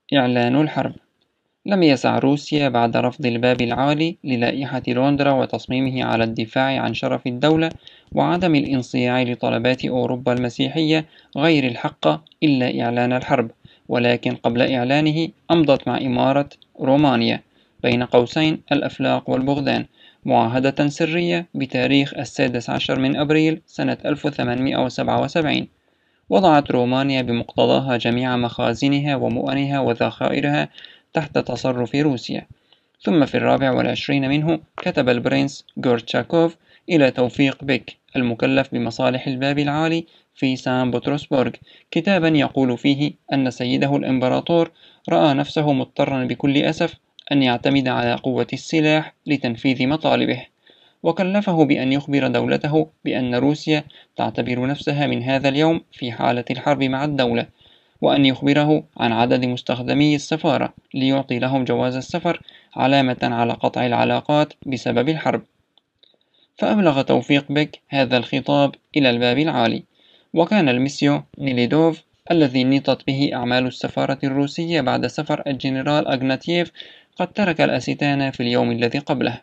إعلان الحرب. لم يسع روسيا بعد رفض الباب العالي للائحة لندرا وتصميمه على الدفاع عن شرف الدولة وعدم الانصياع لطلبات أوروبا المسيحية غير الحقة إلا إعلان الحرب، ولكن قبل إعلانه أمضت مع إمارة رومانيا بين قوسين الأفلاق والبغداد معاهدة سرية بتاريخ 16 من أبريل سنة 1877. وضعت رومانيا بمقتضاها جميع مخازنها ومؤنها وذخائرها تحت تصرف روسيا. ثم في 24 منه كتب البرنس غورتشاكوف إلى توفيق بيك المكلف بمصالح الباب العالي في سان بطرسبرغ كتابا يقول فيه أن سيده الإمبراطور رأى نفسه مضطرا بكل أسف أن يعتمد على قوة السلاح لتنفيذ مطالبه، وكلفه بأن يخبر دولته بأن روسيا تعتبر نفسها من هذا اليوم في حالة الحرب مع الدولة، وأن يخبره عن عدد مستخدمي السفارة ليعطي لهم جواز السفر علامة على قطع العلاقات بسبب الحرب. فأبلغ توفيق بك هذا الخطاب إلى الباب العالي، وكان المسيو نيليدوف الذي نيطت به أعمال السفارة الروسية بعد سفر الجنرال أغناتييف قد ترك الأستانة في اليوم الذي قبله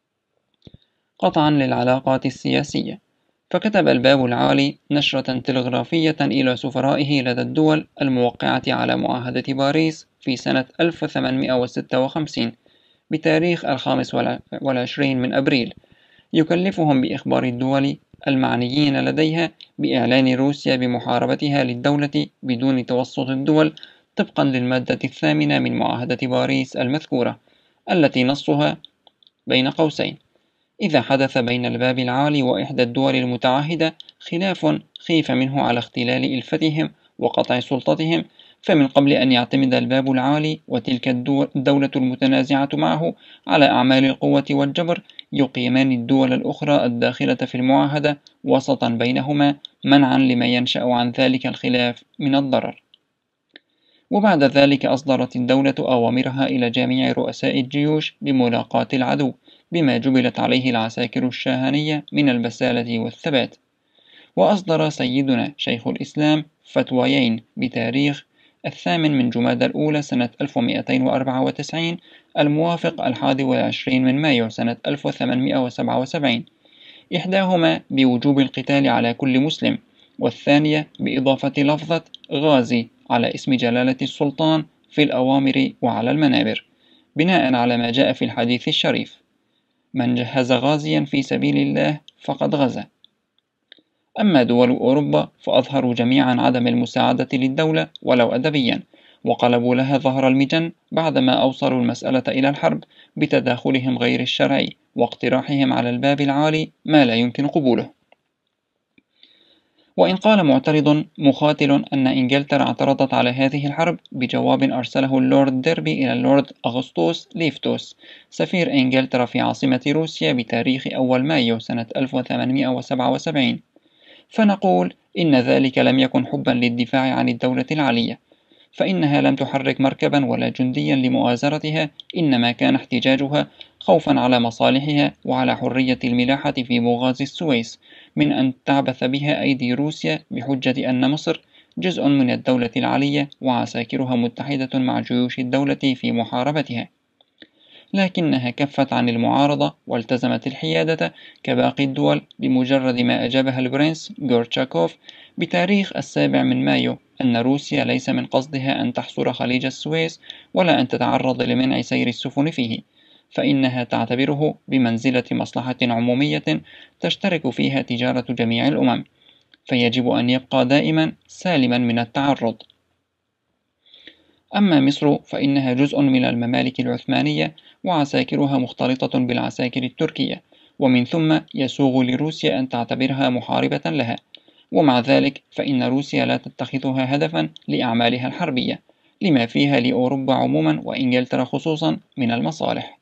قطعا للعلاقات السياسية. فكتب الباب العالي نشرة تلغرافية إلى سفرائه لدى الدول الموقعة على معاهدة باريس في سنة 1856 بتاريخ 25 من أبريل، يكلفهم بإخبار الدول المعنيين لديها بإعلان روسيا بمحاربتها للدولة بدون توسط الدول طبقا للمادة 8 من معاهدة باريس المذكورة، التي نصها بين قوسين: إذا حدث بين الباب العالي وإحدى الدول المتعهدة خلاف خيف منه على اختلال إلفتهم وقطع سلطتهم، فمن قبل أن يعتمد الباب العالي وتلك الدولة المتنازعة معه على أعمال القوة والجبر، يقيمان الدول الأخرى الداخلة في المعاهدة وسطا بينهما منعا لما ينشأ عن ذلك الخلاف من الضرر. وبعد ذلك أصدرت الدولة أوامرها إلى جميع رؤساء الجيوش بملاقاة العدو بما جبلت عليه العساكر الشاهنية من البسالة والثبات. وأصدر سيدنا شيخ الإسلام فتويين بتاريخ 8 من جمادى الأولى سنة 1294 الموافق 21 من مايو سنة 1877، إحداهما بوجوب القتال على كل مسلم، والثانية بإضافة لفظة غازي على اسم جلالة السلطان في الأوامر وعلى المنابر، بناء على ما جاء في الحديث الشريف: من جهز غازيا في سبيل الله فقد غزا. أما دول أوروبا فأظهروا جميعا عدم المساعدة للدولة ولو أدبيا، وقلبوا لها ظهر المجن بعدما أوصلوا المسألة إلى الحرب بتداخلهم غير الشرعي واقتراحهم على الباب العالي ما لا يمكن قبوله. وإن قال معترض مخاتل أن إنجلترا اعترضت على هذه الحرب بجواب أرسله اللورد ديربي إلى اللورد أغسطوس ليفتوس سفير إنجلترا في عاصمة روسيا بتاريخ أول مايو سنة 1877، فنقول إن ذلك لم يكن حبا للدفاع عن الدولة العلية، فإنها لم تحرك مركبا ولا جنديا لمؤازرتها، إنما كان احتجاجها خوفا على مصالحها وعلى حرية الملاحة في مغاز السويس من أن تعبث بها أيدي روسيا بحجة أن مصر جزء من الدولة العلية وعساكرها متحدة مع جيوش الدولة في محاربتها. لكنها كفت عن المعارضة والتزمت الحيادة كباقي الدول بمجرد ما أجابها البرنس غورتشاكوف بتاريخ 7 من مايو أن روسيا ليس من قصدها أن تحصر خليج السويس ولا أن تتعرض لمنع سير السفن فيه، فإنها تعتبره بمنزلة مصلحة عمومية تشترك فيها تجارة جميع الأمم، فيجب أن يبقى دائما سالما من التعرض. أما مصر فإنها جزء من الممالك العثمانية وعساكرها مختلطة بالعساكر التركية، ومن ثم يسوغ لروسيا أن تعتبرها محاربة لها، ومع ذلك فإن روسيا لا تتخذها هدفا لأعمالها الحربية لما فيها لأوروبا عموما وإنجلترا خصوصا من المصالح.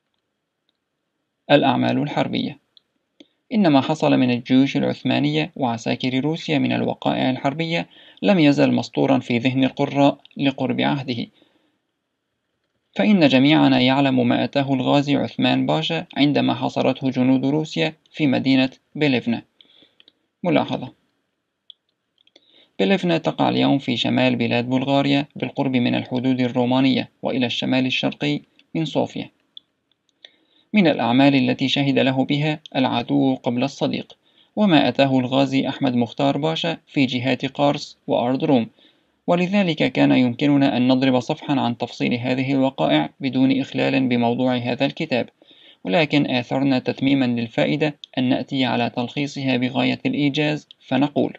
الأعمال الحربية: إن ما حصل من الجيوش العثمانية وعساكر روسيا من الوقائع الحربية لم يزل مسطورا في ذهن القراء لقرب عهده، فإن جميعنا يعلم ما أتاه الغازي عثمان باشا عندما حاصرته جنود روسيا في مدينة بيليفنا. ملاحظة: بليفنا تقع اليوم في شمال بلاد بلغاريا بالقرب من الحدود الرومانية وإلى الشمال الشرقي من صوفيا. من الأعمال التي شهد له بها العدو قبل الصديق، وما أتاه الغازي أحمد مختار باشا في جهات قارس وأرض روم، ولذلك كان يمكننا أن نضرب صفحا عن تفصيل هذه الوقائع بدون إخلال بموضوع هذا الكتاب، ولكن آثرنا تتميما للفائدة أن نأتي على تلخيصها بغاية الإيجاز فنقول: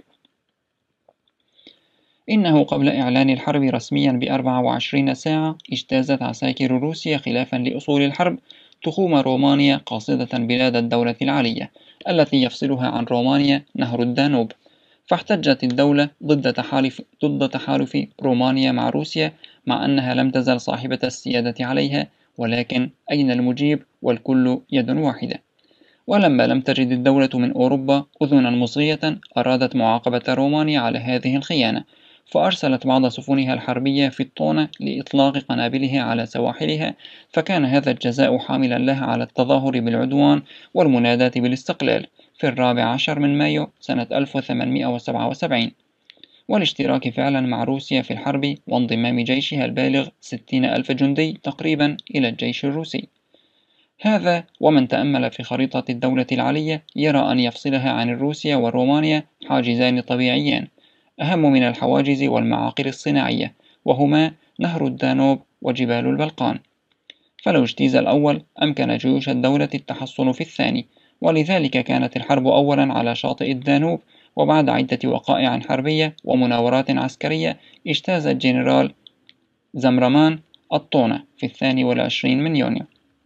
إنه قبل إعلان الحرب رسميا ب24 ساعة اجتازت عساكر روسيا خلافا لأصول الحرب تخوم رومانيا قاصدة بلاد الدولة العلية التي يفصلها عن رومانيا نهر الدانوب، فاحتجت الدولة ضد تحالف رومانيا مع روسيا مع أنها لم تزل صاحبة السيادة عليها، ولكن أين المجيب والكل يد واحدة؟ ولما لم تجد الدولة من أوروبا أذنا مصغية أرادت معاقبة رومانيا على هذه الخيانة، فأرسلت بعض سفنها الحربية في الطونة لإطلاق قنابلها على سواحلها، فكان هذا الجزاء حاملا لها على التظاهر بالعدوان والمناداة بالاستقلال في 14 من مايو سنة 1877، والاشتراك فعلا مع روسيا في الحرب وانضمام جيشها البالغ 60,000 جندي تقريبا إلى الجيش الروسي. هذا ومن تأمل في خريطة الدولة العلية يرى أن يفصلها عن روسيا ورومانيا حاجزان طبيعيان أهم من الحواجز والمعاقل الصناعية، وهما نهر الدانوب وجبال البلقان، فلو اجتاز الأول أمكن جيوش الدولة التحصن في الثاني، ولذلك كانت الحرب أولا على شاطئ الدانوب، وبعد عدة وقائع حربية ومناورات عسكرية اجتاز الجنرال زمرمان الطونة في 22 من يونيو،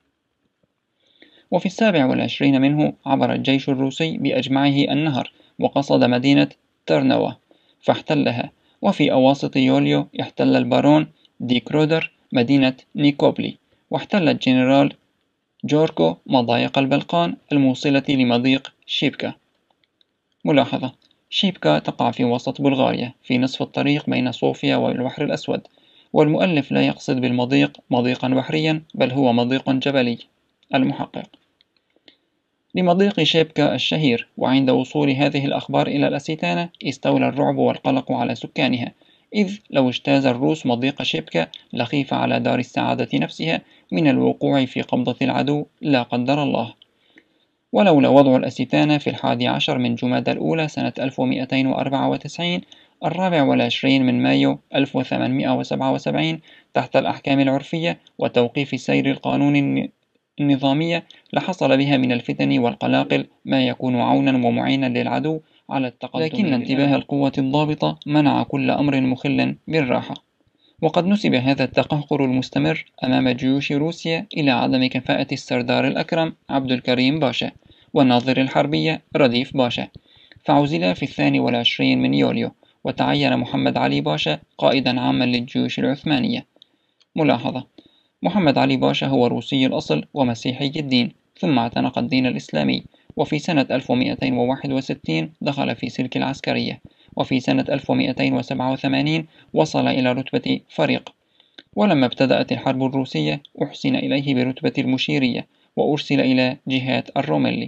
وفي 27 منه عبر الجيش الروسي بأجمعه النهر وقصد مدينة ترنوة فاحتلها، وفي أواسط يوليو احتل البارون دي كرودر مدينة نيكوبلي، واحتل الجنرال جوركو مضايق البلقان الموصلة لمضيق شيبكا. ملاحظة: شيبكا تقع في وسط بلغاريا في نصف الطريق بين صوفيا والبحر الأسود، والمؤلف لا يقصد بالمضيق مضيقا بحريا بل هو مضيق جبلي. المحقق: لمضيق شيبكا الشهير، وعند وصول هذه الأخبار إلى الأستانة استولى الرعب والقلق على سكانها، إذ لو اجتاز الروس مضيق شيبكا لخيف على دار السعادة نفسها من الوقوع في قبضة العدو لا قدر الله. ولولا وضع الأستانة في 11 من جمادى الأولى سنة 1294 24 من مايو 1877 تحت الأحكام العرفية وتوقيف سير القانون النظامية لحصل بها من الفتن والقلاقل ما يكون عونا ومعينا للعدو على التقدم، لكن انتباه القوة الضابطة منع كل أمر مخل بالراحة. وقد نسب هذا التقهقر المستمر أمام جيوش روسيا إلى عدم كفاءة السردار الأكرم عبد الكريم باشا والناظر الحربية رديف باشا، فعزل في 22 من يوليو، وتعين محمد علي باشا قائدا عاما للجيوش العثمانية. ملاحظة: محمد علي باشا هو روسي الأصل ومسيحي الدين، ثم اعتنق الدين الإسلامي، وفي سنة 1261 دخل في سلك العسكرية، وفي سنة 1287 وصل إلى رتبة فريق، ولما ابتدأت الحرب الروسية أحسن إليه برتبة المشيرية وأرسل إلى جهات الروميلي.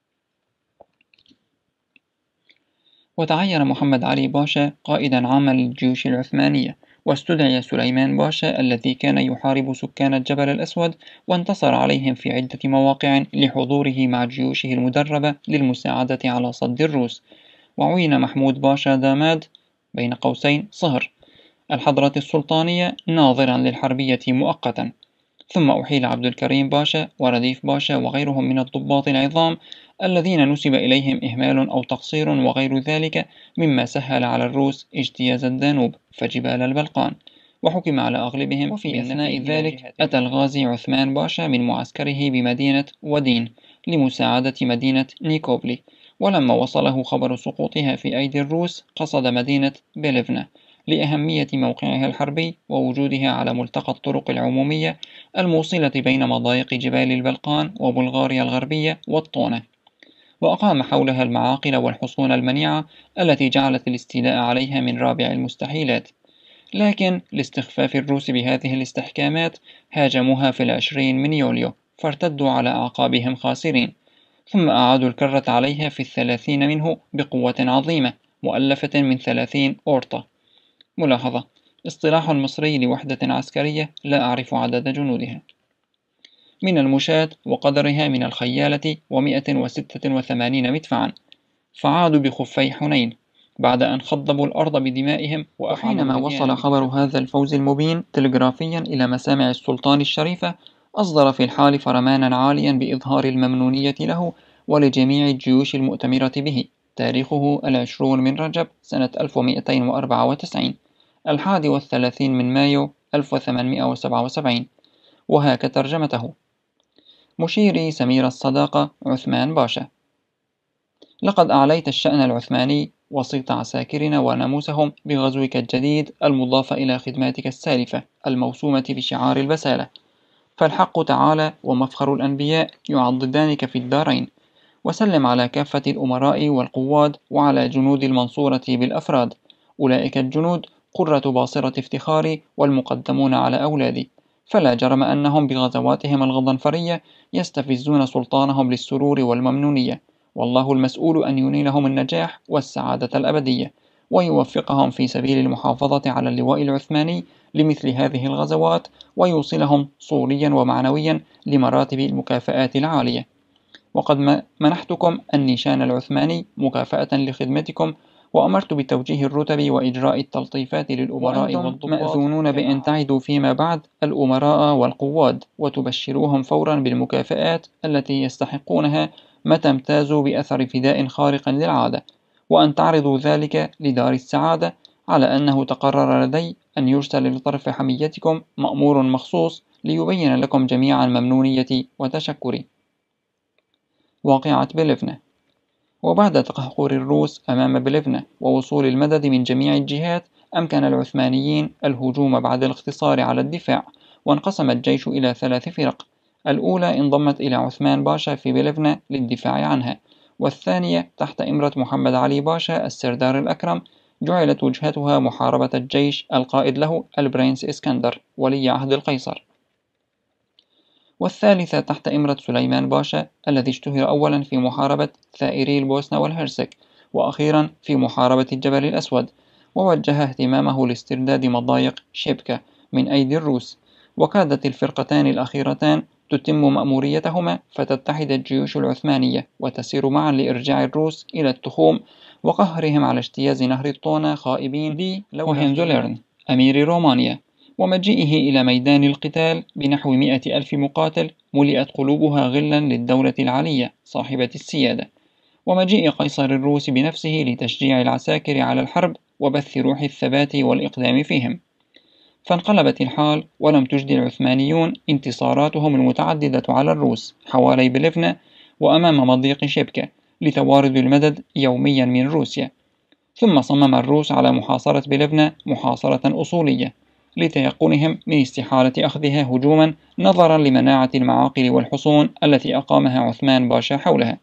وتعين محمد علي باشا قائدا عاما للجيوش العثمانية، واستدعي سليمان باشا الذي كان يحارب سكان الجبل الأسود وانتصر عليهم في عدة مواقع لحضوره مع جيوشه المدربة للمساعدة على صد الروس. وعين محمود باشا داماد بين قوسين صهر الحضرة السلطانية ناظرا للحربية مؤقتا، ثم أحيل عبد الكريم باشا ورديف باشا وغيرهم من الضباط العظام الذين نسب إليهم إهمال أو تقصير وغير ذلك مما سهل على الروس اجتياز الدانوب فجبال البلقان، وحكم على أغلبهم. وفي أثناء ذلك أتى الغازي عثمان باشا من معسكره بمدينة ودين لمساعدة مدينة نيكوبلي، ولما وصله خبر سقوطها في أيدي الروس قصد مدينة بليفنا لأهمية موقعها الحربي ووجودها على ملتقى الطرق العمومية الموصلة بين مضايق جبال البلقان وبلغاريا الغربية والطونة، وأقام حولها المعاقل والحصون المنيعة التي جعلت الاستيلاء عليها من رابع المستحيلات. لكن لاستخفاف الروس بهذه الاستحكامات هاجموها في 20 من يوليو فارتدوا على أعقابهم خاسرين، ثم أعادوا الكرة عليها في 30 منه بقوة عظيمة مؤلفة من 30 أورطة. ملاحظة: اصطلاح مصري لوحدة عسكرية لا أعرف عدد جنودها. من المشاة وقدرها من الخيالة 186 مدفعا، فعادوا بخفي حنين بعد أن خضبوا الأرض بدمائهم. وحينما وصل خبر هذا الفوز المبين تلغرافيا إلى مسامع السلطان الشريفة، أصدر في الحال فرمانا عاليا بإظهار الممنونية له ولجميع الجيوش المؤتمرة به. تاريخه 20 من رجب سنة 1294، 31 من مايو 1877. وهاك ترجمته: مشيري سمير الصداقة عثمان باشا: لقد أعليت الشأن العثماني وصيت عساكرنا وناموسهم بغزوك الجديد المضاف إلى خدماتك السالفة الموسومة بشعار البسالة، فالحق تعالى ومفخر الأنبياء يعضدانك في الدارين. وسلم على كافة الأمراء والقواد وعلى جنود المنصورة بالأفراد، أولئك الجنود قرة باصرة افتخاري والمقدمون على أولادي، فلا جرم أنهم بغزواتهم الغضنفرية يستفزون سلطانهم للسرور والممنونية، والله المسؤول أن ينيلهم النجاح والسعادة الأبدية، ويوفقهم في سبيل المحافظة على اللواء العثماني لمثل هذه الغزوات، ويوصلهم صوريا ومعنويا لمراتب المكافآت العالية. وقد منحتكم النيشان العثماني مكافأة لخدمتكم، وأمرت بتوجيه الرتب وإجراء التلطيفات للأمراء والضباط، مأذونون بأن تعدوا فيما بعد الأمراء والقواد وتبشروهم فورا بالمكافآت التي يستحقونها متى امتازوا بأثر فداء خارق للعادة، وأن تعرضوا ذلك لدار السعادة، على أنه تقرر لدي أن يرسل لطرف حميتكم مأمور مخصوص ليبين لكم جميعا ممنونيتي وتشكري. واقعة بليفنا. وبعد تقهقر الروس أمام بليفنا ووصول المدد من جميع الجهات، أمكن العثمانيين الهجوم بعد الاقتصار على الدفاع، وانقسم الجيش إلى 3 فرق. الأولى انضمت إلى عثمان باشا في بليفنا للدفاع عنها، والثانية تحت إمرة محمد علي باشا السردار الأكرم جعلت وجهتها محاربة الجيش القائد له البرنس إسكندر ولي عهد القيصر، والثالثة تحت إمرة سليمان باشا الذي اشتهر أولا في محاربة ثائري البوسنة والهرسك، وأخيرا في محاربة الجبل الأسود، ووجه اهتمامه لاسترداد مضايق شيبكا من أيدي الروس. وكادت الفرقتان الأخيرتان تتم مأموريتهما، فتتحد الجيوش العثمانية وتسير معا لإرجاع الروس إلى التخوم وقهرهم على اجتياز نهر الطونة خائبين بهوهنزولرن أمير رومانيا، ومجيئه إلى ميدان القتال بنحو 100,000 مقاتل ملئت قلوبها غلا للدولة العلية صاحبة السيادة، ومجيء قيصر الروس بنفسه لتشجيع العساكر على الحرب وبث روح الثبات والإقدام فيهم. فانقلبت الحال، ولم تجدي العثمانيون انتصاراتهم المتعددة على الروس حوالي بليفنا وأمام مضيق شبكة لتوارد المدد يوميا من روسيا. ثم صمم الروس على محاصرة بليفنا محاصرة أصولية لتيقنهم من استحالة أخذها هجوما نظرا لمناعة المعاقل والحصون التي أقامها عثمان باشا حولها.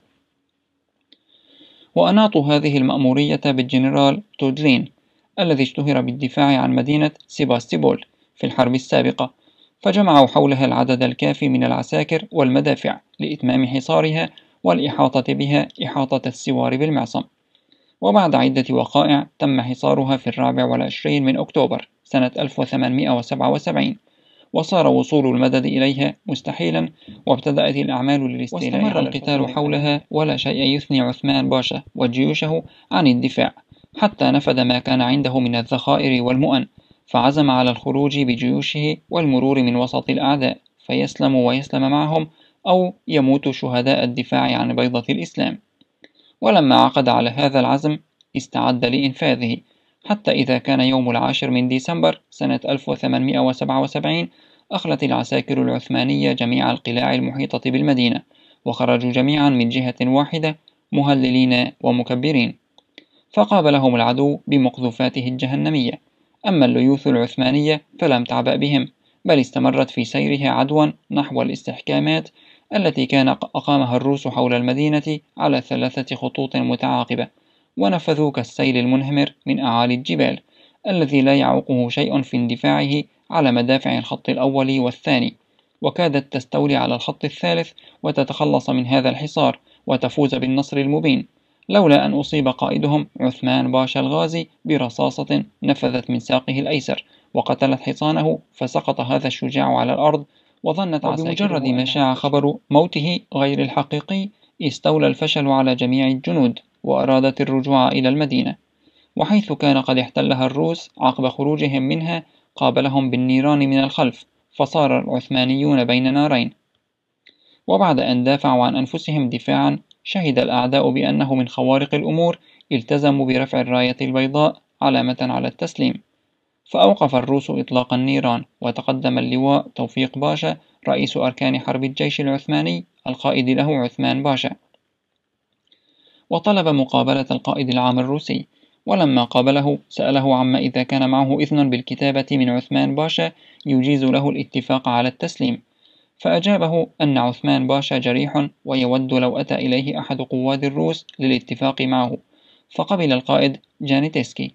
وأناطوا هذه المأمورية بالجنرال تودلين الذي اشتهر بالدفاع عن مدينة سيباستيبول في الحرب السابقة، فجمعوا حولها العدد الكافي من العساكر والمدافع لإتمام حصارها والإحاطة بها إحاطة السوار بالمعصم. وبعد عدة وقائع تم حصارها في 24 من أكتوبر سنة 1877، وصار وصول المدد إليها مستحيلا، وابتدأت الأعمال للاستيلاء، واستمر القتال حولها ولا شيء يثني عثمان باشا وجيوشه عن الدفاع حتى نفد ما كان عنده من الذخائر والمؤن، فعزم على الخروج بجيوشه والمرور من وسط الأعداء فيسلم ويسلم معهم، أو يموت شهداء الدفاع عن بيضة الإسلام. ولما عقد على هذا العزم استعد لإنفاذه، حتى إذا كان يوم 10 من ديسمبر سنة 1877 أخلت العساكر العثمانية جميع القلاع المحيطة بالمدينة، وخرجوا جميعا من جهة واحدة مهللين ومكبرين، فقابلهم العدو بمقذوفاته الجهنمية. أما الليوث العثمانية فلم تعبأ بهم، بل استمرت في سيرها عدوا نحو الاستحكامات التي كان أقامها الروس حول المدينة على 3 خطوط متعاقبة، ونفذوا كالسيل المنهمر من أعالي الجبال الذي لا يعوقه شيء في اندفاعه على مدافع الخط الأول والثاني، وكادت تستولي على الخط الثالث وتتخلص من هذا الحصار وتفوز بالنصر المبين. لولا أن أصيب قائدهم عثمان باشا الغازي برصاصة نفذت من ساقه الأيسر وقتلت حصانه، فسقط هذا الشجاع على الأرض، وظنت وبمجرد ما شاع خبر موته غير الحقيقي استولى الفشل على جميع الجنود وأرادت الرجوع إلى المدينة، وحيث كان قد احتلها الروس عقب خروجهم منها قابلهم بالنيران من الخلف، فصار العثمانيون بين نارين. وبعد أن دافعوا عن أنفسهم دفاعا شهد الأعداء بأنه من خوارق الأمور التزموا برفع الراية البيضاء علامة على التسليم، فأوقف الروس إطلاق النيران، وتقدم اللواء توفيق باشا رئيس أركان حرب الجيش العثماني القائد له عثمان باشا، وطلب مقابلة القائد العام الروسي، ولما قابله سأله عما إذا كان معه إذن بالكتابة من عثمان باشا يجيز له الاتفاق على التسليم، فأجابه أن عثمان باشا جريح ويود لو أتى إليه أحد قواد الروس للاتفاق معه، فقبل القائد جانيتسكي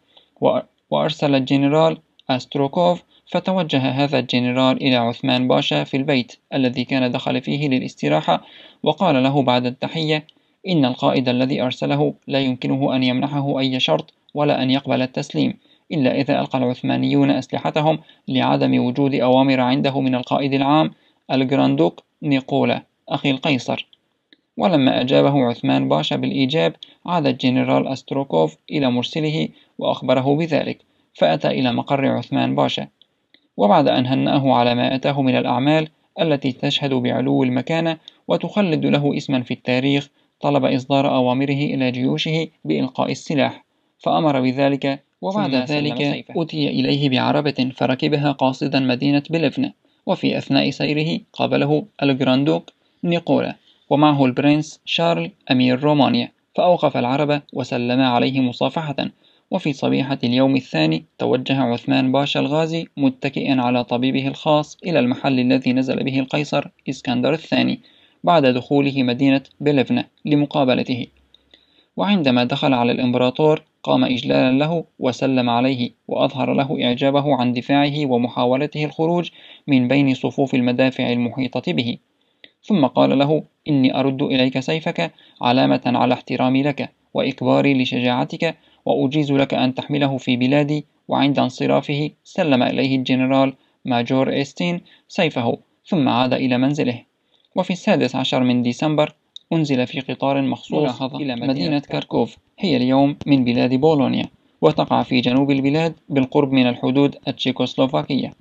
وأرسل الجنرال أستروكوف، فتوجه هذا الجنرال إلى عثمان باشا في البيت الذي كان دخل فيه للاستراحة، وقال له بعد التحية: إن القائد الذي أرسله لا يمكنه أن يمنحه أي شرط ولا أن يقبل التسليم إلا إذا ألقى العثمانيون أسلحتهم لعدم وجود أوامر عنده من القائد العام الجراندوك نيقولا أخي القيصر. ولما أجابه عثمان باشا بالإيجاب عاد الجنرال أستروكوف إلى مرسله وأخبره بذلك، فأتى إلى مقر عثمان باشا، وبعد أن هنأه على ما أتاه من الأعمال التي تشهد بعلو المكانة وتخلد له اسما في التاريخ، طلب إصدار أوامره إلى جيوشه بإلقاء السلاح، فأمر بذلك. وبعد ذلك أتي إليه بعربة فركبها قاصدا مدينة بلفن، وفي أثناء سيره قابله الجراندوك نيقولا ومعه البرنس شارل أمير رومانيا، فأوقف العربة وسلما عليه مصافحة. وفي صبيحة اليوم الثاني توجه عثمان باشا الغازي متكئا على طبيبه الخاص إلى المحل الذي نزل به القيصر إسكندر الثاني بعد دخوله مدينة بلفنة لمقابلته، وعندما دخل على الإمبراطور قام إجلالا له وسلم عليه، وأظهر له إعجابه عن دفاعه ومحاولته الخروج من بين صفوف المدافع المحيطة به، ثم قال له: إني أرد إليك سيفك علامة على احترامي لك وإكباري لشجاعتك، وأجيز لك أن تحمله في بلادي. وعند انصرافه سلم إليه الجنرال ماجور إستين سيفه ثم عاد إلى منزله. وفي 16 من ديسمبر أنزل في قطار مخصوص إلى مدينة كاركوف، هي اليوم من بلاد بولونيا، وتقع في جنوب البلاد بالقرب من الحدود التشيكوسلوفاكية،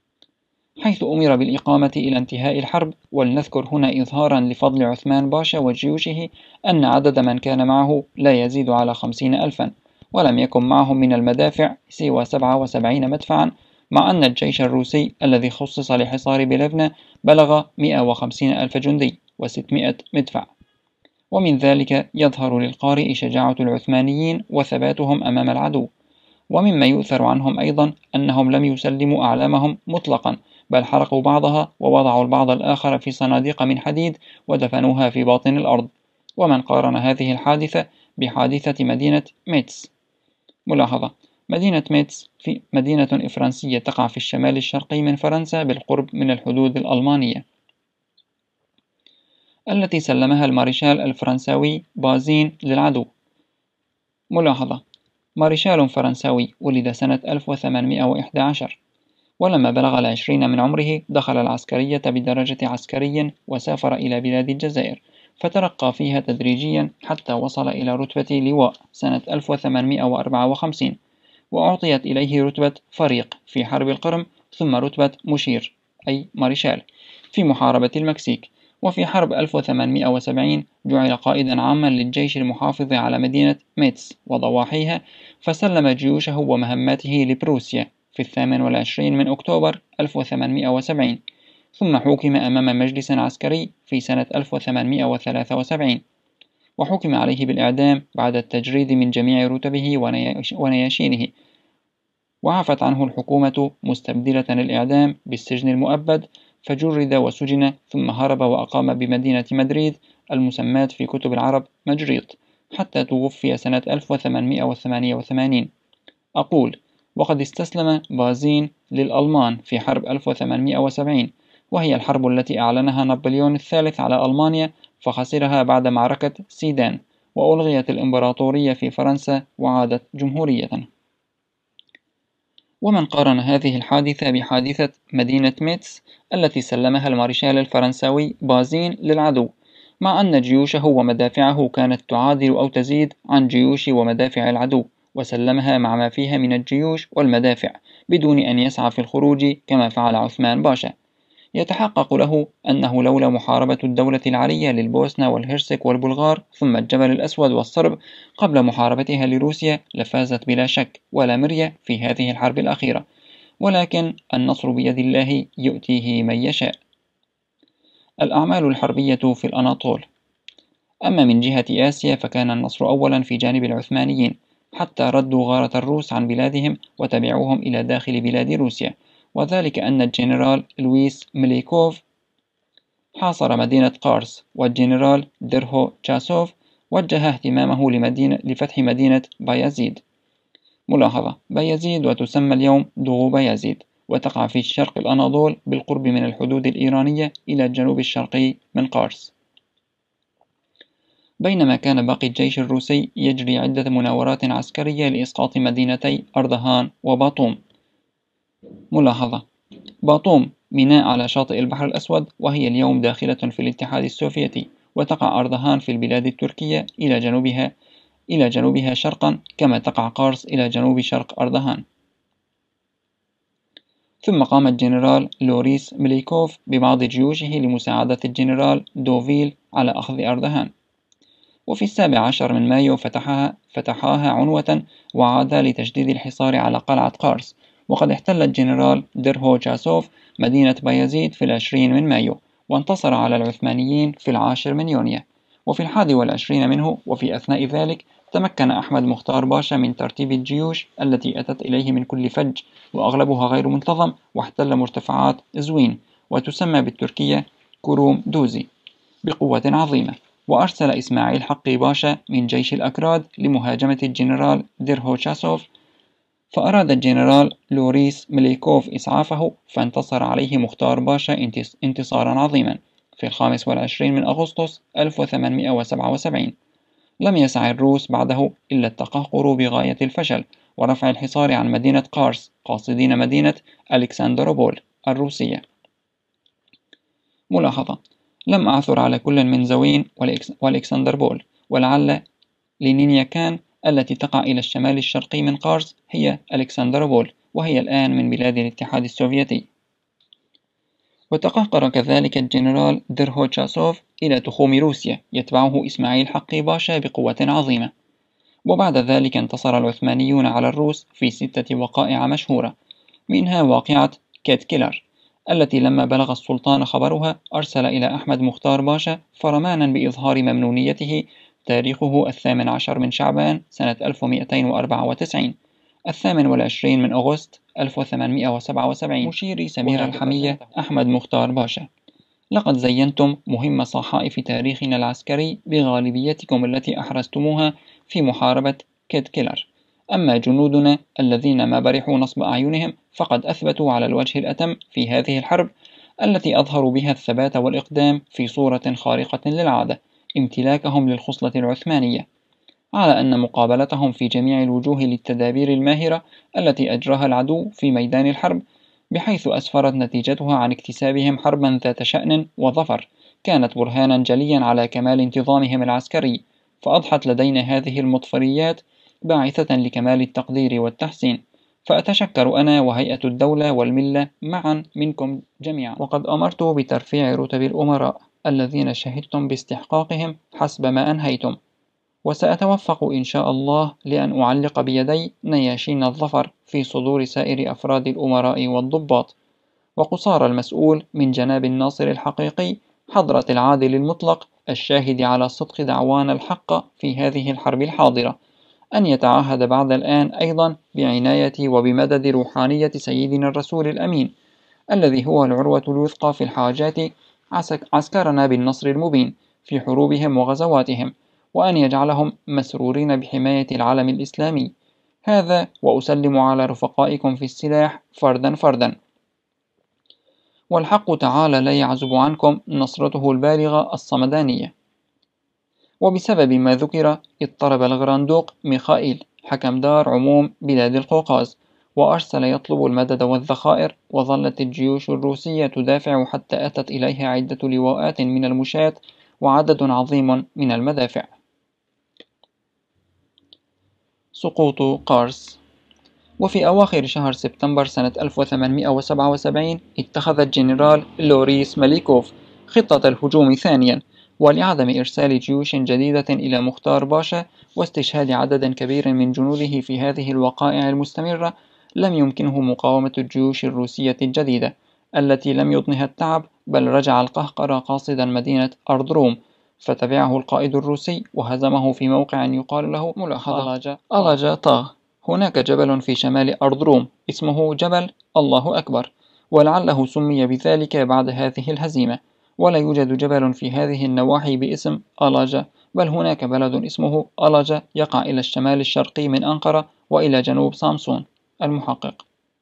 حيث أمر بالإقامة إلى انتهاء الحرب. ولنذكر هنا إظهارا لفضل عثمان باشا وجيوشه أن عدد من كان معه لا يزيد على 50,000، ولم يكن معهم من المدافع سوى 77 مدفعا، مع أن الجيش الروسي الذي خصص لحصار بلفنة بلغ 150,000 جندي و600 مدفع. ومن ذلك يظهر للقارئ شجاعة العثمانيين وثباتهم أمام العدو، ومما يؤثر عنهم أيضا أنهم لم يسلموا أعلامهم مطلقا، بل حرقوا بعضها ووضعوا البعض الآخر في صناديق من حديد ودفنوها في باطن الأرض. ومن قارن هذه الحادثة بحادثة مدينة ميتس. ملاحظة: مدينة ميتس في مدينة فرنسية تقع في الشمال الشرقي من فرنسا بالقرب من الحدود الألمانية، التي سلمها المارشال الفرنساوي بازين للعدو. ملاحظة: مارشال فرنساوي ولد سنة 1811، ولما بلغ 20 من عمره دخل العسكرية بدرجة عسكري وسافر إلى بلاد الجزائر، فترقى فيها تدريجيا حتى وصل إلى رتبة لواء سنة 1854، وأعطيت إليه رتبة فريق في حرب القرم، ثم رتبة مشير أي مارشال في محاربة المكسيك. وفي حرب 1870 جعل قائدا عاما للجيش المحافظ على مدينة ميتس وضواحيها، فسلم جيوشه ومهماته لبروسيا في 28 من أكتوبر 1870، ثم حُكم أمام مجلس عسكري في سنة 1873، وحُكم عليه بالإعدام بعد التجريد من جميع رتبه ونياشينه، وعفت عنه الحكومة مستبدلة الإعدام بالسجن المؤبد، فجرد وسجن ثم هرب وأقام بمدينة مدريد المسماة في كتب العرب مجريط حتى توفي سنة 1888. أقول: وقد استسلم بازين للألمان في حرب 1870، وهي الحرب التي أعلنها نابليون الثالث على ألمانيا فخسرها بعد معركة سيدان، وألغيت الإمبراطورية في فرنسا وعادت جمهورية. ومن قارن هذه الحادثة بحادثة مدينة ميتس التي سلمها المارشال الفرنساوي بازين للعدو، مع أن جيوشه ومدافعه كانت تعادل أو تزيد عن جيوش ومدافع العدو، وسلمها مع ما فيها من الجيوش والمدافع بدون أن يسعى في الخروج كما فعل عثمان باشا. يتحقق له أنه لولا محاربة الدولة العلية للبوسنة والهرسك والبلغار ثم الجبل الأسود والصرب قبل محاربتها لروسيا لفازت بلا شك ولا مرية في هذه الحرب الأخيرة، ولكن النصر بيد الله يؤتيه من يشاء. الأعمال الحربية في الأناطول. أما من جهة آسيا فكان النصر أولا في جانب العثمانيين حتى ردوا غارة الروس عن بلادهم وتبعوهم إلى داخل بلاد روسيا، وذلك أن الجنرال لويس ميليكوف حاصر مدينة قارس، والجنرال ديرهو تشاسوف وجه اهتمامه لفتح مدينة بايزيد. ملاحظة: بايزيد وتسمى اليوم دغو بايزيد، وتقع في شرق الأناضول بالقرب من الحدود الإيرانية إلى الجنوب الشرقي من قارس. بينما كان باقي الجيش الروسي يجري عدة مناورات عسكرية لإسقاط مدينتي أردهان وباطوم. ملاحظة: باطوم ميناء على شاطئ البحر الأسود، وهي اليوم داخلة في الاتحاد السوفيتي، وتقع أردهان في البلاد التركية إلى جنوبها شرقا، كما تقع قارس إلى جنوب شرق أردهان. ثم قام الجنرال لوريس ميليكوف ببعض جيوشه لمساعدة الجنرال دوفيل على أخذ أردهان، وفي 17 من مايو فتحاها عنوة وعاد لتجديد الحصار على قلعة قارس. وقد احتل الجنرال ديرهو جاسوف مدينة بايزيد في 20 من مايو، وانتصر على العثمانيين في 10 من يونيو، وفي 21 منه. وفي أثناء ذلك تمكن أحمد مختار باشا من ترتيب الجيوش التي أتت إليه من كل فج، وأغلبها غير منتظم، واحتل مرتفعات زوين وتسمى بالتركية كروم دوزي بقوة عظيمة. وأرسل إسماعيل حقي باشا من جيش الأكراد لمهاجمة الجنرال ديرهو تشاسوف، فأراد الجنرال لوريس ميليكوف إسعافه، فانتصر عليه مختار باشا انتصارا عظيما في 25 من أغسطس 1877. لم يسع الروس بعده إلا التقهقر بغاية الفشل ورفع الحصار عن مدينة قارس، قاصدين مدينة ألكسندروبول الروسية. ملاحظة: لم أعثر على كل من زوين والإكسندربول، ولعل لينينياكان التي تقع إلى الشمال الشرقي من قارس هي ألكسندروبول، وهي الآن من بلاد الاتحاد السوفيتي. وتقهقر كذلك الجنرال ديرهو تشاسوف إلى تخوم روسيا، يتبعه إسماعيل حقي باشا بقوة عظيمة. وبعد ذلك انتصر العثمانيون على الروس في 6 وقائع مشهورة، منها واقعة كيت كيلر التي لما بلغ السلطان خبرها أرسل إلى أحمد مختار باشا فرمانا بإظهار ممنونيته. تاريخه 18 من شعبان سنة 1294، 28 من أغسطس 1877. مشيري سمير الحمية أحمد مختار باشا: لقد زينتم مهم صحائف تاريخنا العسكري بغالبيتكم التي أحرزتموها في محاربة كيت كيلر. أما جنودنا الذين ما برحوا نصب أعينهم فقد أثبتوا على الوجه الأتم في هذه الحرب التي أظهروا بها الثبات والإقدام في صورة خارقة للعادة امتلاكهم للخصلة العثمانية، على أن مقابلتهم في جميع الوجوه للتدابير الماهرة التي أجراها العدو في ميدان الحرب، بحيث أسفرت نتيجتها عن اكتسابهم حربا ذات شأن وظفر، كانت برهانا جليا على كمال انتظامهم العسكري. فأضحت لدينا هذه المضفريات باعثة لكمال التقدير والتحسين، فأتشكر أنا وهيئة الدولة والملة معا منكم جميعا، وقد أمرت بترفيع رتب الأمراء الذين شهدتم باستحقاقهم حسب ما أنهيتم، وسأتوفق إن شاء الله لأن أعلق بيدي نياشين الظفر في صدور سائر أفراد الأمراء والضباط، وقصار المسؤول من جناب الناصر الحقيقي حضرة العادل المطلق الشاهد على صدق دعوانا الحق في هذه الحرب الحاضرة، أن يتعهد بعد الآن أيضا بعناية وبمدد روحانية سيدنا الرسول الأمين الذي هو العروة الوثقى في الحاجات عسكرنا بالنصر المبين في حروبهم وغزواتهم، وأن يجعلهم مسرورين بحماية العلم الإسلامي. هذا وأسلم على رفقائكم في السلاح فردا فردا، والحق تعالى لا يعزب عنكم نصرته البالغة الصمدانية. وبسبب ما ذكر اضطرب الغراندوق ميخائيل حكم دار عموم بلاد القوقاز، وأرسل يطلب المدد والذخائر، وظلت الجيوش الروسية تدافع حتى أتت إليها عدة لواءات من المشاة وعدد عظيم من المدافع. سقوط قارس. وفي أواخر شهر سبتمبر سنة 1877 اتخذ الجنرال لوريس ماليكوف خطة الهجوم ثانيا، ولعدم إرسال جيوش جديدة إلى مختار باشا واستشهاد عدد كبير من جنوده في هذه الوقائع المستمرة، لم يمكنه مقاومة الجيوش الروسية الجديدة التي لم يضنها التعب، بل رجع القهقرى قاصدا مدينة أردروم، فتبعه القائد الروسي وهزمه في موقع يقال له ملاحظة ألاجا طاغ. هناك جبل في شمال أردروم اسمه جبل الله أكبر، ولعله سمي بذلك بعد هذه الهزيمة، ولا يوجد جبل في هذه النواحي باسم ألاجا، بل هناك بلد اسمه ألاجا يقع إلى الشمال الشرقي من أنقرة وإلى جنوب سامسون. المحقق.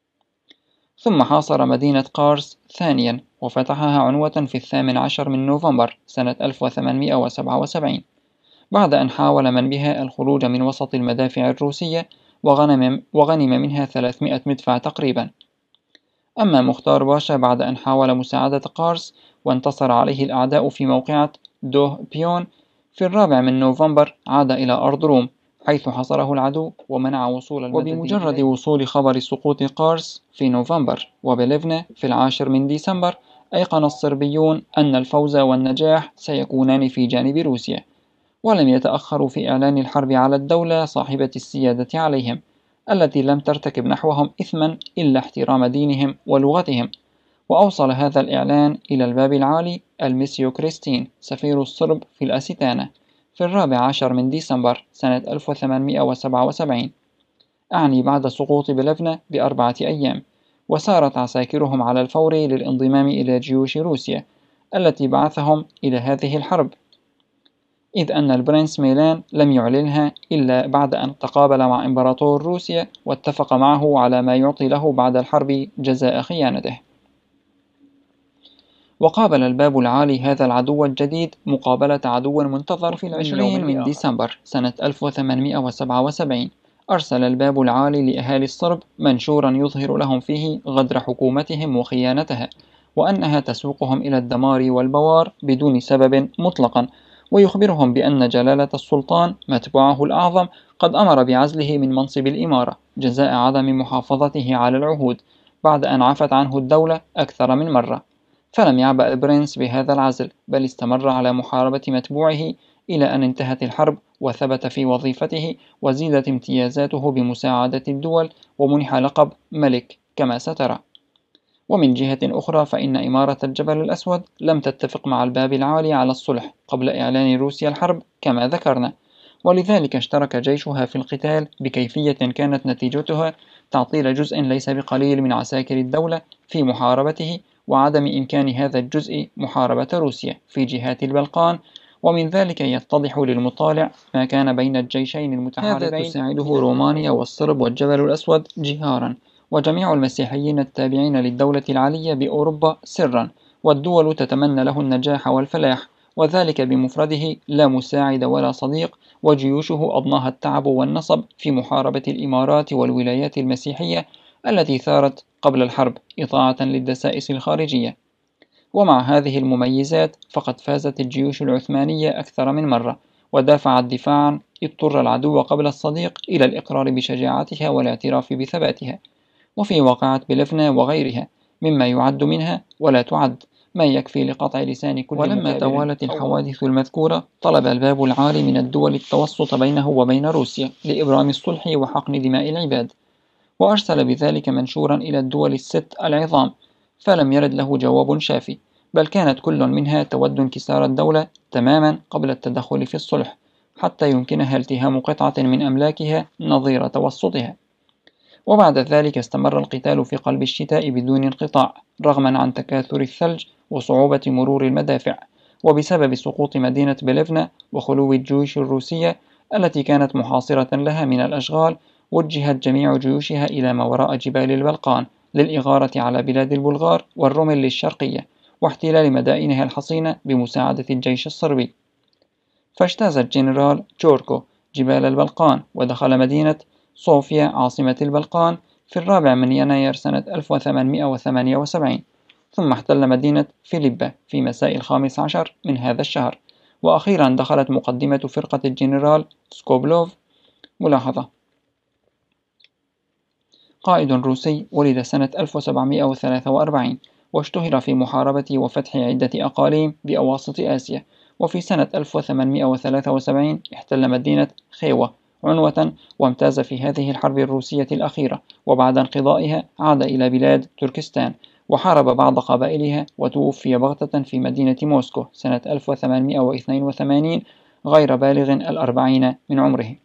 ثم حاصر مدينة قارس ثانيا وفتحها عنوة في 18 من نوفمبر سنة 1877، بعد أن حاول من بها الخروج من وسط المدافع الروسية، وغنم منها 300 مدفع تقريبا. أما مختار باشا بعد أن حاول مساعدة قارس وانتصر عليه الأعداء في موقعة دوه بيون في 4 من نوفمبر، عاد إلى أردروم حيث حصره العدو ومنع وصول المدد. وبمجرد وصول خبر سقوط قارس في نوفمبر وبليفنا في 10 من ديسمبر، أيقن الصربيون أن الفوز والنجاح سيكونان في جانب روسيا، ولم يتأخروا في إعلان الحرب على الدولة صاحبة السيادة عليهم، التي لم ترتكب نحوهم إثما إلا احترام دينهم ولغتهم. وأوصل هذا الإعلان إلى الباب العالي الميسيو كريستين سفير الصرب في الأستانة في 14 من ديسمبر سنة 1877، أعني بعد سقوط بلفنا ب4 أيام، وسارت عساكرهم على الفور للانضمام إلى جيوش روسيا التي بعثهم إلى هذه الحرب، إذ أن البرنس ميلان لم يعلنها إلا بعد أن تقابل مع إمبراطور روسيا واتفق معه على ما يعطي له بعد الحرب جزاء خيانته. وقابل الباب العالي هذا العدو الجديد مقابلة عدو منتظر في 20 من ديسمبر سنة 1877. أرسل الباب العالي لأهالي الصرب منشورا يظهر لهم فيه غدر حكومتهم وخيانتها، وأنها تسوقهم إلى الدمار والبوار بدون سبب مطلقا، ويخبرهم بأن جلالة السلطان متبوعه الأعظم قد أمر بعزله من منصب الإمارة جزاء عدم محافظته على العهود، بعد أن عفت عنه الدولة أكثر من مرة. فلم يعبأ البرنس بهذا العزل، بل استمر على محاربة متبوعه إلى أن انتهت الحرب وثبت في وظيفته، وزيدت امتيازاته بمساعدة الدول، ومنح لقب ملك كما سترى. ومن جهة أخرى فإن إمارة الجبل الأسود لم تتفق مع الباب العالي على الصلح قبل إعلان روسيا الحرب كما ذكرنا، ولذلك اشترك جيشها في القتال بكيفية كانت نتيجتها تعطيل جزء ليس بقليل من عساكر الدولة في محاربته، وعدم إمكان هذا الجزء محاربة روسيا في جهات البلقان. ومن ذلك يتضح للمطالع ما كان بين الجيشين المتحاربين. هذا تساعده رومانيا والصرب والجبل الأسود جهارا، وجميع المسيحيين التابعين للدولة العلية بأوروبا سرا، والدول تتمنى له النجاح والفلاح، وذلك بمفرده لا مساعد ولا صديق، وجيوشه أضناها التعب والنصب في محاربة الإمارات والولايات المسيحية التي ثارت قبل الحرب إطاعة للدسائس الخارجية. ومع هذه المميزات فقد فازت الجيوش العثمانية أكثر من مرة، ودافعت دفاعا اضطر العدو قبل الصديق إلى الإقرار بشجاعتها والاعتراف بثباتها. وفي واقعة بلفنا وغيرها مما يعد منها ولا تعد ما يكفي لقطع لسان كل. ولما توالت الحوادث المذكورة طلب الباب العالي من الدول التوسط بينه وبين روسيا لإبرام الصلح وحقن دماء العباد، وأرسل بذلك منشورا إلى الدول الست العظام، فلم يرد له جواب شافي، بل كانت كل منها تود انكسار الدولة تماما قبل التدخل في الصلح حتى يمكنها التهام قطعة من أملاكها نظير توسطها. وبعد ذلك استمر القتال في قلب الشتاء بدون انقطاع رغما عن تكاثر الثلج وصعوبة مرور المدافع، وبسبب سقوط مدينة بليفنا وخلو الجيوش الروسية التي كانت محاصرة لها من الأشغال، وجهت جميع جيوشها إلى ما وراء جبال البلقان للإغارة على بلاد البلغار والروميل الشرقية واحتلال مدائنها الحصينة بمساعدة الجيش الصربي. فاجتاز الجنرال جوركو جبال البلقان ودخل مدينة صوفيا عاصمة البلقان في 4 يناير سنة 1878، ثم احتل مدينة فيليبا في مساء 15 من هذا الشهر، وأخيرا دخلت مقدمة فرقة الجنرال سكوبلوف. ملاحظة: قائد روسي ولد سنة 1743 واشتهر في محاربة وفتح عدة أقاليم بأواسط آسيا، وفي سنة 1873 احتل مدينة خيوة عنوة وامتاز في هذه الحرب الروسية الأخيرة، وبعد انقضائها عاد إلى بلاد تركستان وحارب بعض قبائلها وتوفي بغتة في مدينة موسكو سنة 1882 غير بالغ 40 من عمره.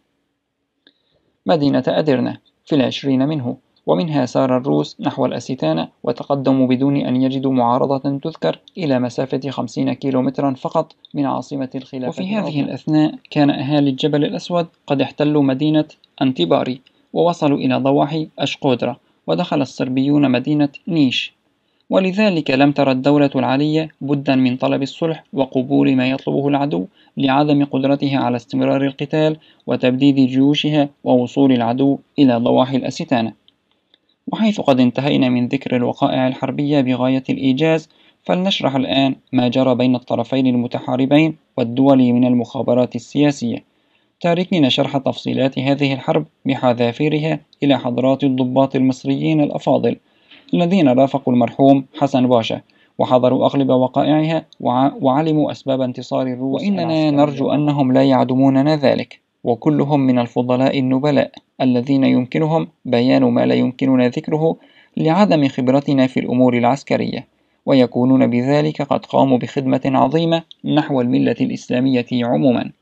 مدينة أديرنا في 20 منه، ومنها سار الروس نحو الأستانة وتقدموا بدون أن يجدوا معارضة تذكر إلى مسافة 50 كيلومترا فقط من عاصمة الخلافة. وفي هذه الأثناء كان أهالي الجبل الأسود قد احتلوا مدينة أنتيباري ووصلوا إلى ضواحي أشقودرا، ودخل الصربيون مدينة نيش، ولذلك لم ترى الدولة العالية بدا من طلب الصلح وقبول ما يطلبه العدو لعدم قدرتها على استمرار القتال وتبديد جيوشها ووصول العدو إلى ضواحي الأستانة. وحيث قد انتهينا من ذكر الوقائع الحربية بغاية الإيجاز، فلنشرح الآن ما جرى بين الطرفين المتحاربين والدول من المخابرات السياسية، تاركين شرح تفصيلات هذه الحرب بحذافيرها إلى حضرات الضباط المصريين الأفاضل الذين رافقوا المرحوم حسن باشا وحضروا أغلب وقائعها وعلموا أسباب انتصار الروس، وإننا نرجو أنهم لا يعدموننا ذلك، وكلهم من الفضلاء النبلاء الذين يمكنهم بيان ما لا يمكننا ذكره لعدم خبرتنا في الأمور العسكرية، ويكونون بذلك قد قاموا بخدمة عظيمة نحو الملة الإسلامية عموما.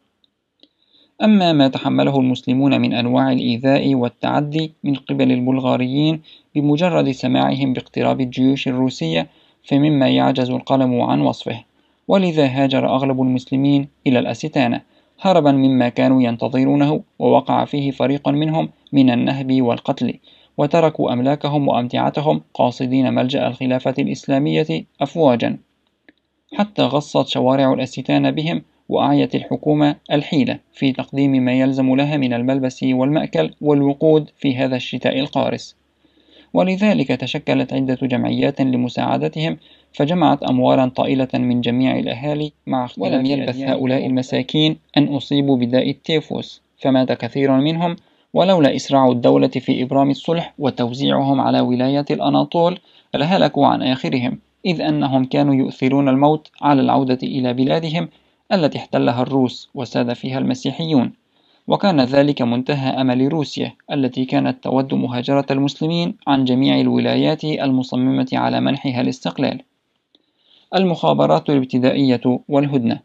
أما ما تحمله المسلمون من أنواع الإيذاء والتعدي من قبل البلغاريين بمجرد سماعهم باقتراب الجيوش الروسية فمما يعجز القلم عن وصفه، ولذا هاجر أغلب المسلمين إلى الأستانة هربا مما كانوا ينتظرونه، ووقع فيه فريق منهم من النهب والقتل، وتركوا أملاكهم وأمتعتهم قاصدين ملجأ الخلافة الإسلامية أفواجا، حتى غصت شوارع الأستانة بهم، وأعيت الحكومة الحيلة في تقديم ما يلزم لها من الملبس والمأكل والوقود في هذا الشتاء القارس، ولذلك تشكلت عدة جمعيات لمساعدتهم، فجمعت أموالا طائلة من جميع الأهالي مع اختلاف. ولم يلبث هؤلاء المساكين أن أصيبوا بداء التيفوس فمات كثير منهم، ولولا إسراع الدولة في إبرام الصلح وتوزيعهم على ولاية الأناطول لهلكوا عن آخرهم، إذ أنهم كانوا يؤثرون الموت على العودة إلى بلادهم التي احتلها الروس وساد فيها المسيحيون، وكان ذلك منتهى أمل روسيا التي كانت تود مهاجرة المسلمين عن جميع الولايات المصممة على منحها الاستقلال. المخابرات الابتدائية والهدنة.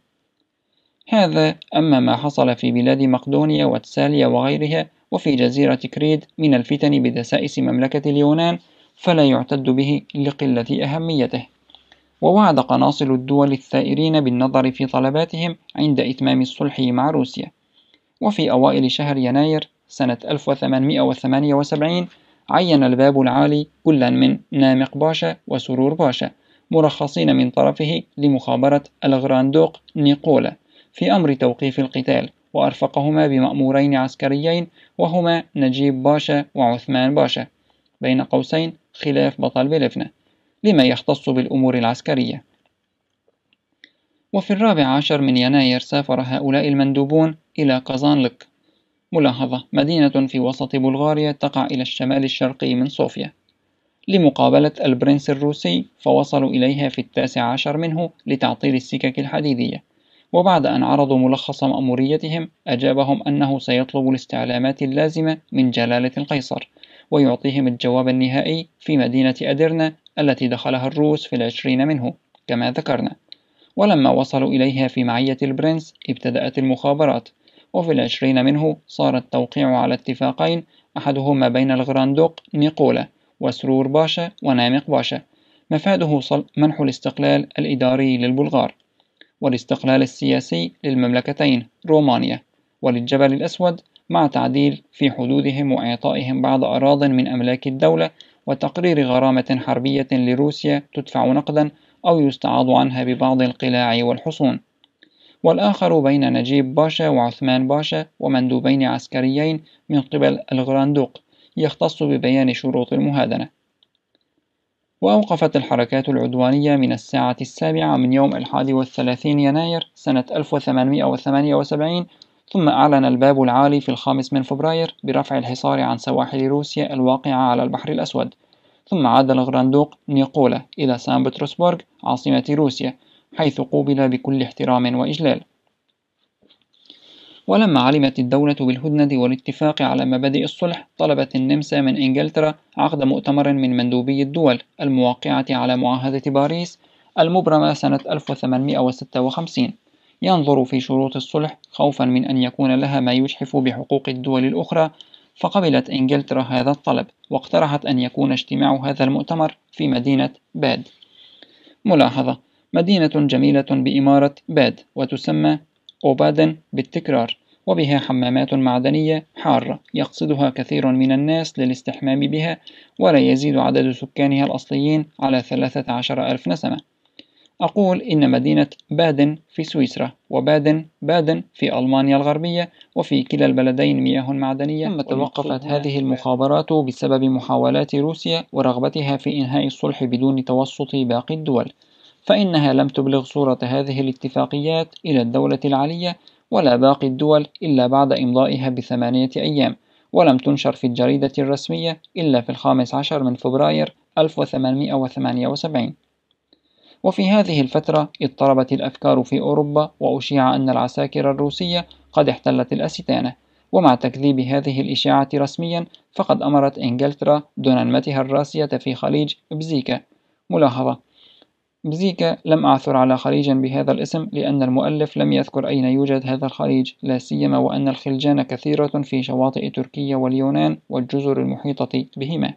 هذا أما ما حصل في بلاد مقدونيا وتساليا وغيرها وفي جزيرة كريت من الفتن بدسائس مملكة اليونان فلا يعتد به لقلة أهميته، ووعد قناصل الدول الثائرين بالنظر في طلباتهم عند إتمام الصلح مع روسيا. وفي أوائل شهر يناير سنة 1878 عين الباب العالي كلا من نامق باشا وسرور باشا مرخصين من طرفه لمخابرة الغراندوق نيقولا في أمر توقيف القتال، وأرفقهما بمأمورين عسكريين وهما نجيب باشا وعثمان باشا بين قوسين خلاف بطل بلفنة لما يختص بالأمور العسكرية. وفي 14 من يناير سافر هؤلاء المندوبون إلى قازانلق، ملاحظة: مدينة في وسط بلغاريا تقع إلى الشمال الشرقي من صوفيا، لمقابلة البرنس الروسي، فوصلوا إليها في 19 منه لتعطيل السكك الحديدية، وبعد أن عرضوا ملخص مأموريتهم أجابهم أنه سيطلب الاستعلامات اللازمة من جلالة القيصر ويعطيهم الجواب النهائي في مدينة أديرنا التي دخلها الروس في 20 منه كما ذكرنا. ولما وصلوا إليها في معية البرنس ابتدأت المخابرات، وفي 20 منه صار التوقيع على اتفاقين، أحدهما بين الغراندوق نيقولا وسرور باشا ونامق باشا، مفاده منح الاستقلال الإداري للبلغار والاستقلال السياسي للمملكتين رومانيا وللجبل الأسود، مع تعديل في حدودهم وإعطائهم بعض أراضٍ من أملاك الدولة، وتقرير غرامة حربية لروسيا تدفع نقدا أو يستعاض عنها ببعض القلاع والحصون. والآخر بين نجيب باشا وعثمان باشا ومندوبين عسكريين من قبل الغراندوق يختص ببيان شروط المهادنة. وأوقفت الحركات العدوانية من الساعة 7 من يوم 31 يناير سنة 1878، ثم أعلن الباب العالي في 5 من فبراير برفع الحصار عن سواحل روسيا الواقعة على البحر الأسود. ثم عاد الغراندوق نيقولا إلى سان بطرسبرغ عاصمة روسيا، حيث قوبل بكل احترام وإجلال. ولما علمت الدولة بالهدنة والاتفاق على مبادئ الصلح، طلبت النمسا من إنجلترا عقد مؤتمر من مندوبي الدول الموقعة على معاهدة باريس المبرمة سنة 1856 ينظر في شروط الصلح، خوفا من أن يكون لها ما يجحف بحقوق الدول الأخرى. فقبلت إنجلترا هذا الطلب، واقترحت أن يكون اجتماع هذا المؤتمر في مدينة باد. ملاحظة: مدينة جميلة بإمارة باد وتسمى أوبادن بالتكرار، وبها حمامات معدنية حارة يقصدها كثير من الناس للاستحمام بها، ولا يزيد عدد سكانها الأصليين على 13,000 نسمة. أقول إن مدينة بادن في سويسرا وبادن في ألمانيا الغربية، وفي كلا البلدين مياه معدنية. ثم توقفت هذه المخابرات بسبب محاولات روسيا ورغبتها في إنهاء الصلح بدون توسط باقي الدول، فإنها لم تبلغ صورة هذه الاتفاقيات إلى الدولة العلية ولا باقي الدول إلا بعد إمضائها ب8 أيام، ولم تنشر في الجريدة الرسمية إلا في 15 من فبراير 1878. وفي هذه الفترة اضطربت الأفكار في أوروبا، وأشيع أن العساكر الروسية قد احتلت الأستانة. ومع تكذيب هذه الإشاعة رسميا، فقد أمرت إنجلترا دونانمتها الراسية في خليج بزيكا. ملاحظة: بزيكا لم أعثر على خليج بهذا الاسم، لأن المؤلف لم يذكر أين يوجد هذا الخليج، لا سيما وأن الخلجان كثيرة في شواطئ تركيا واليونان والجزر المحيطة بهما،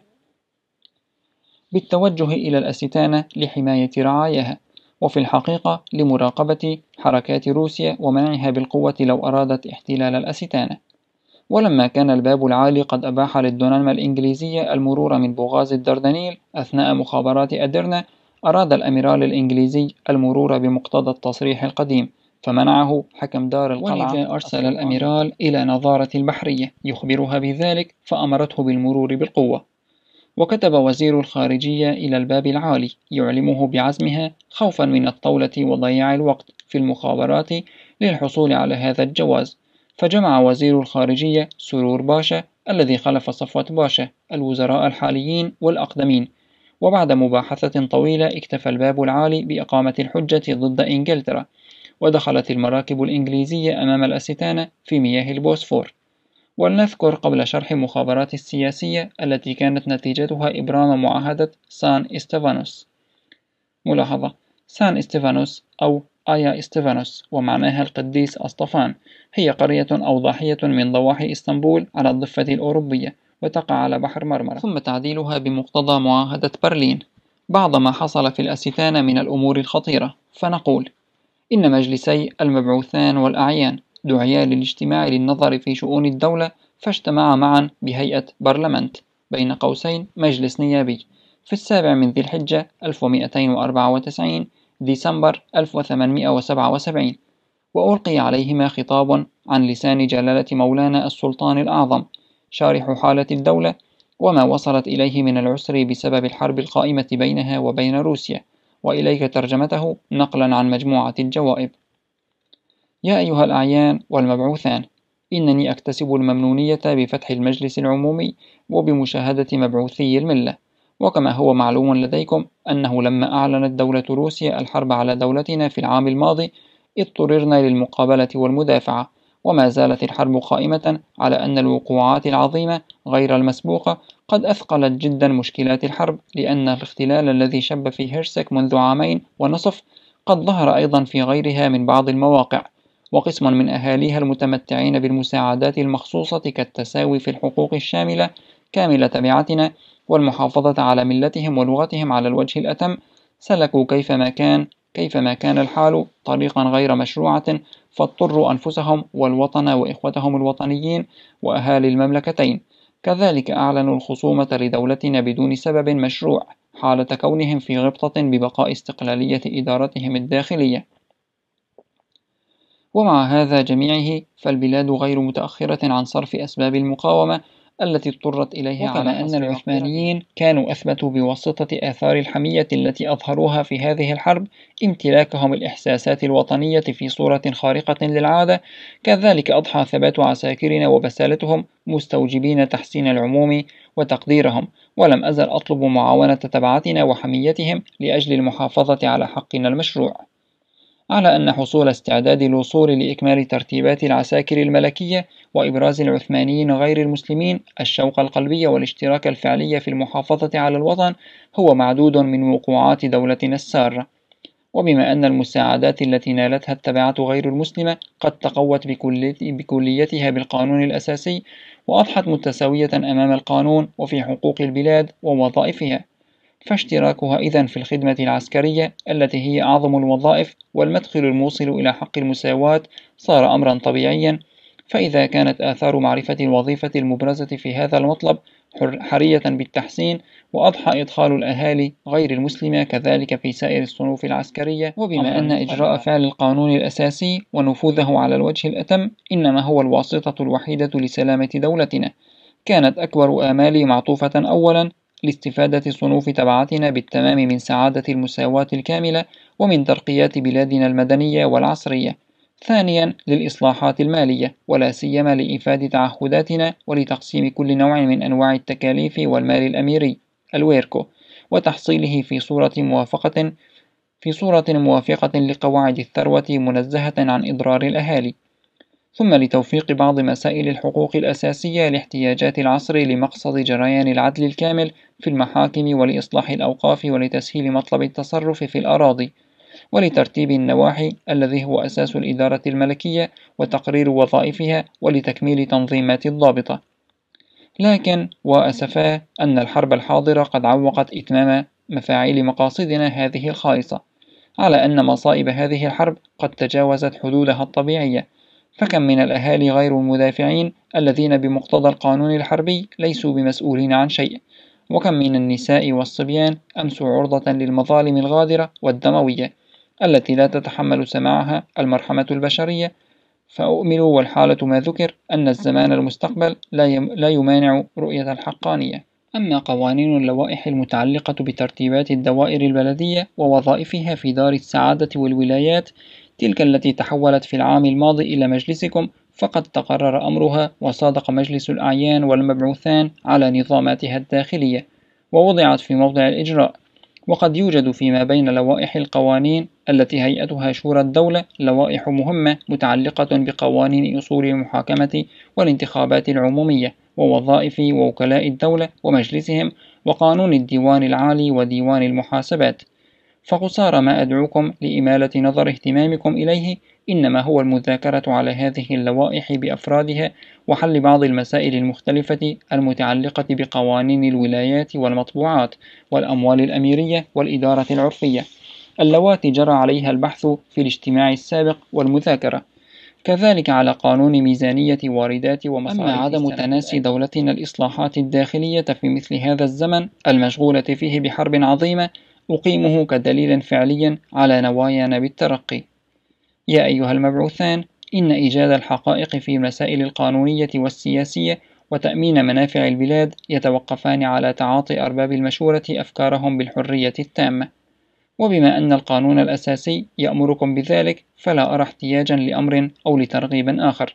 بالتوجه إلى الأستانة لحماية رعاياها، وفي الحقيقة لمراقبة حركات روسيا ومنعها بالقوة لو أرادت احتلال الأستانة. ولما كان الباب العالي قد أباح للدونانما الإنجليزية المرور من بوغاز الدردنيل أثناء مخابرات أديرنا، أراد الأميرال الإنجليزي المرور بمقتضى التصريح القديم، فمنعه حكم دار القلعة. ولذا أرسل الأميرال إلى نظارة البحرية يخبرها بذلك، فأمرته بالمرور بالقوة. وكتب وزير الخارجية إلى الباب العالي يعلمه بعزمها، خوفا من الطولة وضياع الوقت في المخابرات للحصول على هذا الجواز. فجمع وزير الخارجية سرور باشا الذي خلف صفوة باشا الوزراء الحاليين والأقدمين، وبعد مباحثة طويلة اكتفى الباب العالي بإقامة الحجة ضد إنجلترا، ودخلت المراكب الإنجليزية أمام الأستانة في مياه البوسفور. ولنذكر قبل شرح مخابرات السياسية التي كانت نتيجتها إبرام معاهدة سان إستيفانوس. ملاحظة: سان إستيفانوس أو آيا إستيفانوس ومعناها القديس أسطفان، هي قرية أو ضاحية من ضواحي إسطنبول على الضفة الأوروبية، وتقع على بحر مرمرة. ثم تعديلها بمقتضى معاهدة برلين بعض ما حصل في الأستانة من الأمور الخطيرة. فنقول إن مجلسي المبعوثان والأعيان دعيا للاجتماع للنظر في شؤون الدولة، فاجتمعا معا بهيئة برلمنت بين قوسين مجلس نيابي في 7 من ذي الحجة 1294 ديسمبر 1877، وألقي عليهما خطاب عن لسان جلالة مولانا السلطان الأعظم شارح حالة الدولة وما وصلت إليه من العسر بسبب الحرب القائمة بينها وبين روسيا، وإليك ترجمته نقلا عن مجموعة الجوائب. يا أيها الأعيان والمبعوثان، إنني أكتسب الممنونية بفتح المجلس العمومي وبمشاهدة مبعوثي الملة. وكما هو معلوم لديكم أنه لما أعلنت دولة روسيا الحرب على دولتنا في العام الماضي، اضطررنا للمقابلة والمدافعة، وما زالت الحرب قائمة، على أن الوقوعات العظيمة غير المسبوقة قد أثقلت جدا مشكلات الحرب، لأن الاختلال الذي شب في هرسك منذ 2.5 عام قد ظهر أيضا في غيرها من بعض المواقع، وقسم من أهاليها المتمتعين بالمساعدات المخصوصة كالتساوي في الحقوق الشاملة كامل تبعتنا والمحافظة على ملتهم ولغتهم على الوجه الأتم، سلكوا كيفما كان الحال طريقا غير مشروعة، فاضطروا أنفسهم والوطن وإخوتهم الوطنيين وأهالي المملكتين. كذلك أعلنوا الخصومة لدولتنا بدون سبب مشروع، حالة كونهم في غبطة ببقاء استقلالية إدارتهم الداخلية. ومع هذا جميعه فالبلاد غير متأخرة عن صرف أسباب المقاومة التي اضطرت إليها، وكما أن العثمانيين كانوا أثبتوا بواسطة آثار الحمية التي أظهروها في هذه الحرب امتلاكهم الإحساسات الوطنية في صورة خارقة للعادة، كذلك أضحى ثبات عساكرنا وبسالتهم مستوجبين تحسين العموم وتقديرهم، ولم أزل أطلب معاونة تبعاتنا وحميتهم لأجل المحافظة على حقنا المشروع. على أن حصول استعداد الوصول لإكمال ترتيبات العساكر الملكية وإبراز العثمانيين غير المسلمين الشوق القلبي والاشتراك الفعلي في المحافظة على الوطن هو معدود من وقوعات دولتنا السارة. وبما أن المساعدات التي نالتها التبعة غير المسلمة قد تقوت بكليتها بالقانون الأساسي وأضحت متساوية أمام القانون وفي حقوق البلاد ووظائفها، فاشتراكها إذن في الخدمة العسكرية التي هي أعظم الوظائف والمدخل الموصل إلى حق المساواة صار أمرا طبيعيا. فإذا كانت آثار معرفة الوظيفة المبرزة في هذا المطلب حرية بالتحسين، وأضحى إدخال الأهالي غير المسلمة كذلك في سائر الصنوف العسكرية، وبما أن إجراء فعل القانون الأساسي ونفوذه على الوجه الأتم إنما هو الواسطة الوحيدة لسلامة دولتنا، كانت أكبر آمالي معطوفة أولا لاستفادة صنوف تبعاتنا بالتمام من سعادة المساواة الكاملة ومن ترقيات بلادنا المدنية والعصرية، ثانيا للإصلاحات المالية ولا سيما لإيفاد تعهداتنا ولتقسيم كل نوع من أنواع التكاليف والمال الأميري الويركو وتحصيله في صورة موافقة لقواعد الثروة منزهة عن إضرار الأهالي، ثم لتوفيق بعض مسائل الحقوق الأساسية لاحتياجات العصر لمقصد جريان العدل الكامل في المحاكم ولإصلاح الأوقاف ولتسهيل مطلب التصرف في الأراضي ولترتيب النواحي الذي هو أساس الإدارة الملكية وتقرير وظائفها ولتكميل تنظيمات الضابطة. لكن وأسفاه أن الحرب الحاضرة قد عوقت إتمام مفاعيل مقاصدنا هذه الخالصة، على أن مصائب هذه الحرب قد تجاوزت حدودها الطبيعية، فكم من الأهالي غير المدافعين الذين بمقتضى القانون الحربي ليسوا بمسؤولين عن شيء، وكم من النساء والصبيان أمسوا عرضة للمظالم الغادرة والدموية التي لا تتحمل سماعها المرحمة البشرية. فأؤمل والحالة ما ذكر أن الزمان المستقبل لا يمانع رؤية الحقانية. أما قوانين اللوائح المتعلقة بترتيبات الدوائر البلدية ووظائفها في دار السعادة والولايات، تلك التي تحولت في العام الماضي إلى مجلسكم، فقد تقرر أمرها وصادق مجلس الأعيان والمبعوثان على نظاماتها الداخلية ووضعت في موضع الإجراء. وقد يوجد فيما بين لوائح القوانين التي هيئتها شورى الدولة لوائح مهمة متعلقة بقوانين أصول المحاكمة والانتخابات العمومية ووظائف ووكلاء الدولة ومجلسهم وقانون الديوان العالي وديوان المحاسبات. فقصار ما أدعوكم لإمالة نظر اهتمامكم إليه إنما هو المذاكرة على هذه اللوائح بأفرادها وحل بعض المسائل المختلفة المتعلقة بقوانين الولايات والمطبوعات والأموال الأميرية والإدارة العرفية اللواتي جرى عليها البحث في الاجتماع السابق والمذاكرة، كذلك على قانون ميزانية واردات ومصاريف. أما عدم تناسي دولتنا الإصلاحات الداخلية في مثل هذا الزمن المشغولة فيه بحرب عظيمة أقيمه كدليل فعلي على نوايانا بالترقي. يا أيها المبعوثان، إن إيجاد الحقائق في المسائل القانونية والسياسية وتأمين منافع البلاد يتوقفان على تعاطي أرباب المشورة أفكارهم بالحرية التامة، وبما أن القانون الأساسي يأمركم بذلك فلا أرى احتياجا لأمر أو لترغيب آخر.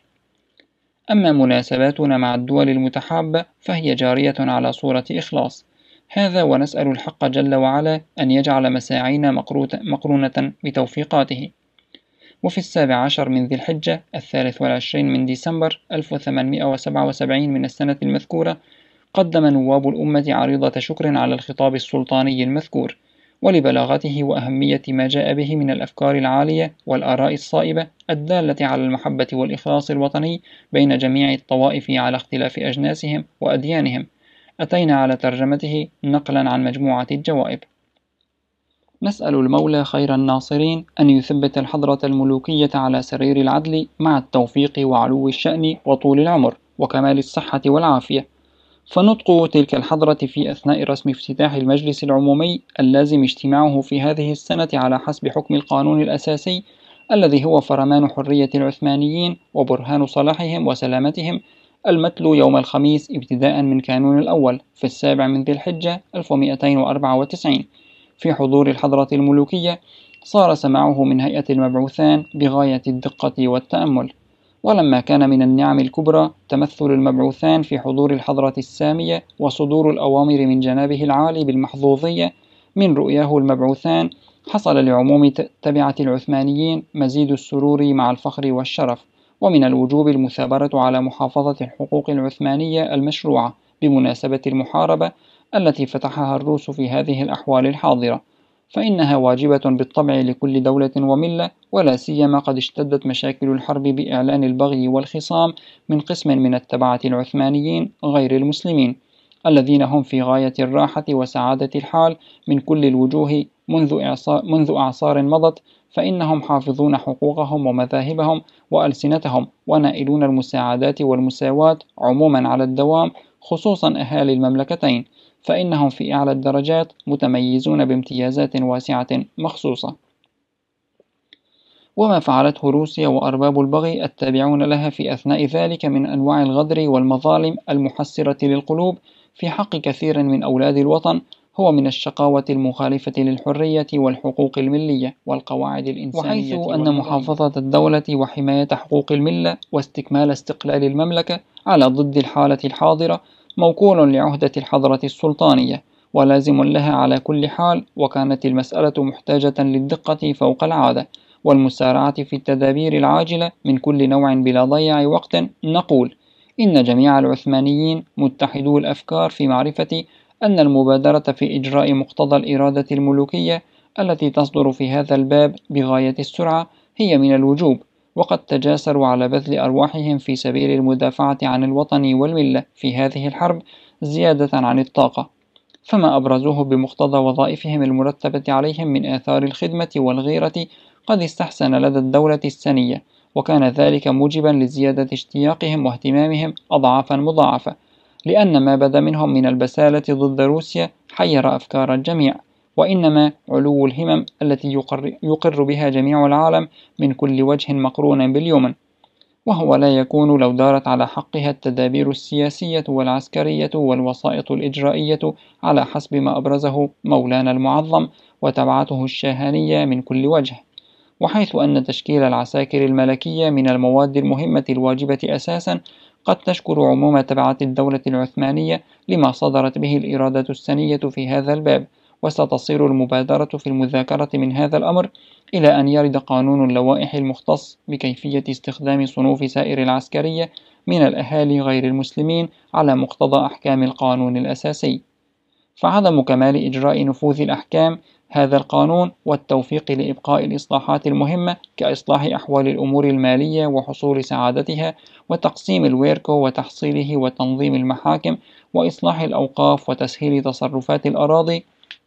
أما مناسباتنا مع الدول المتحابة فهي جارية على صورة إخلاص، هذا ونسأل الحق جل وعلا أن يجعل مساعينا مقرونة بتوفيقاته. وفي 17 من ذي الحجة 23 من ديسمبر 1877 من السنة المذكورة قدم نواب الأمة عريضة شكر على الخطاب السلطاني المذكور، ولبلاغته وأهمية ما جاء به من الأفكار العالية والآراء الصائبة الدالة على المحبة والإخلاص الوطني بين جميع الطوائف على اختلاف أجناسهم وأديانهم. أتينا على ترجمته نقلا عن مجموعة الجوائب. نسأل المولى خير الناصرين أن يثبت الحضرة الملوكية على سرير العدل مع التوفيق وعلو الشأن وطول العمر وكمال الصحة والعافية. فنطق تلك الحضرة في أثناء رسم افتتاح المجلس العمومي اللازم اجتماعه في هذه السنة على حسب حكم القانون الأساسي الذي هو فرمان حرية العثمانيين وبرهان صلاحهم وسلامتهم، المتلو يوم الخميس ابتداء من كانون الأول في 7 من ذي الحجة 1294 في حضور الحضرة الملوكية، صار سماعه من هيئة المبعوثان بغاية الدقة والتأمل. ولما كان من النعم الكبرى تمثل المبعوثان في حضور الحضرة السامية وصدور الأوامر من جنابه العالي بالمحظوظية من رؤياه المبعوثان، حصل لعموم تبعة العثمانيين مزيد السرور مع الفخر والشرف. ومن الوجوب المثابرة على محافظة الحقوق العثمانية المشروعة بمناسبة المحاربة التي فتحها الروس في هذه الأحوال الحاضرة، فإنها واجبة بالطبع لكل دولة وملة، ولا سيما قد اشتدت مشاكل الحرب بإعلان البغي والخصام من قسم من التبعة العثمانيين غير المسلمين، الذين هم في غاية الراحة وسعادة الحال من كل الوجوه منذ أعصار مضت، فإنهم حافظون حقوقهم ومذاهبهم وألسنتهم، ونائلون المساعدات والمساواة عموما على الدوام، خصوصا أهالي المملكتين، فإنهم في أعلى الدرجات متميزون بامتيازات واسعة مخصوصة. وما فعلته روسيا وأرباب البغي التابعون لها في أثناء ذلك من أنواع الغدر والمظالم المحسرة للقلوب في حق كثير من أولاد الوطن هو من الشقاوة المخالفة للحرية والحقوق الملية والقواعد الإنسانية، وحيث أن محافظة الدولة وحماية حقوق الملة واستكمال استقلال المملكة على ضد الحالة الحاضرة موكول لعهدة الحضرة السلطانية ولازم لها على كل حال، وكانت المسألة محتاجة للدقة فوق العادة والمسارعة في التدابير العاجلة من كل نوع بلا ضياع وقت. نقول إن جميع العثمانيين متحدو الأفكار في معرفة أن المبادرة في إجراء مقتضى الإرادة الملوكية التي تصدر في هذا الباب بغاية السرعة هي من الوجوب، وقد تجاسروا على بذل أرواحهم في سبيل المدافعة عن الوطن والملة في هذه الحرب زيادة عن الطاقة، فما أبرزوه بمقتضى وظائفهم المرتبة عليهم من آثار الخدمة والغيرة قد استحسن لدى الدولة السنية، وكان ذلك موجبا لزيادة اشتياقهم واهتمامهم أضعافا مضاعفة، لأن ما بدا منهم من البسالة ضد روسيا حير أفكار الجميع، وإنما علو الهمم التي يقر بها جميع العالم من كل وجه مقرون باليمن، وهو لا يكون لو دارت على حقها التدابير السياسية والعسكرية والوسائط الإجرائية على حسب ما أبرزه مولانا المعظم وتبعته الشاهانية من كل وجه. وحيث أن تشكيل العساكر الملكية من المواد المهمة الواجبة أساسا قد تشكر عموم تبعات الدولة العثمانية لما صدرت به الإرادة السنية في هذا الباب، وستصير المبادرة في المذاكرة من هذا الأمر إلى أن يرد قانون اللوائح المختص بكيفية استخدام صنوف سائر العسكرية من الأهالي غير المسلمين على مقتضى أحكام القانون الأساسي. فعدم كمال إجراء نفوذ الأحكام هذا القانون والتوفيق لإبقاء الإصلاحات المهمة كإصلاح أحوال الأمور المالية وحصول سعادتها وتقسيم الويركو وتحصيله وتنظيم المحاكم وإصلاح الأوقاف وتسهيل تصرفات الأراضي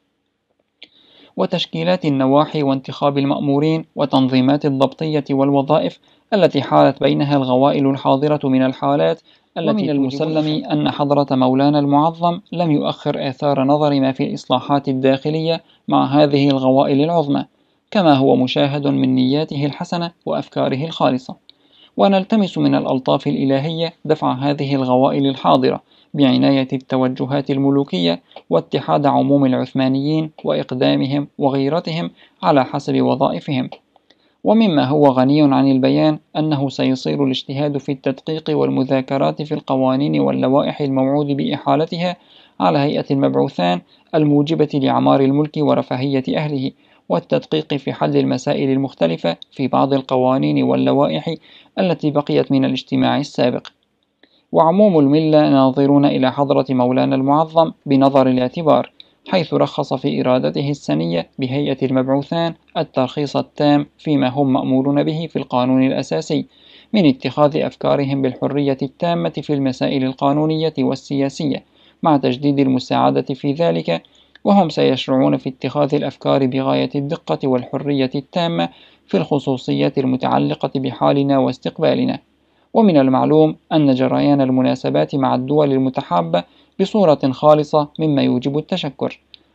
وتشكيلات النواحي وانتخاب المأمورين وتنظيمات الضبطية والوظائف التي حالت بينها الغوائل الحاضرة من الحالات التي ومن المسلم أن حضرة مولانا المعظم لم يؤخر آثار نظر ما في الإصلاحات الداخلية مع هذه الغوائل العظمى، كما هو مشاهد من نياته الحسنة وأفكاره الخالصة، ونلتمس من الألطاف الإلهية دفع هذه الغوائل الحاضرة بعناية التوجهات الملوكية واتحاد عموم العثمانيين وإقدامهم وغيرتهم على حسب وظائفهم. ومما هو غني عن البيان أنه سيصير الاجتهاد في التدقيق والمذاكرات في القوانين واللوائح الموعود بإحالتها على هيئة المبعوثان الموجبة لإعمار الملك ورفاهية أهله، والتدقيق في حل المسائل المختلفة في بعض القوانين واللوائح التي بقيت من الاجتماع السابق. وعموم الملة ناظرون إلى حضرة مولانا المعظم بنظر الاعتبار، حيث رخص في إرادته السنية بهيئة المبعوثان الترخيص التام فيما هم مأمورون به في القانون الأساسي من اتخاذ أفكارهم بالحرية التامة في المسائل القانونية والسياسية، مع تجديد المساعدة في ذلك، وهم سيشرعون في اتخاذ الأفكار بغاية الدقة والحرية التامة في الخصوصيات المتعلقة بحالنا واستقبالنا. ومن المعلوم أن جريان المناسبات مع الدول المتحابة بصورة خالصة مما يوجب التشكر،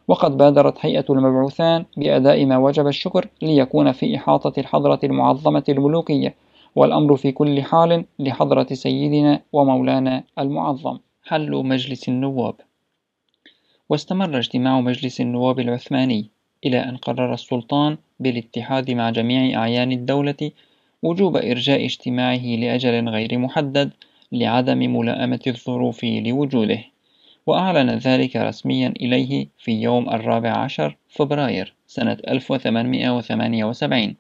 وقد بادرت هيئة المبعوثان بأداء ما وجب الشكر ليكون في إحاطة الحضرة المعظمة الملوكية، والأمر في كل حال لحضرة سيدنا ومولانا المعظم. حل مجلس النواب. واستمر اجتماع مجلس النواب العثماني إلى أن قرر السلطان بالاتحاد مع جميع أعيان الدولة وجوب إرجاء اجتماعه لأجل غير محدد لعدم ملائمة الظروف لوجوده، وأعلن ذلك رسميا إليه في يوم 14 فبراير سنة 1878.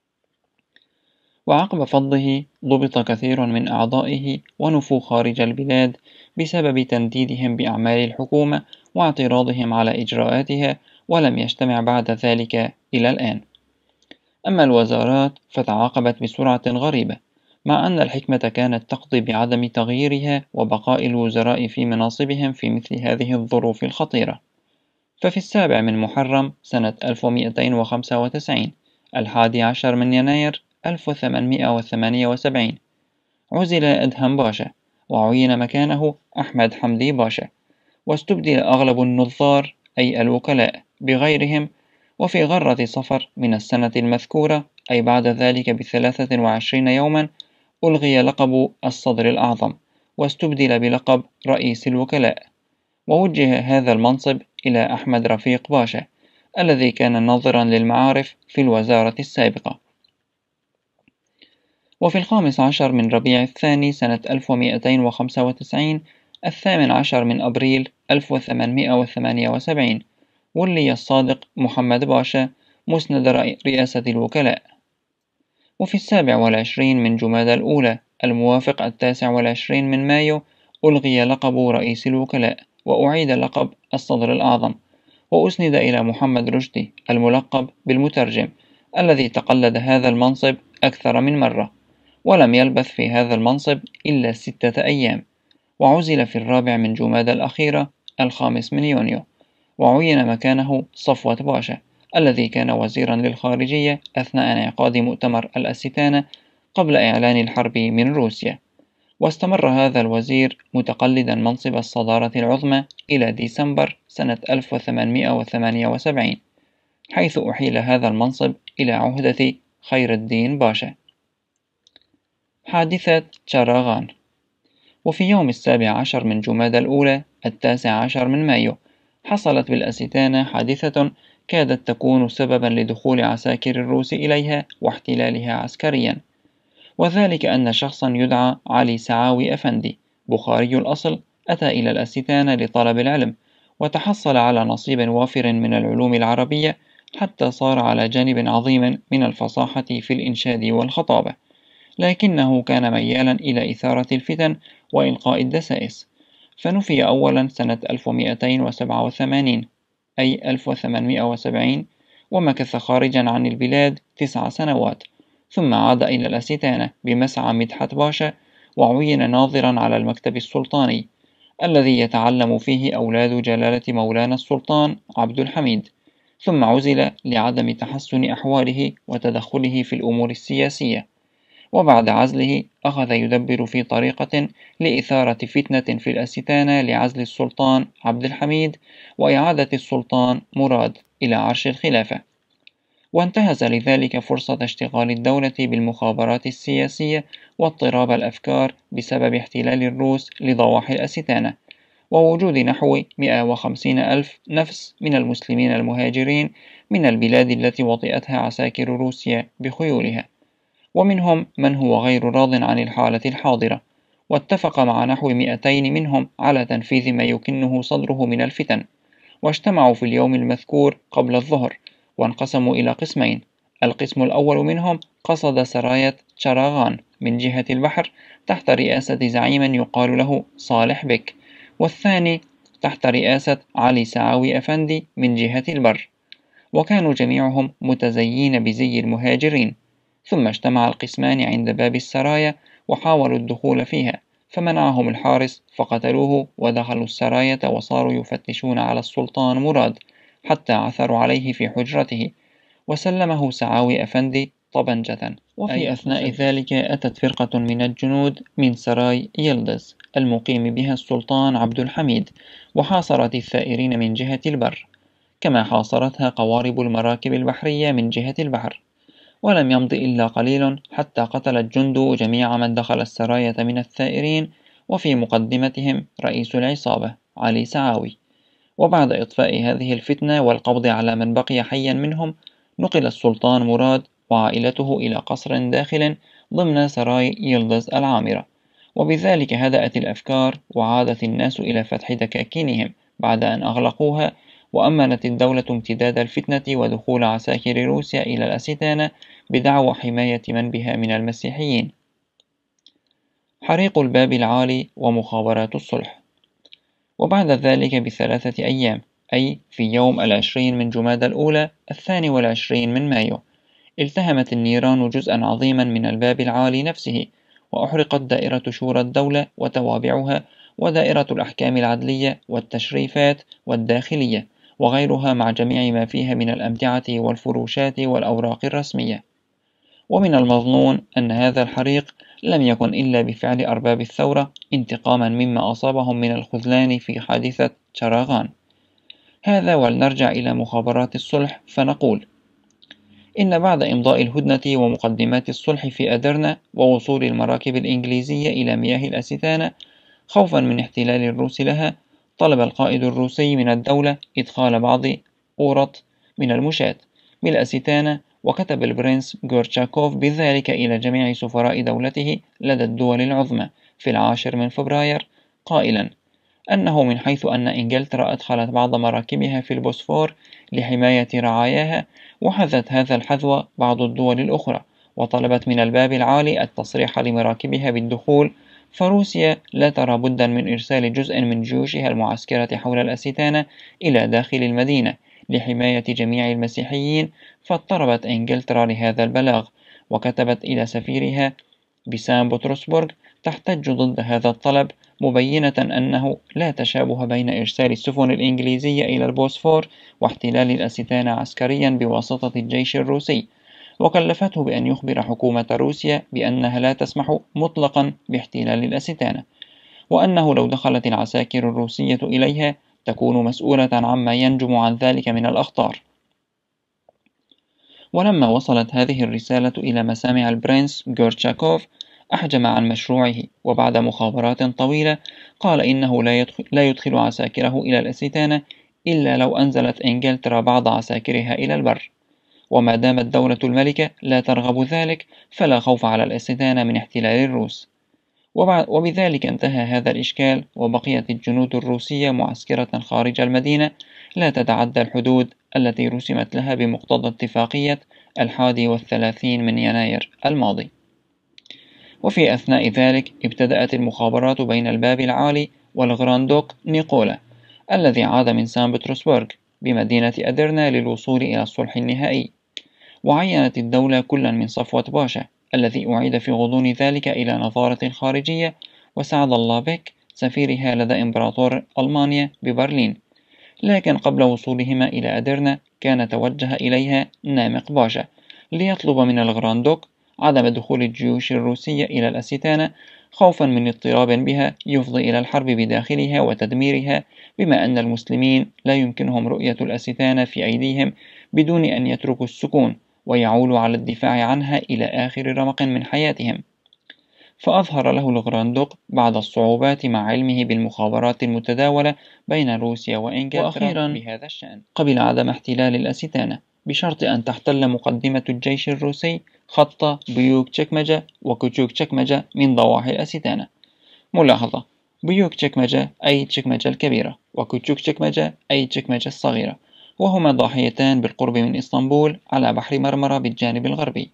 وعقب فضه ضبط كثير من أعضائه ونفوا خارج البلاد بسبب تنديدهم بأعمال الحكومة واعتراضهم على إجراءاتها، ولم يجتمع بعد ذلك إلى الآن. أما الوزارات فتعاقبت بسرعة غريبة، مع أن الحكمة كانت تقضي بعدم تغييرها وبقاء الوزراء في مناصبهم في مثل هذه الظروف الخطيرة. ففي 7 من محرم سنة 1295 11 من يناير 1878 عزل أدهم باشا وعين مكانه أحمد حمدي باشا، واستبدل أغلب النظار أي الوكلاء بغيرهم. وفي غرة صفر من السنة المذكورة أي بعد ذلك ب23 يوما ألغي لقب الصدر الأعظم واستبدل بلقب رئيس الوكلاء، ووجه هذا المنصب إلى أحمد رفيق باشا الذي كان ناظرا للمعارف في الوزارة السابقة. وفي 15 من ربيع الثاني سنة 1295 18 من أبريل 1878 ولي الصادق محمد باشا مسند رئاسة الوكلاء. وفي 27 من جمادى الأولى الموافق 29 من مايو ألغي لقب رئيس الوكلاء وأعيد لقب الصدر الأعظم، وأسند إلى محمد رشدي الملقب بالمترجم الذي تقلد هذا المنصب أكثر من مرة، ولم يلبث في هذا المنصب إلا 6 أيام، وعزل في 4 من جمادى الأخيرة 5 من يونيو، وعين مكانه صفوة باشا الذي كان وزيرا للخارجية أثناء انعقاد مؤتمر الأستانة قبل إعلان الحرب من روسيا. واستمر هذا الوزير متقلدا منصب الصدارة العظمى إلى ديسمبر سنة 1878، حيث أحيل هذا المنصب إلى عهدة خير الدين باشا. حادثة شاراغان. وفي يوم 17 من جمادى الأولى 19 من مايو حصلت بالأستانة حادثة كادت تكون سببا لدخول عساكر الروس إليها واحتلالها عسكريا، وذلك أن شخصا يدعى علي سعاوي أفندي بخاري الأصل أتى إلى الأستانة لطلب العلم، وتحصل على نصيب وافر من العلوم العربية حتى صار على جانب عظيم من الفصاحة في الإنشاد والخطابة، لكنه كان ميالا إلى إثارة الفتن وإلقاء الدسائس، فنفي أولا سنة 1287 أي 1870 ومكث خارجا عن البلاد 9 سنوات، ثم عاد إلى الأستانة بمسعى مدحت باشا وعين ناظرا على المكتب السلطاني الذي يتعلم فيه أولاد جلالة مولانا السلطان عبد الحميد، ثم عزل لعدم تحسن أحواله وتدخله في الأمور السياسية. وبعد عزله أخذ يدبر في طريقة لإثارة فتنة في الأستانة لعزل السلطان عبد الحميد وإعادة السلطان مراد إلى عرش الخلافة، وانتهز لذلك فرصة اشتغال الدولة بالمخابرات السياسية واضطراب الأفكار بسبب احتلال الروس لضواحي الأستانة ووجود نحو 150 ألف نفس من المسلمين المهاجرين من البلاد التي وطئتها عساكر روسيا بخيولها، ومنهم من هو غير راض عن الحالة الحاضرة، واتفق مع نحو 200 منهم على تنفيذ ما يكنه صدره من الفتن. واجتمعوا في اليوم المذكور قبل الظهر وانقسموا إلى قسمين، القسم الأول منهم قصد سراية شاراغان من جهة البحر تحت رئاسة زعيم يقال له صالح بك، والثاني تحت رئاسة علي سعاوي أفندي من جهة البر، وكانوا جميعهم متزيين بزي المهاجرين. ثم اجتمع القسمان عند باب السرايا وحاولوا الدخول فيها، فمنعهم الحارس فقتلوه ودخلوا السراية وصاروا يفتشون على السلطان مراد حتى عثروا عليه في حجرته وسلمه سعاوي أفندي طبنجة. وفي أثناء ذلك أتت فرقة من الجنود من سراي يلدز المقيم بها السلطان عبد الحميد وحاصرت الثائرين من جهة البر، كما حاصرتها قوارب المراكب البحرية من جهة البحر. ولم يمض إلا قليل حتى قتل الجند جميع من دخل السراية من الثائرين، وفي مقدمتهم رئيس العصابة علي سعاوي. وبعد إطفاء هذه الفتنة والقبض على من بقي حيا منهم، نقل السلطان مراد وعائلته إلى قصر داخل ضمن سراي يلدز العامرة، وبذلك هدأت الأفكار وعادت الناس إلى فتح دكاكينهم بعد أن أغلقوها، وأمنت الدولة امتداد الفتنة ودخول عساكر روسيا إلى الأستانة بدعوى حماية من بها من المسيحيين. حريق الباب العالي ومخابرات الصلح. وبعد ذلك ب3 أيام، أي في يوم 20 من جمادى الأولى 22 من مايو، التهمت النيران جزءا عظيما من الباب العالي نفسه، وأحرقت دائرة شورى الدولة وتوابعها، ودائرة الأحكام العدلية والتشريفات والداخلية وغيرها، مع جميع ما فيها من الأمتعة والفروشات والأوراق الرسمية. ومن المظنون أن هذا الحريق لم يكن إلا بفعل أرباب الثورة انتقاما مما أصابهم من الخذلان في حادثة شراغان. هذا ولنرجع إلى مخابرات الصلح فنقول إن بعد إمضاء الهدنة ومقدمات الصلح في أدرنا ووصول المراكب الإنجليزية إلى مياه الأستانة خوفا من احتلال الروس لها، طلب القائد الروسي من الدولة إدخال بعض أورط من المشاة بالأستانة، وكتب البرنس غورتشاكوف بذلك إلى جميع سفراء دولته لدى الدول العظمى في 10 من فبراير، قائلا أنه من حيث أن إنجلترا أدخلت بعض مراكبها في البوسفور لحماية رعاياها، وحذت هذا الحذو بعض الدول الأخرى وطلبت من الباب العالي التصريح لمراكبها بالدخول، فروسيا لا ترى بدا من إرسال جزء من جيوشها المعسكرة حول الأستانة إلى داخل المدينة لحماية جميع المسيحيين، فاضطربت إنجلترا لهذا البلاغ، وكتبت إلى سفيرها بسان بطرسبرغ تحتج ضد هذا الطلب، مبينة أنه لا تشابه بين إرسال السفن الإنجليزية إلى البوسفور واحتلال الأستانة عسكريا بواسطة الجيش الروسي، وكلفته بأن يخبر حكومة روسيا بأنها لا تسمح مطلقا باحتلال الأستانة، وأنه لو دخلت العساكر الروسية إليها تكون مسؤولة عما ينجم عن ذلك من الأخطار. ولما وصلت هذه الرسالة إلى مسامع البرنس غورتشاكوف أحجم عن مشروعه، وبعد مخابرات طويلة قال إنه لا يدخل عساكره إلى الأستانة إلا لو أنزلت إنجلترا بعض عساكرها إلى البر، وما دامت دولة الملكة لا ترغب ذلك فلا خوف على الأستانة من احتلال الروس. وبذلك انتهى هذا الإشكال، وبقيت الجنود الروسية معسكرة خارج المدينة لا تتعدى الحدود التي رسمت لها بمقتضى اتفاقية 31 من يناير الماضي. وفي أثناء ذلك ابتدأت المخابرات بين الباب العالي والغراندوك نيقولا الذي عاد من سان بطرسبرغ بمدينة أدرنا للوصول إلى الصلح النهائي، وعينت الدولة كلا من صفوة باشا الذي أعيد في غضون ذلك إلى نظارة خارجية، وسعد الله بك سفيرها لدى إمبراطور ألمانيا ببرلين، لكن قبل وصولهما إلى أدرنا كان توجه إليها نامق باشا ليطلب من الغراندوك عدم دخول الجيوش الروسية إلى الأستانة، خوفا من اضطراب بها يفضي إلى الحرب بداخلها وتدميرها، بما أن المسلمين لا يمكنهم رؤية الأستانة في أيديهم بدون أن يتركوا السكون ويعولوا على الدفاع عنها إلى آخر رمق من حياتهم. فأظهر له الغراندوق بعض الصعوبات مع علمه بالمخابرات المتداولة بين روسيا وإنجلترا، وأخيرا بهذا الشأن قبل عدم احتلال الأستانة بشرط أن تحتل مقدمة الجيش الروسي خط بيوك تشكمجة وكوتشوك تشكمجة من ضواحي الأستانة. ملاحظة: بيوك تشكمجة أي تشكمجة الكبيرة، وكوتشوك تشكمجة أي تشكمجة الصغيرة، وهما ضاحيتان بالقرب من إسطنبول على بحر مرمرة بالجانب الغربي.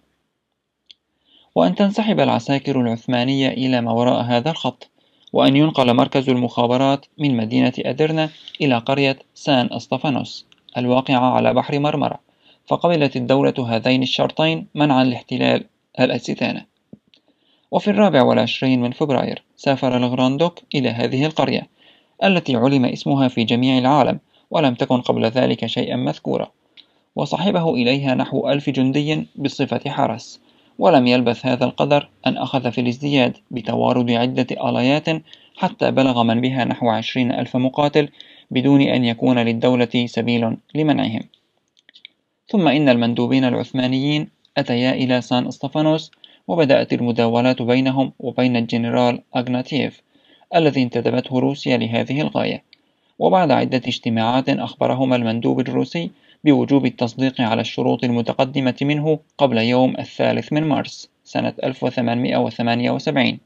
وأن تنسحب العساكر العثمانية إلى ما وراء هذا الخط، وأن ينقل مركز المخابرات من مدينة أدرنا إلى قرية سان أسطفانوس الواقعة على بحر مرمرة، فقبلت الدولة هذين الشرطين منعا لاحتلال الأستانة. وفي 24 من فبراير سافر الغراندوك إلى هذه القرية التي علم اسمها في جميع العالم ولم تكن قبل ذلك شيئا مذكورا، وصحبه إليها نحو 1000 جندي بصفة حرس. ولم يلبث هذا القدر أن أخذ في الازدياد بتوارد عدة آليات حتى بلغ من بها نحو 20,000 مقاتل بدون أن يكون للدولة سبيل لمنعهم. ثم إن المندوبين العثمانيين أتيا إلى سان اسطفانوس، وبدأت المداولات بينهم وبين الجنرال أغناتييف الذي انتدبته روسيا لهذه الغاية. وبعد عدة اجتماعات أخبرهما المندوب الروسي بوجوب التصديق على الشروط المتقدمة منه قبل يوم 3 مارس سنة 1878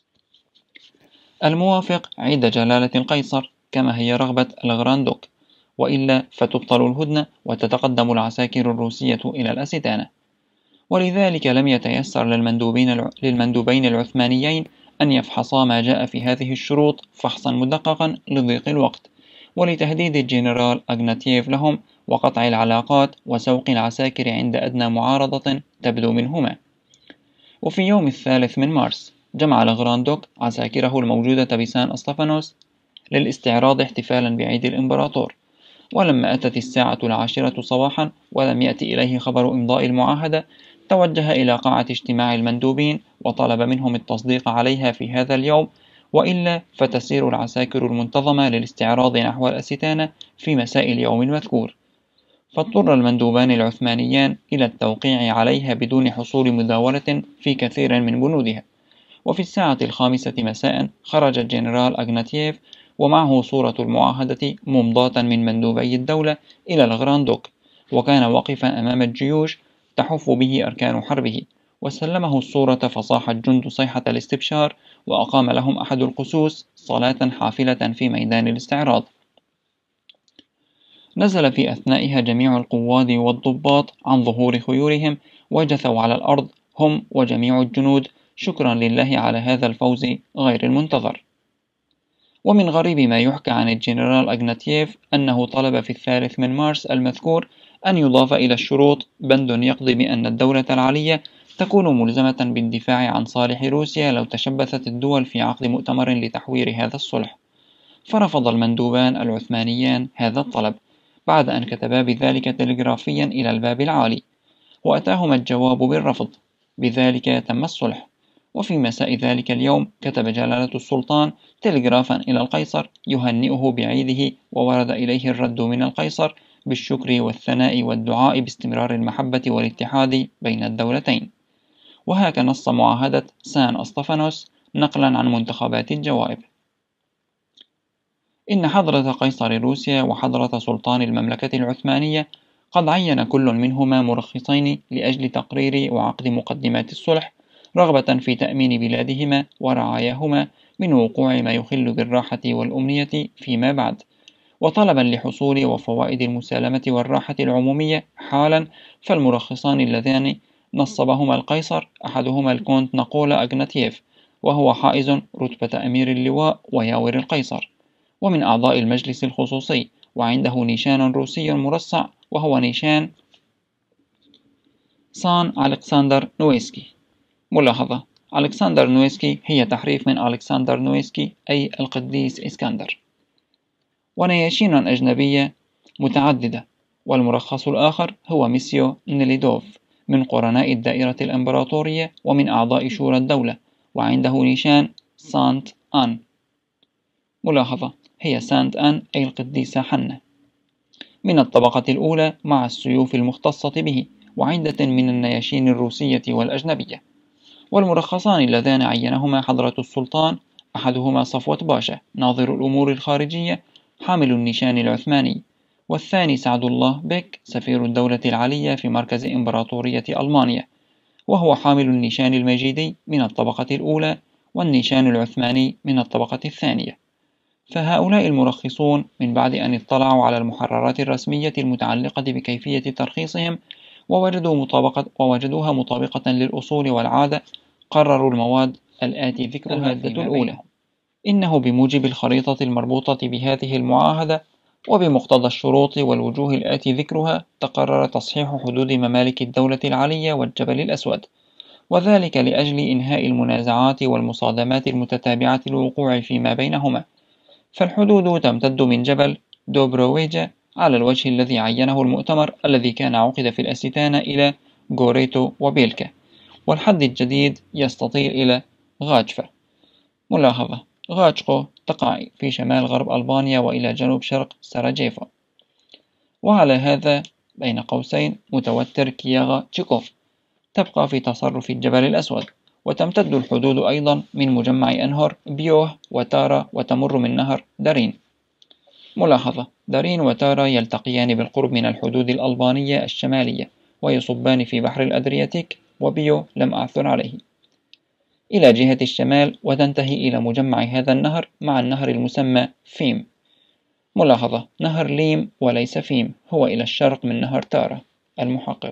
الموافق عيد جلالة القيصر، كما هي رغبة الغراند دوك، وإلا فتبطل الهدنة وتتقدم العساكر الروسية إلى الأستانة. ولذلك لم يتيسر للمندوبين العثمانيين أن يفحصا ما جاء في هذه الشروط فحصا مدققا لضيق الوقت، ولتهديد الجنرال أغناتييف لهم وقطع العلاقات وسوق العساكر عند أدنى معارضة تبدو منهما. وفي يوم 3 مارس جمع الغراند دوك عساكره الموجودة بسان اسطفانوس للاستعراض احتفالا بعيد الإمبراطور. ولما أتت الساعة 10 صباحا ولم يأتي إليه خبر إمضاء المعاهدة، توجه إلى قاعة اجتماع المندوبين وطلب منهم التصديق عليها في هذا اليوم، وإلا فتسير العساكر المنتظمة للاستعراض نحو الأستانة في مساء اليوم المذكور. فاضطر المندوبان العثمانيان إلى التوقيع عليها بدون حصول مداولة في كثير من بنودها. وفي الساعة 5 مساء خرج الجنرال أغناتييف ومعه صورة المعاهدة ممضاة من مندوبي الدولة إلى الغراند دوك، وكان واقفا أمام الجيوش تحف به أركان حربه، وسلمه الصورة فصاح الجند صيحة الاستبشار، وأقام لهم أحد القسوس صلاة حافلة في ميدان الاستعراض. نزل في أثنائها جميع القواد والضباط عن ظهور خيولهم، وجثوا على الأرض هم وجميع الجنود شكرا لله على هذا الفوز غير المنتظر. ومن غريب ما يحكى عن الجنرال أغناتييف أنه طلب في 3 مارس المذكور أن يضاف إلى الشروط بند يقضي بأن الدولة العلية تكون ملزمة بالدفاع عن صالح روسيا لو تشبثت الدول في عقد مؤتمر لتحوير هذا الصلح. فرفض المندوبان العثمانيان هذا الطلب بعد أن كتبا بذلك تلغرافيا إلى الباب العالي، وأتاهما الجواب بالرفض. بذلك تم الصلح. وفي مساء ذلك اليوم كتب جلالة السلطان تلغرافا إلى القيصر يهنئه بعيده، وورد إليه الرد من القيصر بالشكر والثناء والدعاء باستمرار المحبة والاتحاد بين الدولتين. وهكذا نص معاهدة سان اسطفانوس نقلا عن منتخبات الجوائب: إن حضرة قيصر روسيا وحضرة سلطان المملكة العثمانية قد عين كل منهما مرخصين لأجل تقرير وعقد مقدمات الصلح، رغبة في تأمين بلادهما ورعاياهما من وقوع ما يخل بالراحة والأمنية فيما بعد، وطلبا لحصول وفوائد المسالمة والراحة العمومية حالا. فالمرخصان اللذان نصبهما القيصر أحدهما الكونت نقولا أغناتييف، وهو حائز رتبة أمير اللواء وياور القيصر، ومن أعضاء المجلس الخصوصي، وعنده نيشان روسي مرصع وهو نيشان سان ألكسندر نويسكي. ملاحظة: ألكسندر نويسكي هي تحريف من ألكسندر نويسكي أي القديس إسكندر. ونياشين أجنبية متعددة. والمرخص الآخر هو ميسيو نيليدوف من قرناء الدائرة الإمبراطورية ومن أعضاء شورى الدولة، وعنده نيشان سانت آن. ملاحظة: هي سانت آن أي القديسة حنة، من الطبقة الأولى مع السيوف المختصة به، وعدة من النياشين الروسية والأجنبية. والمرخصان اللذان عينهما حضرة السلطان أحدهما صفوة باشا ناظر الأمور الخارجية حامل النيشان العثماني، والثاني سعد الله بك سفير الدولة العلية في مركز إمبراطورية ألمانيا، وهو حامل النيشان المجيدي من الطبقة الأولى والنيشان العثماني من الطبقة الثانية. فهؤلاء المرخصون من بعد أن اطلعوا على المحررات الرسمية المتعلقة بكيفية ترخيصهم ووجدوها مطابقة للأصول والعادة، قرروا المواد الآتي ذكرها. المادة الأولى: إنه بموجب الخريطة المربوطة بهذه المعاهدة وبمقتضى الشروط والوجوه الآتي ذكرها تقرر تصحيح حدود ممالك الدولة العلية والجبل الأسود، وذلك لأجل إنهاء المنازعات والمصادمات المتتابعة الوقوع فيما بينهما. فالحدود تمتد من جبل دوبرويجا على الوجه الذي عينه المؤتمر الذي كان عقد في الأستانة إلى غوريتو وبيلكا، والحد الجديد يستطيل إلى غاتشفا. ملاحظة: غاتشقو تقع في شمال غرب ألبانيا وإلى جنوب شرق ساراجيفو. وعلى هذا بين قوسين متوتر كياغا تشيكوف تبقى في تصرف الجبل الأسود، وتمتد الحدود أيضا من مجمع أنهر بيوه وتارا وتمر من نهر دارين. ملاحظة: دارين وتارا يلتقيان بالقرب من الحدود الألبانية الشمالية ويصبان في بحر الأدرياتيك، وبيو لم أعثر عليه، إلى جهة الشمال، وتنتهي إلى مجمع هذا النهر مع النهر المسمى فيم. ملاحظة: نهر ليم وليس فيم، هو إلى الشرق من نهر تارا. المحقق.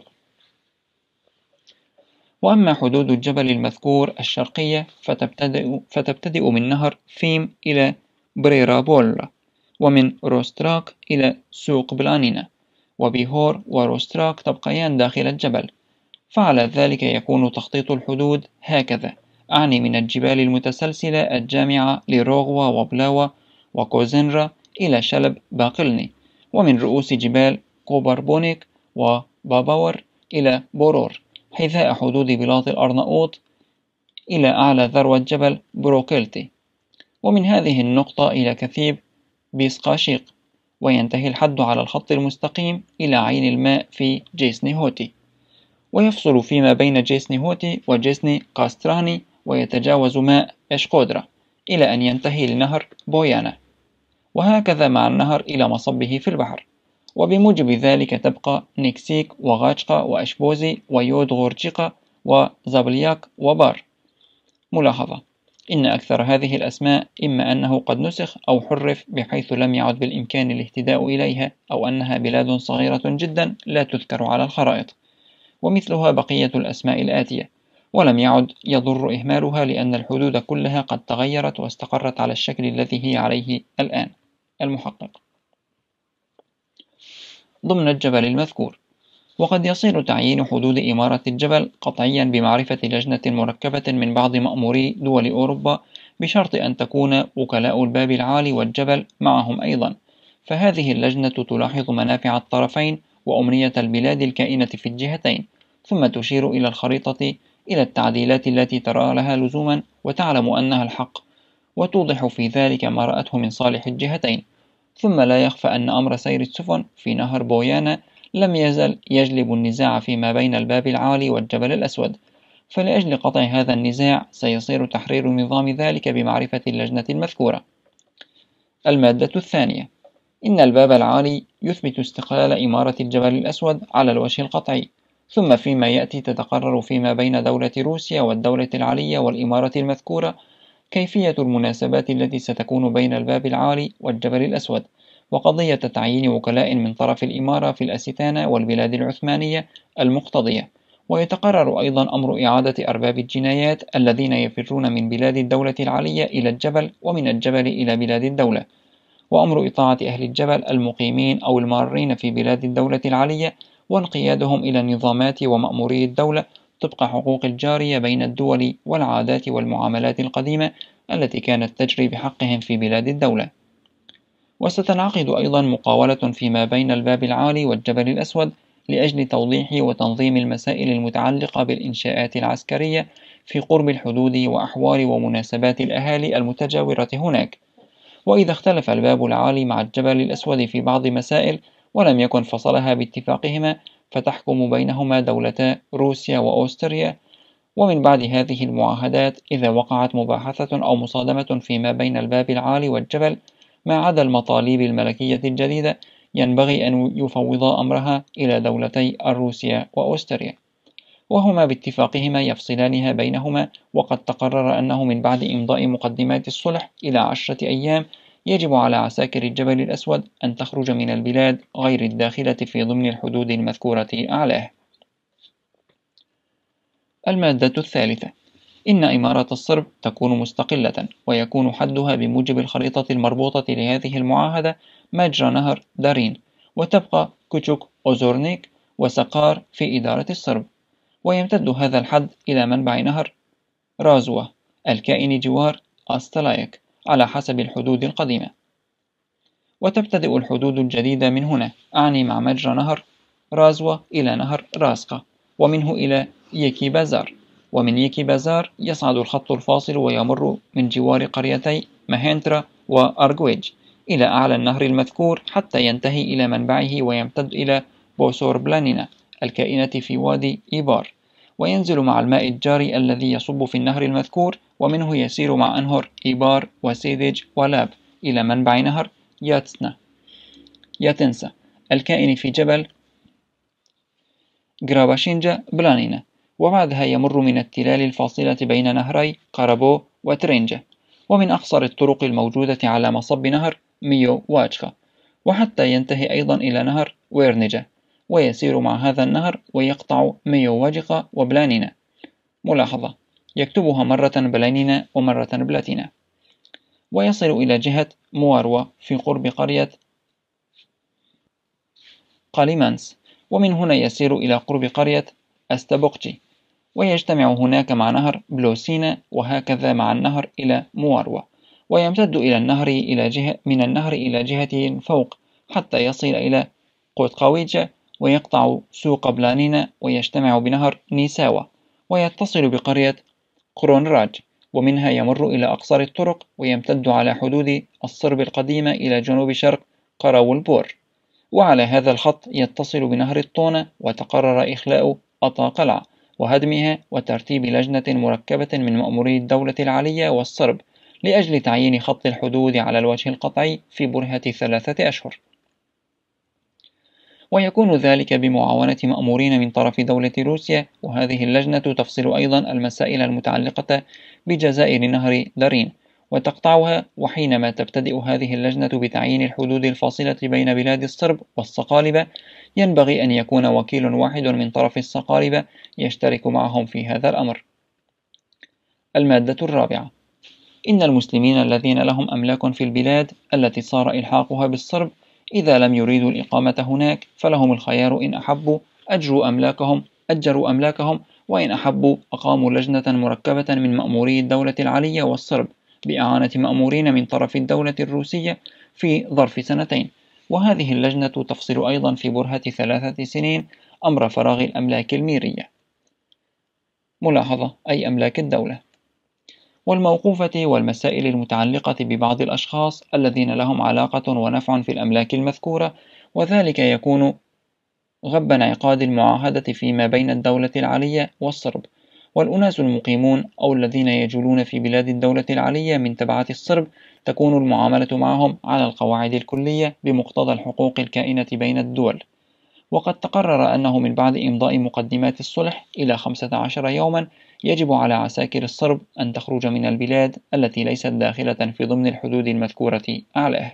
وأما حدود الجبل المذكور الشرقية فتبتدئ من نهر فيم إلى بريرابولا، ومن روستراك إلى سوق بلانينا، وبيهور وروستراك تبقيان داخل الجبل. فعلى ذلك يكون تخطيط الحدود هكذا، أعني من الجبال المتسلسلة الجامعة لروغوا وبلاوا وكوزنرا إلى شلب باقلني، ومن رؤوس جبال كوبربونيك وباباور إلى بورور حذاء حدود بلاط الأرناؤوط إلى أعلى ذروة جبل بروكيلتي، ومن هذه النقطة إلى كثيب بيسقاشيق، وينتهي الحد على الخط المستقيم إلى عين الماء في جيسني هوتي، ويفصل فيما بين جيسني هوتي وجيسني كاستراني، ويتجاوز ماء إشقودرا إلى أن ينتهي لنهر بويانا، وهكذا مع النهر إلى مصبه في البحر. وبموجب ذلك تبقى نيكسيك وغاتشقا وأشبوزي ويود غورجيقا وزابلياك وبار. ملاحظة: إن أكثر هذه الأسماء إما أنه قد نسخ أو حرف بحيث لم يعد بالإمكان الاهتداء إليها، أو أنها بلاد صغيرة جدا لا تذكر على الخرائط، ومثلها بقية الأسماء الآتية، ولم يعد يضر إهمالها لأن الحدود كلها قد تغيرت واستقرت على الشكل الذي هي عليه الآن. المحقق. ضمن الجبل المذكور. وقد يصير تعيين حدود إمارة الجبل قطعيا بمعرفة لجنة مركبة من بعض مأموري دول أوروبا، بشرط أن تكون وكلاء الباب العالي والجبل معهم أيضا، فهذه اللجنة تلاحظ منافع الطرفين وأمنية البلاد الكائنة في الجهتين، ثم تشير إلى الخريطة إلى التعديلات التي ترى لها لزوما وتعلم أنها الحق، وتوضح في ذلك ما رأته من صالح الجهتين. ثم لا يخفى أن أمر سير السفن في نهر بويانا لم يزل يجلب النزاع فيما بين الباب العالي والجبل الأسود، فلأجل قطع هذا النزاع سيصير تحرير نظام ذلك بمعرفة اللجنة المذكورة. المادة الثانية: إن الباب العالي يثبت استقلال إمارة الجبل الأسود على الوجه القطعي، ثم فيما يأتي تتقرر فيما بين دولة روسيا والدولة العالية والإمارة المذكورة كيفية المناسبات التي ستكون بين الباب العالي والجبل الأسود، وقضية تعيين وكلاء من طرف الإمارة في الأستانة والبلاد العثمانية المقتضية. ويتقرر أيضا أمر إعادة أرباب الجنايات الذين يفرون من بلاد الدولة العالية إلى الجبل، ومن الجبل إلى بلاد الدولة، وأمر إطاعة أهل الجبل المقيمين أو المارين في بلاد الدولة العالية وانقيادهم إلى النظامات ومأموري الدولة طبق حقوق الجارية بين الدول والعادات والمعاملات القديمة التي كانت تجري بحقهم في بلاد الدولة. وستنعقد أيضا مقاولة فيما بين الباب العالي والجبل الأسود لأجل توضيح وتنظيم المسائل المتعلقة بالإنشاءات العسكرية في قرب الحدود وأحوال ومناسبات الأهالي المتجاورة هناك. وإذا اختلف الباب العالي مع الجبل الأسود في بعض مسائل ولم يكن فصلها باتفاقهما، فتحكم بينهما دولتا روسيا وأوستريا. ومن بعد هذه المعاهدات إذا وقعت مباحثة أو مصادمة فيما بين الباب العالي والجبل ما عدا المطالب الملكية الجديدة، ينبغي أن يفوضا أمرها إلى دولتي روسيا وأوستريا، وهما باتفاقهما يفصلانها بينهما. وقد تقرر أنه من بعد إمضاء مقدمات الصلح إلى 10 أيام يجب على عساكر الجبل الأسود أن تخرج من البلاد غير الداخلة في ضمن الحدود المذكورة أعلاه. المادة الثالثة: إن إمارة الصرب تكون مستقلة، ويكون حدها بموجب الخريطة المربوطة لهذه المعاهدة مجرى نهر دارين، وتبقى كوتشوك أوزورنيك وسقار في إدارة الصرب، ويمتد هذا الحد إلى منبع نهر رازوة الكائن جوار أستلايك على حسب الحدود القديمة. وتبتدئ الحدود الجديدة من هنا، أعني مع مجرى نهر رازوة إلى نهر راسقة، ومنه إلى يكي بازار، ومن يكي بازار يصعد الخط الفاصل ويمر من جوار قريتي ماهنترا وأرجويج إلى أعلى النهر المذكور حتى ينتهي إلى منبعه ويمتد إلى بوسور بلانينا الكائنة في وادي إيبار، وينزل مع الماء الجاري الذي يصب في النهر المذكور، ومنه يسير مع أنهر إيبار وسيديج ولاب إلى منبع نهر ياتنسا الكائن في جبل جراباشينجا بلانينا، وبعدها يمر من التلال الفاصلة بين نهري قارابو وترينجا، ومن أقصر الطرق الموجودة على مصب نهر ميو واتشخا، وحتى ينتهي أيضا إلى نهر ويرنجا، ويسير مع هذا النهر ويقطع ميو واجقة وبلانينا. ملاحظة: يكتبها مرة بلانينا ومرة بلاتينا. ويصل إلى جهة مواروا في قرب قرية قاليمانس، ومن هنا يسير إلى قرب قرية أستبوقجي، ويجتمع هناك مع نهر بلوسينا، وهكذا مع النهر إلى مواروا، ويمتد إلى النهر من النهر إلى جهة فوق حتى يصل إلى قوتقاويجا، ويقطع سوق بلانينا ويجتمع بنهر نيساوا، ويتصل بقرية قرونراج، ومنها يمر إلى أقصر الطرق ويمتد على حدود الصرب القديمة إلى جنوب شرق قراولبور. وعلى هذا الخط يتصل بنهر الطونة، وتقرر إخلاء أطا قلعة وهدمها وترتيب لجنة مركبة من مأموري الدولة العليا والصرب لأجل تعيين خط الحدود على الوجه القطعي في برهة 3 أشهر، ويكون ذلك بمعاونة مأمورين من طرف دولة روسيا. وهذه اللجنة تفصل أيضا المسائل المتعلقة بجزائر نهر دارين وتقطعها. وحينما تبتدئ هذه اللجنة بتعيين الحدود الفاصلة بين بلاد الصرب والصقالبة، ينبغي أن يكون وكيل واحد من طرف الصقالبة يشترك معهم في هذا الأمر. المادة الرابعة: إن المسلمين الذين لهم أملاك في البلاد التي صار إلحاقها بالصرب إذا لم يريدوا الإقامة هناك فلهم الخيار، إن أحبوا أجروا أملاكهم، وإن أحبوا أقاموا لجنة مركبة من مأموري الدولة العليا والصرب بإعانة مأمورين من طرف الدولة الروسية في ظرف 2 سنين. وهذه اللجنة تفصل أيضا في برهة 3 سنين أمر فراغ الأملاك الميرية. ملاحظة: أي أملاك الدولة. والموقوفة والمسائل المتعلقة ببعض الأشخاص الذين لهم علاقة ونفع في الأملاك المذكورة، وذلك يكون غب انعقاد المعاهدة فيما بين الدولة العليا والصرب. والأناس المقيمون أو الذين يجولون في بلاد الدولة العليا من تبعات الصرب تكون المعاملة معهم على القواعد الكلية بمقتضى الحقوق الكائنة بين الدول. وقد تقرر أنه من بعد إمضاء مقدمات الصلح إلى 15 يوما يجب على عساكر الصرب أن تخرج من البلاد التي ليست داخلة في ضمن الحدود المذكورة أعلاه.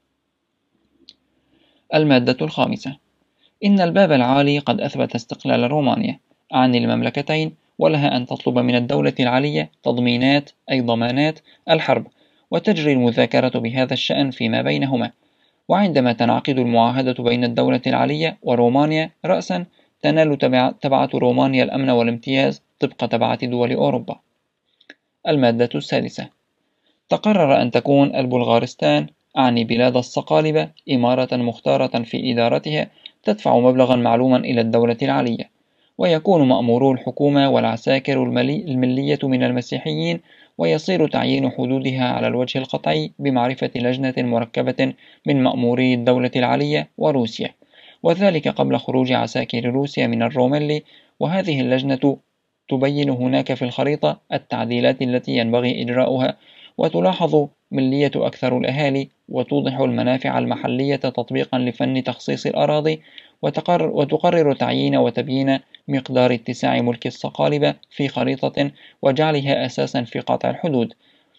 المادة الخامسة: إن الباب العالي قد أثبت استقلال رومانيا عن المملكتين، ولها أن تطلب من الدولة العليا تضمينات أي ضمانات الحرب، وتجري المذاكرة بهذا الشأن فيما بينهما. وعندما تنعقد المعاهدة بين الدولة العليا ورومانيا رأسا، تنال تبعة رومانيا الأمن والامتياز طبق تبعة دول أوروبا. المادة السادسة: تقرر أن تكون البلغارستان أعني بلاد الصقالبة إمارة مختارة في إدارتها تدفع مبلغا معلوما إلى الدولة العليا، ويكون مأمورو الحكومة والعساكر الملية من المسيحيين، ويصير تعيين حدودها على الوجه القطعي بمعرفة لجنة مركبة من مأموري الدولة العليا وروسيا، وذلك قبل خروج عساكر روسيا من الروميلي. وهذه اللجنة تبين هناك في الخريطة التعديلات التي ينبغي إجراؤها، وتلاحظ ملية أكثر الأهالي، وتوضح المنافع المحلية تطبيقا لفن تخصيص الأراضي، وتقرر تعيين وتبيين مقدار اتساع ملك الصقالبة في خريطة وجعلها أساسا في قطع الحدود.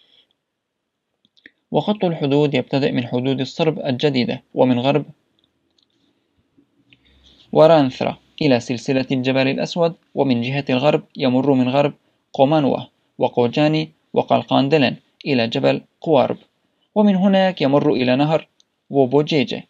وخط الحدود يبتدئ من حدود الصرب الجديدة ومن غرب ورانثرا إلى سلسلة الجبل الأسود، ومن جهة الغرب يمر من غرب قومانوا وقوجاني وقلقاندلن إلى جبل قوارب، ومن هناك يمر إلى نهر ووبوجيجي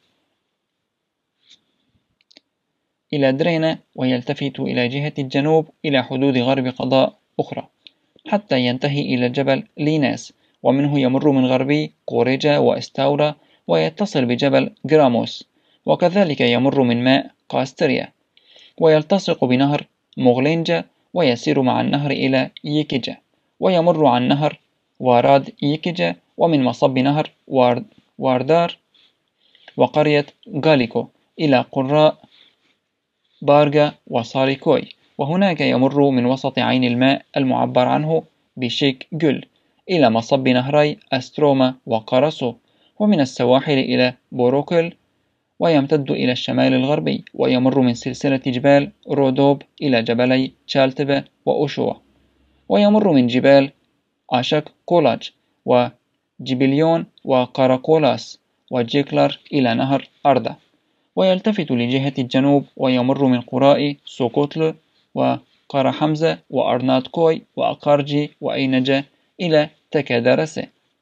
إلى درينا، ويلتفت إلى جهة الجنوب إلى حدود غرب قضاء أخرى حتى ينتهي إلى جبل ليناس، ومنه يمر من غربي قوريجا وإستاورا ويتصل بجبل جراموس، وكذلك يمر من ماء قاستريا ويلتصق بنهر مغلينجا ويسير مع النهر إلى ييكيجا، ويمر عن نهر واراد ييكيجا ومن مصب نهر واردار وقرية غاليكو إلى قراء بارغا وساريكوي، وهناك يمر من وسط عين الماء المعبر عنه بشيك جل إلى مصب نهري أستروما وقراسو، ومن السواحل إلى بوروكل، ويمتد إلى الشمال الغربي، ويمر من سلسلة جبال رودوب إلى جبلي تشالتبا وأوشوا، ويمر من جبال آشاك كولاج وجبليون وكاراكولاس وجيكلر إلى نهر أردا، ويلتفت لجهة الجنوب ويمر من قراء سوكوتل وقرى حمزة وأرناتكوي وأقارجي وأينجا إلى تكادرسة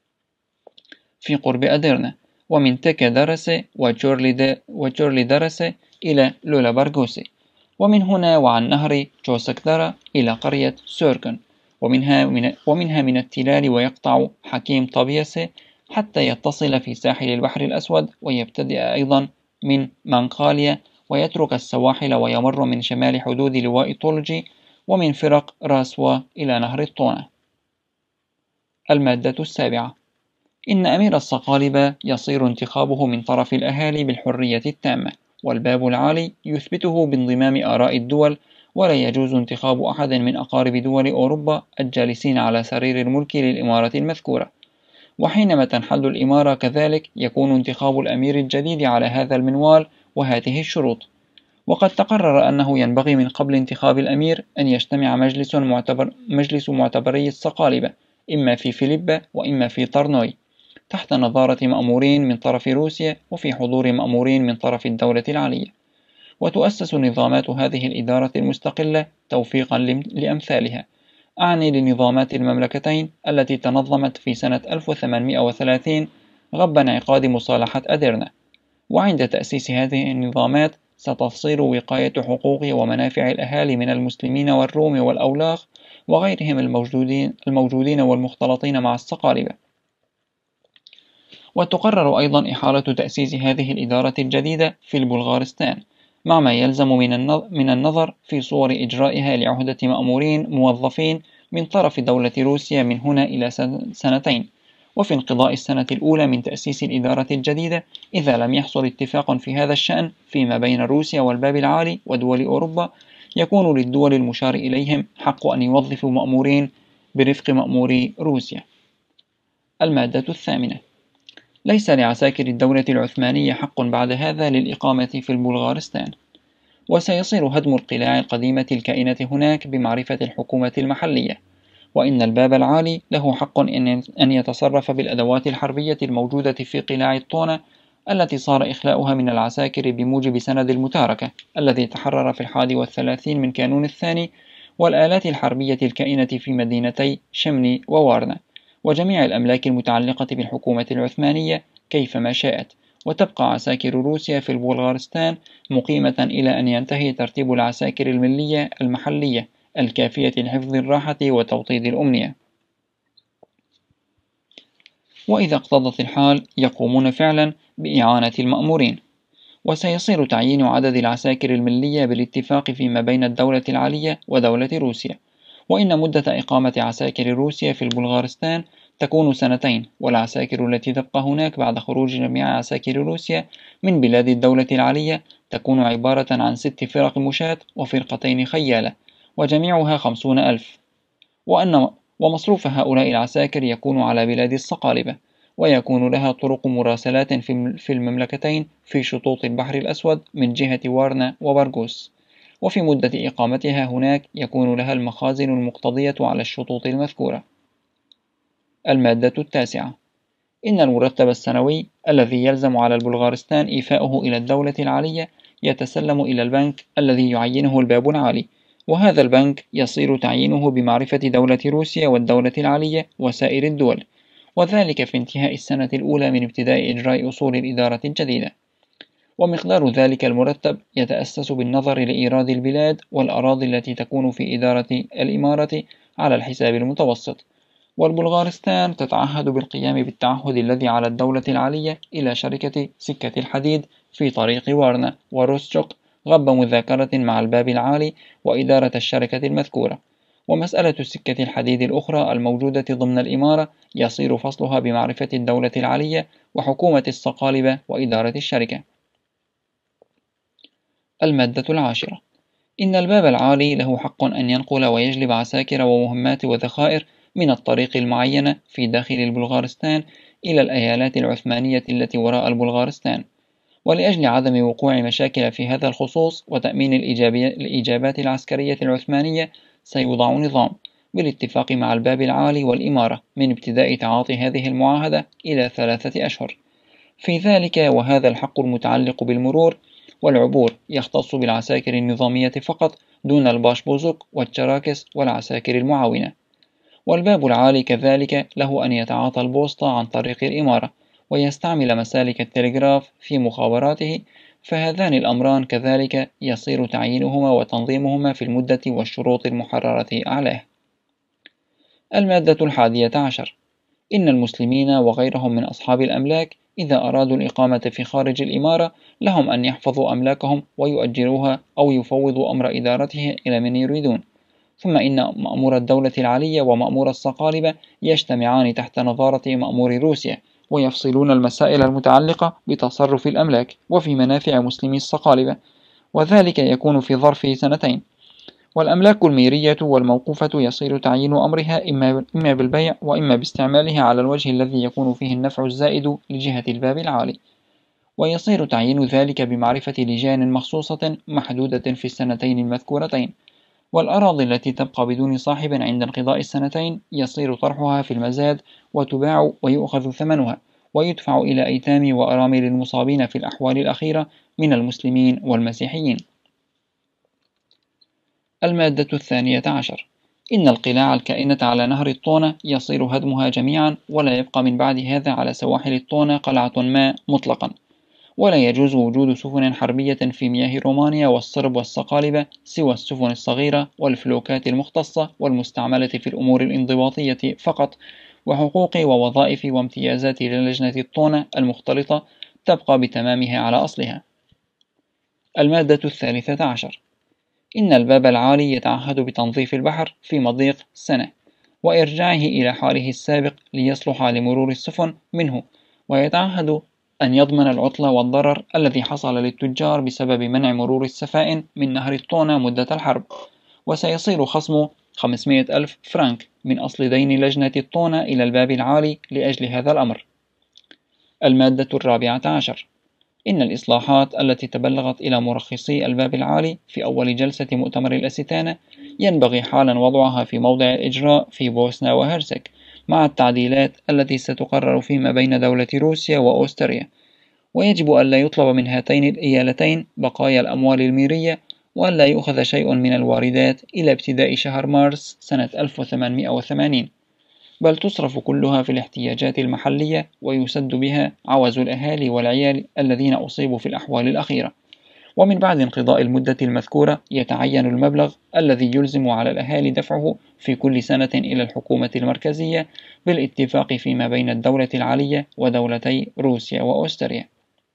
في قرب أديرنا، ومن تكادرسة وجورلي درسة إلى لولا بارغوسي، ومن هنا وعن نهر جوسكدرا إلى قرية سوركن، ومنها من التلال ويقطع حكيم طبيسة حتى يتصل في ساحل البحر الأسود، ويبتدئ أيضا من منقاليا ويترك السواحل ويمر من شمال حدود لواء طولجي ومن فرق راسوا إلى نهر الطونة. المادة السابعة: إن أمير الصقالبة يصير انتخابه من طرف الأهالي بالحرية التامة، والباب العالي يثبته بانضمام آراء الدول، ولا يجوز انتخاب أحد من أقارب دول أوروبا الجالسين على سرير الملك للإمارة المذكورة. وحينما تنحل الإمارة كذلك يكون انتخاب الأمير الجديد على هذا المنوال وهذه الشروط. وقد تقرر أنه ينبغي من قبل انتخاب الأمير أن يجتمع مجلس معتبري الصقالبة، إما في فيليبا وإما في طرنوي، تحت نظارة مأمورين من طرف روسيا وفي حضور مأمورين من طرف الدولة العلية. وتؤسس نظامات هذه الإدارة المستقلة توفيقا لأمثالها، أعني لنظامات المملكتين التي تنظمت في سنة 1830 غض انعقاد مصالحة أديرنا. وعند تأسيس هذه النظامات ستصير وقاية حقوق ومنافع الأهالي من المسلمين والروم والأولاغ وغيرهم الموجودين والمختلطين مع الصقالبة. وتقرر أيضا إحالة تأسيس هذه الإدارة الجديدة في البلغارستان، مع ما يلزم من النظر في صور إجرائها لعهدة مأمورين موظفين من طرف دولة روسيا من هنا إلى سنتين، وفي انقضاء السنة الأولى من تأسيس الإدارة الجديدة إذا لم يحصل اتفاق في هذا الشأن فيما بين روسيا والباب العالي ودول أوروبا، يكون للدول المشار إليهم حق أن يوظفوا مأمورين برفق مأموري روسيا. المادة الثامنة: ليس لعساكر الدولة العثمانية حق بعد هذا للإقامة في البلغارستان، وسيصير هدم القلاع القديمة الكائنة هناك بمعرفة الحكومة المحلية، وإن الباب العالي له حق أن يتصرف بالأدوات الحربية الموجودة في قلاع الطونة التي صار إخلاؤها من العساكر بموجب سند المتاركة الذي تحرر في 31 من كانون الثاني، والآلات الحربية الكائنة في مدينتي شمني ووارنا، وجميع الأملاك المتعلقة بالحكومة العثمانية كيفما شاءت، وتبقى عساكر روسيا في البلغارستان مقيمة إلى أن ينتهي ترتيب العساكر الملية المحلية الكافية لحفظ الراحة وتوطيد الأمنية. وإذا اقتضت الحال يقومون فعلا بإعانة المأمورين، وسيصير تعيين عدد العساكر الملية بالاتفاق فيما بين الدولة العلية ودولة روسيا. وإن مدة إقامة عساكر روسيا في البلغارستان تكون 2 سنين، والعساكر التي تبقى هناك بعد خروج جميع عساكر روسيا من بلاد الدولة العلية تكون عبارة عن 6 فرق مشاة وفرقتين خيالة، وجميعها 50,000، ومصروف هؤلاء العساكر يكون على بلاد الصقالبة، ويكون لها طرق مراسلات في المملكتين في شطوط البحر الأسود من جهة وارنا وبرغوس، وفي مدة إقامتها هناك يكون لها المخازن المقتضية على الشطوط المذكورة. المادة التاسعة: إن المرتب السنوي الذي يلزم على البلغارستان إيفاؤه إلى الدولة العلية يتسلم إلى البنك الذي يعينه الباب العالي، وهذا البنك يصير تعيينه بمعرفة دولة روسيا والدولة العلية وسائر الدول، وذلك في انتهاء السنة الأولى من ابتداء إجراء أصول الإدارة الجديدة. ومقدار ذلك المرتب يتأسس بالنظر لإيراد البلاد والأراضي التي تكون في إدارة الإمارة على الحساب المتوسط. والبلغارستان تتعهد بالقيام بالتعهد الذي على الدولة العلية إلى شركة سكة الحديد في طريق وارنا وروستوك غض مذاكرة مع الباب العالي وإدارة الشركة المذكورة، ومسألة السكة الحديد الأخرى الموجودة ضمن الإمارة يصير فصلها بمعرفة الدولة العلية وحكومة الصقالبة وإدارة الشركة. المادة العاشرة: إن الباب العالي له حق أن ينقل ويجلب عساكر ومهمات وذخائر من الطريق المعينة في داخل البلغارستان إلى الأيالات العثمانية التي وراء البلغارستان، ولأجل عدم وقوع مشاكل في هذا الخصوص وتأمين الإجابات العسكرية العثمانية سيوضع نظام بالاتفاق مع الباب العالي والإمارة من ابتداء تعاطي هذه المعاهدة إلى 3 أشهر في ذلك، وهذا الحق المتعلق بالمرور والعبور يختص بالعساكر النظامية فقط دون الباشبوزوك والتراكس والعساكر المعاونة. والباب العالي كذلك له أن يتعاطى البوسطة عن طريق الإمارة ويستعمل مسالك التلغراف في مخابراته، فهذان الأمران كذلك يصير تعيينهما وتنظيمهما في المدة والشروط المحررة أعلاه. المادة 11: إن المسلمين وغيرهم من أصحاب الأملاك إذا أرادوا الإقامة في خارج الإمارة لهم أن يحفظوا أملاكهم ويؤجروها أو يفوضوا أمر إدارتها إلى من يريدون. ثم إن مأمور الدولة العلية ومأمور الصقالبة يجتمعان تحت نظارة مأمور روسيا ويفصلون المسائل المتعلقة بتصرف الأملاك وفي منافع مسلمي الصقالبة، وذلك يكون في ظرف 2 سنين. والأملاك الميرية والموقوفة يصير تعيين أمرها إما بالبيع وإما باستعمالها على الوجه الذي يكون فيه النفع الزائد لجهة الباب العالي، ويصير تعيين ذلك بمعرفة لجان مخصوصة محدودة في السنتين المذكورتين. والأراضي التي تبقى بدون صاحب عند انقضاء السنتين يصير طرحها في المزاد وتباع ويؤخذ ثمنها ويدفع إلى أيتام وأرامل المصابين في الأحوال الأخيرة من المسلمين والمسيحيين. المادة 12: إن القلاع الكائنة على نهر الطونة يصير هدمها جميعا، ولا يبقى من بعد هذا على سواحل الطونة قلعة ما مطلقا، ولا يجوز وجود سفن حربية في مياه رومانيا والصرب والصقالبة سوى السفن الصغيرة والفلوكات المختصة والمستعملة في الأمور الانضباطية فقط، وحقوق ووظائف وامتيازات لجنة الطونة المختلطة تبقى بتمامها على أصلها. المادة 13: إن الباب العالي يتعهد بتنظيف البحر في مضيق سنة وإرجاعه إلى حاله السابق ليصلح لمرور السفن منه، ويتعهد أن يضمن العطل والضرر الذي حصل للتجار بسبب منع مرور السفائن من نهر الطونة مدة الحرب، وسيصير خصم 500,000 فرنك من أصل دين لجنة الطونة إلى الباب العالي لأجل هذا الأمر. المادة 14: إن الإصلاحات التي تبلغت إلى مرخصي الباب العالي في أول جلسة مؤتمر الأستانة ينبغي حالا وضعها في موضع الإجراء في بوسنا وهرسك مع التعديلات التي ستقرر فيما بين دولة روسيا وأوستريا، ويجب ألا يطلب من هاتين الإيالتين بقايا الأموال الميرية، وألا يؤخذ شيء من الواردات إلى ابتداء شهر مارس سنة 1880، بل تصرف كلها في الاحتياجات المحلية ويسد بها عوز الأهالي والعيال الذين أصيبوا في الأحوال الأخيرة. ومن بعد انقضاء المدة المذكورة يتعين المبلغ الذي يلزم على الأهالي دفعه في كل سنة إلى الحكومة المركزية بالاتفاق فيما بين الدولة العلية ودولتي روسيا وأوستريا.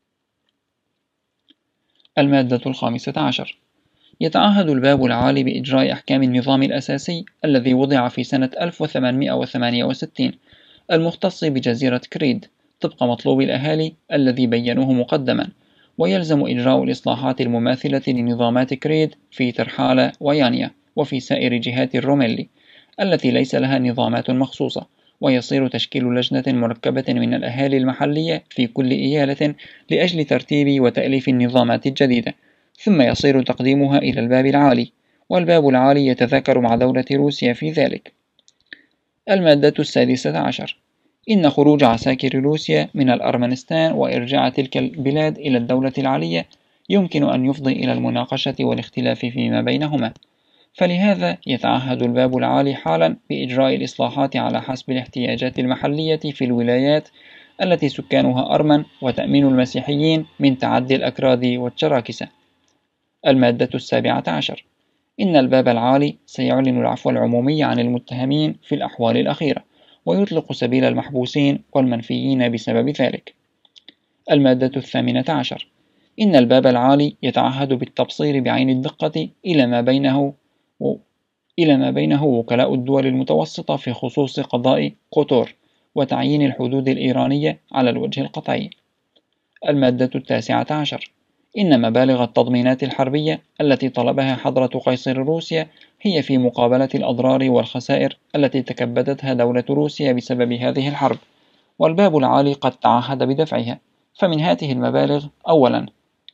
المادة 15: يتعهد الباب العالي بإجراء أحكام النظام الأساسي الذي وضع في سنة 1868 المختص بجزيرة كريت طبق مطلوب الأهالي الذي بينوه مقدما، ويلزم إجراء الإصلاحات المماثلة لنظامات كريت في ترحالة ويانيا وفي سائر جهات الروميلي التي ليس لها نظامات مخصوصة، ويصير تشكيل لجنة مركبة من الأهالي المحلية في كل إيالة لأجل ترتيب وتأليف النظامات الجديدة، ثم يصير تقديمها إلى الباب العالي، والباب العالي يتذاكر مع دولة روسيا في ذلك. المادة 16: إن خروج عساكر روسيا من الأرمنستان وإرجاع تلك البلاد إلى الدولة العلية يمكن أن يفضي إلى المناقشة والاختلاف فيما بينهما، فلهذا يتعهد الباب العالي حالا بإجراء الإصلاحات على حسب الاحتياجات المحلية في الولايات التي سكانها أرمن وتأمين المسيحيين من تعدي الأكراد والتراكسة. المادة 17: إن الباب العالي سيعلن العفو العمومي عن المتهمين في الأحوال الأخيرة ويطلق سبيل المحبوسين والمنفيين بسبب ذلك. المادة 18: إن الباب العالي يتعهد بالتبصير بعين الدقة إلى ما بينه وكلاء الدول المتوسطة في خصوص قضاء قطر وتعيين الحدود الإيرانية على الوجه القطعي. المادة 19. إن مبالغ التضمينات الحربية التي طلبها حضرة قيصر روسيا هي في مقابلة الأضرار والخسائر التي تكبدتها دولة روسيا بسبب هذه الحرب، والباب العالي قد تعهد بدفعها. فمن هذه المبالغ: أولا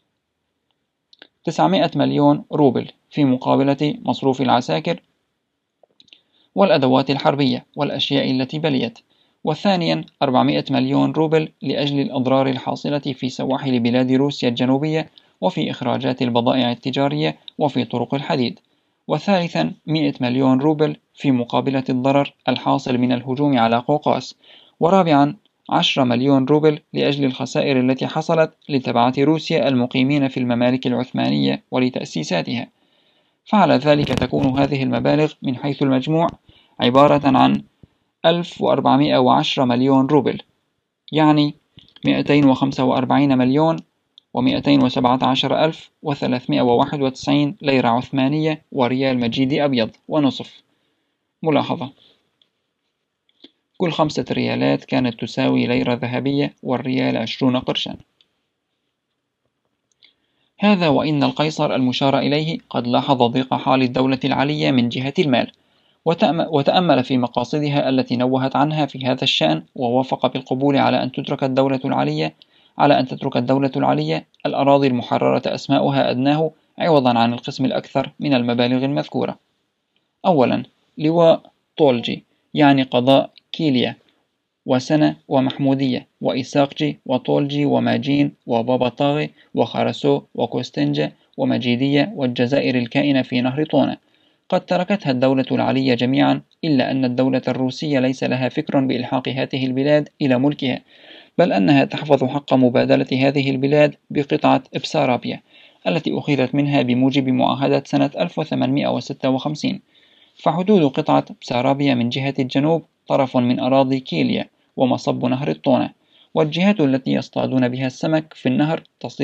900 مليون روبل في مقابلة مصروف العساكر والأدوات الحربية والأشياء التي بليت. وثانيا 400 مليون روبل لأجل الأضرار الحاصلة في سواحل بلاد روسيا الجنوبية وفي إخراجات البضائع التجارية وفي طرق الحديد. وثالثا 100 مليون روبل في مقابلة الضرر الحاصل من الهجوم على قوقاس. ورابعا 10 مليون روبل لأجل الخسائر التي حصلت لتبعة روسيا المقيمين في الممالك العثمانية ولتأسيساتها. فعلى ذلك تكون هذه المبالغ من حيث المجموع عبارة عن 1410 مليون روبل، يعني 245 مليون و217 ألف و391 ليرة عثمانية وريال مجيدي أبيض ونصف. ملاحظة: كل 5 ريالات كانت تساوي ليرة ذهبية، والريال 20 قرشا. هذا وإن القيصر المشار إليه قد لاحظ ضيق حال الدولة العلية من جهة المال، وتأمل في مقاصدها التي نوهت عنها في هذا الشأن، ووافق بالقبول على أن تترك الدولة العلية الأراضي المحررة أسماؤها أدناه، عوضا عن القسم الأكثر من المبالغ المذكورة. أولا لواء طولجي، يعني قضاء كيليا وسنة ومحمودية وإساقجي وطولجي وماجين وبابا طاغي وخرسو وكوستنجة ومجيدية والجزائر الكائنة في نهر طونة. قد تركتها الدولة العلية جميعا، إلا أن الدولة الروسية ليس لها فكر بإلحاق هذه البلاد إلى ملكها، بل أنها تحفظ حق مبادلة هذه البلاد بقطعة بسارابيا التي أخذت منها بموجب معاهدة سنة 1856. فحدود قطعة بسارابيا من جهة الجنوب طرف من أراضي كيليا ومصب نهر الطونة، والجهات التي يصطادون بها السمك في النهر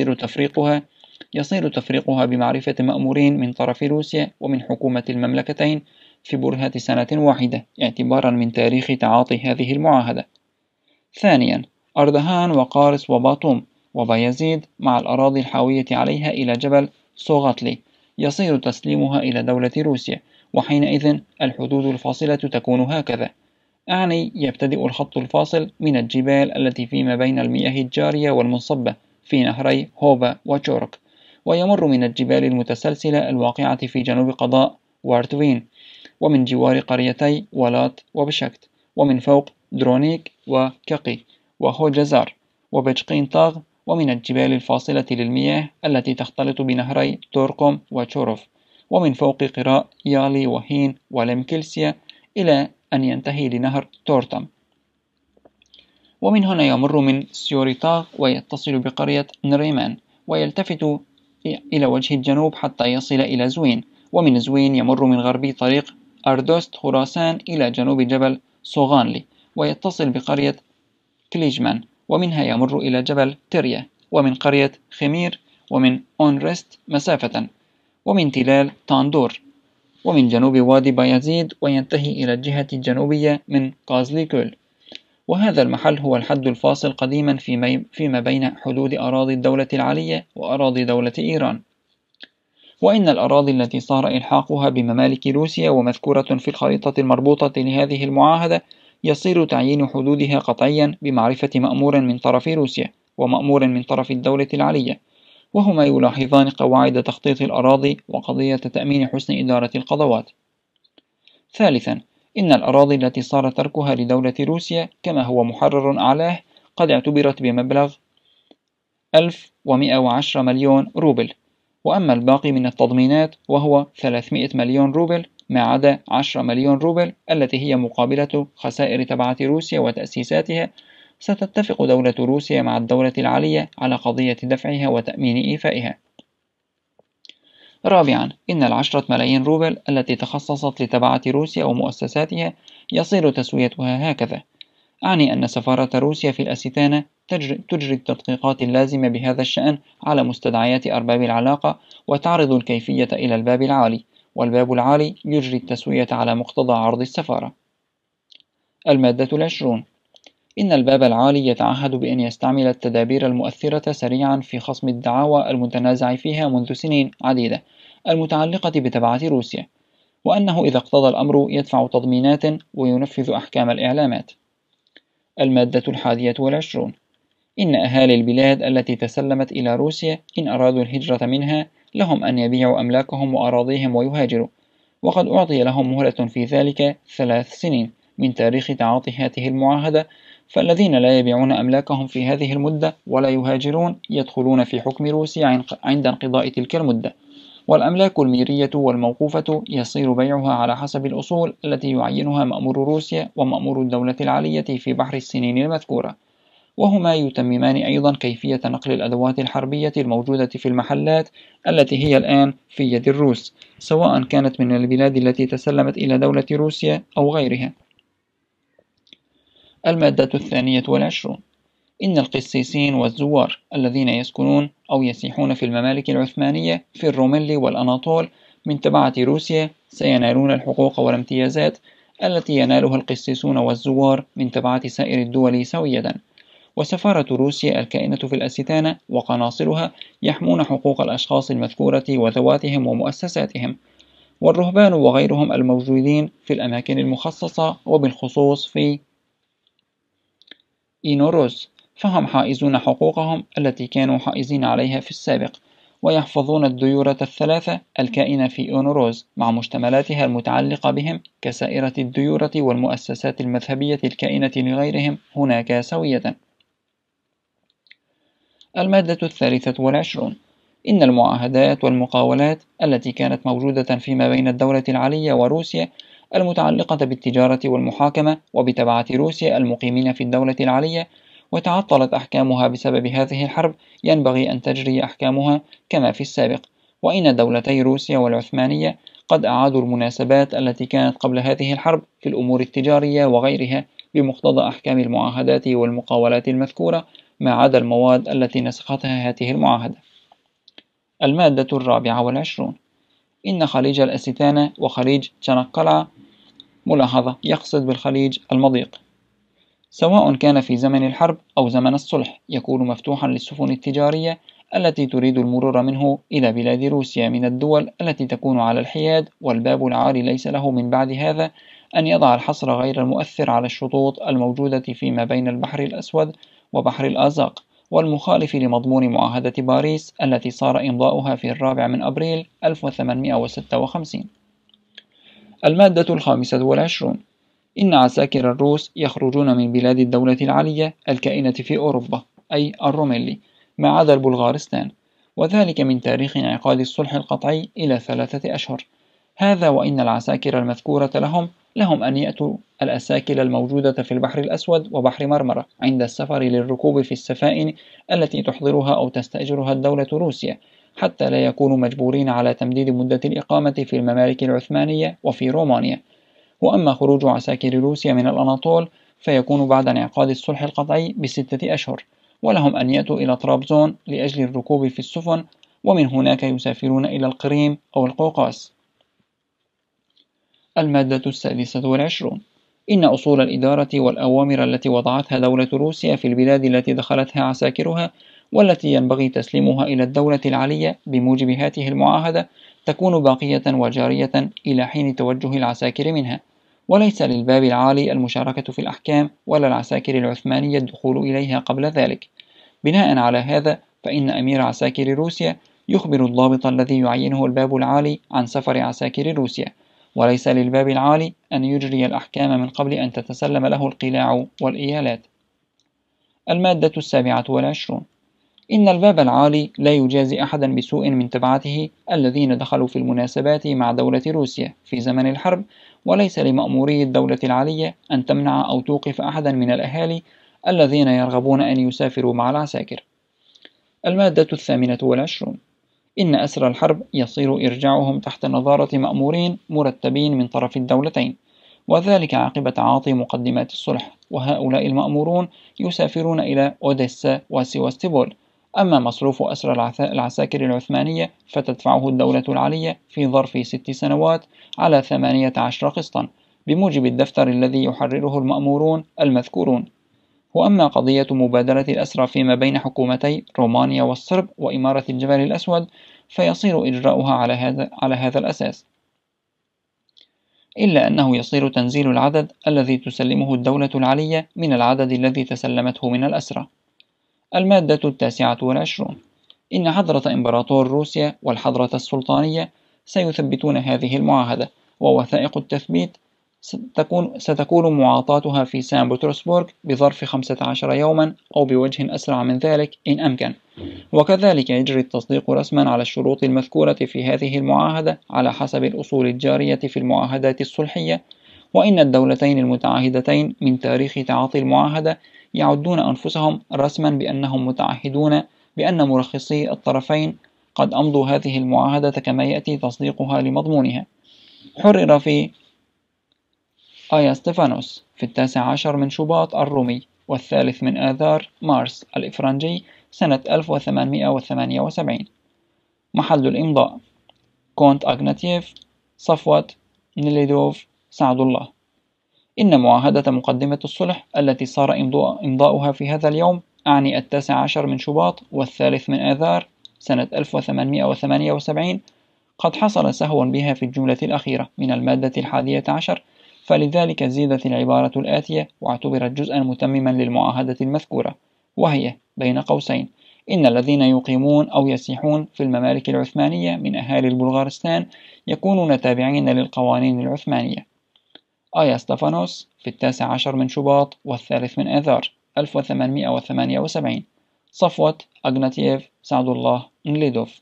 يصير تفريقها بمعرفة مأمورين من طرف روسيا ومن حكومة المملكتين في برهة سنة واحدة اعتبارا من تاريخ تعاطي هذه المعاهدة. ثانيا أردهان وقارس وباطوم وبايزيد مع الأراضي الحاوية عليها إلى جبل سوغاتلي يصير تسليمها إلى دولة روسيا، وحينئذ الحدود الفاصلة تكون هكذا، أعني يبتدئ الخط الفاصل من الجبال التي فيما بين المياه الجارية والمنصبة في نهري هوبا وتشورك، ويمر من الجبال المتسلسلة الواقعة في جنوب قضاء وارتوين، ومن جوار قريتي ولات وبشكت، ومن فوق درونيك وكقي وهوجزار وبجقين طاغ، ومن الجبال الفاصلة للمياه التي تختلط بنهري توركوم وتشوروف، ومن فوق قراء يالي وهين ولمكلسيا إلى أن ينتهي لنهر تورتم. ومن هنا يمر من سيوريتاغ ويتصل بقرية نريمان، ويلتفت إلى وجه الجنوب حتى يصل إلى زوين، ومن زوين يمر من غربي طريق أردوست خراسان إلى جنوب جبل صوغانلي، ويتصل بقرية كليجمان، ومنها يمر إلى جبل تيريا، ومن قرية خمير ومن أونرست مسافة، ومن تلال تاندور، ومن جنوب وادي بايزيد، وينتهي إلى الجهة الجنوبية من قازليكول. وهذا المحل هو الحد الفاصل قديما فيما بين حدود أراضي الدولة العلية وأراضي دولة إيران. وإن الأراضي التي صار إلحاقها بممالك روسيا ومذكورة في الخريطة المربوطة لهذه المعاهدة يصير تعيين حدودها قطعيا بمعرفة مأمور من طرف روسيا ومأمور من طرف الدولة العلية، وهما يلاحظان قواعد تخطيط الأراضي وقضية تأمين حسن إدارة القضوات. ثالثا إن الأراضي التي صار تركها لدولة روسيا كما هو محرر أعلاه قد اعتبرت بمبلغ 1110 مليون روبل، وأما الباقي من التضمينات وهو 300 مليون روبل ما عدا 10 مليون روبل التي هي مقابلة خسائر تبعة روسيا وتأسيساتها، ستتفق دولة روسيا مع الدولة العلية على قضية دفعها وتأمين إيفائها. رابعا إن 10 ملايين روبل التي تخصصت لتبعة روسيا ومؤسساتها يصير تسويتها هكذا، أعني أن سفارة روسيا في الأستانة تجري التدقيقات اللازمة بهذا الشأن على مستدعيات أرباب العلاقة، وتعرض الكيفية إلى الباب العالي، والباب العالي يجري التسوية على مقتضى عرض السفارة. المادة 20. إن الباب العالي يتعهد بأن يستعمل التدابير المؤثرة سريعا في خصم الدعاوى المتنازع فيها منذ سنين عديدة المتعلقة بتبعات روسيا، وأنه إذا اقتضى الأمر يدفع تضمينات وينفذ أحكام الإعلامات. المادة 21. إن أهالي البلاد التي تسلمت إلى روسيا إن أرادوا الهجرة منها لهم أن يبيعوا أملاكهم وأراضيهم ويهاجروا، وقد أعطي لهم مهلة في ذلك 3 سنين من تاريخ تعاطي هذه المعاهدة، فالذين لا يبيعون أملاكهم في هذه المدة ولا يهاجرون يدخلون في حكم روسيا عند انقضاء تلك المدة، والأملاك الميرية والموقوفة يصير بيعها على حسب الأصول التي يعينها مأمور روسيا ومأمور الدولة العلية في بحر السنين المذكورة، وهما يتممان أيضا كيفية نقل الأدوات الحربية الموجودة في المحلات التي هي الآن في يد الروس، سواء كانت من البلاد التي تسلمت إلى دولة روسيا أو غيرها. المادة 22. إن القسيسين والزوار الذين يسكنون أو يسيحون في الممالك العثمانية في الروميلي والأناطول من تبعة روسيا سينالون الحقوق والامتيازات التي ينالها القسيسون والزوار من تبعة سائر الدول سوية، وسفارة روسيا الكائنة في الأستانة وقناصلها يحمون حقوق الأشخاص المذكورة وذواتهم ومؤسساتهم، والرهبان وغيرهم الموجودين في الأماكن المخصصة وبالخصوص في إينوروز، فهم حائزون حقوقهم التي كانوا حائزين عليها في السابق، ويحفظون الديورة الثلاثة الكائنة في إينوروز مع مشتملاتها المتعلقة بهم كسائرة الديورة والمؤسسات المذهبية الكائنة لغيرهم هناك سوية. المادة 23. إن المعاهدات والمقاولات التي كانت موجودة فيما بين الدولة العلية وروسيا المتعلقة بالتجارة والمحاكمة وبتبعة روسيا المقيمين في الدولة العلية وتعطلت أحكامها بسبب هذه الحرب ينبغي أن تجري أحكامها كما في السابق، وإن دولتي روسيا والعثمانية قد أعادوا المناسبات التي كانت قبل هذه الحرب في الأمور التجارية وغيرها بمقتضى أحكام المعاهدات والمقاولات المذكورة ما عدا المواد التي نسختها هذه المعاهدة. المادة 24. إن خليج الأستانة وخليج تشانكقلعة، ملاحظة يقصد بالخليج المضيق، سواء كان في زمن الحرب أو زمن الصلح يكون مفتوحا للسفن التجارية التي تريد المرور منه إلى بلاد روسيا من الدول التي تكون على الحياد، والباب العالي ليس له من بعد هذا أن يضع الحصر غير المؤثر على الشطوط الموجودة فيما بين البحر الأسود وبحر الآزاق، والمخالف لمضمون معاهدة باريس التي صار إمضاؤها في 4 من أبريل 1856. المادة 25. إن عساكر الروس يخرجون من بلاد الدولة العلية الكائنة في أوروبا أي الروميلي ما عدا البلغارستان، وذلك من تاريخ انعقاد الصلح القطعي إلى 3 أشهر، هذا وإن العساكر المذكورة لهم أن يأتوا الأساكل الموجودة في البحر الأسود وبحر مرمرة عند السفر للركوب في السفائن التي تحضرها أو تستأجرها الدولة روسيا، حتى لا يكونوا مجبورين على تمديد مدة الإقامة في الممالك العثمانية وفي رومانيا. وأما خروج عساكر روسيا من الأناطول فيكون بعد انعقاد الصلح القطعي ب6 أشهر، ولهم أن يأتوا إلى طرابزون لأجل الركوب في السفن، ومن هناك يسافرون إلى القريم أو القوقاز. المادة 26. إن أصول الإدارة والأوامر التي وضعتها دولة روسيا في البلاد التي دخلتها عساكرها والتي ينبغي تسليمها إلى الدولة العلية بموجب هذه المعاهدة تكون باقية وجارية إلى حين توجه العساكر منها، وليس للباب العالي المشاركة في الأحكام ولا العساكر العثمانية الدخول إليها قبل ذلك. بناء على هذا فإن أمير عساكر روسيا يخبر الضابط الذي يعينه الباب العالي عن سفر عساكر روسيا، وليس للباب العالي أن يجري الأحكام من قبل أن تتسلم له القلاع والإيالات. المادة 27. إن الباب العالي لا يجازي أحدا بسوء من تبعته الذين دخلوا في المناسبات مع دولة روسيا في زمن الحرب، وليس لمأموري الدولة العلية أن تمنع أو توقف أحدا من الأهالي الذين يرغبون أن يسافروا مع العساكر. المادة 28. إن أسر الحرب يصير إرجاعهم تحت نظارة مأمورين مرتبين من طرف الدولتين، وذلك عقب تعاطي مقدمات الصلح، وهؤلاء المأمورون يسافرون إلى أوديسا وسيواستوبول، أما مصروف أسرى العساكر العثمانية فتدفعه الدولة العلية في ظرف 6 سنوات على 18 قسطا بموجب الدفتر الذي يحرره المأمورون المذكورون. وأما قضية مبادلة الأسرى فيما بين حكومتي رومانيا والصرب وإمارة الجبل الأسود فيصير إجراؤها على هذا الأساس، إلا أنه يصير تنزيل العدد الذي تسلمه الدولة العلية من العدد الذي تسلمته من الأسرى. المادة 29. إن حضرة إمبراطور روسيا والحضرة السلطانية سيثبتون هذه المعاهدة، ووثائق التثبيت ستكون معاطاتها في سان بطرسبورغ بظرف 15 يوما أو بوجه أسرع من ذلك إن أمكن. وكذلك يجري التصديق رسما على الشروط المذكورة في هذه المعاهدة على حسب الأصول الجارية في المعاهدات الصلحية. وإن الدولتين المتعاهدتين من تاريخ تعاطي المعاهدة يعدون أنفسهم رسما بأنهم متعهدون بأن مرخصي الطرفين قد أمضوا هذه المعاهدة كما يأتي تصديقها لمضمونها. حرر في آيا ستيفانوس في 19 من شباط الرومي والثالث من آذار مارس الإفرنجي سنة 1878. محل الإمضاء كونت أغناتييف، صفوة نيليدوف، سعد الله. إن معاهدة مقدمة الصلح التي صار إمضاؤها في هذا اليوم، أعني 19 من شباط والثالث من آذار سنة 1878، قد حصل سهوا بها في الجملة الأخيرة من المادة 11، فلذلك زيدت العبارة الآتية واعتبرت جزءا متمما للمعاهدة المذكورة، وهي بين قوسين: إن الذين يقيمون أو يسيحون في الممالك العثمانية من أهالي البلغارستان يكونون تابعين للقوانين العثمانية. آيا ستيفانوس في 19 من شباط والثالث من آذار 1878. صفوة أغناتييف، سعد الله، نليدوف.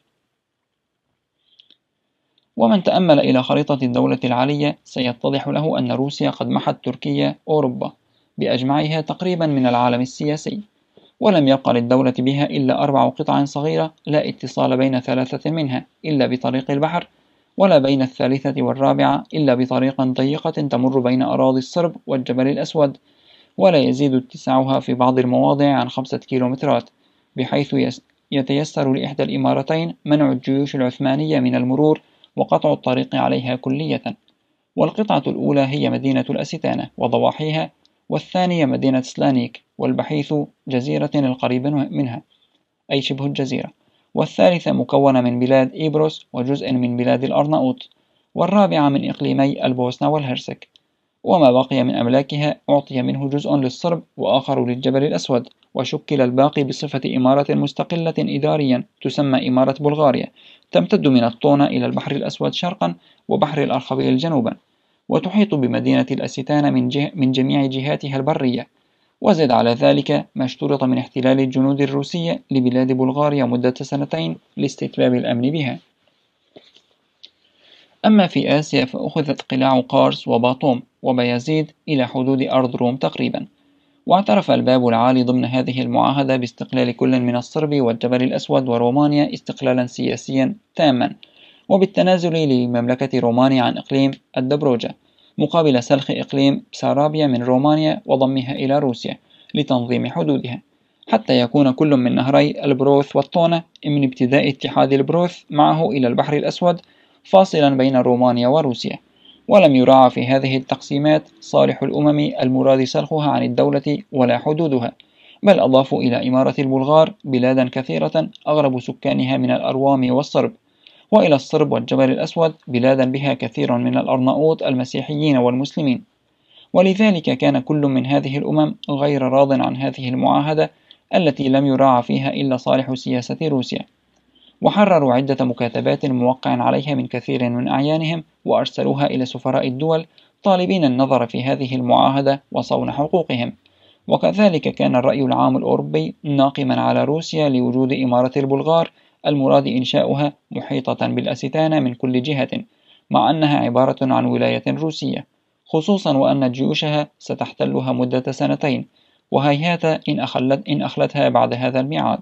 ومن تأمل إلى خريطة الدولة العلية سيتضح له أن روسيا قد محت تركيا أوروبا بأجمعها تقريبا من العالم السياسي، ولم يبقى للدولة بها إلا 4 قطع صغيرة لا اتصال بين 3 منها إلا بطريق البحر، ولا بين الثالثة والرابعة إلا بطريق ضيقة تمر بين أراضي الصرب والجبل الأسود، ولا يزيد اتساعها في بعض المواضع عن 5 كيلومترات، بحيث يتيسر لإحدى الإمارتين منع الجيوش العثمانية من المرور وقطع الطريق عليها كلية. والقطعة الأولى هي مدينة الأستانة وضواحيها، والثانية مدينة سلانيك والبحيث جزيرة القريب منها أي شبه الجزيرة، والثالثة مكونة من بلاد إيبروس وجزء من بلاد الأرناؤوط، والرابعة من إقليمي البوسنة والهرسك. وما بقي من أملاكها أعطي منه جزء للصرب وآخر للجبل الأسود، وشكل الباقي بصفة إمارة مستقلة إداريا تسمى إمارة بلغاريا، تمتد من الطونة إلى البحر الأسود شرقا وبحر الأرخبيل جنوبا، وتحيط بمدينة الأستانة من جميع جهاتها البرية. وزد على ذلك ما اشترط من احتلال الجنود الروسية لبلاد بلغاريا مدة 2 لاستتباب الأمن بها. أما في آسيا فأخذت قلاع قارس وباطوم وبيازيد إلى حدود أرض روم تقريبا، واعترف الباب العالي ضمن هذه المعاهدة باستقلال كل من الصرب والجبل الأسود ورومانيا استقلالا سياسيا تاما، وبالتنازل لمملكة رومانيا عن إقليم الدبروجة مقابل سلخ إقليم بسارابيا من رومانيا وضمها إلى روسيا لتنظيم حدودها، حتى يكون كل من نهري البروث والطونة من ابتداء اتحاد البروث معه إلى البحر الأسود فاصلا بين رومانيا وروسيا. ولم يراعى في هذه التقسيمات صالح الأمم المراد سلخها عن الدولة ولا حدودها، بل أضافوا إلى إمارة البلغار بلادا كثيرة أغلب سكانها من الأروام والصرب، وإلى الصرب والجبل الأسود بلادا بها كثير من الأرناؤوط المسيحيين والمسلمين. ولذلك كان كل من هذه الأمم غير راض عن هذه المعاهدة التي لم يراعى فيها إلا صالح سياسة روسيا، وحرروا عدة مكاتبات موقع عليها من كثير من أعيانهم وأرسلوها إلى سفراء الدول طالبين النظر في هذه المعاهدة وصون حقوقهم. وكذلك كان الرأي العام الأوروبي ناقما على روسيا لوجود إمارة البلغار المراد إنشاؤها محيطة بالأستانة من كل جهة، مع أنها عبارة عن ولاية روسية، خصوصا وأن جيوشها ستحتلها مدة 2 وهيهات إن أخلتها بعد هذا الميعاد.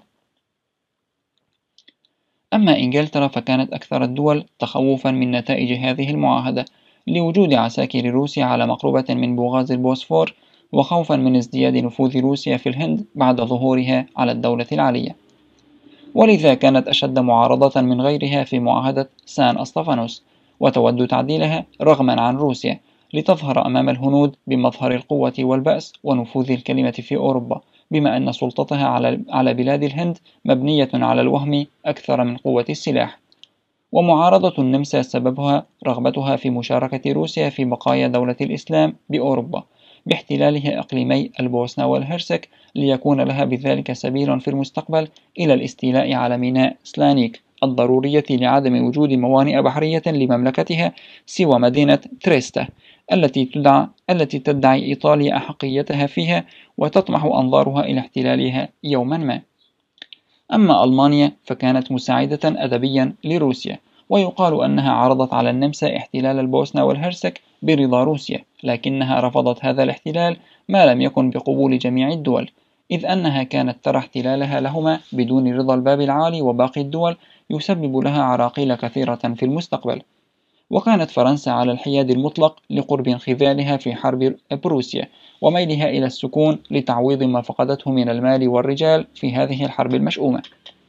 أما إنجلترا فكانت أكثر الدول تخوفا من نتائج هذه المعاهدة لوجود عساكر روسيا على مقربة من بوغاز البوسفور، وخوفا من ازدياد نفوذ روسيا في الهند بعد ظهورها على الدولة العالية. ولذا كانت أشد معارضة من غيرها في معاهدة سان أسطفانوس، وتود تعديلها رغما عن روسيا لتظهر أمام الهنود بمظهر القوة والبأس ونفوذ الكلمة في أوروبا، بما أن سلطتها على بلاد الهند مبنية على الوهم أكثر من قوة السلاح. ومعارضة النمسا سببها رغبتها في مشاركة روسيا في بقايا دولة الإسلام بأوروبا باحتلالها إقليمي البوسنة والهرسك، ليكون لها بذلك سبيل في المستقبل إلى الاستيلاء على ميناء سلانيك الضرورية لعدم وجود موانئ بحرية لمملكتها سوى مدينة تريستا التي تدعي إيطاليا أحقيتها فيها وتطمح أنظارها إلى احتلالها يوما ما. أما ألمانيا فكانت مساعدة أدبيا لروسيا، ويقال أنها عرضت على النمسا احتلال البوسنة والهرسك برضا روسيا، لكنها رفضت هذا الاحتلال ما لم يكن بقبول جميع الدول، إذ أنها كانت ترى احتلالها لهما بدون رضا الباب العالي وباقي الدول يسبب لها عراقيل كثيرة في المستقبل. وكانت فرنسا على الحياد المطلق لقرب انخذالها في حرب بروسيا وميلها إلى السكون لتعويض ما فقدته من المال والرجال في هذه الحرب المشؤومة.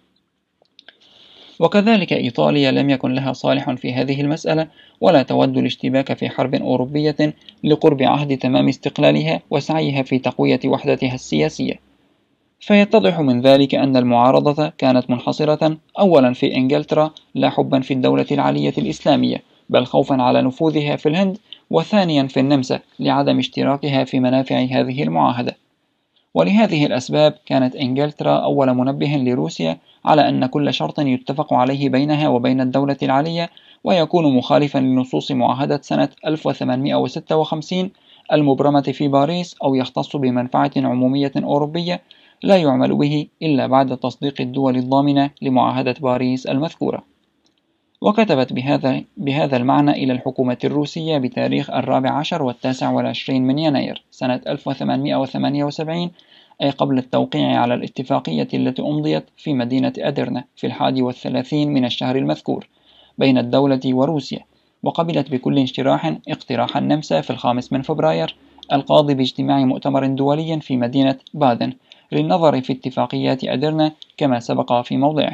وكذلك إيطاليا لم يكن لها صالح في هذه المسألة، ولا تود الاشتباك في حرب أوروبية لقرب عهد تمام استقلالها وسعيها في تقوية وحدتها السياسية. فيتضح من ذلك أن المعارضة كانت منحصرة أولا في إنجلترا لا حبا في الدولة العلية الإسلامية، بل خوفا على نفوذها في الهند، وثانيا في النمسا لعدم اشتراكها في منافع هذه المعاهدة. ولهذه الأسباب كانت إنجلترا أول منبه لروسيا على أن كل شرط يتفق عليه بينها وبين الدولة العلية ويكون مخالفا لنصوص معاهدة سنة 1856 المبرمة في باريس أو يختص بمنفعة عمومية أوروبية لا يعمل به إلا بعد تصديق الدول الضامنة لمعاهدة باريس المذكورة. وكتبت بهذا المعنى إلى الحكومة الروسية بتاريخ 14 و29 من يناير سنة 1878، أي قبل التوقيع على الاتفاقية التي أمضيت في مدينة أدرنة في 31 من الشهر المذكور بين الدولة وروسيا، وقبلت بكل انشراح اقتراح النمسا في 5 من فبراير القاضي باجتماع مؤتمر دولي في مدينة بادن للنظر في اتفاقيات أدرنة كما سبق في موضعه.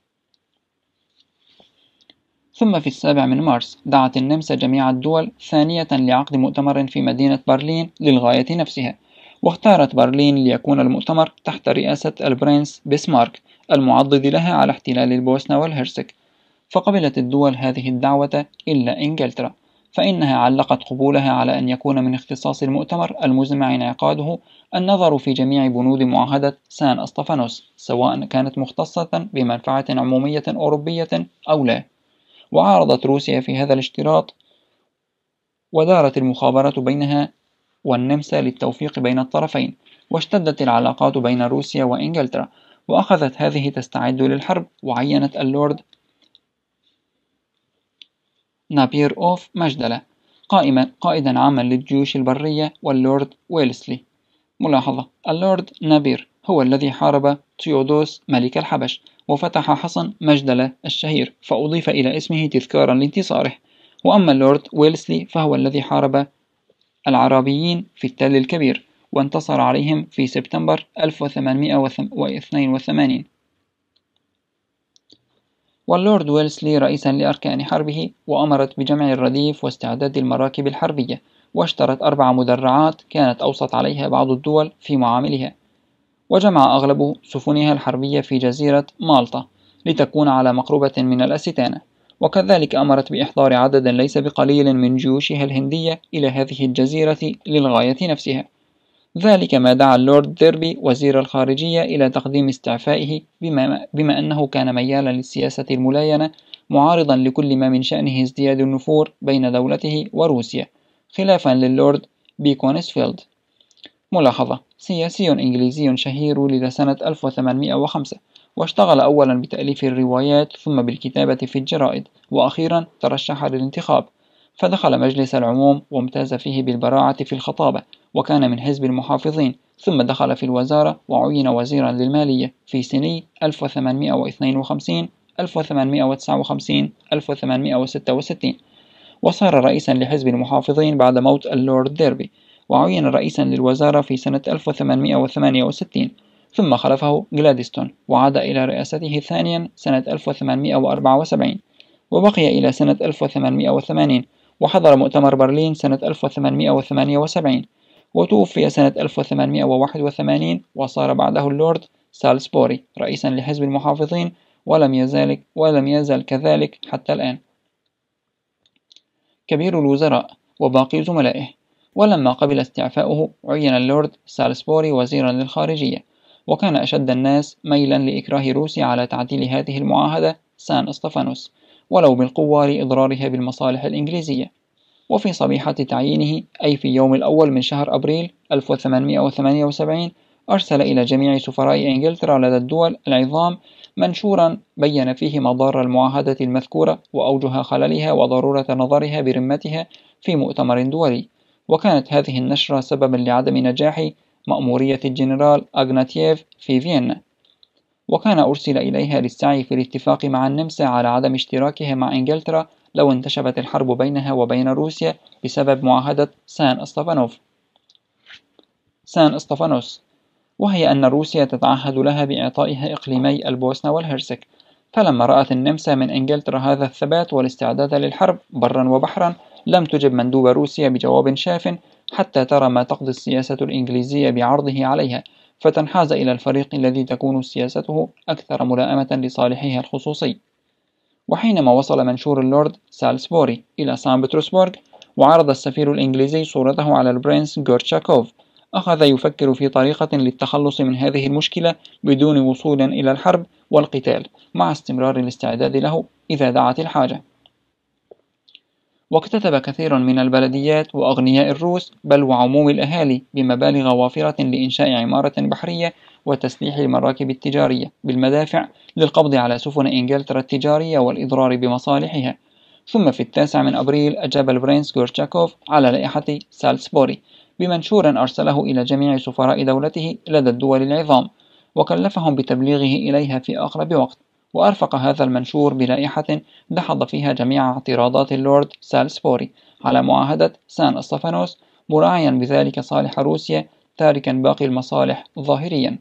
ثم في 7 من مارس دعت النمسا جميع الدول ثانية لعقد مؤتمر في مدينة برلين للغاية نفسها، واختارت برلين ليكون المؤتمر تحت رئاسة البرنس بسمارك المعضد لها على احتلال البوسنة والهرسك. فقبلت الدول هذه الدعوة إلا إنجلترا، فإنها علقت قبولها على أن يكون من اختصاص المؤتمر المزمع انعقاده النظر في جميع بنود معاهدة سان أسطفانوس سواء كانت مختصة بمنفعة عمومية أوروبية أو لا. وعارضت روسيا في هذا الاشتراط، ودارت المخابرات بينها والنمسا للتوفيق بين الطرفين، واشتدت العلاقات بين روسيا وإنجلترا، وأخذت هذه تستعد للحرب، وعينت اللورد نابير أوف مجدلة قائدا عاما للجيوش البرية، واللورد ويلسلي. ملاحظة: اللورد نابير هو الذي حارب تيودوس ملك الحبش وفتح حصن مجدلة الشهير، فأضيف إلى اسمه تذكارا لانتصاره. وأما اللورد ويلسلي فهو الذي حارب العربيين في التل الكبير وانتصر عليهم في سبتمبر 1882. واللورد ويلسلي رئيسا لأركان حربه، وأمرت بجمع الرديف واستعداد المراكب الحربية، واشترت 4 مدرعات كانت أوصت عليها بعض الدول في معاملها، وجمع أغلب سفنها الحربية في جزيرة مالطا لتكون على مقربة من الأستانة. وكذلك أمرت بإحضار عدد ليس بقليل من جيوشها الهندية إلى هذه الجزيرة للغاية نفسها. ذلك ما دعا اللورد ديربي وزير الخارجية إلى تقديم استعفائه، بما أنه كان ميالا للسياسة الملاينة، معارضا لكل ما من شأنه ازدياد النفور بين دولته وروسيا، خلافا للورد بيكونسفيلد. ملاحظة: سياسي إنجليزي شهير ولد سنة 1805، واشتغل أولا بتأليف الروايات ثم بالكتابة في الجرائد، وأخيرا ترشح للانتخاب فدخل مجلس العموم وامتاز فيه بالبراعة في الخطابة، وكان من حزب المحافظين، ثم دخل في الوزارة وعين وزيرا للمالية في سني 1852 1859 1866، وصار رئيسا لحزب المحافظين بعد موت اللورد ديربي، وعين رئيسا للوزارة في سنة 1868، ثم خلفه غلادستون وعاد إلى رئاسته ثانيا سنة 1874، وبقي إلى سنة 1880 وحضر مؤتمر برلين سنة 1878، وتوفي سنة 1881 وصار بعده اللورد سالسبوري رئيسا لحزب المحافظين، ولم يزل كذلك حتى الآن. كبير الوزراء وباقي زملائه. ولما قبل استعفاؤه عين اللورد سالسبوري وزيرا للخارجية، وكان أشد الناس ميلا لإكراه روسيا على تعديل هذه المعاهدة سان اسطفانوس ولو بالقوة لإضرارها بالمصالح الإنجليزية. وفي صبيحة تعيينه أي في يوم الأول من شهر أبريل 1878 أرسل إلى جميع سفراء إنجلترا لدى الدول العظام منشورا بين فيه مضار المعاهدة المذكورة وأوجه خللها وضرورة نظرها برمتها في مؤتمر دولي. وكانت هذه النشرة سببا لعدم نجاح مأمورية الجنرال أغناتييف في فيينا، وكان أرسل إليها للسعي في الاتفاق مع النمسا على عدم اشتراكها مع إنجلترا لو انتشبت الحرب بينها وبين روسيا بسبب معاهدة سان اسطفانوس، وهي أن روسيا تتعهد لها بإعطائها إقليمي البوسنة والهرسك. فلما رأت النمسا من إنجلترا هذا الثبات والاستعداد للحرب برا وبحرا لم تجب مندوب روسيا بجواب شاف حتى ترى ما تقضي السياسة الإنجليزية بعرضه عليها، فتنحاز إلى الفريق الذي تكون سياسته أكثر ملائمة لصالحها الخصوصي. وحينما وصل منشور اللورد سالسبوري إلى سان بطرسبرغ وعرض السفير الإنجليزي صورته على البرنس غورتشاكوف، أخذ يفكر في طريقة للتخلص من هذه المشكلة بدون وصول إلى الحرب والقتال، مع استمرار الاستعداد له إذا دعت الحاجة. واكتتب كثير من البلديات وأغنياء الروس بل وعموم الأهالي بمبالغ وافرة لإنشاء عمارة بحرية وتسليح المراكب التجارية بالمدافع للقبض على سفن إنجلترا التجارية والإضرار بمصالحها. ثم في 9 من أبريل أجاب البرنس غورتشاكوف على لائحة سالسبوري بمنشور أرسله إلى جميع سفراء دولته لدى الدول العظام، وكلفهم بتبليغه إليها في أقرب وقت. وأرفق هذا المنشور بلائحة دحض فيها جميع اعتراضات اللورد سالسبوري على معاهدة سان اسطفانوس، مراعيا بذلك صالح روسيا تاركا باقي المصالح ظاهريا.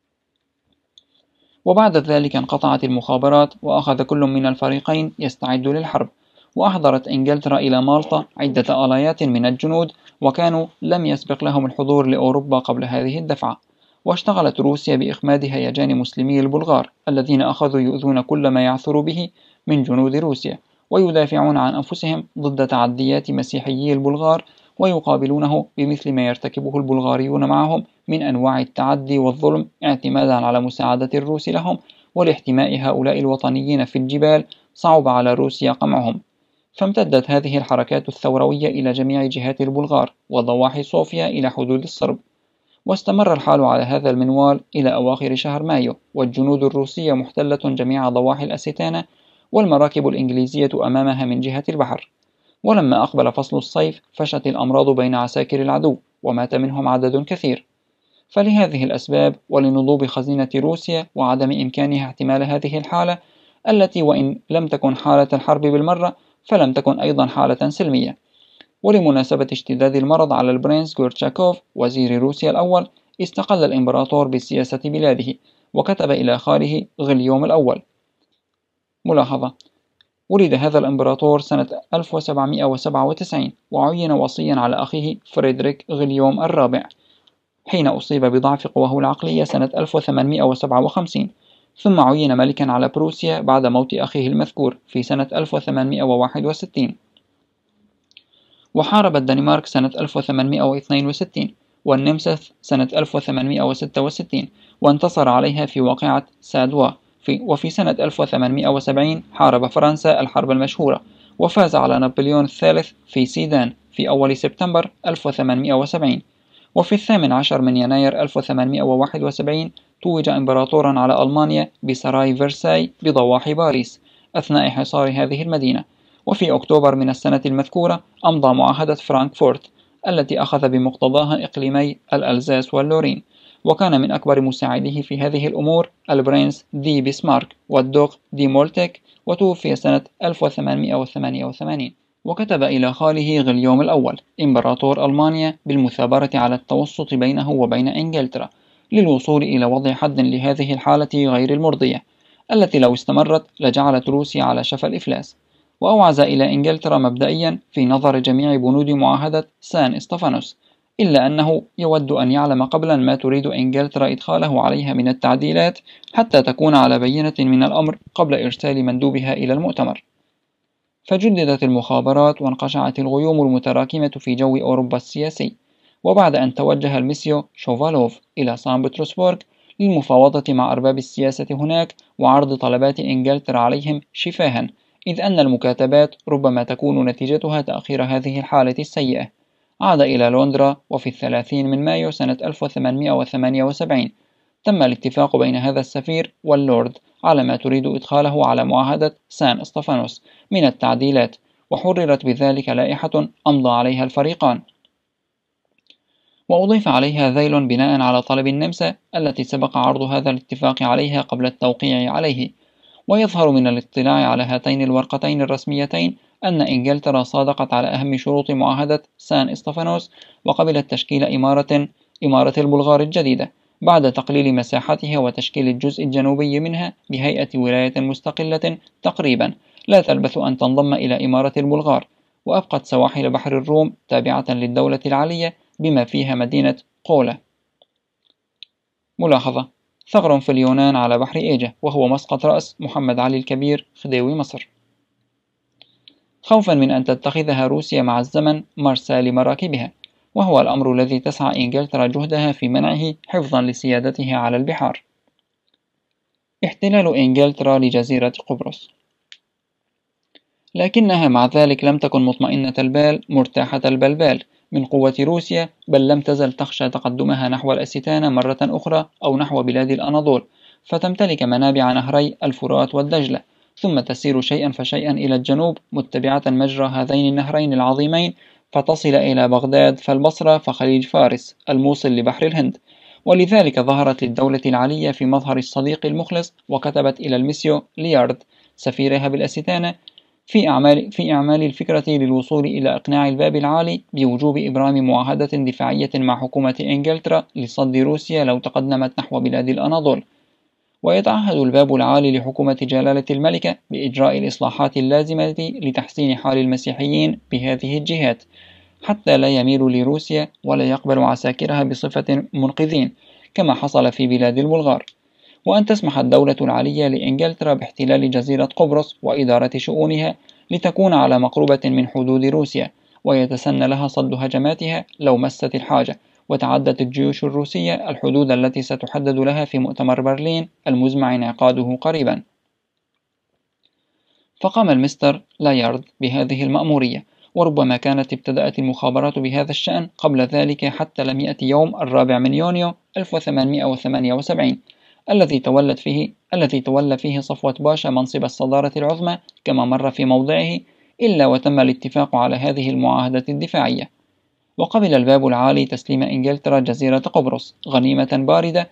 وبعد ذلك انقطعت المخابرات، وأخذ كل من الفريقين يستعد للحرب، وأحضرت إنجلترا إلى مالطا عدة آلايات من الجنود، وكانوا لم يسبق لهم الحضور لأوروبا قبل هذه الدفعة. واشتغلت روسيا بإخماد هيجان مسلمي البلغار الذين أخذوا يؤذون كل ما يعثر به من جنود روسيا، ويدافعون عن أنفسهم ضد تعديات مسيحيي البلغار، ويقابلونه بمثل ما يرتكبه البلغاريون معهم من أنواع التعدي والظلم اعتمادا على مساعدة الروس لهم. ولاحتماء هؤلاء الوطنيين في الجبال صعب على روسيا قمعهم، فامتدت هذه الحركات الثوروية إلى جميع جهات البلغار وضواحي صوفيا إلى حدود الصرب. واستمر الحال على هذا المنوال إلى أواخر شهر مايو، والجنود الروسية محتلة جميع ضواحي الأستانة، والمراكب الإنجليزية أمامها من جهة البحر. ولما أقبل فصل الصيف فشت الأمراض بين عساكر العدو، ومات منهم عدد كثير. فلهذه الأسباب ولنضوب خزينة روسيا وعدم إمكانها احتمال هذه الحالة التي وإن لم تكن حالة الحرب بالمرة فلم تكن أيضا حالة سلمية، ولمناسبة اشتداد المرض على البرنس غورتشاكوف وزير روسيا الأول، استقل الإمبراطور بسياسة بلاده، وكتب إلى خاله غليوم الأول. ملاحظة: ولد هذا الإمبراطور سنة 1797 وعين وصيا على أخيه فريدريك غليوم الرابع حين أصيب بضعف قواه العقلية سنة 1857، ثم عين ملكا على بروسيا بعد موت أخيه المذكور في سنة 1861. وحارب الدنمارك سنة 1862 والنمسا سنة 1866 وانتصر عليها في واقعة سادوا. وفي سنة 1870 حارب فرنسا الحرب المشهورة وفاز على نابليون الثالث في سيدان في أول سبتمبر 1870. وفي 18 من يناير 1871 توج إمبراطورا على ألمانيا بسراي فرساي بضواحي باريس أثناء حصار هذه المدينة. وفي أكتوبر من السنة المذكورة أمضى معاهدة فرانكفورت التي أخذ بمقتضاها إقليمي الألزاس واللورين، وكان من أكبر مساعديه في هذه الأمور البرنس دي بيسمارك والدوق دي مولتك، وتوفي سنة 1888. وكتب إلى خاله غليوم الأول إمبراطور ألمانيا بالمثابرة على التوسط بينه وبين إنجلترا، للوصول إلى وضع حد لهذه الحالة غير المرضية التي لو استمرت لجعلت روسيا على شفا الإفلاس. وأوعز إلى إنجلترا مبدئيا في نظر جميع بنود معاهدة سان إستفانوس، إلا أنه يود أن يعلم قبلا ما تريد إنجلترا إدخاله عليها من التعديلات حتى تكون على بينة من الأمر قبل إرسال مندوبها إلى المؤتمر. فجددت المخابرات وانقشعت الغيوم المتراكمة في جو أوروبا السياسي. وبعد أن توجه الميسيو شوفالوف إلى سان بطرسبورغ للمفاوضة مع أرباب السياسة هناك وعرض طلبات إنجلترا عليهم شفاها، إذ أن المكاتبات ربما تكون نتيجتها تأخير هذه الحالة السيئة، عاد إلى لندرا. وفي 30 من مايو سنة 1878 تم الاتفاق بين هذا السفير واللورد على ما تريد إدخاله على معاهدة سان استفانوس من التعديلات، وحررت بذلك لائحة أمضى عليها الفريقان، وأضيف عليها ذيل بناء على طلب النمسا التي سبق عرض هذا الاتفاق عليها قبل التوقيع عليه. ويظهر من الاطلاع على هاتين الورقتين الرسميتين أن إنجلترا صادقت على أهم شروط معاهدة سان استفانوس، وقبلت تشكيل إمارة البلغار الجديدة بعد تقليل مساحتها وتشكيل الجزء الجنوبي منها بهيئة ولاية مستقلة تقريبا لا تلبث أن تنضم إلى إمارة البلغار، وأبقت سواحل بحر الروم تابعة للدولة العلية بما فيها مدينة قولة. ملاحظة: ثغر في اليونان على بحر إيجا، وهو مسقط رأس محمد علي الكبير خديوي مصر. خوفا من أن تتخذها روسيا مع الزمن مرسى لمراكبها، وهو الأمر الذي تسعى إنجلترا جهدها في منعه حفظا لسيادتها على البحار. احتلال إنجلترا لجزيرة قبرص. لكنها مع ذلك لم تكن مطمئنة البال مرتاحة البلبال من قوة روسيا، بل لم تزل تخشى تقدمها نحو الأستانة مرة أخرى أو نحو بلاد الأناضول، فتمتلك منابع نهري الفرات والدجلة، ثم تسير شيئا فشيئا إلى الجنوب متبعة مجرى هذين النهرين العظيمين، فتصل إلى بغداد فالبصرة فخليج فارس الموصل لبحر الهند. ولذلك ظهرت للدولة العلية في مظهر الصديق المخلص، وكتبت إلى الميسيو ليارد سفيرها بالأستانة في إعمال الفكرة للوصول إلى إقناع الباب العالي بوجوب إبرام معاهدة دفاعية مع حكومة إنجلترا لصد روسيا لو تقدمت نحو بلاد الأناضول. ويتعهد الباب العالي لحكومة جلالة الملكة بإجراء الإصلاحات اللازمة لتحسين حال المسيحيين بهذه الجهات، حتى لا يميل لروسيا ولا يقبل عساكرها بصفة منقذين كما حصل في بلاد البلغار، وأن تسمح الدولة العلية لإنجلترا باحتلال جزيرة قبرص وإدارة شؤونها لتكون على مقربة من حدود روسيا، ويتسنى لها صد هجماتها لو مست الحاجة، وتعدت الجيوش الروسية الحدود التي ستحدد لها في مؤتمر برلين المزمع انعقاده قريبا. فقام المستر لايارد بهذه المأمورية، وربما كانت ابتدأت المخابرات بهذا الشأن قبل ذلك، حتى لم يأتي يوم 4 من يونيو 1878 الذي تولى فيه صفوة باشا منصب الصدارة العظمى كما مر في موضعه، إلا وتم الاتفاق على هذه المعاهدة الدفاعية. وقبل الباب العالي تسليم إنجلترا جزيرة قبرص غنيمة باردة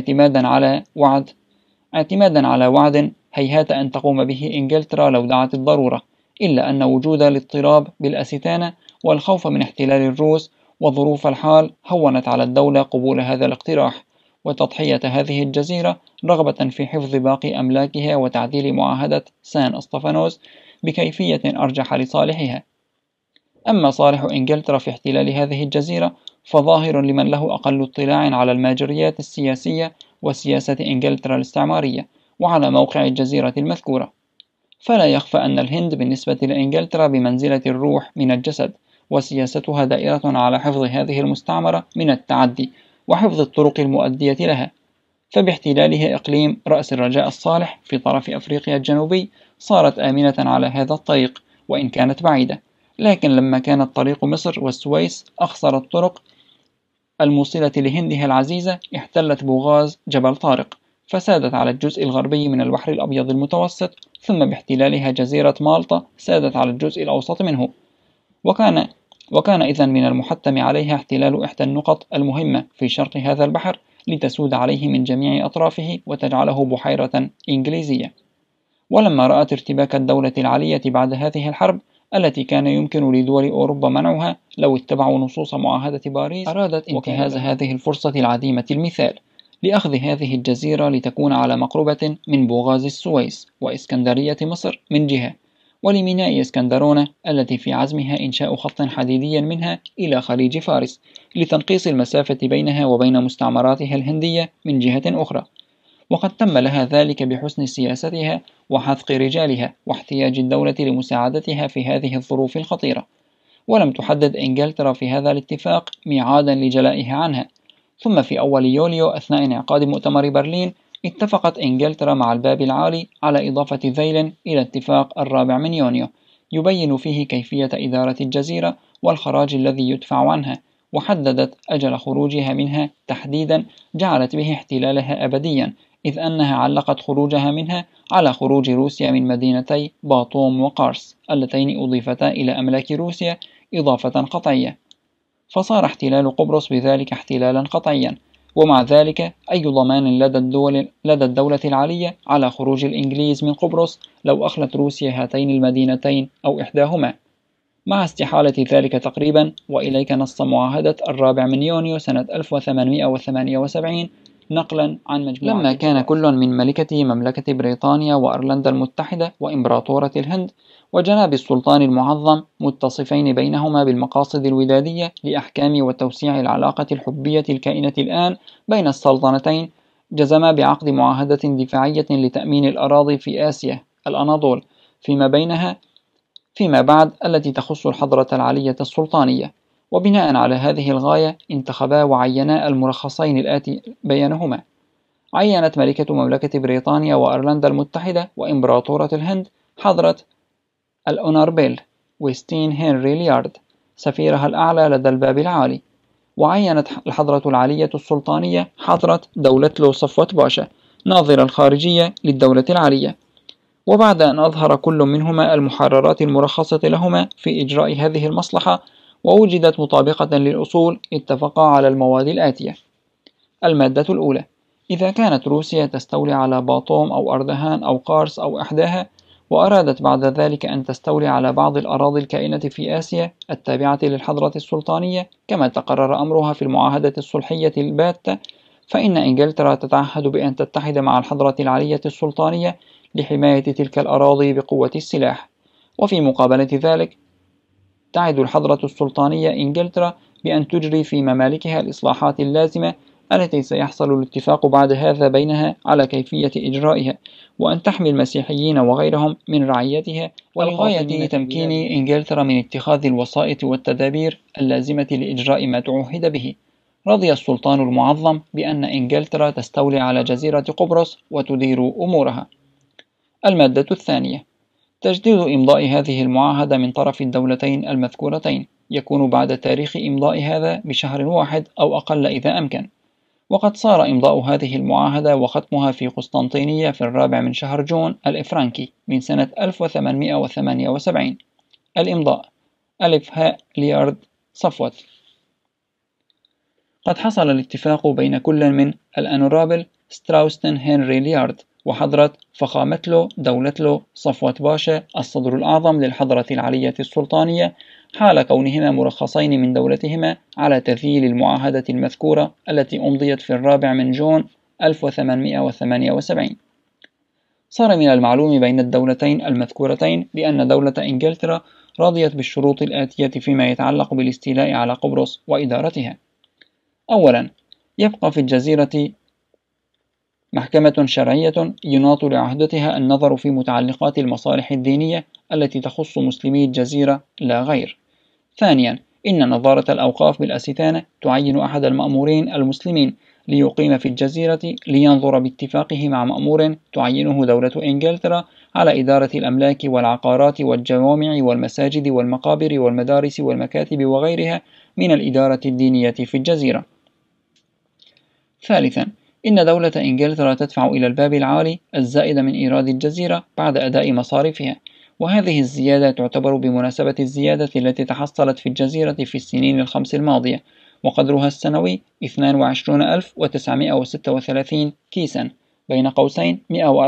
اعتمادا على وعد هيهات أن تقوم به إنجلترا لو دعت الضرورة، إلا أن وجود الاضطراب بالأستانة والخوف من احتلال الروس وظروف الحال هونت على الدولة قبول هذا الاقتراح وتضحية هذه الجزيرة رغبة في حفظ باقي أملاكها وتعديل معاهدة سان استفانوس بكيفية أرجح لصالحها. أما صالح إنجلترا في احتلال هذه الجزيرة فظاهر لمن له أقل اطلاع على الماجريات السياسية وسياسة إنجلترا الاستعمارية وعلى موقع الجزيرة المذكورة. فلا يخفى أن الهند بالنسبة لإنجلترا بمنزلة الروح من الجسد، وسياستها دائرة على حفظ هذه المستعمرة من التعدي وحفظ الطرق المؤدية لها. فباحتلالها إقليم رأس الرجاء الصالح في طرف أفريقيا الجنوبي صارت آمنة على هذا الطريق وإن كانت بعيدة، لكن لما كانت طريق مصر والسويس أخصر الطرق الموصلة لهندها العزيزة احتلت بوغاز جبل طارق، فسادت على الجزء الغربي من البحر الأبيض المتوسط، ثم باحتلالها جزيرة مالطا سادت على الجزء الأوسط منه. وكان إذن من المحتم عليها احتلال إحدى النقط المهمة في شرق هذا البحر لتسود عليه من جميع أطرافه وتجعله بحيرة إنجليزية. ولما رأت ارتباك الدولة العلية بعد هذه الحرب التي كان يمكن لدول أوروبا منعها لو اتبعوا نصوص معاهدة باريس، أرادت انتهاز هذه الفرصة العديمة المثال لأخذ هذه الجزيرة لتكون على مقربة من بوغاز السويس وإسكندرية مصر من جهة، ولميناء اسكندرونة التي في عزمها إنشاء خط حديدي منها إلى خليج فارس لتنقيص المسافة بينها وبين مستعمراتها الهندية من جهة أخرى. وقد تم لها ذلك بحسن سياستها وحثق رجالها واحتياج الدولة لمساعدتها في هذه الظروف الخطيرة. ولم تحدد إنجلترا في هذا الاتفاق ميعادا لجلائها عنها. ثم في أول يوليو أثناء انعقاد مؤتمر برلين اتفقت إنجلترا مع الباب العالي على إضافة ذيل إلى اتفاق 4 من يونيو يبين فيه كيفية إدارة الجزيرة والخراج الذي يدفع عنها، وحددت أجل خروجها منها تحديدا جعلت به احتلالها أبديا، إذ أنها علقت خروجها منها على خروج روسيا من مدينتي باطوم وقارس اللتين أضيفتا إلى أملاك روسيا إضافة قطعية، فصار احتلال قبرص بذلك احتلالا قطعيا. ومع ذلك أي ضمان لدى الدولة العالية على خروج الإنجليز من قبرص لو أخلت روسيا هاتين المدينتين أو إحداهما، مع استحالة ذلك تقريبا. وإليك نص معاهدة 4 من يونيو سنة 1878 نقلا عن مجموعة. لما كان كل من ملكة مملكة بريطانيا وأيرلندا المتحدة وإمبراطورة الهند وجناب السلطان المعظم متصفين بينهما بالمقاصد الودادية لأحكام وتوسيع العلاقة الحبية الكائنة الآن بين السلطنتين، جزما بعقد معاهدة دفاعية لتأمين الأراضي في آسيا الأناضول فيما بعد التي تخص الحضرة العلية السلطانية. وبناء على هذه الغاية انتخبا وعينا المرخصين الآتي بيانهما: عينت ملكة مملكة بريطانيا وأيرلندا المتحدة وإمبراطورة الهند حضرة الأونربيل وستين هنري ليارد سفيرها الأعلى لدى الباب العالي، وعينت الحضرة العالية السلطانية حضرة دولتلو صفوة باشا ناظر الخارجية للدولة العالية. وبعد أن أظهر كل منهما المحررات المرخصة لهما في إجراء هذه المصلحة ووجدت مطابقة للأصول، اتفقا على المواد الآتية: المادة الأولى: إذا كانت روسيا تستولي على باطوم أو أردهان أو قارس أو إحداها، وأرادت بعد ذلك أن تستولي على بعض الأراضي الكائنة في آسيا التابعة للحضرة السلطانية كما تقرر أمرها في المعاهدة الصلحية الباتة، فإن إنجلترا تتعهد بأن تتحد مع الحضرة العلية السلطانية لحماية تلك الأراضي بقوة السلاح. وفي مقابلة ذلك تعد الحضرة السلطانية إنجلترا بأن تجري في ممالكها الإصلاحات اللازمة التي سيحصل الاتفاق بعد هذا بينها على كيفية إجرائها، وأن تحمي المسيحيين وغيرهم من رعيتها، والغاية تمكين إنجلترا من اتخاذ الوسائط والتدابير اللازمة لإجراء ما تعهد به. رضي السلطان المعظم بأن إنجلترا تستولي على جزيرة قبرص وتدير أمورها. المادة الثانية: تجديد إمضاء هذه المعاهدة من طرف الدولتين المذكورتين يكون بعد تاريخ إمضاء هذا بشهر واحد أو أقل إذا أمكن. وقد صار إمضاء هذه المعاهدة وختمها في قسطنطينية في 4 من شهر جون الإفرنكي من سنة 1878. الإمضاء: ألف هاء ليارد صفوة. قد حصل الاتفاق بين كل من الأنورابل ستراوستن هنري ليارد وحضرة فخامتلو دولتلو صفوة باشا الصدر الأعظم للحضرة العلية السلطانية، حال كونهما مرخصين من دولتهما على تذييل المعاهدة المذكورة التي أمضيت في 4 من جون 1878. صار من المعلوم بين الدولتين المذكورتين بأن دولة إنجلترا رضيت بالشروط الآتية فيما يتعلق بالاستيلاء على قبرص وإدارتها. أولا: يبقى في الجزيرة محكمة شرعية يناط لعهدتها النظر في متعلقات المصالح الدينية التي تخص مسلمي الجزيرة لا غير. ثانيا: إن نظارة الأوقاف بالأستانة تعين أحد المأمورين المسلمين ليقيم في الجزيرة لينظر باتفاقه مع مأمور تعينه دولة إنجلترا على إدارة الأملاك والعقارات والجوامع والمساجد والمقابر والمدارس والمكاتب وغيرها من الإدارة الدينية في الجزيرة. ثالثا: إن دولة إنجلترا تدفع إلى الباب العالي الزائد من إيراد الجزيرة بعد أداء مصاريفها، وهذه الزيادة تعتبر بمناسبة الزيادة التي تحصلت في الجزيرة في السنين ال5 الماضية، وقدرها السنوي 22,936 كيسا بين قوسين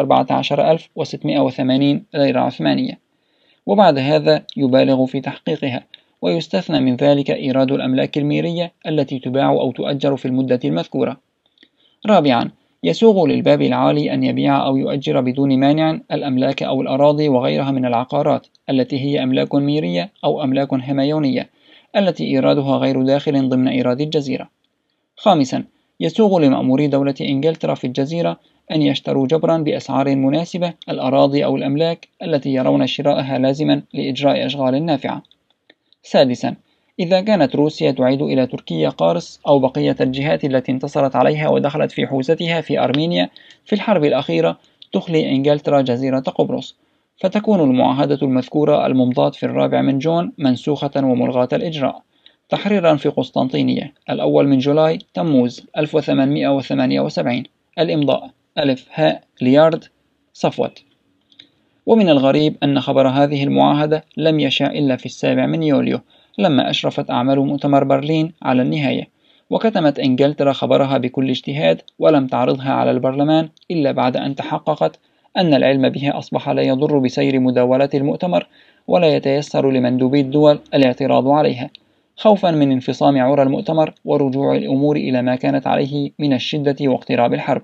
114,680 ليرة عثمانية، وبعد هذا يبالغ في تحقيقها، ويستثنى من ذلك إيراد الأملاك الميرية التي تباع أو تؤجر في المدة المذكورة. رابعا، يسوغ للباب العالي أن يبيع أو يؤجر بدون مانع الأملاك أو الأراضي وغيرها من العقارات التي هي أملاك ميرية أو أملاك هميونية التي إيرادها غير داخل ضمن إيراد الجزيرة. خامسا، يسوغ لمأموري دولة إنجلترا في الجزيرة أن يشتروا جبرا بأسعار مناسبة الأراضي أو الأملاك التي يرون شراءها لازما لإجراء أشغال نافعة. سادسا، إذا كانت روسيا تعيد إلى تركيا قارص أو بقية الجهات التي انتصرت عليها ودخلت في حوزتها في أرمينيا في الحرب الأخيرة، تخلي إنجلترا جزيرة قبرص، فتكون المعاهدة المذكورة الممضاة في 4 جون منسوخة وملغاة الإجراء. تحريرا في قسطنطينية 1 جولاي تموز 1878. الإمضاء ألف هاء ليارد صفوت. ومن الغريب أن خبر هذه المعاهدة لم يشع إلا في 7 يوليو لما أشرفت أعمال مؤتمر برلين على النهاية، وكتمت إنجلترا خبرها بكل اجتهاد ولم تعرضها على البرلمان إلا بعد أن تحققت أن العلم بها أصبح لا يضر بسير مداولات المؤتمر ولا يتيسر لمندوبي الدول الاعتراض عليها، خوفا من انفصام عرى المؤتمر ورجوع الأمور إلى ما كانت عليه من الشدة واقتراب الحرب.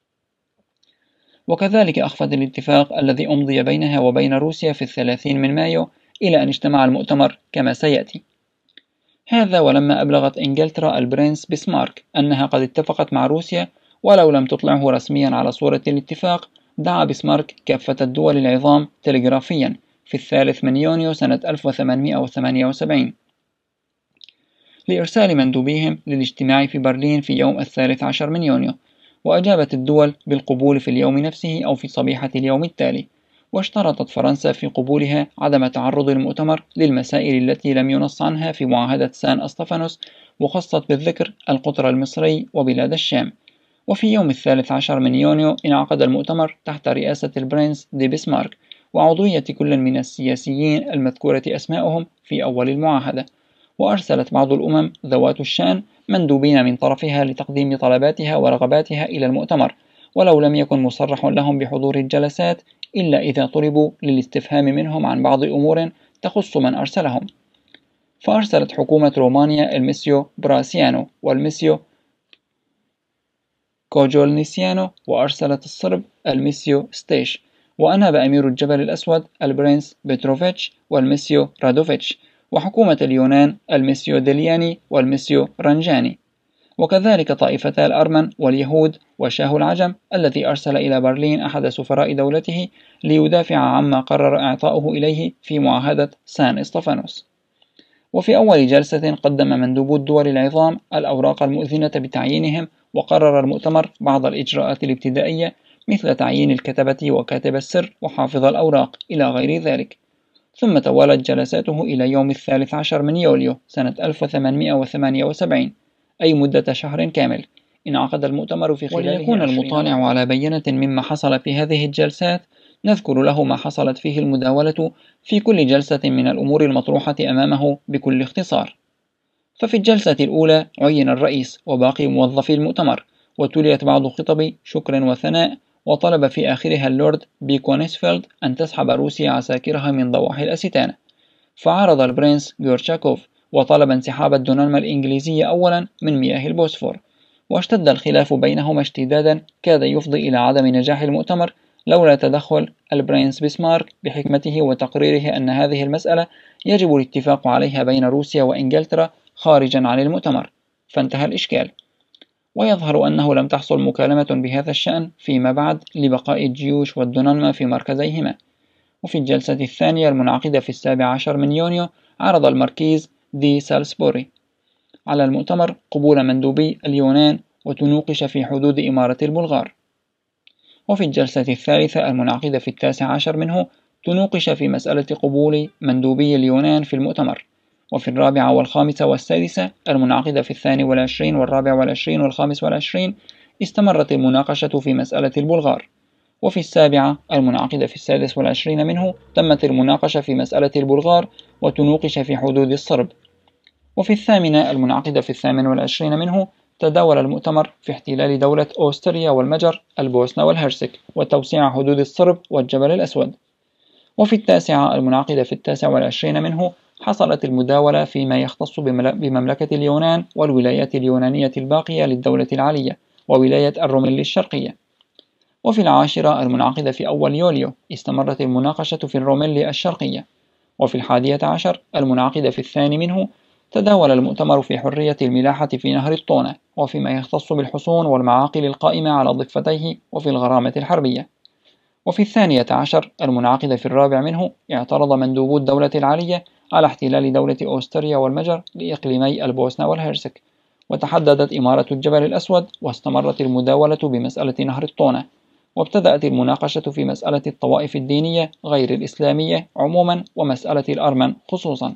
وكذلك أخفت الاتفاق الذي أمضي بينها وبين روسيا في 30 من مايو إلى أن اجتمع المؤتمر كما سيأتي. هذا ولما أبلغت إنجلترا البرنس بسمارك أنها قد اتفقت مع روسيا، ولو لم تطلعه رسميا على صورة الاتفاق، دعا بسمارك كافة الدول العظام تلغرافيا في 3 من يونيو سنة 1878 لإرسال مندوبيهم للاجتماع في برلين في يوم 13 من يونيو، وأجابت الدول بالقبول في اليوم نفسه أو في صبيحة اليوم التالي، واشترطت فرنسا في قبولها عدم تعرض المؤتمر للمسائل التي لم ينص عنها في معاهدة سان أسطفانوس، وخصت بالذكر القطر المصري وبلاد الشام. وفي يوم 13 من يونيو انعقد المؤتمر تحت رئاسة البرنس دي بسمارك وعضوية كل من السياسيين المذكورة أسماؤهم في أول المعاهدة، وأرسلت بعض الأمم ذوات الشأن مندوبين من طرفها لتقديم طلباتها ورغباتها إلى المؤتمر، ولو لم يكن مصرح لهم بحضور الجلسات إلا إذا طلبوا للاستفهام منهم عن بعض أمور تخص من أرسلهم. فأرسلت حكومة رومانيا المسيو براسيانو والمسيو كوجولنيسيانو، وأرسلت الصرب المسيو ستيش، وأناب أمير الجبل الأسود البرنس بتروفيتش والمسيو رادوفيتش، وحكومة اليونان المسيو ديلياني والمسيو رنجاني، وكذلك طائفتا الأرمن واليهود وشاه العجم الذي أرسل إلى برلين أحد سفراء دولته ليدافع عما قرر إعطاؤه إليه في معاهدة سان إسطفانوس. وفي أول جلسة قدم مندوبو الدول العظام الأوراق المؤذنة بتعيينهم، وقرر المؤتمر بعض الإجراءات الابتدائية مثل تعيين الكتبة وكاتب السر وحافظ الأوراق إلى غير ذلك. ثم توالت جلساته إلى يوم 13 من يوليو سنة 1878، أي مدة شهر كامل. انعقد المؤتمر في خلاله. وليكون المطالع على بينة مما حصل في هذه الجلسات، نذكر له ما حصلت فيه المداولة في كل جلسة من الأمور المطروحة أمامه بكل اختصار. ففي الجلسة الأولى عين الرئيس وباقي موظفي المؤتمر، وتليت بعض خطب شكر وثناء، وطلب في آخرها اللورد بيكونسفيلد أن تسحب روسيا عساكرها من ضواحي الأستانة. فعارض البرنس غورتشاكوف وطلب انسحاب الدونالما الإنجليزية أولا من مياه البوسفور، واشتد الخلاف بينهما اشتدادا كاد يفضي إلى عدم نجاح المؤتمر لولا تدخل البرنس بسمارك بحكمته وتقريره أن هذه المسألة يجب الاتفاق عليها بين روسيا وإنجلترا خارجا عن المؤتمر، فانتهى الإشكال. ويظهر أنه لم تحصل مكالمة بهذا الشأن فيما بعد لبقاء الجيوش والدونالما في مركزيهما. وفي الجلسة الثانية المنعقدة في 17 من يونيو عرض الماركيز دي سالسبوري على المؤتمر قبول مندوبي اليونان وتنوقش في حدود إمارة البلغار. وفي الجلسة الثالثة المنعقدة في 19 منه تنوقش في مسألة قبول مندوبي اليونان في المؤتمر. وفي 4 و5 و6 المنعقدة في 22 و24 و25 استمرت المناقشة في مسألة البلغار. وفي 7 المنعقدة في 26 منه تمت المناقشة في مسألة البلغار وتنوقش في حدود الصرب. وفي 8 المنعقدة في 28 منه تداول المؤتمر في احتلال دولة أوستريا والمجر البوسنة والهرسك وتوسيع حدود الصرب والجبل الأسود. وفي 9 المنعقدة في 29 منه حصلت المداولة فيما يختص بمملكة اليونان والولايات اليونانية الباقية للدولة العلية وولاية الروميلي الشرقية. وفي العاشرة المنعقدة في أول يوليو استمرت المناقشة في الروميلي الشرقية. وفي 11 المنعقدة في الثاني منه تداول المؤتمر في حرية الملاحة في نهر الطونة، وفيما يختص بالحصون والمعاقل القائمة على ضفتيه، وفي الغرامة الحربية. وفي 12 المنعقدة في الرابع منه اعترض مندوبو الدولة العالية على احتلال دولة أوستريا والمجر لإقليمي البوسنة والهرسك، وتحددت إمارة الجبل الأسود، واستمرت المداولة بمسألة نهر الطونة، وابتدأت المناقشة في مسألة الطوائف الدينية غير الإسلامية عموما ومسألة الأرمن خصوصا.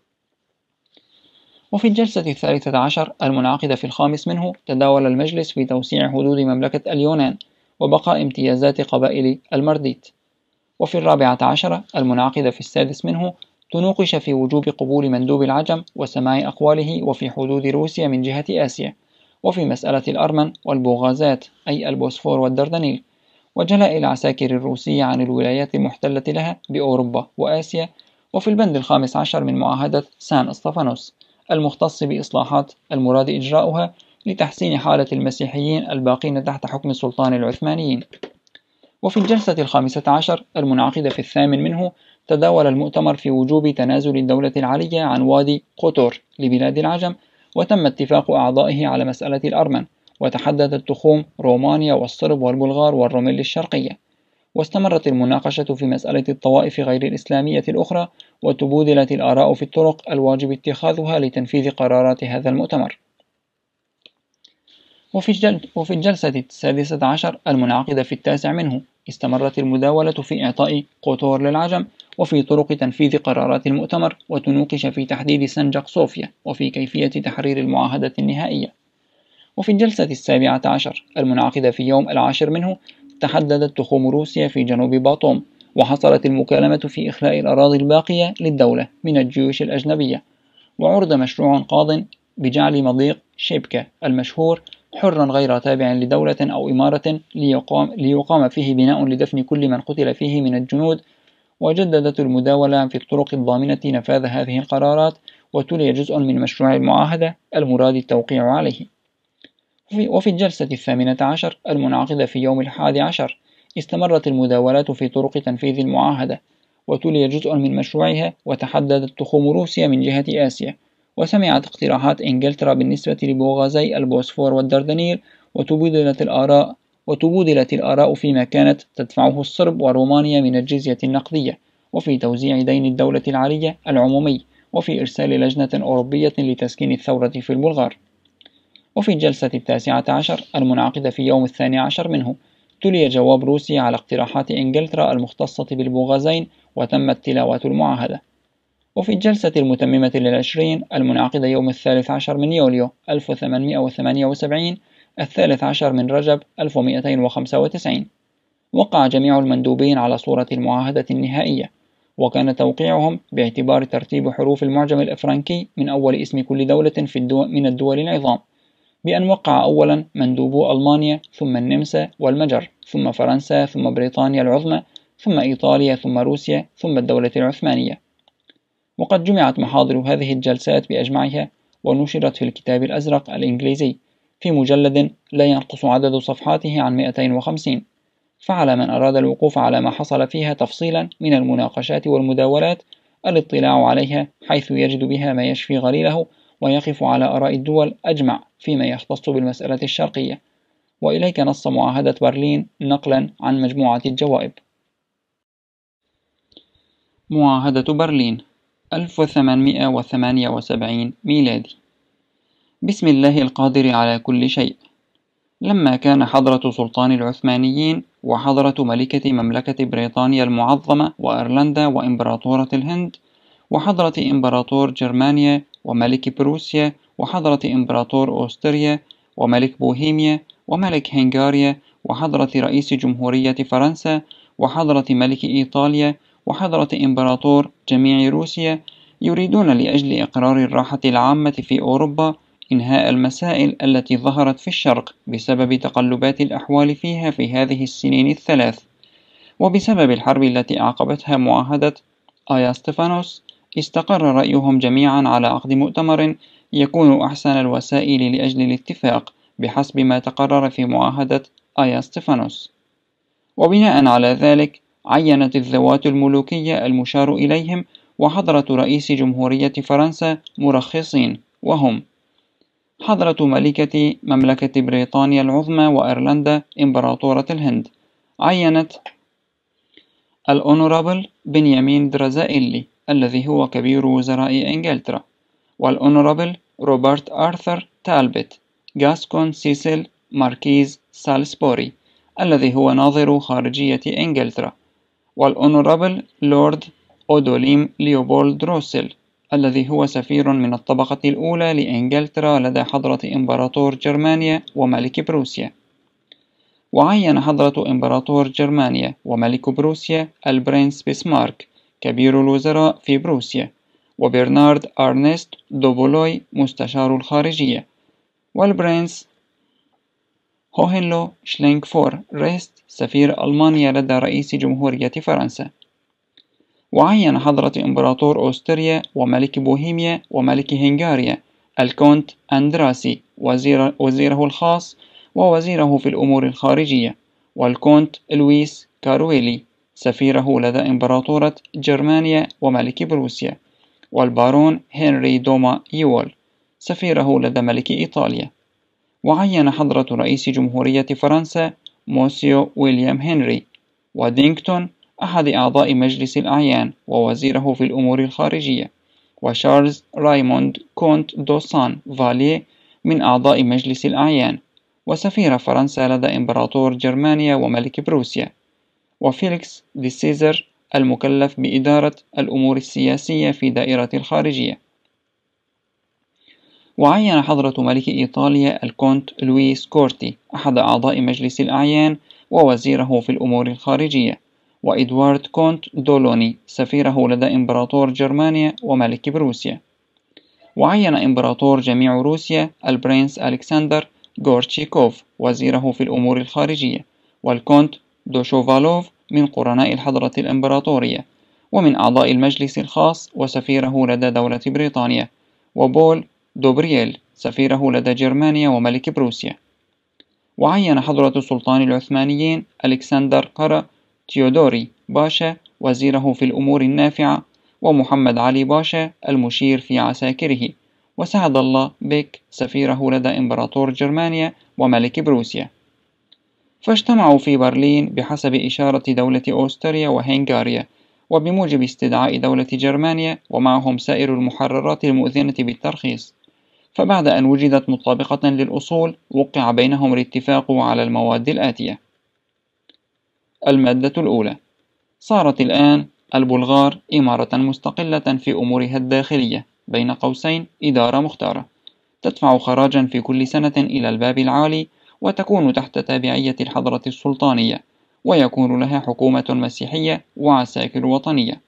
وفي الجلسة 13 المنعقدة في الخامس منه تداول المجلس في توسيع حدود مملكة اليونان وبقاء امتيازات قبائل المرديت. وفي 14 المنعقدة في السادس منه تناقش في وجوب قبول مندوب العجم وسماع أقواله وفي حدود روسيا من جهة آسيا، وفي مسألة الأرمن والبوغازات أي البوسفور والدردنيل، وجلاء العساكر الروسية عن الولايات المحتلة لها بأوروبا وآسيا، وفي البند 15 من معاهدة سان اسطفانوس المختص بإصلاحات المراد إجراؤها لتحسين حالة المسيحيين الباقين تحت حكم السلطان العثمانيين. وفي الجلسة 15 المنعقدة في الثامن منه تداول المؤتمر في وجوب تنازل الدولة العلية عن وادي قطور لبلاد العجم، وتم اتفاق أعضائه على مسألة الأرمن، وتحددت تخوم رومانيا والصرب والبلغار والروميلي الشرقية. واستمرت المناقشة في مسألة الطوائف غير الإسلامية الأخرى، وتبودلت الآراء في الطرق الواجب اتخاذها لتنفيذ قرارات هذا المؤتمر. وفي الجلسة 16 المنعقدة في التاسع منه استمرت المداولة في إعطاء قطور للعجم وفي طرق تنفيذ قرارات المؤتمر، وتنوقش في تحديد سنجق صوفيا وفي كيفية تحرير المعاهدة النهائية. وفي الجلسة 17 المنعقدة في يوم 10 منه تحددت تخوم روسيا في جنوب باطوم، وحصلت المكالمة في إخلاء الأراضي الباقية للدولة من الجيوش الأجنبية، وعرض مشروع قاض بجعل مضيق شيبكا المشهور حرا غير تابع لدولة أو إمارة ليقام فيه بناء لدفن كل من قتل فيه من الجنود. وجددت المداولة في الطرق الضامنة نفاذ هذه القرارات، وتلي جزء من مشروع المعاهدة المراد التوقيع عليه. وفي الجلسة 18 المنعقدة في يوم 11 استمرت المداولات في طرق تنفيذ المعاهدة، وتلي جزء من مشروعها، وتحددت تخوم روسيا من جهة آسيا، وسمعت اقتراحات إنجلترا بالنسبة لبوغازي البوسفور والدردنيل، وتبودلت الآراء فيما كانت تدفعه الصرب ورومانيا من الجزية النقدية، وفي توزيع دين الدولة العالية العمومي، وفي إرسال لجنة أوروبية لتسكين الثورة في البلغار. وفي الجلسة 19 المنعقدة في يوم 12 منه تلي جواب روسيا على اقتراحات إنجلترا المختصة بالبوغازين، وتمت تلاوة المعاهدة. وفي الجلسة المتممة لل20 المنعقدة يوم 13 من يوليو 1878 13 من رجب 1295 وقع جميع المندوبين على صورة المعاهدة النهائية، وكان توقيعهم باعتبار ترتيب حروف المعجم الإفرنكي من أول اسم كل دولة من الدول العظام، بأن وقع أولا مندوبو ألمانيا، ثم النمسا والمجر، ثم فرنسا، ثم بريطانيا العظمى، ثم إيطاليا، ثم روسيا، ثم الدولة العثمانية. وقد جمعت محاضر هذه الجلسات بأجمعها ونشرت في الكتاب الأزرق الإنجليزي في مجلد لا ينقص عدد صفحاته عن 250. فعلى من أراد الوقوف على ما حصل فيها تفصيلا من المناقشات والمداولات الاطلاع عليها، حيث يجد بها ما يشفي غليله ويقف على آراء الدول أجمع فيما يختص بالمسألة الشرقية. وإليك نص معاهدة برلين نقلا عن مجموعة الجوائب. معاهدة برلين 1878 ميلادي. بسم الله القادر على كل شيء. لما كان حضرة سلطان العثمانيين وحضرة ملكة مملكة بريطانيا المعظمة وأيرلندا وإمبراطورة الهند وحضرة إمبراطور جرمانيا وملك بروسيا وحضرة إمبراطور أوستريا وملك بوهيميا وملك هنغاريا وحضرة رئيس جمهورية فرنسا وحضرة ملك إيطاليا وحضرة إمبراطور جميع روسيا يريدون لأجل إقرار الراحة العامة في أوروبا إنهاء المسائل التي ظهرت في الشرق بسبب تقلبات الأحوال فيها في هذه السنين الثلاث، وبسبب الحرب التي أعقبتها معاهدة آيا ستيفانوس. استقر رأيهم جميعا على عقد مؤتمر يكون أحسن الوسائل لأجل الاتفاق بحسب ما تقرر في معاهدة آيا ستيفانوس. وبناء على ذلك عينت الذوات الملوكية المشار إليهم وحضرة رئيس جمهورية فرنسا مرخصين، وهم حضرة ملكة مملكة بريطانيا العظمى وأيرلندا إمبراطورة الهند. عينت الأونورابل بنيامين درازائيلي الذي هو كبير وزراء إنجلترا، والأونورابل روبرت آرثر تالبت غاسكون سيسيل ماركيز سالسبوري الذي هو ناظر خارجية إنجلترا، والأونورابل لورد أودوليم ليوبولد روسل الذي هو سفير من الطبقة الأولى لإنجلترا لدى حضرة إمبراطور جرمانيا وملك بروسيا. وعين حضرة إمبراطور جرمانيا وملك بروسيا البرنس بسمارك كبير الوزراء في بروسيا، وبرنارد أرنست دوبولوي مستشار الخارجية، والبرنس هوهنلو شلينغفور ريست سفير ألمانيا لدى رئيس جمهورية فرنسا. وعين حضرة إمبراطور أوستريا وملك بوهيميا وملك هنغاريا الكونت أندراسي وزيره الخاص ووزيره في الأمور الخارجية، والكونت لويس كارويلي سفيره لدى إمبراطورة جرمانيا وملك بروسيا، والبارون هنري دوما يول سفيره لدى ملك إيطاليا. وعين حضرة رئيس جمهورية فرنسا موسيو ويليام هنري ودينغتون أحد أعضاء مجلس الأعيان ووزيره في الأمور الخارجية، وشارلز رايموند كونت دوسان فاليه من أعضاء مجلس الأعيان وسفير فرنسا لدى إمبراطور جرمانيا وملك بروسيا، وفيليكس دي سيزر المكلف بإدارة الأمور السياسية في دائرة الخارجية. وعين حضرة ملك إيطاليا الكونت لويس كورتي أحد أعضاء مجلس الأعيان ووزيره في الأمور الخارجية، وإدوارد كونت دولوني سفيره لدى إمبراطور جرمانيا وملك بروسيا. وعين إمبراطور جميع روسيا البرنس ألكسندر غورتشيكوف وزيره في الأمور الخارجية، والكونت دوشوفالوف من قرناء الحضرة الإمبراطورية ومن أعضاء المجلس الخاص وسفيره لدى دولة بريطانيا، وبول دوبرييل سفيره لدى جرمانيا وملك بروسيا. وعين حضرة السلطان العثمانيين ألكسندر قرا تيودوري باشا وزيره في الأمور النافعة، ومحمد علي باشا المشير في عساكره، وسعد الله بيك سفيره لدى إمبراطور جرمانيا وملك بروسيا. فاجتمعوا في برلين بحسب إشارة دولة أوستريا وهنغاريا وبموجب استدعاء دولة جرمانيا، ومعهم سائر المحررات المؤذنة بالترخيص. فبعد أن وجدت مطابقة للأصول وقع بينهم الاتفاق على المواد الآتية. المادة الأولى: صارت الآن البلغار إمارة مستقلة في أمورها الداخلية بين قوسين إدارة مختارة، تدفع خراجا في كل سنة إلى الباب العالي، وتكون تحت تابعية الحضرة السلطانية، ويكون لها حكومة مسيحية وعساكر وطنية.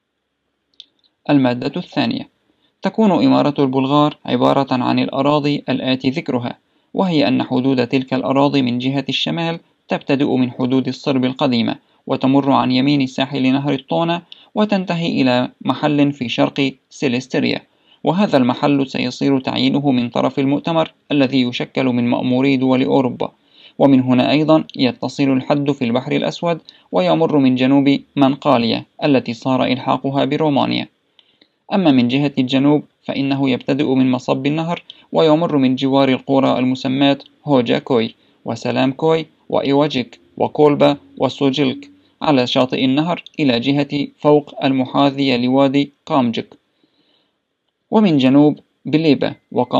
المادة الثانية: تكون إمارة البلغار عبارة عن الأراضي الآتي ذكرها، وهي أن حدود تلك الأراضي من جهة الشمال تبتدئ من حدود الصرب القديمة وتمر عن يمين ساحل نهر الطونة وتنتهي إلى محل في شرق سيليستريا، وهذا المحل سيصير تعيينه من طرف المؤتمر الذي يشكل من مأموري دول أوروبا، ومن هنا أيضا يتصل الحد في البحر الأسود ويمر من جنوب منقاليا التي صار إلحاقها برومانيا. أما من جهة الجنوب فإنه يبتدئ من مصب النهر ويمر من جوار القرى المسماة هوجا كوي وسلام كوي وإيواجيك وكولبا وسوجيلك على شاطئ النهر إلى جهة فوق المحاذية لوادي قامجك، ومن جنوب بليبة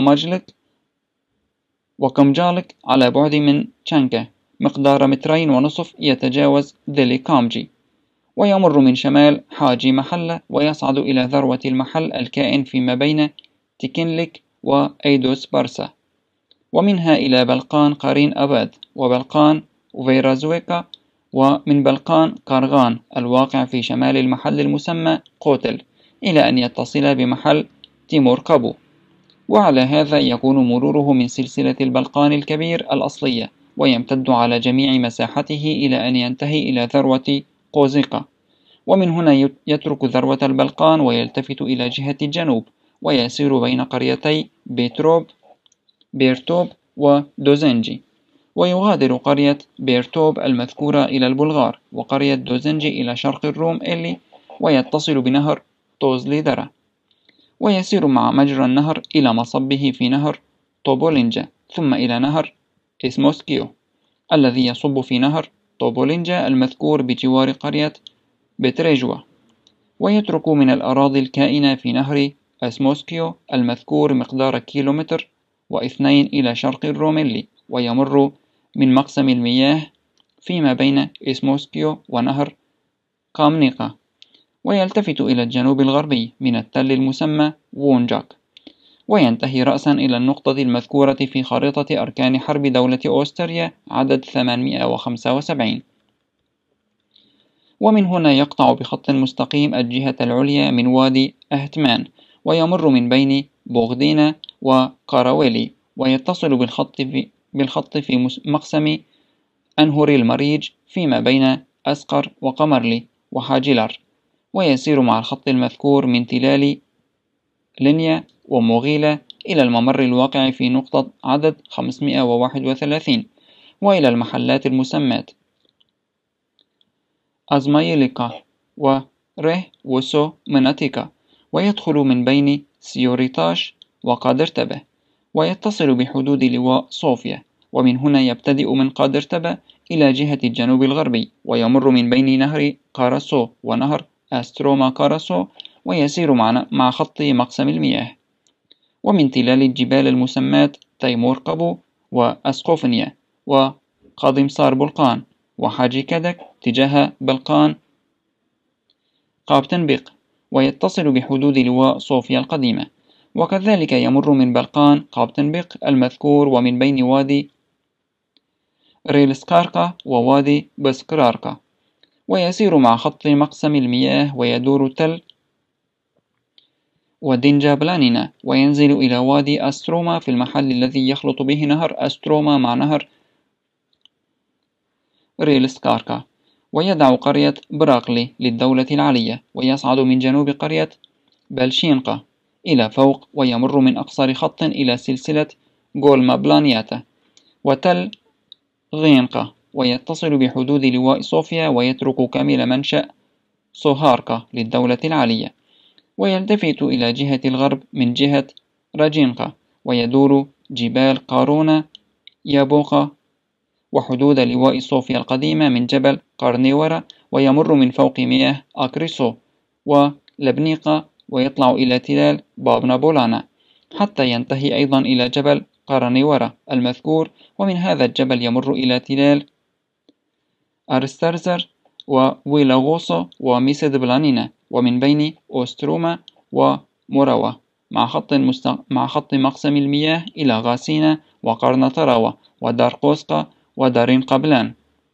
وكمجالك على بعد من تشانكا مقدار 2.5 متر يتجاوز ديلي كامجي، ويمر من شمال حاجي محلة ويصعد إلى ذروة المحل الكائن فيما بين تيكينليك وأيدوس بارسا، ومنها إلى بلقان قارين أباد وبلقان وفيرازويكا، ومن بلقان قارغان الواقع في شمال المحل المسمى قوتل إلى أن يتصل بمحل تيمور كابو. وعلى هذا يكون مروره من سلسلة البلقان الكبير الأصلية ويمتد على جميع مساحته إلى أن ينتهي إلى ذروة قوزيقا، ومن هنا يترك ذروة البلقان ويلتفت إلى جهة الجنوب ويسير بين قريتي بيرتوب ودوزنجي، ويغادر قرية بيرتوب المذكورة إلى البلغار، وقرية دوزنجي إلى شرق الروم إلي، ويتصل بنهر توزليدرا، ويسير مع مجرى النهر إلى مصبه في نهر طوبولينجا، ثم إلى نهر إسموسكيو الذي يصب في نهر طوبولينجا المذكور بجوار قرية بتريجوا، ويترك من الأراضي الكائنة في نهر أسموسكيو المذكور مقدار كيلومتر واثنين إلى شرق الروميلي، ويمر من مقسم المياه فيما بين إسموسكيو ونهر كامنيقا، ويلتفت إلى الجنوب الغربي من التل المسمى وونجاك، وينتهي رأسا إلى النقطة المذكورة في خريطة أركان حرب دولة أوستريا عدد 875. ومن هنا يقطع بخط مستقيم الجهة العليا من وادي أهتمان، ويمر من بين بوغدينا وكاراويلي، ويتصل بالخط في مقسم أنهر المريج فيما بين أسقر وقمرلي وحاجلر، ويسير مع الخط المذكور من تلال لينيا وموغيلة إلى الممر الواقع في نقطة عدد 531 وإلى المحلات المسماة أزمايليكا وره وسو مناتيكا، ويدخل من بين سيوريتاش وقادرتبة، ويتصل بحدود لواء صوفيا، ومن هنا يبتدئ من قادرتبة إلى جهة الجنوب الغربي، ويمر من بين نهر كاراسو ونهر أستروما كاراسو، ويسير مع خط مقسم المياه، ومن تلال الجبال المسماة تيمور قبو وأسقوفنيا وقاضمصار بلقان وحاجي كدك تجاه بلقان قابتنبق، ويتصل بحدود لواء صوفيا القديمة، وكذلك يمر من بلقان قابتنبق المذكور ومن بين وادي ريلسكاركا ووادي بسكراركا، ويسير مع خط مقسم المياه ويدور تل ودينجا بلانينا، وينزل إلى وادي أستروما في المحل الذي يخلط به نهر أستروما مع نهر ريلسكاركا، ويدع قرية براقلي للدولة العليا، ويصعد من جنوب قرية بلشينقا إلى فوق، ويمر من أقصر خط إلى سلسلة غولما بلانياتا وتل غينقا، ويتصل بحدود لواء صوفيا، ويترك كامل منشأ سوهاركا للدولة العليا، ويلتفت إلى جهة الغرب من جهة راجينقا، ويدور جبال قارونا يابوقا وحدود لواء صوفيا القديمة من جبل قرنيورا، ويمر من فوق مياه أكريسو ولبنيقا، ويطلع إلى تلال بابنابولانا حتى ينتهي أيضا إلى جبل قرنيورا المذكور، ومن هذا الجبل يمر إلى تلال أرسترزر وويلاغوسو وميسد بلانينا، ومن بين أوستروما وموراوا مع خط مقسم المياه إلى غاسينا وقرنطراوا ودارقوسقا ودارين قبلان،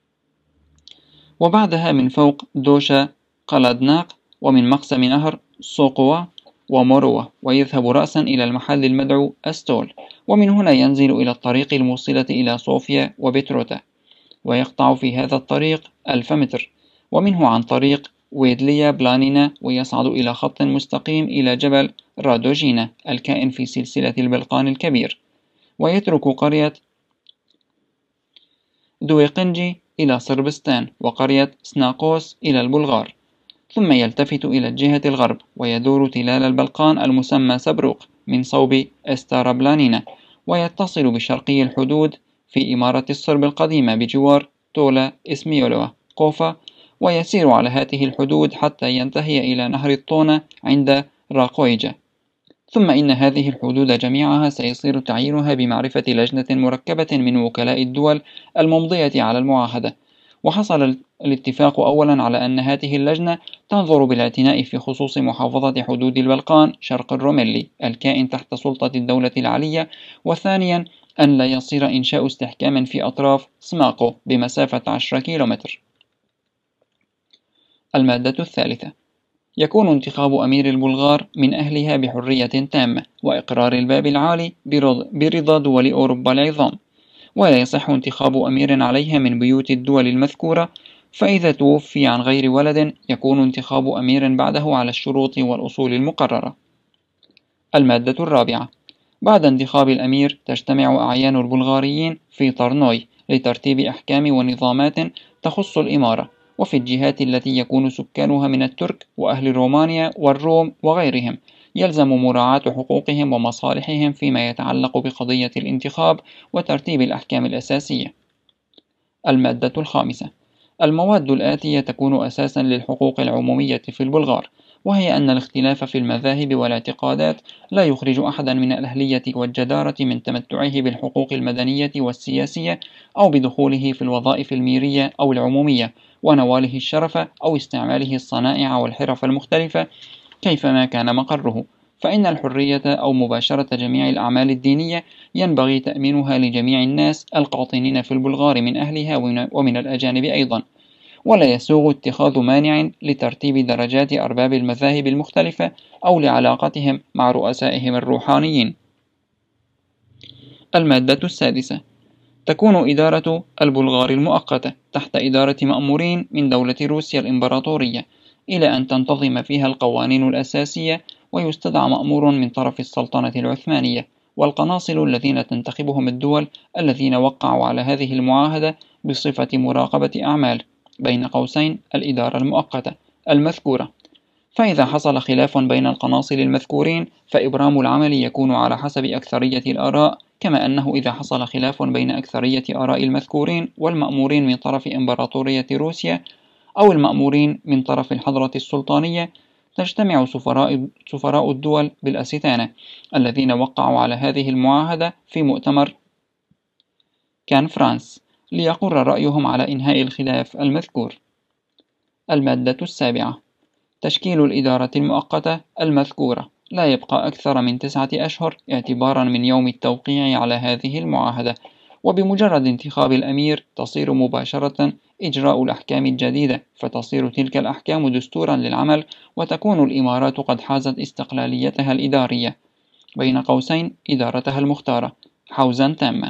وبعدها من فوق دوشا قلدناق، ومن مقسم نهر سوقوا وموروا، ويذهب رأسا إلى المحل المدعو أستول، ومن هنا ينزل إلى الطريق الموصلة إلى صوفيا وبتروتا، ويقطع في هذا الطريق 1000 متر، ومنه عن طريق ويدليا بلانينا، ويصعد إلى خط مستقيم إلى جبل رادوجينا الكائن في سلسلة البلقان الكبير، ويترك قرية دويقنجي إلى صربستان وقرية سناقوس إلى البلغار، ثم يلتفت إلى الجهة الغرب ويدور تلال البلقان المسمى سبروق من صوب استارابلانينا، ويتصل بشرقي الحدود في إمارة الصرب القديمة بجوار تولا إسميولوا قوفا، ويسير على هذه الحدود حتى ينتهي إلى نهر الطونة عند راقويجا. ثم إن هذه الحدود جميعها سيصير تعيينها بمعرفة لجنة مركبة من وكلاء الدول الممضية على المعاهدة، وحصل الاتفاق أولا على أن هذه اللجنة تنظر بالاعتناء في خصوص محافظة حدود البلقان شرق الروميلي الكائن تحت سلطة الدولة العليا، وثانيا أن لا يصير إنشاء استحكام في أطراف سماقو بمسافة 10 كيلومتر. المادة الثالثة: يكون انتخاب أمير البلغار من أهلها بحرية تامة وإقرار الباب العالي برضا دول أوروبا العظام، ولا يصح انتخاب أمير عليها من بيوت الدول المذكورة، فإذا توفي عن غير ولد يكون انتخاب أمير بعده على الشروط والأصول المقررة. المادة الرابعة: بعد انتخاب الأمير تجتمع أعيان البلغاريين في طرنوي لترتيب أحكام ونظامات تخص الإمارة، وفي الجهات التي يكون سكانها من الترك وأهل رومانيا والروم وغيرهم يلزم مراعاة حقوقهم ومصالحهم فيما يتعلق بقضية الانتخاب وترتيب الأحكام الأساسية. المادة الخامسة: المواد الآتية تكون أساسا للحقوق العمومية في البلغار، وهي أن الاختلاف في المذاهب والاعتقادات لا يخرج أحدا من الأهلية والجدارة من تمتعه بالحقوق المدنية والسياسية أو بدخوله في الوظائف الميرية أو العمومية ونواله الشرف أو استعماله الصنائع والحرف المختلفة كيفما كان مقره، فإن الحرية أو مباشرة جميع الأعمال الدينية ينبغي تأمينها لجميع الناس القاطنين في البلغار من أهلها ومن الأجانب أيضا، ولا يسوغ اتخاذ مانع لترتيب درجات أرباب المذاهب المختلفة أو لعلاقتهم مع رؤسائهم الروحانيين. المادة السادسة: تكون إدارة البلغار المؤقتة تحت إدارة مأمورين من دولة روسيا الإمبراطورية إلى أن تنتظم فيها القوانين الأساسية، ويستدعى مأمور من طرف السلطنة العثمانية، والقناصل الذين تنتخبهم الدول الذين وقعوا على هذه المعاهدة بصفة مراقبة أعمال بين قوسين الإدارة المؤقتة المذكورة. فإذا حصل خلاف بين القناصل المذكورين فإبرام العمل يكون على حسب أكثرية الآراء، كما أنه إذا حصل خلاف بين أكثرية آراء المذكورين والمأمورين من طرف إمبراطورية روسيا أو المأمورين من طرف الحضرة السلطانية تجتمع سفراء الدول بالأستانة الذين وقعوا على هذه المعاهدة في مؤتمر كان فرانس ليقر رأيهم على إنهاء الخلاف المذكور. المادة السابعة: تشكيل الإدارة المؤقتة المذكورة لا يبقى أكثر من 9 أشهر اعتبارا من يوم التوقيع على هذه المعاهدة، وبمجرد انتخاب الأمير تصير مباشرة إجراء الأحكام الجديدة، فتصير تلك الأحكام دستورا للعمل، وتكون الإمارات قد حازت استقلاليتها الإدارية بين قوسين إدارتها المختارة حوزا تاما.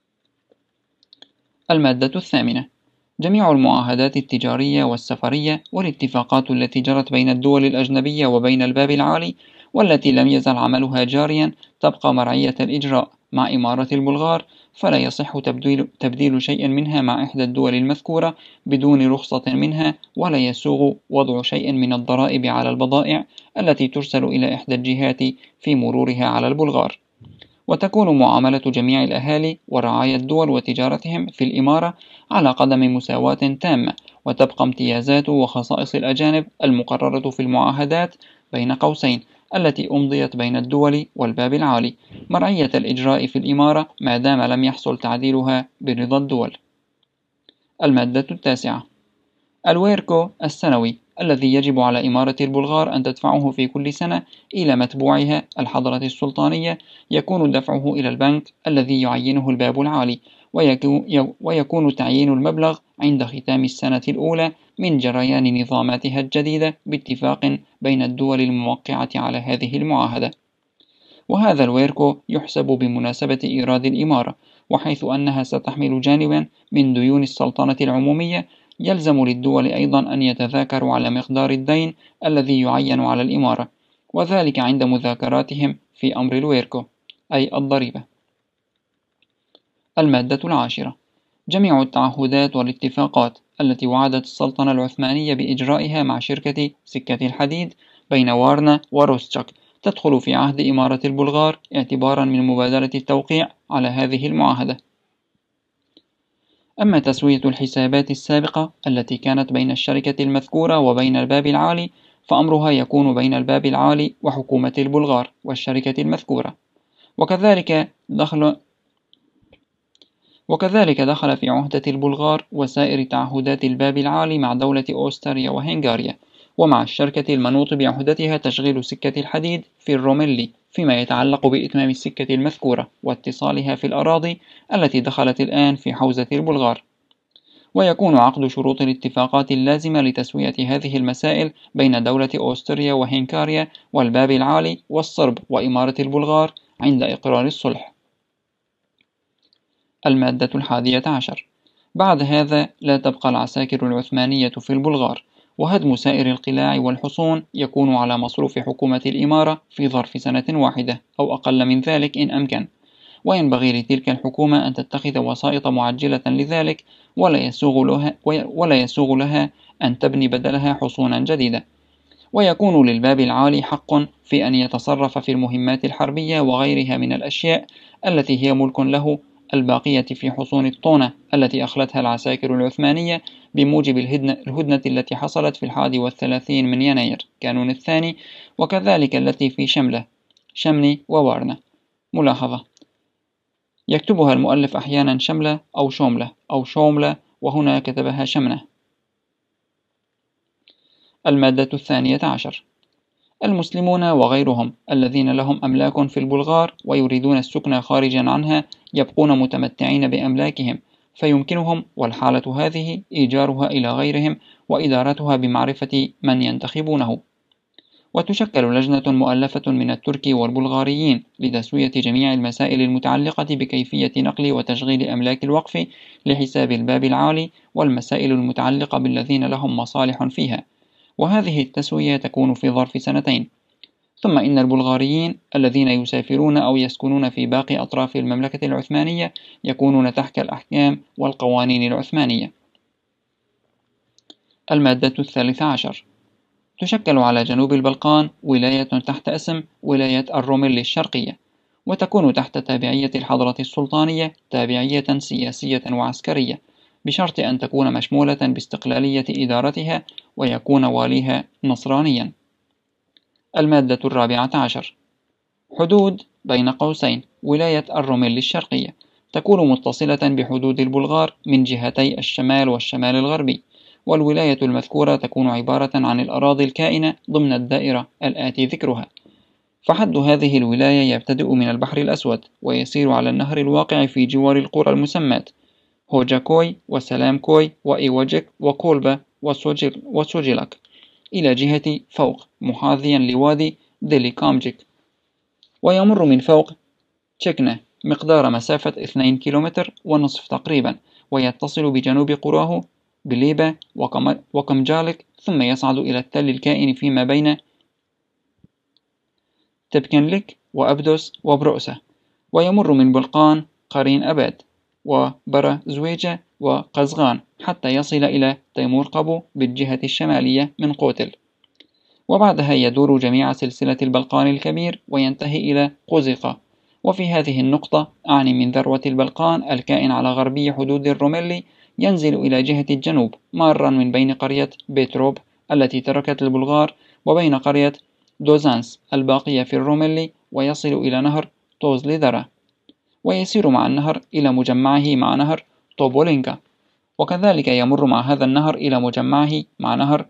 المادة الثامنة: جميع المعاهدات التجارية والسفرية والاتفاقات التي جرت بين الدول الأجنبية وبين الباب العالي والتي لم يزل عملها جاريا تبقى مرعية الإجراء مع إمارة البلغار، فلا يصح تبديل شيء منها مع إحدى الدول المذكورة بدون رخصة منها، ولا يسوغ وضع شيء من الضرائب على البضائع التي ترسل إلى إحدى الجهات في مرورها على البلغار. وتكون معاملة جميع الأهالي ورعايا الدول وتجارتهم في الإمارة على قدم مساواة تامة، وتبقى امتيازات وخصائص الأجانب المقررة في المعاهدات بين قوسين التي أمضيت بين الدول والباب العالي مرعية الإجراء في الإمارة ما دام لم يحصل تعديلها برضا الدول. المادة التاسعة: الويركو السنوي الذي يجب على إمارة البلغار أن تدفعه في كل سنة إلى متبوعها الحضرة السلطانية، يكون دفعه إلى البنك الذي يعينه الباب العالي، ويكون تعيين المبلغ عند ختام السنة الأولى من جريان نظاماتها الجديدة باتفاق بين الدول الموقعة على هذه المعاهدة. وهذا الويركو يحسب بمناسبة إيراد الإمارة، وحيث أنها ستحمل جانبا من ديون السلطنة العمومية يلزم للدول أيضا أن يتذاكروا على مقدار الدين الذي يعين على الإمارة، وذلك عند مذاكراتهم في أمر الويركو أي الضريبة. المادة العاشرة: جميع التعهدات والاتفاقات التي وعدت السلطنة العثمانية بإجرائها مع شركة سكة الحديد بين وارنا وروستشك تدخل في عهد إمارة البلغار اعتبارا من مبادرة التوقيع على هذه المعاهدة. أما تسوية الحسابات السابقة التي كانت بين الشركة المذكورة وبين الباب العالي فأمرها يكون بين الباب العالي وحكومة البلغار والشركة المذكورة، وكذلك دخل في عهدة البلغار وسائر تعهدات الباب العالي مع دولة أوستريا وهنغاريا، ومع الشركة المنوط بعهدتها تشغيل سكة الحديد في الروميلي فيما يتعلق بإتمام السكة المذكورة واتصالها في الأراضي التي دخلت الآن في حوزة البلغار. ويكون عقد شروط الاتفاقات اللازمة لتسوية هذه المسائل بين دولة أوستريا وهنغاريا والباب العالي والصرب وإمارة البلغار عند إقرار الصلح. المادة 11: بعد هذا لا تبقى العساكر العثمانية في البلغار، وهدم سائر القلاع والحصون يكون على مصروف حكومة الإمارة في ظرف سنة واحدة أو أقل من ذلك إن أمكن، وينبغي لتلك الحكومة أن تتخذ وسائط معجلة لذلك، ولا يسوغ لها أن تبني بدلها حصونا جديدة. ويكون للباب العالي حق في أن يتصرف في المهمات الحربية وغيرها من الأشياء التي هي ملك له الباقية في حصون الطونة التي أخلتها العساكر العثمانية بموجب الهدنة التي حصلت في 31 من يناير كانون الثاني، وكذلك التي في شمني ووارنة. ملاحظة: يكتبها المؤلف أحيانا شملة أو شوملة أو شوملة، وهنا كتبها شمنة. المادة 12 المسلمون وغيرهم الذين لهم أملاك في البلغار ويريدون السكن خارجا عنها يبقون متمتعين بأملاكهم، فيمكنهم والحالة هذه إيجارها إلى غيرهم وإدارتها بمعرفة من ينتخبونه. وتشكل لجنة مؤلفة من الترك والبلغاريين لتسوية جميع المسائل المتعلقة بكيفية نقل وتشغيل أملاك الوقف لحساب الباب العالي والمسائل المتعلقة بالذين لهم مصالح فيها، وهذه التسوية تكون في ظرف 2 سنين. ثم إن البلغاريين الذين يسافرون أو يسكنون في باقي أطراف المملكة العثمانية يكونون تحت الأحكام والقوانين العثمانية. المادة 13 تشكل على جنوب البلقان ولاية تحت اسم ولاية الروميلي الشرقية، وتكون تحت تابعية الحضرة السلطانية تابعية سياسية وعسكرية، بشرط أن تكون مشمولة باستقلالية إدارتها ويكون واليها نصرانيا. المادة 14 حدود بين قوسين ولاية الروميلي الشرقية تكون متصلة بحدود البلغار من جهتي الشمال والشمال الغربي، والولاية المذكورة تكون عبارة عن الأراضي الكائنة ضمن الدائرة الآتي ذكرها. فحد هذه الولاية يبتدئ من البحر الأسود ويسير على النهر الواقع في جوار القرى المسمات هوجاكوي وسلامكوي وإيواجيك وكولبا وسوجيلاك إلى جهة فوق محاذيا لوادي ديليكامجيك، ويمر من فوق تشيكنا مقدار مسافة 2 كيلومتر ونصف تقريبا، ويتصل بجنوب قراه بليبا وكمجالك، ثم يصعد إلى التل الكائن فيما بين تبكنلك وأبدوس وبرؤسة، ويمر من بلقان قرين أباد وبرا زويجة وقزغان حتى يصل إلى تيمور قبو بالجهة الشمالية من قوتل، وبعدها يدور جميع سلسلة البلقان الكبير وينتهي إلى قزقة. وفي هذه النقطة أعني من ذروة البلقان الكائن على غربي حدود الروميلي ينزل إلى جهة الجنوب مارا من بين قرية بيتروب التي تركت البلغار وبين قرية دوزانس الباقية في الروميلي، ويصل إلى نهر توزليدرا، ويسير مع النهر إلى مجمعه مع نهر توبولينكا، وكذلك يمر مع هذا النهر إلى مجمعه مع نهر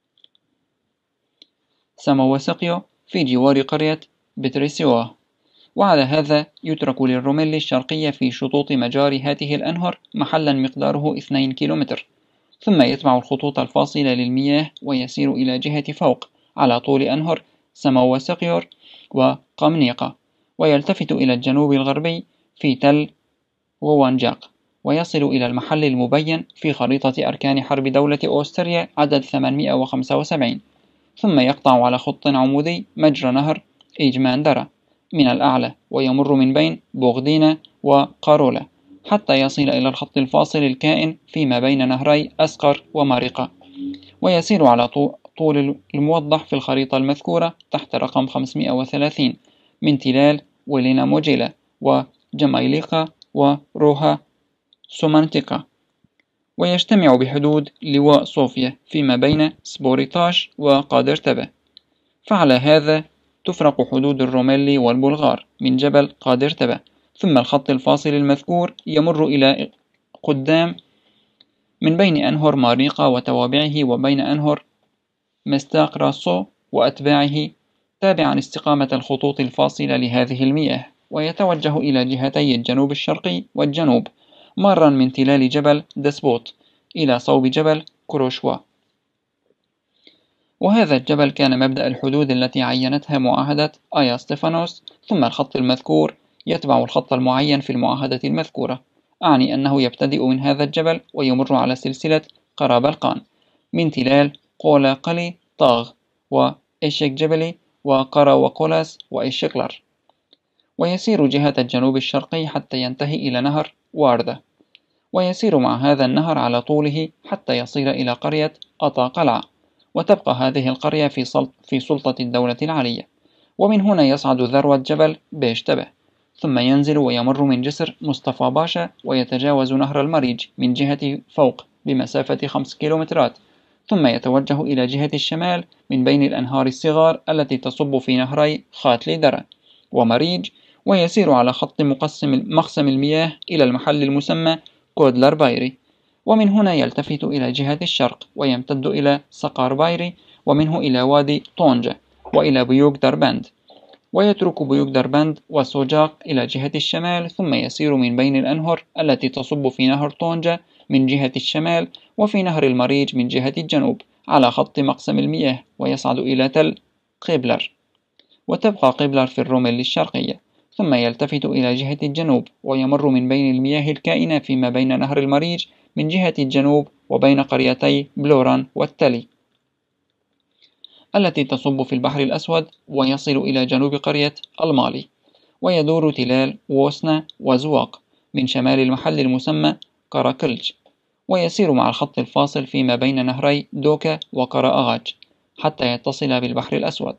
سامواسقيو في جوار قرية بتريسيوا. وعلى هذا يترك للروميلي الشرقية في شطوط مجاري هذه الأنهر محلا مقداره 2 كيلومتر، ثم يتبع الخطوط الفاصلة للمياه ويسير إلى جهة فوق على طول أنهر سامواسقيور وقمنيقة، ويلتفت إلى الجنوب الغربي في تل ووانجاق، ويصل إلى المحل المبين في خريطة أركان حرب دولة أوستريا عدد 875، ثم يقطع على خط عمودي مجرى نهر إيجماندرا من الأعلى ويمر من بين بوغدينا وقارولا حتى يصل إلى الخط الفاصل الكائن فيما بين نهري أسقر ومارقة، ويسير على طول الموضح في الخريطة المذكورة تحت رقم 530 من تلال ولينا موجيلا وجمايليقا وروها سومانتيكا، ويجتمع بحدود لواء صوفيا فيما بين سبوريتاش وقادرتبة. فعلى هذا تفرق حدود الروميلي والبلغار من جبل قادرتبة، ثم الخط الفاصل المذكور يمر إلى قدام من بين أنهر ماريقا وتوابعه وبين أنهر مستاق راسو وأتباعه تابعا استقامة الخطوط الفاصلة لهذه المياه، ويتوجه إلى جهتي الجنوب الشرقي والجنوب مارا من تلال جبل دسبوت إلى صوب جبل كروشوا. وهذا الجبل كان مبدأ الحدود التي عينتها معاهدة آيا ستيفانوس، ثم الخط المذكور يتبع الخط المعين في المعاهدة المذكورة، أعني أنه يبتدئ من هذا الجبل ويمر على سلسلة قرابلقان من تلال قولا قلي طاغ، وإيشيك جبلي، وقرا وقولاس وإيشيكلر، ويسير جهة الجنوب الشرقي حتى ينتهي إلى نهر واردة، ويسير مع هذا النهر على طوله حتى يصل إلى قرية أطا قلعة، وتبقى هذه القرية في سلطة الدولة العلية. ومن هنا يصعد ذروة جبل بيشتبه، ثم ينزل ويمر من جسر مصطفى باشا، ويتجاوز نهر المريج من جهة فوق بمسافة 5 كيلومترات، ثم يتوجه إلى جهة الشمال من بين الأنهار الصغار التي تصب في نهري خاتلي درة ومريج، ويسير على خط مقسم المياه إلى المحل المسمى كودلر بايري، ومن هنا يلتفت إلى جهة الشرق ويمتد إلى سقار بايري، ومنه إلى وادي طونجة وإلى بيوك دربند، ويترك بيوك دربند وسوجاق إلى جهة الشمال، ثم يسير من بين الأنهر التي تصب في نهر طونجة من جهة الشمال وفي نهر المريج من جهة الجنوب على خط مقسم المياه، ويصعد إلى تل قبلر، وتبقى قبلر في الرمل الشرقية، ثم يلتفت إلى جهة الجنوب ويمر من بين المياه الكائنة فيما بين نهر المريج من جهة الجنوب وبين قريتي بلوران والتلي التي تصب في البحر الأسود، ويصل إلى جنوب قرية المالي، ويدور تلال ووسنا وزواق من شمال المحل المسمى كاراكلج، ويسير مع الخط الفاصل فيما بين نهري دوكا وكرا أغاج حتى يتصل بالبحر الأسود.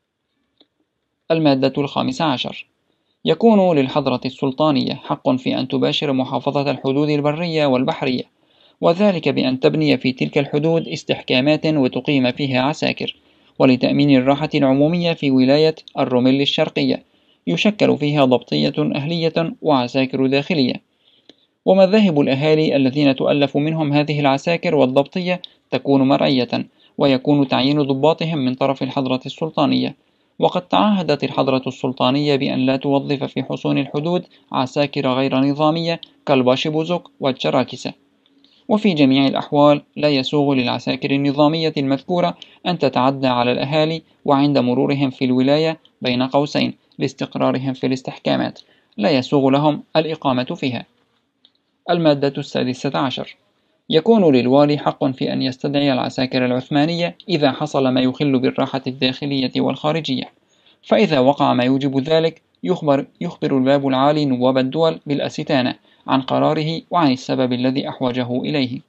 المادة 15. يكون للحضرة السلطانية حق في أن تباشر محافظة الحدود البرية والبحرية، وذلك بأن تبني في تلك الحدود استحكامات وتقيم فيها عساكر، ولتأمين الراحة العمومية في ولاية الرمل الشرقية يشكل فيها ضبطية أهلية وعساكر داخلية، ومذاهب الأهالي الذين تؤلف منهم هذه العساكر والضبطية تكون مرعية، ويكون تعيين ضباطهم من طرف الحضرة السلطانية. وقد تعهدت الحضرة السلطانية بأن لا توظف في حصون الحدود عساكر غير نظامية كالباشبوزك والشراكسة، وفي جميع الأحوال لا يسوغ للعساكر النظامية المذكورة أن تتعدى على الأهالي، وعند مرورهم في الولاية بين قوسين لاستقرارهم في الاستحكامات لا يسوغ لهم الإقامة فيها. المادة 16. يكون للوالي حق في أن يستدعي العساكر العثمانية إذا حصل ما يخل بالراحة الداخلية والخارجية، فإذا وقع ما يوجب ذلك يخبر الباب العالي نواب الدول بالأستانة عن قراره وعن السبب الذي أحوجه إليه.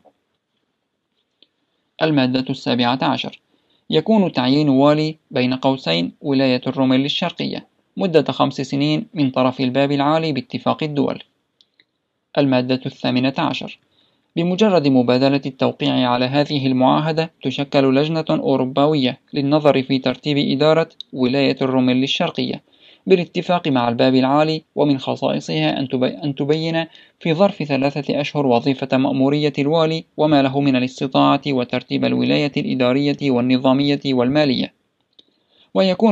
المادة 17. يكون تعيين والي بين قوسين ولاية الرمل الشرقية مدة 5 سنين من طرف الباب العالي باتفاق الدول. المادة 18. بمجرد مبادلة التوقيع على هذه المعاهدة تشكل لجنة أوروباوية للنظر في ترتيب إدارة ولاية الرمل الشرقية بالاتفاق مع الباب العالي، ومن خصائصها أن تبين في ظرف 3 أشهر وظيفة مأمورية الوالي وما له من الاستطاعة وترتيب الولاية الإدارية والنظامية والمالية، ويكون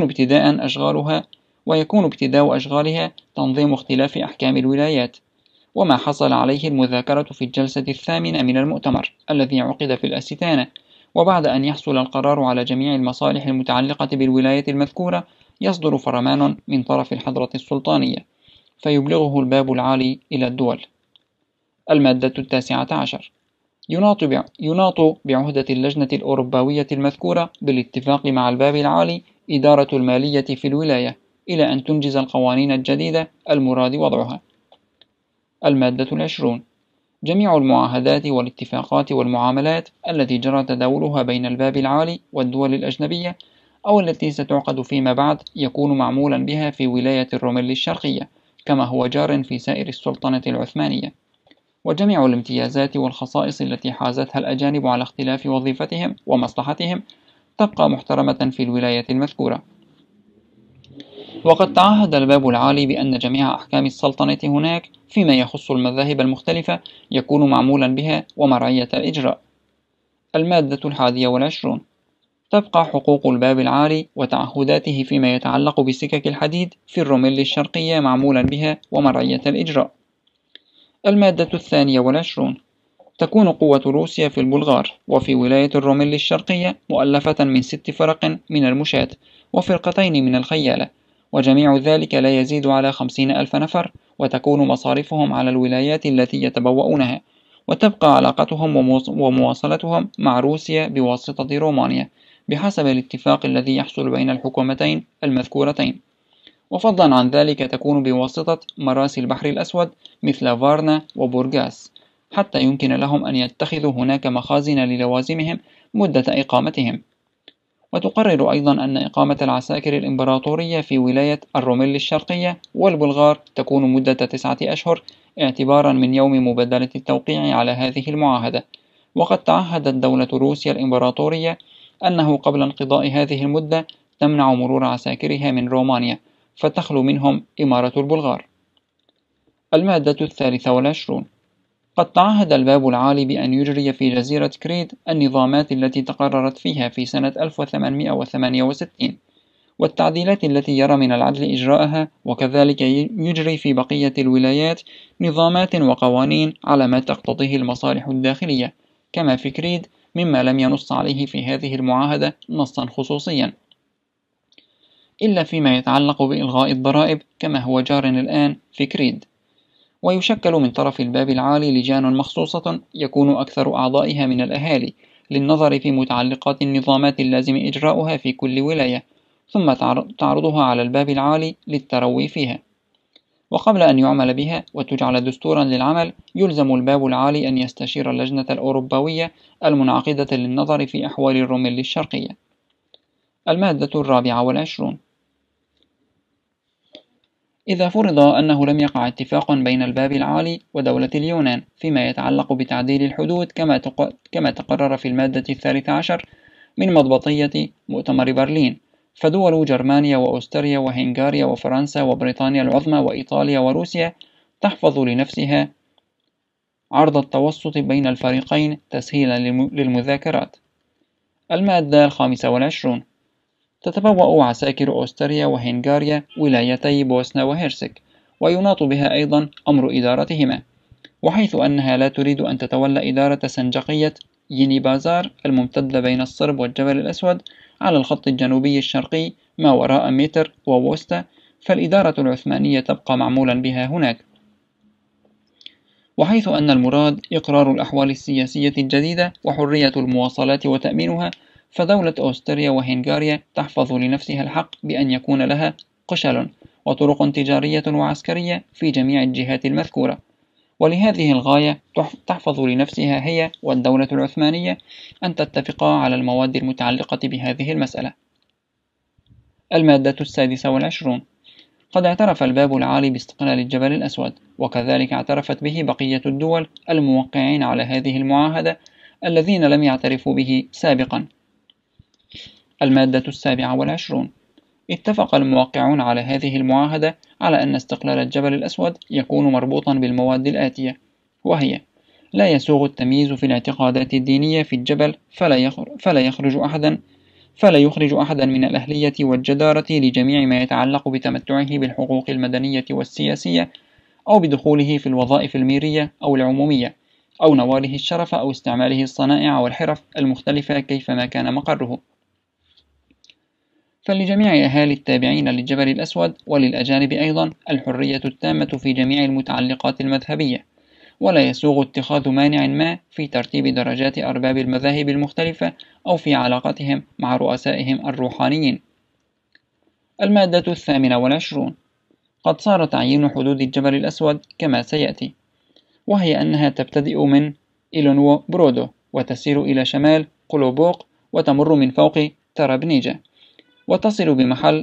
ابتداء أشغالها تنظيم اختلاف أحكام الولايات، وما حصل عليه المذاكرة في الجلسة 8 من المؤتمر الذي عقد في الأستانة. وبعد أن يحصل القرار على جميع المصالح المتعلقة بالولاية المذكورة يصدر فرمان من طرف الحضرة السلطانية فيبلغه الباب العالي إلى الدول. المادة 19. يناط بعهدة اللجنة الأوروباوية المذكورة بالاتفاق مع الباب العالي إدارة المالية في الولاية إلى أن تنجز القوانين الجديدة المراد وضعها. المادة 20. جميع المعاهدات والاتفاقات والمعاملات التي جرى تداولها بين الباب العالي والدول الأجنبية أو التي ستعقد فيما بعد يكون معمولا بها في ولاية الرمل الشرقية كما هو جار في سائر السلطنة العثمانية، وجميع الامتيازات والخصائص التي حازتها الأجانب على اختلاف وظيفتهم ومصلحتهم تبقى محترمة في الولاية المذكورة. وقد تعهد الباب العالي بأن جميع أحكام السلطنة هناك فيما يخص المذاهب المختلفة يكون معمولا بها ومرعية الإجراء. المادة 21. تبقى حقوق الباب العالي وتعهداته فيما يتعلق بسكك الحديد في الرمل الشرقية معمولا بها ومرعية الإجراء. المادة 22. تكون قوة روسيا في البلغار وفي ولاية الرمل الشرقية مؤلفة من 6 فرق من المشاة وفرقتين من الخيالة، وجميع ذلك لا يزيد على 50,000 نفر، وتكون مصارفهم على الولايات التي يتبوؤونها، وتبقى علاقتهم ومواصلتهم مع روسيا بواسطة رومانيا بحسب الاتفاق الذي يحصل بين الحكومتين المذكورتين، وفضلا عن ذلك تكون بواسطة مراسي البحر الأسود مثل فارنا وبورغاس، حتى يمكن لهم أن يتخذوا هناك مخازن للوازمهم مدة إقامتهم. وتقرر أيضا أن إقامة العساكر الإمبراطورية في ولاية الروميل الشرقية والبلغار تكون مدة 9 أشهر اعتبارا من يوم مبادلة التوقيع على هذه المعاهدة. وقد تعهدت دولة روسيا الإمبراطورية أنه قبل انقضاء هذه المدة تمنع مرور عساكرها من رومانيا، فتخلو منهم إمارة البلغار. المادة 23. قد تعهد الباب العالي بأن يجري في جزيرة كريت النظامات التي تقررت فيها في سنة 1868 والتعديلات التي يرى من العدل إجراءها، وكذلك يجري في بقية الولايات نظامات وقوانين على ما تقتضيه المصالح الداخلية كما في كريت، مما لم ينص عليه في هذه المعاهدة نصا خصوصيا، إلا فيما يتعلق بإلغاء الضرائب كما هو جار الآن في كريت. ويشكل من طرف الباب العالي لجان مخصوصة يكون أكثر أعضائها من الأهالي للنظر في متعلقات النظامات اللازم إجراؤها في كل ولاية، ثم تعرضها على الباب العالي للتروي فيها. وقبل أن يعمل بها وتجعل دستورا للعمل، يلزم الباب العالي أن يستشير اللجنة الأوروبوية المنعقدة للنظر في أحوال الروميل الشرقية. المادة 24. إذا فرض أنه لم يقع اتفاق بين الباب العالي ودولة اليونان فيما يتعلق بتعديل الحدود كما تقرر في المادة 13 من مضبطية مؤتمر برلين، فدول جرمانيا وأستريا وهنغاريا وفرنسا وبريطانيا العظمى وإيطاليا وروسيا تحفظ لنفسها عرض التوسط بين الفريقين تسهيلا للمذاكرات. المادة 25. تتبوأ عساكر أستريا وهنغاريا ولايتي بوسنا وهرسك، ويناط بها أيضا أمر إدارتهما، وحيث أنها لا تريد أن تتولى إدارة سنجقية يني بازار الممتدة بين الصرب والجبل الأسود على الخط الجنوبي الشرقي ما وراء ميتر ووستا، فالإدارة العثمانية تبقى معمولا بها هناك. وحيث أن المراد إقرار الأحوال السياسية الجديدة وحرية المواصلات وتأمينها، فدولة أستريا وهنغاريا تحفظ لنفسها الحق بأن يكون لها قشل وطرق تجارية وعسكرية في جميع الجهات المذكورة، ولهذه الغاية تحفظ لنفسها هي والدولة العثمانية أن تتفقا على المواد المتعلقة بهذه المسألة. المادة 26. قد اعترف الباب العالي باستقلال الجبل الأسود، وكذلك اعترفت به بقية الدول الموقعين على هذه المعاهدة الذين لم يعترفوا به سابقا. المادة 27. اتفق الموقعون على هذه المعاهدة على أن استقلال الجبل الأسود يكون مربوطا بالمواد الآتية، وهي: لا يسوغ التمييز في الاعتقادات الدينية في الجبل، فلا يخرج أحدا من الأهلية والجدارة لجميع ما يتعلق بتمتعه بالحقوق المدنية والسياسية، أو بدخوله في الوظائف الميرية أو العمومية، أو نواله الشرف أو استعماله الصنائع والحرف المختلفة كيفما كان مقره. فلجميع أهالي التابعين للجبل الأسود وللأجانب أيضا الحرية التامة في جميع المتعلقات المذهبية، ولا يسوغ اتخاذ مانع ما في ترتيب درجات أرباب المذاهب المختلفة أو في علاقتهم مع رؤسائهم الروحانيين. المادة 28. قد صار تعيين حدود الجبل الأسود كما سيأتي، وهي أنها تبتدئ من إيلونو برودو وتسير إلى شمال قلوبوق وتمر من فوق ترابنيجا وتصل بمحل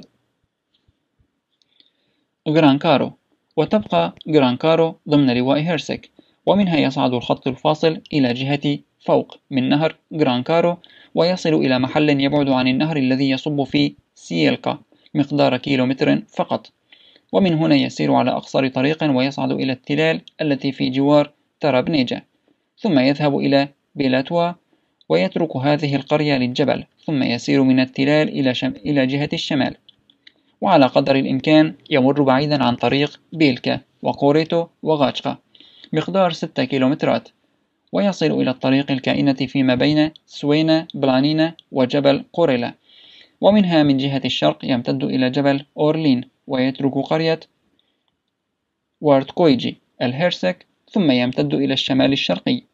غرانكارو، وتبقى غرانكارو ضمن لواء هرسك، ومنها يصعد الخط الفاصل إلى جهة فوق من نهر غرانكارو ويصل إلى محل يبعد عن النهر الذي يصب في سييلكا مقدار كيلومتر فقط، ومن هنا يسير على أقصر طريق ويصعد إلى التلال التي في جوار ترابنيجا، ثم يذهب إلى بيلاتوا ويترك هذه القرية للجبل، ثم يسير من التلال إلى جهة الشمال، وعلى قدر الإمكان يمر بعيدا عن طريق بيلكا وقوريتو وغاتشقا مقدار 6 كيلومترات، ويصل إلى الطريق الكائنة فيما بين سوينا بلانينا وجبل قوريلا، ومنها من جهة الشرق يمتد إلى جبل أورلين ويترك قرية وارتكويجي الهرسك، ثم يمتد إلى الشمال الشرقي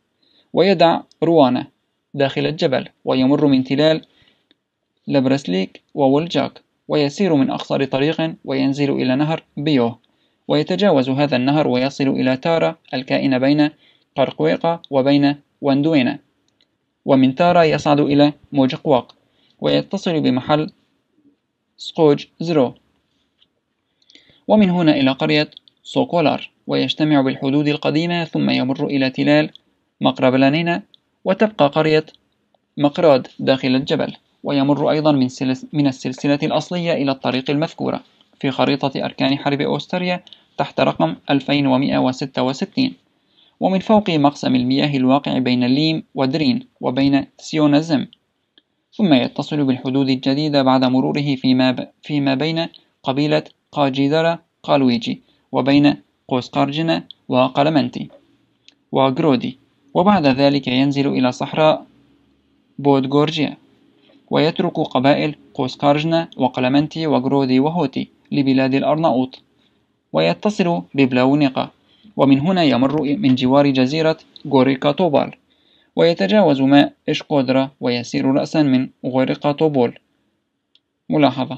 ويدع روانا داخل الجبل، ويمر من تلال لبرسليك وولجاك، ويسير من أقصر طريق وينزل إلى نهر بيوه، ويتجاوز هذا النهر ويصل إلى تارا الكائنة بين قرقويقة وبين واندوينا، ومن تارا يصعد إلى موجقواق ويتصل بمحل سقوج زرو، ومن هنا إلى قرية سوكولار ويجتمع بالحدود القديمة، ثم يمر إلى تلال مقربلانينا وتبقى قرية مقراد داخل الجبل، ويمر أيضا من السلسلة الأصلية إلى الطريق المذكورة في خريطة أركان حرب أوستريا تحت رقم 2166، ومن فوق مقسم المياه الواقع بين ليم ودرين وبين سيونازم، ثم يتصل بالحدود الجديدة بعد مروره فيما بين قبيلة قاجيدرا قالويجي وبين قوسقارجنا وقلمنتي وغرودي، وبعد ذلك ينزل إلى صحراء بودغورجيا ويترك قبائل قوسقارجنا وقلمنتي وغرودي وهوتي لبلاد الأرناؤوط ويتصل ببلاونيقا، ومن هنا يمر من جوار جزيرة غوريكا توبال ويتجاوز ماء إشقودرا ويسير رأسا من غوريكا توبول. ملاحظة: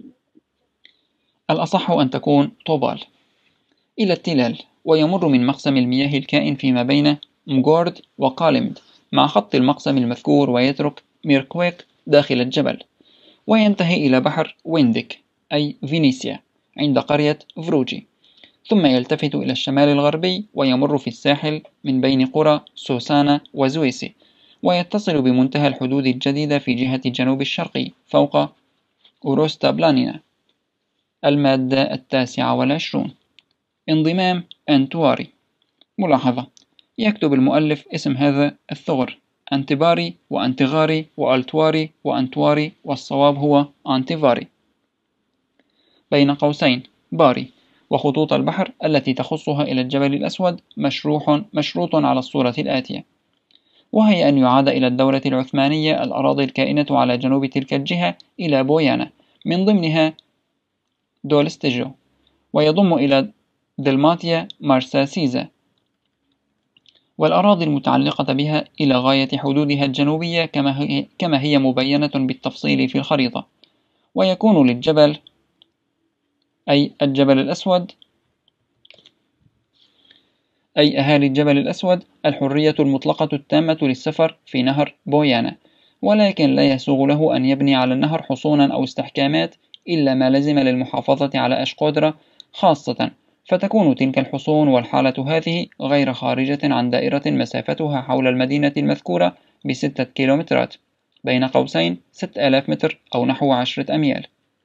الأصح أن تكون توبال إلى التلال، ويمر من مقسم المياه الكائن فيما بين مغورد وقالمد مع خط المقسم المذكور ويترك ميركويك داخل الجبل، وينتهي إلى بحر ويندك أي فينيسيا عند قرية فروجي، ثم يلتفت إلى الشمال الغربي ويمر في الساحل من بين قرى سوسانا وزويسي، ويتصل بمنتهى الحدود الجديدة في جهة الجنوب الشرقي فوق أوروستا بلانينا. المادة 29: انضمام أنتواري. ملاحظة: يكتب المؤلف اسم هذا الثغر أنتباري وأنتغاري وألتواري وأنتواري، والصواب هو أنتيفاري. بين قوسين باري، وخطوط البحر التي تخصها إلى الجبل الأسود مشروط على الصورة الآتية، وهي أن يعاد إلى الدولة العثمانية الأراضي الكائنة على جنوب تلك الجهة إلى بويانا من ضمنها دولستيجو، ويضم إلى دلماتيا مارساسيزا والأراضي المتعلقة بها إلى غاية حدودها الجنوبية كما هي مبينة بالتفصيل في الخريطة، ويكون للجبل أي الجبل الأسود أي أهالي الجبل الأسود الحرية المطلقة التامة للسفر في نهر بويانا، ولكن لا يسوغ له أن يبني على النهر حصونا أو استحكامات إلا ما لزم للمحافظة على أشقودرا خاصة، فتكون تلك الحصون والحالة هذه غير خارجة عن دائرة مسافتها حول المدينة المذكورة ب6 كيلومترات بين قوسين 6000 متر أو نحو 10 أميال.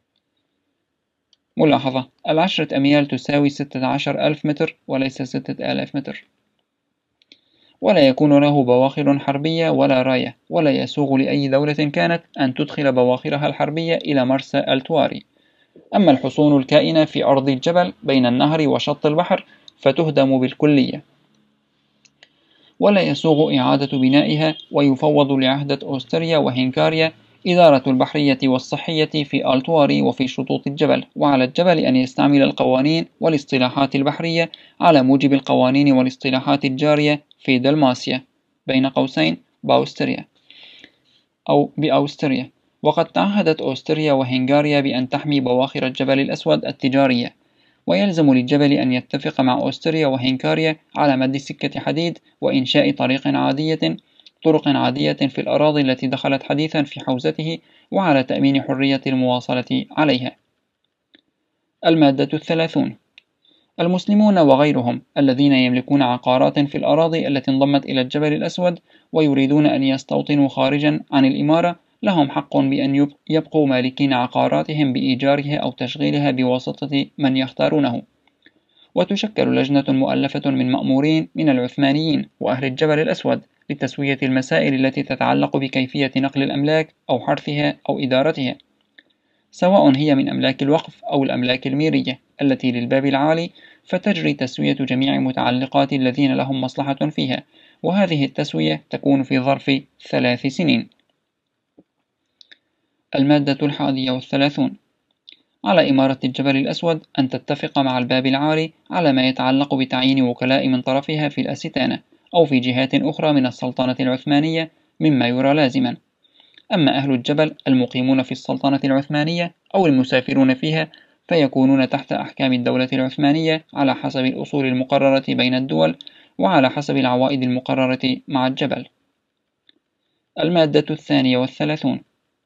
ملاحظة: 10 أميال تساوي 16,000 متر وليس 6000 متر. ولا يكون له بواخر حربية ولا راية، ولا يسوغ لأي دولة كانت أن تدخل بواخرها الحربية إلى مرسى التواري. أما الحصون الكائنة في أرض الجبل بين النهر وشط البحر فتهدم بالكلية، ولا يسوغ إعادة بنائها، ويفوض لعهدة أوستريا وهنغاريا إدارة البحرية والصحية في التواري وفي شطوط الجبل، وعلى الجبل أن يستعمل القوانين والاصطلاحات البحرية على موجب القوانين والاصطلاحات الجارية في دلماسيا بين قوسين بأوستريا. وقد تعهدت أوستريا وهنغاريا بأن تحمي بواخر الجبل الأسود التجارية، ويلزم للجبل أن يتفق مع أوستريا وهنغاريا على مد سكة حديد وإنشاء طرق عادية في الأراضي التي دخلت حديثا في حوزته، وعلى تأمين حرية المواصلة عليها. المادة 30: المسلمون وغيرهم الذين يملكون عقارات في الأراضي التي انضمت إلى الجبل الأسود ويريدون أن يستوطنوا خارجا عن الإمارة لهم حق بأن يبقوا مالكين عقاراتهم بإيجارها أو تشغيلها بواسطة من يختارونه، وتشكل لجنة مؤلفة من مأمورين من العثمانيين وأهل الجبل الأسود لتسوية المسائل التي تتعلق بكيفية نقل الأملاك أو حرثها أو إدارتها، سواء هي من أملاك الوقف أو الأملاك الميرية التي للباب العالي، فتجري تسوية جميع متعلقات الذين لهم مصلحة فيها، وهذه التسوية تكون في ظرف 3 سنين. المادة 31: على إمارة الجبل الأسود أن تتفق مع الباب العالي على ما يتعلق بتعيين وكلاء من طرفها في الأستانة أو في جهات أخرى من السلطنة العثمانية مما يرى لازما. أما أهل الجبل المقيمون في السلطنة العثمانية أو المسافرون فيها فيكونون تحت أحكام الدولة العثمانية على حسب الأصول المقررة بين الدول وعلى حسب العوائد المقررة مع الجبل. المادة 32.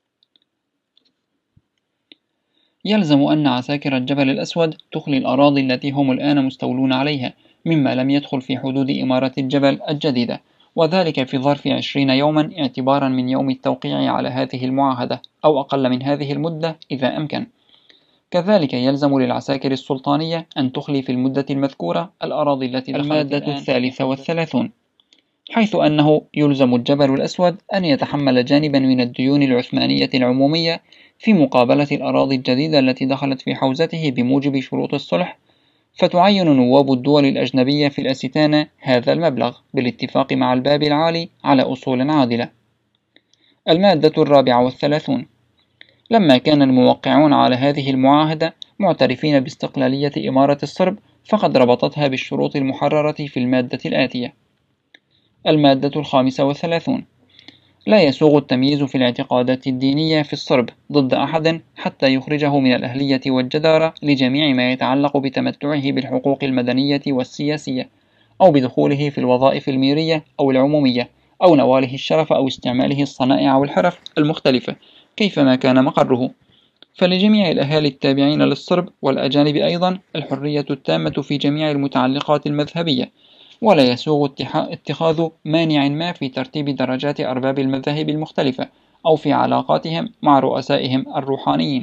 يلزم أن عساكر الجبل الأسود تخلي الأراضي التي هم الآن مستولون عليها مما لم يدخل في حدود إمارة الجبل الجديدة، وذلك في ظرف 20 يوما اعتبارا من يوم التوقيع على هذه المعاهدة أو أقل من هذه المدة إذا أمكن. كذلك يلزم للعساكر السلطانية أن تخلي في المدة المذكورة الأراضي التي دخلت. المادة 33، حيث أنه يلزم الجبل الأسود أن يتحمل جانبا من الديون العثمانية العمومية في مقابلة الأراضي الجديدة التي دخلت في حوزته بموجب شروط الصلح، فتعين نواب الدول الأجنبية في الأستانة هذا المبلغ بالاتفاق مع الباب العالي على أصول عادلة. المادة 34، لما كان الموقعون على هذه المعاهدة معترفين باستقلالية إمارة الصرب فقد ربطتها بالشروط المحررة في المادة الآتية. المادة 35، لا يسوغ التمييز في الاعتقادات الدينية في الصرب ضد أحد حتى يخرجه من الأهلية والجدارة لجميع ما يتعلق بتمتعه بالحقوق المدنية والسياسية أو بدخوله في الوظائف الميرية أو العمومية أو نواله الشرف أو استعماله الصنائع والحرف المختلفة كيفما كان مقره. فلجميع الأهالي التابعين للصرب والأجانب أيضا الحرية التامة في جميع المتعلقات المذهبية، ولا يسوغ اتخاذ مانع ما في ترتيب درجات أرباب المذاهب المختلفة أو في علاقاتهم مع رؤسائهم الروحانيين.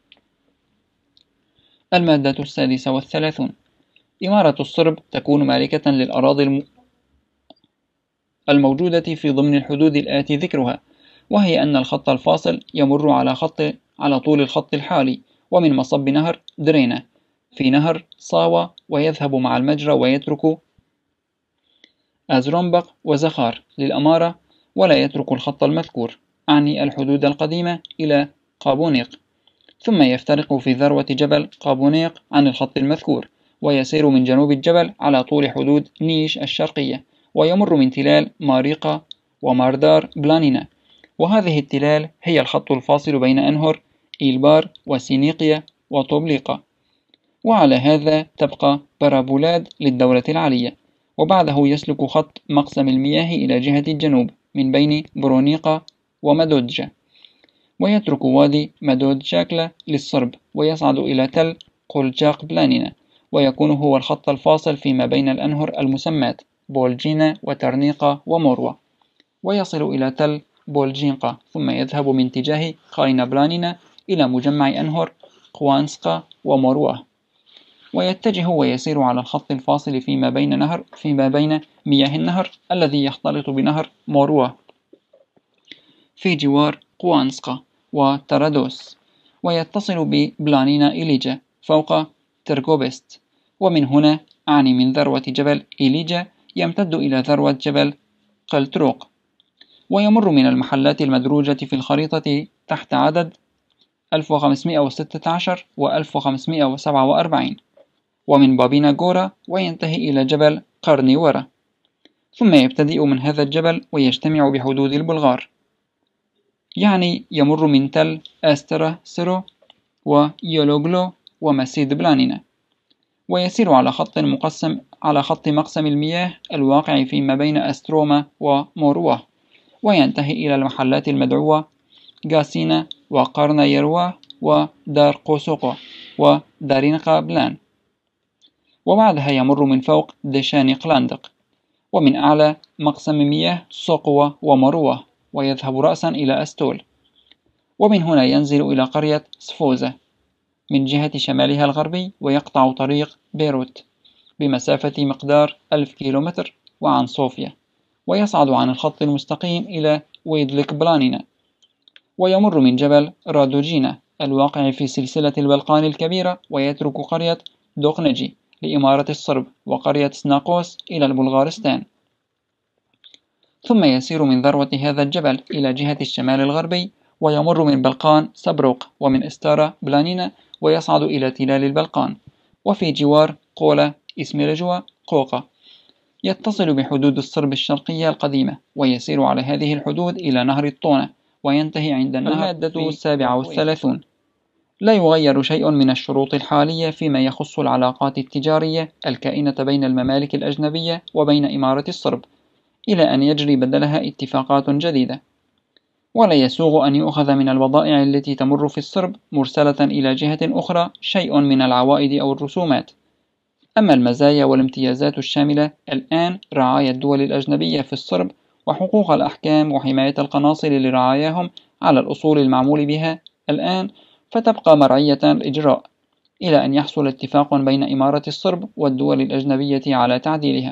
المادة 36، إمارة الصرب تكون مالكة للأراضي الموجودة في ضمن الحدود الآتي ذكرها، وهي أن الخط الفاصل يمر على طول الخط الحالي ومن مصب نهر درينة في نهر صاوة ويذهب مع المجرى ويترك أزرنبق وزخار للأمارة ولا يترك الخط المذكور أعني الحدود القديمة إلى قابونيق، ثم يفترق في ذروة جبل قابونيق عن الخط المذكور ويسير من جنوب الجبل على طول حدود نيش الشرقية ويمر من تلال ماريقا وماردار بلانينا، وهذه التلال هي الخط الفاصل بين أنهر إيلبار وسينيقيا وطوبليقة. وعلى هذا تبقى برابولاد للدولة العلية، وبعده يسلك خط مقسم المياه إلى جهة الجنوب من بين برونيقا ومدودجا، ويترك وادي مدودجاكلا للصرب ويصعد إلى تل قولجاق بلانينا، ويكون هو الخط الفاصل فيما بين الأنهر المسماة بولجينا وترنيقا وموروة، ويصل إلى تل بولجينقا ثم يذهب من اتجاه خاينا بلانينا إلى مجمع أنهر قوانسقا وموروة، ويتجه ويسير على الخط الفاصل فيما بين مياه النهر الذي يختلط بنهر موروة في جوار قوانسقا وترادوس، ويتصل ببلانينا إليجا فوق ترغوبست، ومن هنا أعني من ذروة جبل إليجا يمتد إلى ذروة جبل قلتروق، ويمر من المحلات المدروجة في الخريطة تحت عدد 1516 و 1547 ومن بابينا غورا وينتهي إلى جبل قرنيورا، ثم يبتدئ من هذا الجبل ويجتمع بحدود البلغار، يعني يمر من تل أسترا سرو ويولوغلو ومسيد بلانينا، ويسير على خط مقسم المياه الواقع فيما بين أستروما وموروة، وينتهي إلى المحلات المدعوة غاسينا وقرنا يروا ودار قوسوقو ودارينقا بلان، وبعدها يمر من فوق دشاني قلاندق ومن أعلى مقسم مياه سوقوة ومروة ويذهب رأسا إلى أستول، ومن هنا ينزل إلى قرية سفوزة من جهة شمالها الغربي ويقطع طريق بيروت بمسافة مقدار 1000 كيلومتر وعن صوفيا، ويصعد عن الخط المستقيم إلى ويدلك بلانينا، ويمر من جبل رادوجينا الواقع في سلسلة البلقان الكبيرة ويترك قرية دوقنجي لإمارة الصرب وقرية سناقوس إلى البلغارستان، ثم يسير من ذروة هذا الجبل إلى جهة الشمال الغربي ويمر من بلقان سبروق ومن استارا بلانينا ويصعد إلى تلال البلقان وفي جوار قولا إسميرجوا قوقا، يتصل بحدود الصرب الشرقية القديمة، ويسير على هذه الحدود إلى نهر الطونة، وينتهي عند النهر. المادة 37. لا يغير شيء من الشروط الحالية فيما يخص العلاقات التجارية الكائنة بين الممالك الأجنبية وبين إمارة الصرب، إلى أن يجري بدلها اتفاقات جديدة. ولا يسوغ أن يؤخذ من البضائع التي تمر في الصرب مرسلة إلى جهة أخرى شيء من العوائد أو الرسومات. أما المزايا والامتيازات الشاملة الآن رعاية الدول الأجنبية في الصرب وحقوق الأحكام وحماية القناصل لرعاياهم على الأصول المعمول بها الآن، فتبقى مرعية الإجراء إلى أن يحصل اتفاق بين إمارة الصرب والدول الأجنبية على تعديلها.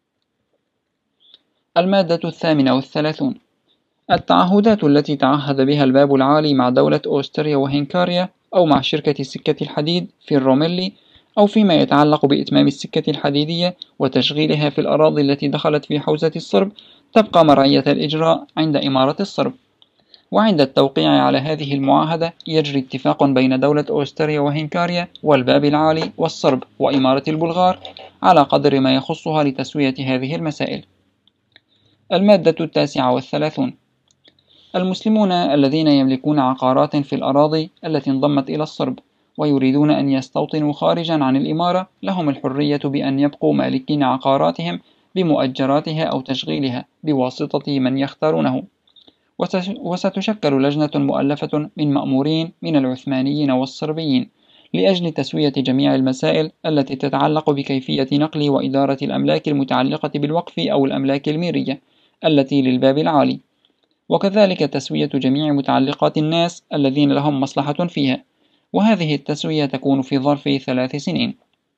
المادة 38. التعهدات التي تعهد بها الباب العالي مع دولة أوستريا وهنغاريا أو مع شركة سكة الحديد في الروميلي، أو فيما يتعلق بإتمام السكة الحديدية وتشغيلها في الأراضي التي دخلت في حوزة الصرب، تبقى مرعية الإجراء عند إمارة الصرب. وعند التوقيع على هذه المعاهدة يجري اتفاق بين دولة أوستريا وهنغاريا والباب العالي والصرب وإمارة البلغار على قدر ما يخصها لتسوية هذه المسائل. المادة 39. المسلمون الذين يملكون عقارات في الأراضي التي انضمت إلى الصرب ويريدون أن يستوطنوا خارجا عن الإمارة، لهم الحرية بأن يبقوا مالكين عقاراتهم بمؤجراتها أو تشغيلها بواسطة من يختارونه. وستشكل لجنة مؤلفة من مأمورين من العثمانيين والصربيين لأجل تسوية جميع المسائل التي تتعلق بكيفية نقل وإدارة الأملاك المتعلقة بالوقف أو الأملاك الميرية التي للباب العالي، وكذلك تسوية جميع متعلقات الناس الذين لهم مصلحة فيها، وهذه التسوية تكون في ظرف 3 سنين.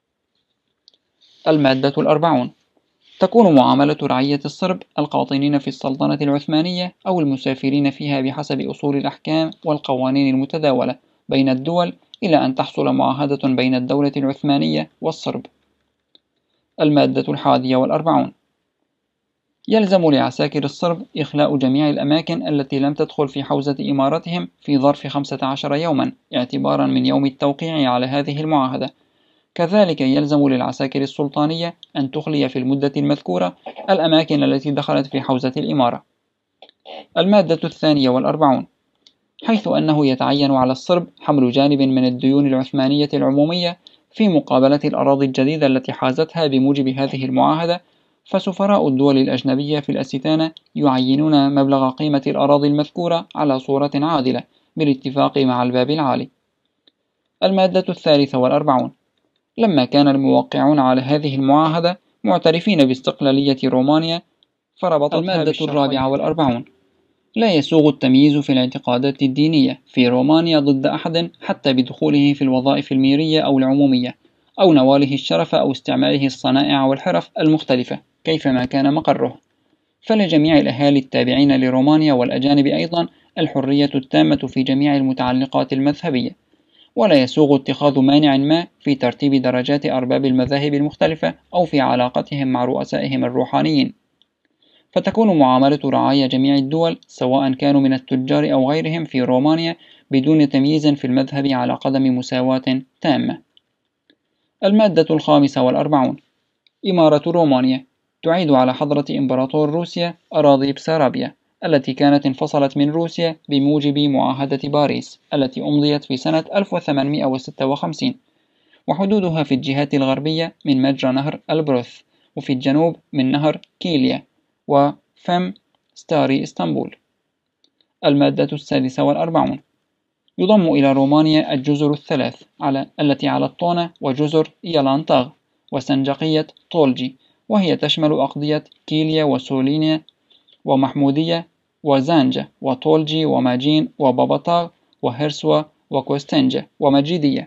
المادة 40. تكون معاملة رعية الصرب القاطنين في السلطنة العثمانية أو المسافرين فيها بحسب أصول الأحكام والقوانين المتداولة بين الدول إلى أن تحصل معاهدة بين الدولة العثمانية والصرب. المادة 41. يلزم لعساكر الصرب إخلاء جميع الأماكن التي لم تدخل في حوزة إمارتهم في ظرف 15 يوما اعتبارا من يوم التوقيع على هذه المعاهدة. كذلك يلزم للعساكر السلطانية أن تخلي في المدة المذكورة الأماكن التي دخلت في حوزة الإمارة. المادة 42. حيث أنه يتعين على الصرب حمل جانب من الديون العثمانية العمومية في مقابلة الأراضي الجديدة التي حازتها بموجب هذه المعاهدة، فسفراء الدول الأجنبية في الاستثانة يعينون مبلغ قيمة الأراضي المذكورة على صورة عادلة بالاتفاق مع الباب العالي. المادة 43. لما كان الموقعون على هذه المعاهدة معترفين باستقلالية رومانيا فربطتها. المادة 44. لا يسوغ التمييز في الاعتقادات الدينية في رومانيا ضد أحد حتى بدخوله في الوظائف الميرية أو العمومية أو نواله الشرف أو استعماله الصنائع والحرف المختلفة كيفما كان مقره، فلجميع الأهالي التابعين لرومانيا والأجانب أيضا الحرية التامة في جميع المتعلقات المذهبية، ولا يسوغ اتخاذ مانع ما في ترتيب درجات أرباب المذاهب المختلفة أو في علاقتهم مع رؤسائهم الروحانيين، فتكون معاملة رعايا جميع الدول سواء كانوا من التجار أو غيرهم في رومانيا بدون تمييز في المذهب على قدم مساواة تامة. المادة 45. إمارة رومانيا تعيد على حضرة إمبراطور روسيا أراضي بسارابيا التي كانت انفصلت من روسيا بموجب معاهدة باريس التي أمضيت في سنة 1856، وحدودها في الجهات الغربية من مجرى نهر البروث، وفي الجنوب من نهر كيليا وفم ستاري إسطنبول. المادة 46. يضم إلى رومانيا الجزر الثلاث التي على الطونة وجزر يالانتاغ وسنجقية طولجي، وهي تشمل أقضية كيليا وسولينيا ومحمودية وزانجة وطولجي وماجين وبابطاغ وهرسوا وكوستنجة ومجيدية.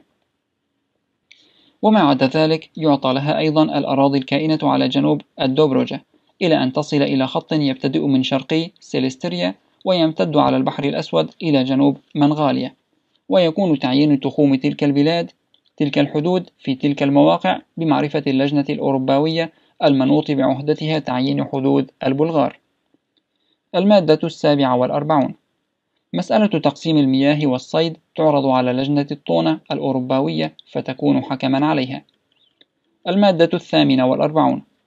وما عدا ذلك يعطى لها أيضا الأراضي الكائنة على جنوب الدوبروجة إلى أن تصل إلى خط يبتدئ من شرقي سيلستريا ويمتد على البحر الأسود إلى جنوب منغاليا، ويكون تعيين تخوم تلك الحدود في تلك المواقع بمعرفة اللجنة الأوروباوية المنوط بعهدتها تعيين حدود البلغار. المادة 47. مسألة تقسيم المياه والصيد تعرض على لجنة الطونة الأوروباوية فتكون حكما عليها. المادة 48.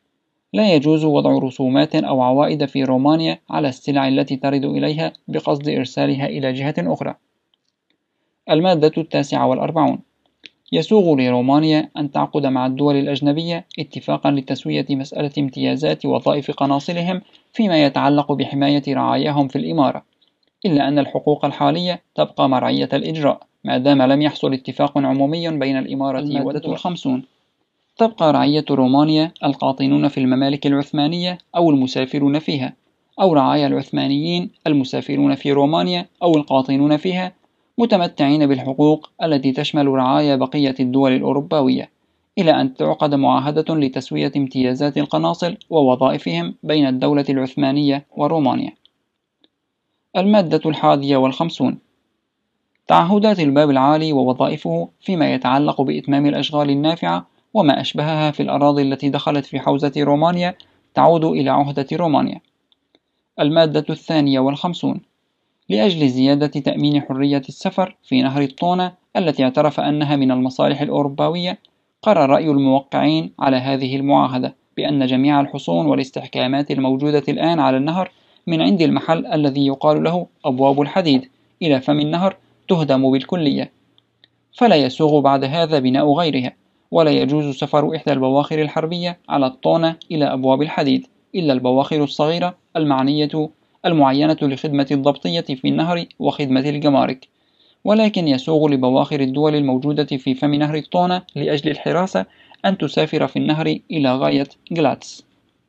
لا يجوز وضع رسومات أو عوائد في رومانيا على السلع التي ترد إليها بقصد إرسالها إلى جهة أخرى. المادة 49. يسوغ لرومانيا أن تعقد مع الدول الأجنبية اتفاقا لتسوية مسألة امتيازات وظائف قناصلهم فيما يتعلق بحماية رعاياهم في الإمارة، إلا أن الحقوق الحالية تبقى مرعية الإجراء ما دام لم يحصل اتفاق عمومي بين الإمارة والدول. 50. تبقى رعية رومانيا القاطنون في الممالك العثمانية أو المسافرون فيها، أو رعايا العثمانيين المسافرون في رومانيا أو القاطنون فيها، متمتعين بالحقوق التي تشمل رعايا بقية الدول الأوروبية، إلى أن تعقد معاهدة لتسوية امتيازات القناصل ووظائفهم بين الدولة العثمانية ورومانيا. المادة 51. تعهدات الباب العالي ووظائفه فيما يتعلق بإتمام الأشغال النافعة وما أشبهها في الأراضي التي دخلت في حوزة رومانيا تعود إلى عهدة رومانيا. المادة 52. لأجل زيادة تأمين حرية السفر في نهر الطونة التي اعترف أنها من المصالح الأوروبية، قرر رأي الموقعين على هذه المعاهدة بأن جميع الحصون والاستحكامات الموجودة الآن على النهر من عند المحل الذي يقال له أبواب الحديد إلى فم النهر تهدم بالكلية، فلا يسوغ بعد هذا بناء غيرها، ولا يجوز سفر إحدى البواخر الحربية على الطونة إلى أبواب الحديد إلا البواخر الصغيرة المعينة لخدمة الضبطية في النهر وخدمة الجمارك، ولكن يسوغ لبواخر الدول الموجودة في فم نهر الطونة لأجل الحراسة أن تسافر في النهر إلى غاية جلاتس.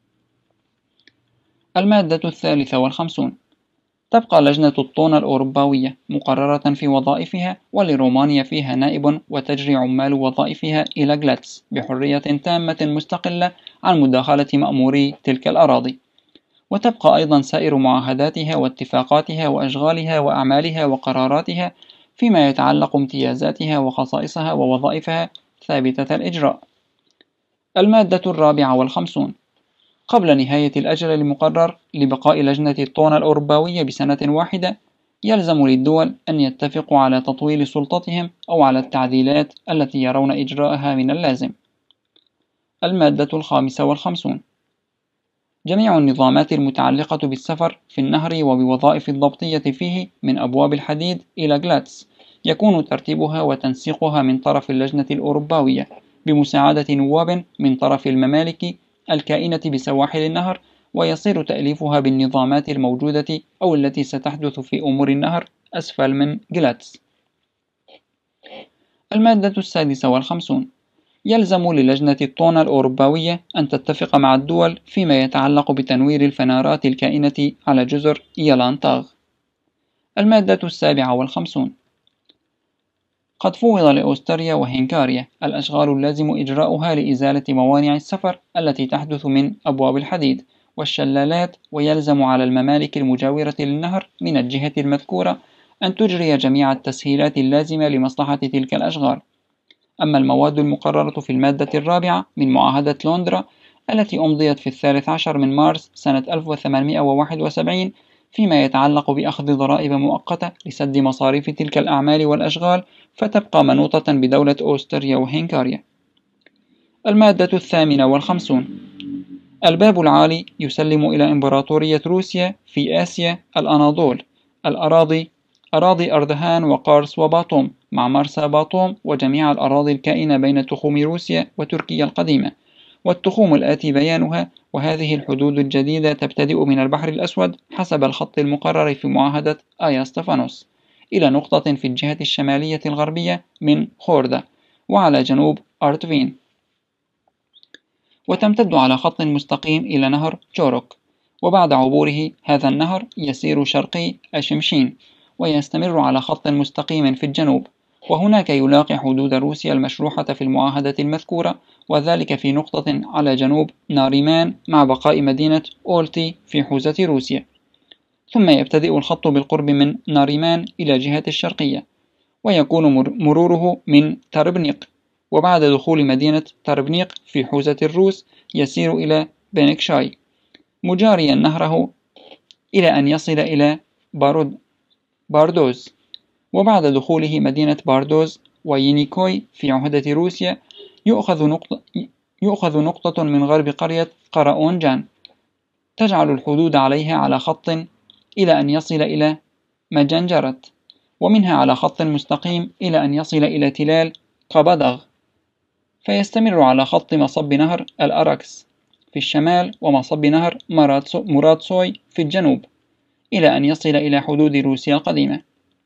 المادة 53. تبقى لجنة الطونة الأوروبية مقررة في وظائفها، ولرومانيا فيها نائب، وتجري عمال وظائفها إلى جلاتس بحرية تامة مستقلة عن مداخلة مأموري تلك الأراضي. وتبقى أيضا سائر معاهداتها واتفاقاتها وأشغالها وأعمالها وقراراتها فيما يتعلق امتيازاتها وخصائصها ووظائفها ثابتة الإجراء. المادة 54. قبل نهاية الأجل المقرر لبقاء لجنة الطونة الأوروبية بسنة واحدة، يلزم للدول أن يتفقوا على تطويل سلطتهم أو على التعديلات التي يرون إجراءها من اللازم. المادة 55. جميع النظامات المتعلقة بالسفر في النهر وبوظائف الضبطية فيه من أبواب الحديد إلى جلاتس يكون ترتيبها وتنسيقها من طرف اللجنة الأوروبية بمساعدة نواب من طرف الممالك الكائنة بسواحل النهر، ويصير تأليفها بالنظامات الموجودة أو التي ستحدث في أمور النهر أسفل من جلاتس. المادة 56. يلزم للجنة الطونة الأوروبية أن تتفق مع الدول فيما يتعلق بتنوير الفنارات الكائنة على جزر يالانتاغ. المادة 57. قد فوض لأستريا وهنغاريا الأشغال اللازم إجراؤها لإزالة موانع السفر التي تحدث من أبواب الحديد والشلالات، ويلزم على الممالك المجاورة للنهر من الجهة المذكورة أن تجري جميع التسهيلات اللازمة لمصلحة تلك الأشغال. أما المواد المقررة في المادة 4 من معاهدة لندرا التي أمضيت في 13 من مارس سنة 1871 فيما يتعلق بأخذ ضرائب مؤقتة لسد مصاريف تلك الأعمال والأشغال، فتبقى منوطة بدولة أستريا وهنغاريا. المادة 58. الباب العالي يسلم إلى إمبراطورية روسيا في آسيا الأناضول أراضي أردهان وقارس وباطوم مع مرسى باطوم وجميع الأراضي الكائنة بين تخوم روسيا وتركيا القديمة، والتخوم الآتي بيانها. وهذه الحدود الجديدة تبتدئ من البحر الأسود حسب الخط المقرر في معاهدة آيا ستفانوس إلى نقطة في الجهة الشمالية الغربية من خوردا وعلى جنوب أرتفين، وتمتد على خط مستقيم إلى نهر جوروك، وبعد عبوره هذا النهر يسير شرقي أشمشين ويستمر على خط مستقيم في الجنوب، وهناك يلاقي حدود روسيا المشروحة في المعاهدة المذكورة، وذلك في نقطة على جنوب ناريمان مع بقاء مدينة أولتي في حوزة روسيا، ثم يبتدئ الخط بالقرب من ناريمان إلى جهة الشرقية، ويكون مروره من تربنيق، وبعد دخول مدينة تربنيق في حوزة الروس يسير إلى بنكشاي مجاريا نهره إلى أن يصل إلى باردوز، وبعد دخوله مدينة باردوز وينيكوي في عهدة روسيا يؤخذ نقطة من غرب قرية قراؤونجان تجعل الحدود عليها على خط إلى أن يصل إلى مجنجرت، ومنها على خط مستقيم إلى أن يصل إلى تلال قبدغ، فيستمر على خط مصب نهر الأراكس في الشمال ومصب نهر مراتسوي في الجنوب إلى أن يصل إلى حدود روسيا القديمة.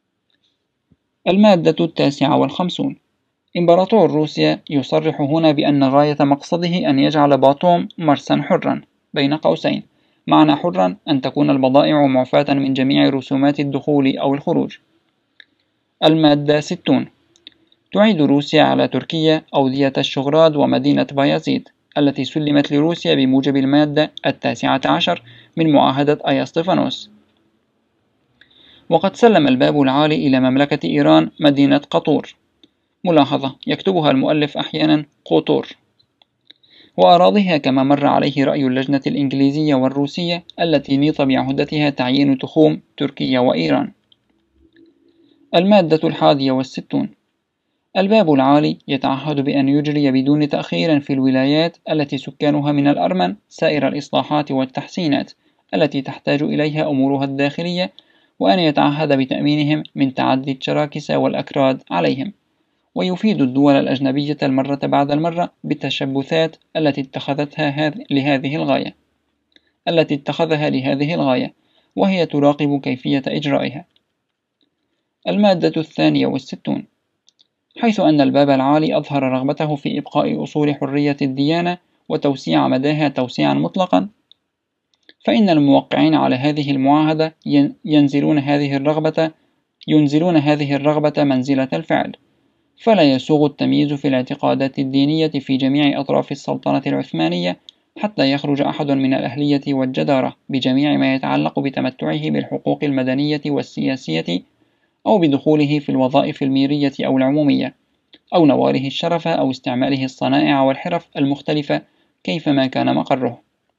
المادة 59. إمبراطور روسيا يصرح هنا بأن غاية مقصده أن يجعل باتوم مرسًا حرًا بين قوسين، معنى حرًا أن تكون البضائع معفاة من جميع رسومات الدخول أو الخروج. المادة 60. تعيد روسيا على تركيا أودية الشغراد ومدينة بايازيد التي سلمت لروسيا بموجب المادة 19 من معاهدة آيا ستيفانوس. وقد سلم الباب العالي إلى مملكة إيران مدينة قطور. ملاحظة: يكتبها المؤلف أحيانا قطور. وأراضيها كما مر عليه رأي اللجنة الإنجليزية والروسية التي نيط بعهدتها تعيين تخوم تركيا وإيران. المادة 61. الباب العالي يتعهد بأن يجري بدون تأخير في الولايات التي سكانها من الأرمن سائر الإصلاحات والتحسينات التي تحتاج إليها أمورها الداخلية، وأن يتعهد بتأمينهم من تعدي الشراكسة والأكراد عليهم. ويفيد الدول الأجنبية المرة بعد المرة بالتشبثات التي اتخذها لهذه الغاية، وهي تراقب كيفية إجرائها. المادة 62. حيث أن الباب العالي أظهر رغبته في إبقاء أصول حرية الديانة وتوسيع مداها توسيعا مطلقا، فإن الموقعين على هذه المعاهدة ينزلون هذه الرغبة منزلة الفعل، فلا يسوغ التمييز في الاعتقادات الدينية في جميع أطراف السلطنة العثمانية حتى يخرج أحد من الأهلية والجدارة بجميع ما يتعلق بتمتعه بالحقوق المدنية والسياسية، أو بدخوله في الوظائف الميرية أو العمومية، أو نواله الشرف، أو استعماله الصنائع والحرف المختلفة كيفما كان مقره.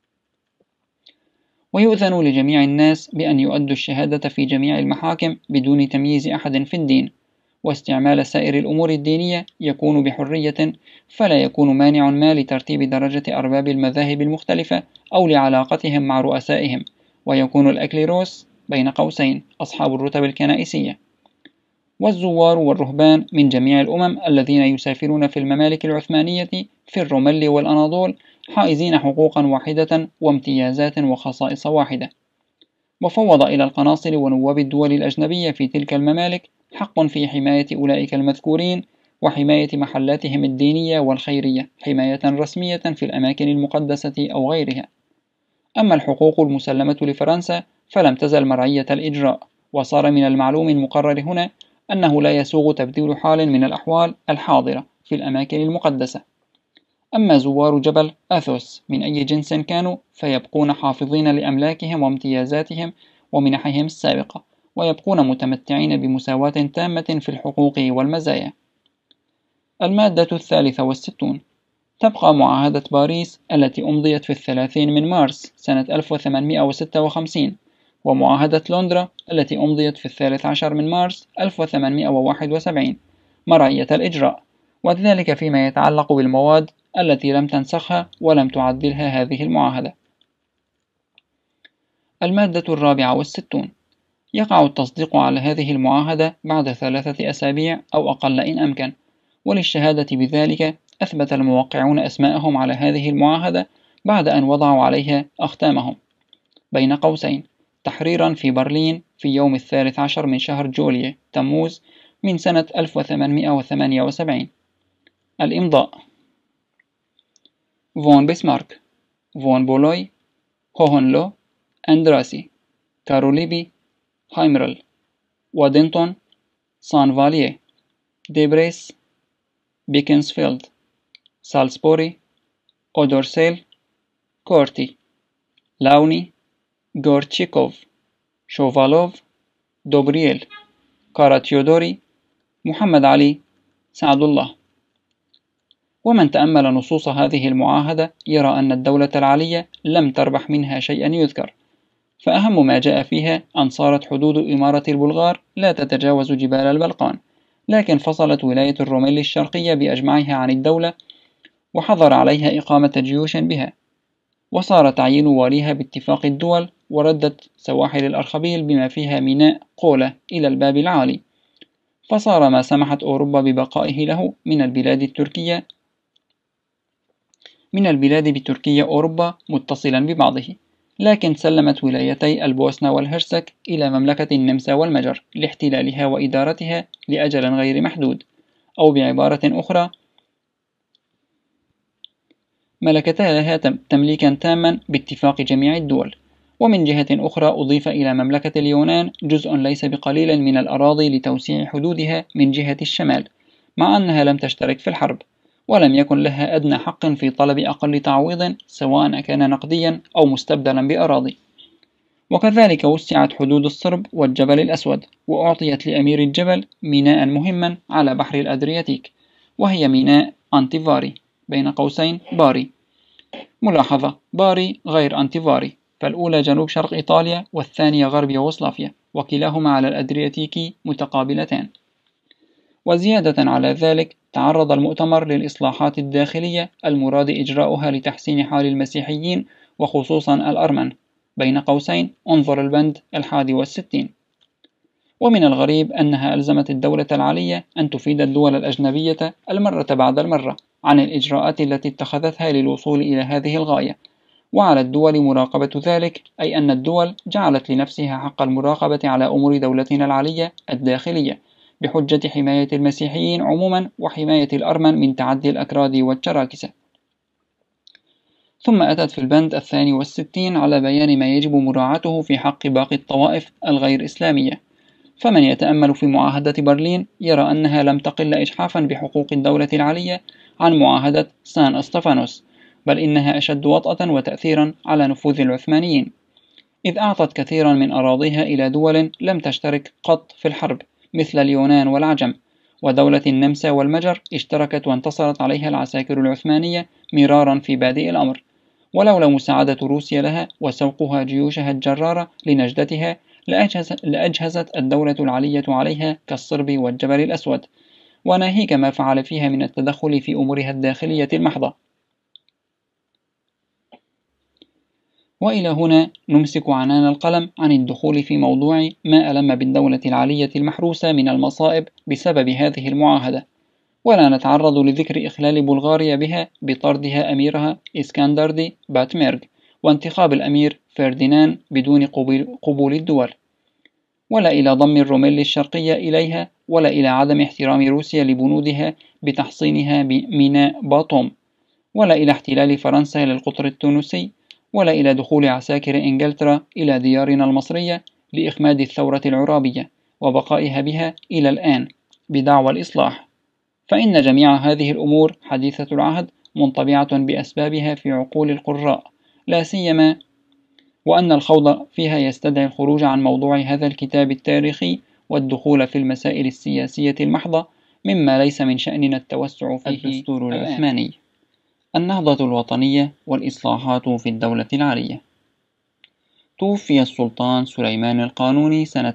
ويؤذن لجميع الناس بأن يؤدوا الشهادة في جميع المحاكم بدون تمييز أحد في الدين، واستعمال سائر الأمور الدينية يكون بحرية، فلا يكون مانع ما لترتيب درجة أرباب المذاهب المختلفة أو لعلاقتهم مع رؤسائهم، ويكون الأكليروس بين قوسين أصحاب الرتب الكنائسية والزوار والرهبان من جميع الأمم الذين يسافرون في الممالك العثمانية في الرمل والأناضول حائزين حقوقا واحدة وامتيازات وخصائص واحدة. وفوض إلى القناصل ونواب الدول الأجنبية في تلك الممالك حق في حماية أولئك المذكورين وحماية محلاتهم الدينية والخيرية حماية رسمية في الأماكن المقدسة أو غيرها. أما الحقوق المسلمة لفرنسا فلم تزل مرعية الإجراء، وصار من المعلوم المقرر هنا أنه لا يسوغ تبديل حال من الأحوال الحاضرة في الأماكن المقدسة. أما زوار جبل أثوس من أي جنس كانوا فيبقون حافظين لأملاكهم وامتيازاتهم ومنحهم السابقة، ويبقون متمتعين بمساواة تامة في الحقوق والمزايا. المادة 63. تبقى معاهدة باريس التي أمضيت في 30 من مارس سنة 1856، ومعاهدة لندرا التي أمضيت في 13 من مارس 1871 مرعية الإجراء، وذلك فيما يتعلق بالمواد التي لم تنسخها ولم تعدلها هذه المعاهدة. المادة 64. يقع التصديق على هذه المعاهدة بعد 3 أسابيع أو أقل إن أمكن، وللشهادة بذلك أثبت الموقعون أسماءهم على هذه المعاهدة بعد أن وضعوا عليها أختامهم بين قوسين تحريرا في برلين في يوم 13 من شهر جوليو تموز من سنة 1878. الإمضاء: فون بسمارك، فون بولوي، هوهنلو، أندراسي، كاروليبي، هايمرل، وادنتون، سان فاليه، ديبريس، بيكنسفيلد، سالسبوري، أودورسيل، كورتي، لاوني، غورتشيكوف، شوفالوف، دوبرييل، كاراتيودوري، محمد علي، سعد الله. ومن تأمل نصوص هذه المعاهدة يرى أن الدولة العلية لم تربح منها شيئا يذكر، فأهم ما جاء فيها أن صارت حدود إمارة البلغار لا تتجاوز جبال البلقان، لكن فصلت ولاية الروميلي الشرقية بأجمعها عن الدولة، وحظر عليها إقامة جيوش بها، وصار تعيين واليها باتفاق الدول، وردت سواحل الأرخبيل بما فيها ميناء قولة إلى الباب العالي، فصار ما سمحت أوروبا ببقائه له من البلاد بتركيا أوروبا متصلا ببعضه، لكن سلمت ولايتي البوسنة والهرسك إلى مملكة النمسا والمجر لاحتلالها وإدارتها لأجل غير محدود، أو بعبارة أخرى ملكتا لها تمليكا تاما باتفاق جميع الدول. ومن جهة أخرى أضيف إلى مملكة اليونان جزء ليس بقليل من الأراضي لتوسيع حدودها من جهة الشمال، مع أنها لم تشترك في الحرب، ولم يكن لها أدنى حق في طلب أقل تعويض سواء كان نقديا أو مستبدلا بأراضي. وكذلك وسعت حدود الصرب والجبل الأسود، وأعطيت لأمير الجبل ميناء مهما على بحر الأدرياتيك، وهي ميناء أنتيفاري بين قوسين باري. ملاحظة: باري غير أنتيفاري، فالأولى جنوب شرق إيطاليا والثانية غرب يوغوسلافيا، وكلاهما على الأدرياتيك متقابلتان. وزيادة على ذلك تعرض المؤتمر للإصلاحات الداخلية المراد إجراؤها لتحسين حال المسيحيين وخصوصا الأرمن، بين قوسين انظر البند 61. ومن الغريب أنها ألزمت الدولة العلية أن تفيد الدول الأجنبية المرة بعد المرة عن الإجراءات التي اتخذتها للوصول إلى هذه الغاية، وعلى الدول مراقبة ذلك، أي أن الدول جعلت لنفسها حق المراقبة على أمور دولتنا العلية الداخلية بحجة حماية المسيحيين عموما وحماية الأرمن من تعدي الأكراد والشراكسة. ثم أتت في البند 62 على بيان ما يجب مراعاته في حق باقي الطوائف الغير إسلامية، فمن يتأمل في معاهدة برلين يرى أنها لم تقل إجحافا بحقوق الدولة العلية عن معاهدة سان أستفانوس، بل إنها أشد وطأة وتأثيرا على نفوذ العثمانيين، إذ أعطت كثيرا من أراضيها إلى دول لم تشترك قط في الحرب مثل اليونان والعجم، ودولة النمسا والمجر اشتركت وانتصرت عليها العساكر العثمانية مرارا في بادئ الأمر، ولولا مساعدة روسيا لها وسوقها جيوشها الجرارة لنجدتها لأجهزت الدولة العلية عليها كالصرب والجبل الأسود، وناهيك ما فعل فيها من التدخل في أمورها الداخلية المحضة. وإلى هنا نمسك عنان القلم عن الدخول في موضوع ما ألم بالدولة العلية المحروسة من المصائب بسبب هذه المعاهدة، ولا نتعرض لذكر إخلال بلغاريا بها بطردها أميرها إسكندردي باتميرغ وانتخاب الأمير فرديناند بدون قبول الدول، ولا إلى ضم الروميل الشرقية إليها، ولا إلى عدم احترام روسيا لبنودها بتحصينها بميناء باطوم، ولا إلى احتلال فرنسا للقطر التونسي، ولا إلى دخول عساكر إنجلترا إلى ديارنا المصرية لإخماد الثورة العرابية وبقائها بها إلى الآن بدعوى الإصلاح، فإن جميع هذه الأمور حديثة العهد منطبعة بأسبابها في عقول القراء، لا سيما وأن الخوض فيها يستدعي الخروج عن موضوع هذا الكتاب التاريخي والدخول في المسائل السياسية المحضة، مما ليس من شأننا التوسع فيه. الدستور العثماني، النهضة الوطنية والإصلاحات في الدولة العلية. توفي السلطان سليمان القانوني سنة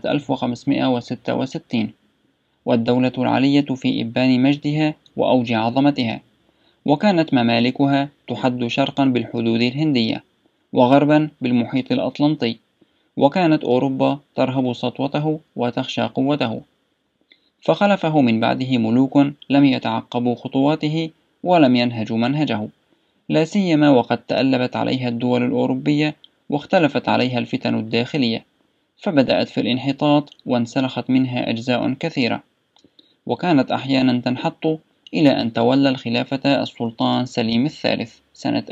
1566، والدولة العلية في إبان مجدها وأوج عظمتها، وكانت ممالكها تحد شرقا بالحدود الهندية وغربا بالمحيط الأطلنطي، وكانت أوروبا ترهب سطوته وتخشى قوته، فخلفه من بعده ملوك لم يتعقبوا خطواته ولم ينهجوا منهجه، لا سيما وقد تألبت عليها الدول الأوروبية واختلفت عليها الفتن الداخلية، فبدأت في الانحطاط وانسلخت منها أجزاء كثيرة، وكانت أحيانا تنحط إلى أن تولى الخلافة السلطان سليم الثالث سنة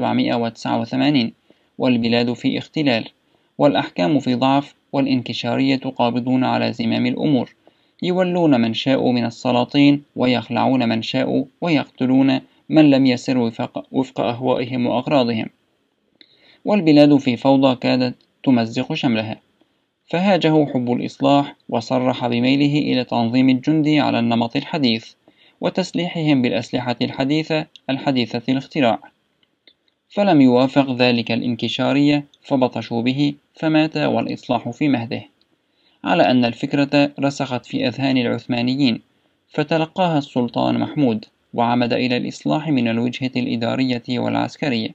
1789، والبلاد في اختلال، والأحكام في ضعف، والانكشارية قابضون على زمام الأمور، يولون من شاءوا من السلاطين ويخلعون من شاءوا، ويقتلون من لم يسر وفق أهوائهم وأغراضهم، والبلاد في فوضى كادت تمزق شملها، فهاجه حب الإصلاح وصرح بميله إلى تنظيم الجند على النمط الحديث وتسليحهم بالأسلحة الحديثة الاختراع، فلم يوافق ذلك الانكشارية فبطشوا به فمات والإصلاح في مهده، على أن الفكرة رسخت في أذهان العثمانيين فتلقاها السلطان محمود وعمد إلى الإصلاح من الوجهة الإدارية والعسكرية،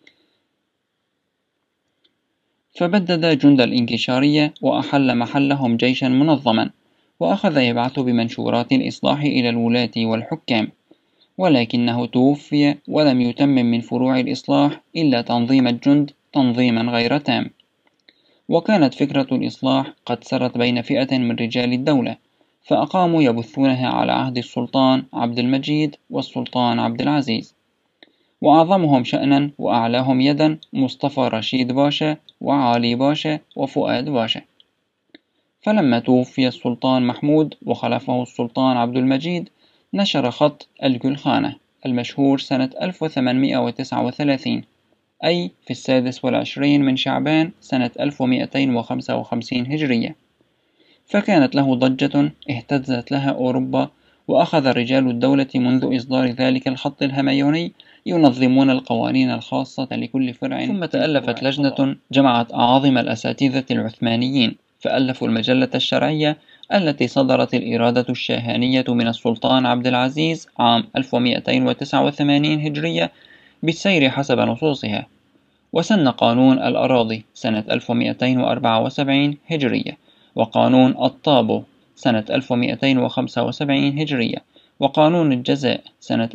فبدد جند الإنكشارية وأحل محلهم جيشا منظما، وأخذ يبعث بمنشورات الإصلاح إلى الولاة والحكام، ولكنه توفي ولم يتمم من فروع الإصلاح إلا تنظيم الجند تنظيما غير تام. وكانت فكرة الإصلاح قد سرت بين فئة من رجال الدولة، فأقاموا يبثونها على عهد السلطان عبد المجيد والسلطان عبد العزيز، وأعظمهم شأنا وأعلاهم يدا مصطفى رشيد باشا وعالي باشا وفؤاد باشا. فلما توفي السلطان محمود وخلفه السلطان عبد المجيد، نشر خط الجلخانة المشهور سنة 1839، أي في 26 من شعبان سنة 1255 هجرية، فكانت له ضجة اهتزت لها أوروبا، وأخذ رجال الدولة منذ إصدار ذلك الخط الهميوني ينظمون القوانين الخاصة لكل فرع. ثم تألفت لجنة جمعت أعاظم الأساتذة العثمانيين، فألفوا المجلة الشرعية التي صدرت الإرادة الشاهانية من السلطان عبد العزيز عام 1289 هجرية بالسير حسب نصوصها، وسن قانون الأراضي سنة 1274 هجرية، وقانون الطابو سنة 1275 هجرية، وقانون الجزاء سنة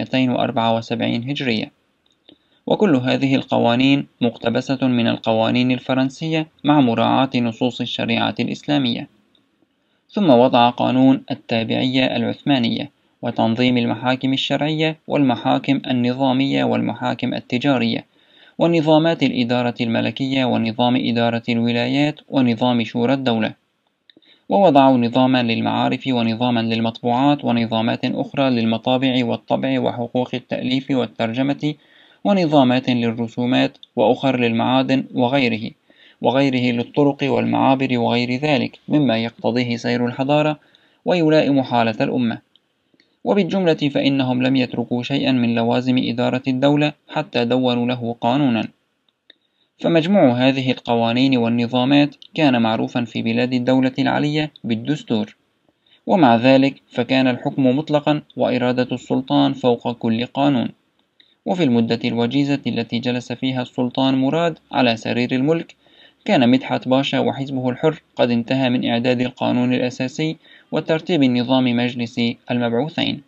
1274 هجرية. وكل هذه القوانين مقتبسة من القوانين الفرنسية مع مراعاة نصوص الشريعة الإسلامية. ثم وضع قانون التابعية العثمانية وتنظيم المحاكم الشرعية والمحاكم النظامية والمحاكم التجارية ونظامات الإدارة الملكية ونظام إدارة الولايات ونظام شورى الدولة، ووضعوا نظاما للمعارف ونظاما للمطبوعات ونظامات أخرى للمطابع والطبع وحقوق التأليف والترجمة ونظامات للرسومات وأخر للمعادن وغيره للطرق والمعابر وغير ذلك مما يقتضيه سير الحضارة ويلائم حالة الأمة. وبالجملة فإنهم لم يتركوا شيئا من لوازم إدارة الدولة حتى دونوا له قانونا. فمجموع هذه القوانين والنظامات كان معروفا في بلاد الدولة العلية بالدستور، ومع ذلك فكان الحكم مطلقا وإرادة السلطان فوق كل قانون. وفي المدة الوجيزة التي جلس فيها السلطان مراد على سرير الملك، كان مدحت باشا وحزبه الحر قد انتهى من إعداد القانون الأساسي وترتيب نظام مجلس المبعوثين.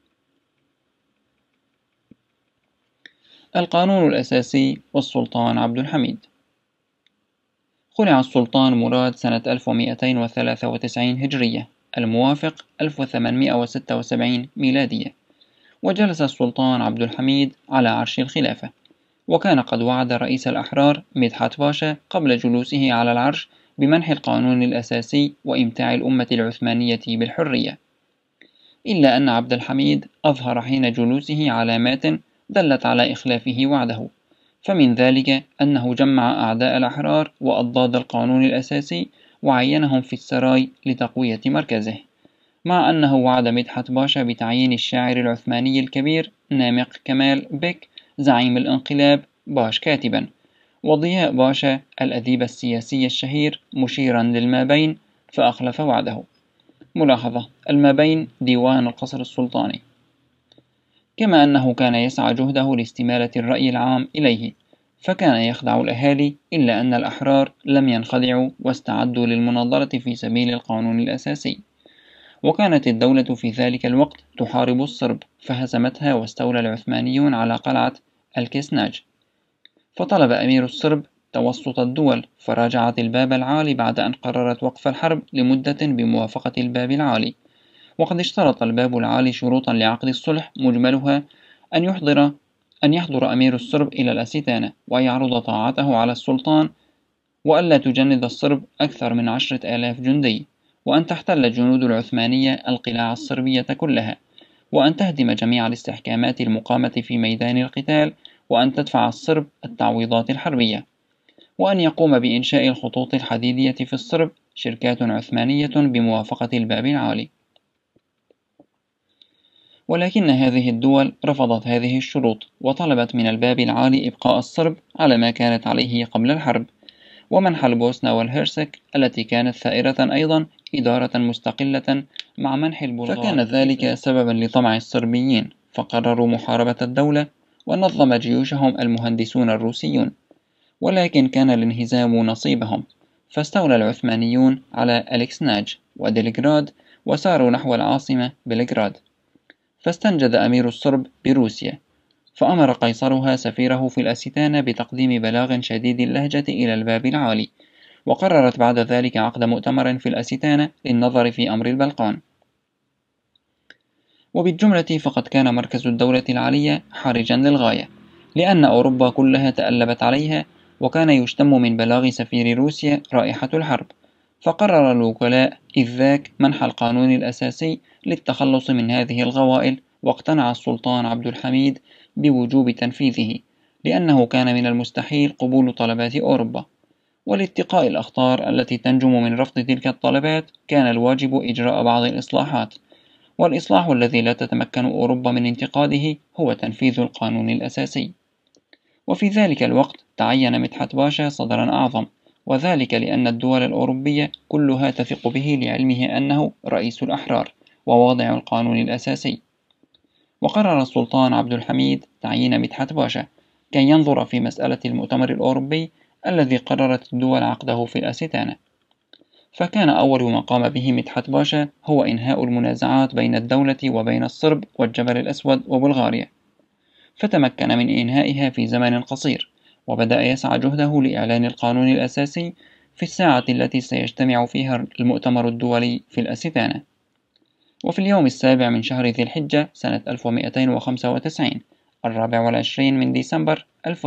القانون الأساسي والسلطان عبد الحميد. خلع السلطان مراد سنة 1293 هجرية الموافق 1876 ميلادية، وجلس السلطان عبد الحميد على عرش الخلافة، وكان قد وعد رئيس الأحرار مدحت باشا قبل جلوسه على العرش بمنح القانون الأساسي وإمتاع الأمة العثمانية بالحرية، إلا أن عبد الحميد أظهر حين جلوسه علامات دلت على إخلافه وعده، فمن ذلك أنه جمع أعداء الأحرار وأضداد القانون الأساسي وعينهم في السراي لتقوية مركزه، مع أنه وعد مدحت باشا بتعيين الشاعر العثماني الكبير نامق كمال بك زعيم الانقلاب باش كاتبا، وضياء باشا الأديب السياسي الشهير مشيرا للمابين، فأخلف وعده. ملاحظة: المابين ديوان القصر السلطاني. كما أنه كان يسعى جهده لاستمالة الرأي العام إليه، فكان يخدع الأهالي، إلا أن الأحرار لم ينخدعوا واستعدوا للمناظرة في سبيل القانون الأساسي. وكانت الدولة في ذلك الوقت تحارب الصرب، فهزمتها واستولى العثمانيون على قلعة الكسناج، فطلب أمير الصرب توسط الدول، فراجعت الباب العالي بعد أن قررت وقف الحرب لمدة بموافقة الباب العالي. وقد اشترط الباب العالي شروطا لعقد الصلح، مجملها أن يحضر أمير الصرب إلى الاستدانة ويعرض طاعته على السلطان، وألا تجند الصرب أكثر من 10,000 جندي، وأن تحتل الجنود العثمانية القلاع الصربية كلها، وأن تهدم جميع الاستحكامات المقامة في ميدان القتال، وأن تدفع الصرب التعويضات الحربية، وأن يقوم بإنشاء الخطوط الحديدية في الصرب شركات عثمانية بموافقة الباب العالي. ولكن هذه الدول رفضت هذه الشروط، وطلبت من الباب العالي إبقاء الصرب على ما كانت عليه قبل الحرب، ومنح البوسنة والهرسك التي كانت ثائرة أيضا إدارة مستقلة مع منح البلغار، فكان ذلك سببا لطمع الصربيين، فقرروا محاربة الدولة، ونظم جيوشهم المهندسون الروسيون، ولكن كان الانهزام نصيبهم، فاستولى العثمانيون على أليكسناج وديلغراد وساروا نحو العاصمة بلغراد. فاستنجد أمير الصرب بروسيا، فأمر قيصرها سفيره في الأستانة بتقديم بلاغ شديد اللهجة إلى الباب العالي، وقررت بعد ذلك عقد مؤتمر في الأستانة للنظر في أمر البلقان. وبالجملة فقد كان مركز الدولة العالية حرجا للغاية، لأن أوروبا كلها تألبت عليها، وكان يشتم من بلاغ سفير روسيا رائحة الحرب. فقرر الوكلاء إذ ذاك منح القانون الأساسي للتخلص من هذه الغوائل، واقتنع السلطان عبد الحميد بوجوب تنفيذه، لأنه كان من المستحيل قبول طلبات أوروبا. ولاتقاء الأخطار التي تنجم من رفض تلك الطلبات، كان الواجب إجراء بعض الإصلاحات، والإصلاح الذي لا تتمكن أوروبا من انتقاده هو تنفيذ القانون الأساسي. وفي ذلك الوقت تعين مدحت باشا صدرا أعظم، وذلك لأن الدول الأوروبية كلها تثق به لعلمه أنه رئيس الأحرار وواضع القانون الأساسي. وقرر السلطان عبد الحميد تعيين مدحت باشا كي ينظر في مسألة المؤتمر الأوروبي الذي قررت الدول عقده في الأستانة. فكان أول ما قام به مدحت باشا هو إنهاء المنازعات بين الدولة وبين الصرب والجبل الأسود وبلغاريا، فتمكن من إنهائها في زمن قصير، وبدأ يسعى جهده لإعلان القانون الأساسي في الساعة التي سيجتمع فيها المؤتمر الدولي في الأستانة. وفي اليوم 7 من شهر ذي الحجة سنة 1295 24 من ديسمبر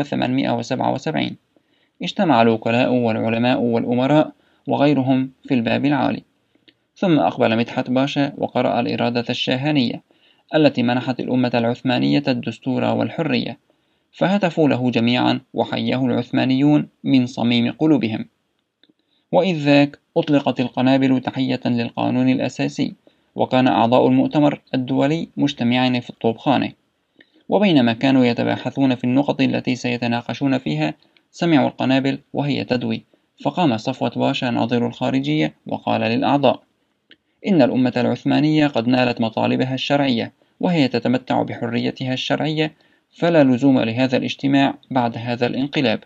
1877 اجتمع الوكلاء والعلماء والأمراء وغيرهم في الباب العالي. ثم أقبل مدحت باشا وقرأ الإرادة الشاهنية التي منحت الأمة العثمانية الدستور والحرية، فهتفوا له جميعا وحياه العثمانيون من صميم قلوبهم. وإذ ذاك أطلقت القنابل تحية للقانون الأساسي، وكان أعضاء المؤتمر الدولي مجتمعين في الطوبخانة، وبينما كانوا يتباحثون في النقط التي سيتناقشون فيها سمعوا القنابل وهي تدوي، فقام صفوة باشا ناظر الخارجية وقال للأعضاء: إن الأمة العثمانية قد نالت مطالبها الشرعية، وهي تتمتع بحريتها الشرعية، فلا لزوم لهذا الاجتماع بعد هذا الانقلاب.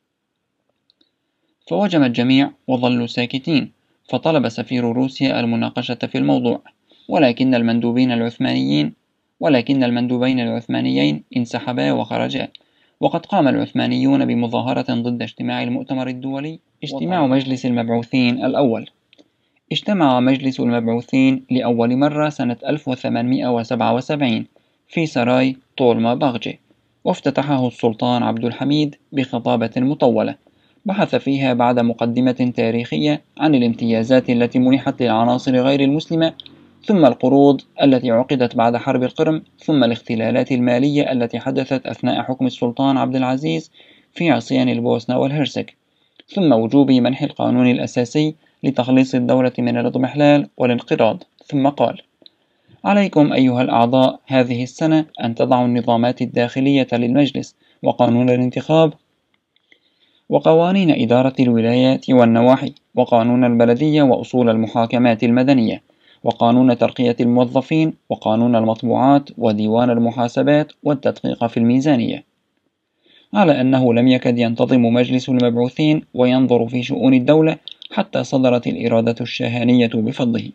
فوجم الجميع وظلوا ساكتين، فطلب سفير روسيا المناقشة في الموضوع، ولكن المندوبين العثمانيين انسحبا وخرجا. وقد قام العثمانيون بمظاهرة ضد اجتماع المؤتمر الدولي. اجتماع مجلس المبعوثين الأول. اجتمع مجلس المبعوثين لأول مرة سنة 1877 في سراي طولما باغجي، وافتتحه السلطان عبد الحميد بخطابة مطولة بحث فيها بعد مقدمة تاريخية عن الامتيازات التي منحت للعناصر غير المسلمة، ثم القروض التي عقدت بعد حرب القرم، ثم الاختلالات المالية التي حدثت أثناء حكم السلطان عبد العزيز في عصيان البوسنة والهرسك، ثم وجوب منح القانون الأساسي لتخليص الدولة من الاضمحلال والانقراض. ثم قال: عليكم أيها الأعضاء هذه السنة أن تضعوا النظامات الداخلية للمجلس، وقانون الانتخاب، وقوانين إدارة الولايات والنواحي، وقانون البلدية، وأصول المحاكمات المدنية، وقانون ترقية الموظفين، وقانون المطبوعات، وديوان المحاسبات، والتدقيق في الميزانية. على أنه لم يكد ينتظم مجلس المبعوثين وينظر في شؤون الدولة حتى صدرت الإرادة الشاهنية بفضله.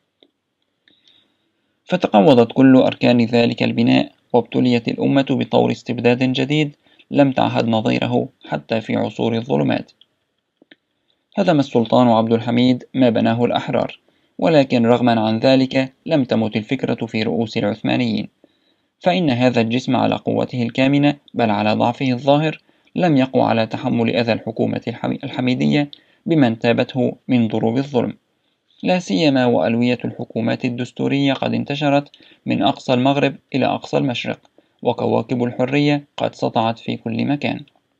فتقوضت كل أركان ذلك البناء، وابتليت الأمة بطور استبداد جديد لم تعهد نظيره حتى في عصور الظلمات. هدم السلطان عبد الحميد ما بناه الأحرار، ولكن رغما عن ذلك لم تمت الفكرة في رؤوس العثمانيين، فإن هذا الجسم على قوته الكامنة بل على ضعفه الظاهر لم يقو على تحمل أذى الحكومة الحميدية بمن تابته من ضروب الظلم، لا سيما وألوية الحكومات الدستورية قد انتشرت من أقصى المغرب إلى أقصى المشرق، وكواكب الحرية قد سطعت في كل مكان.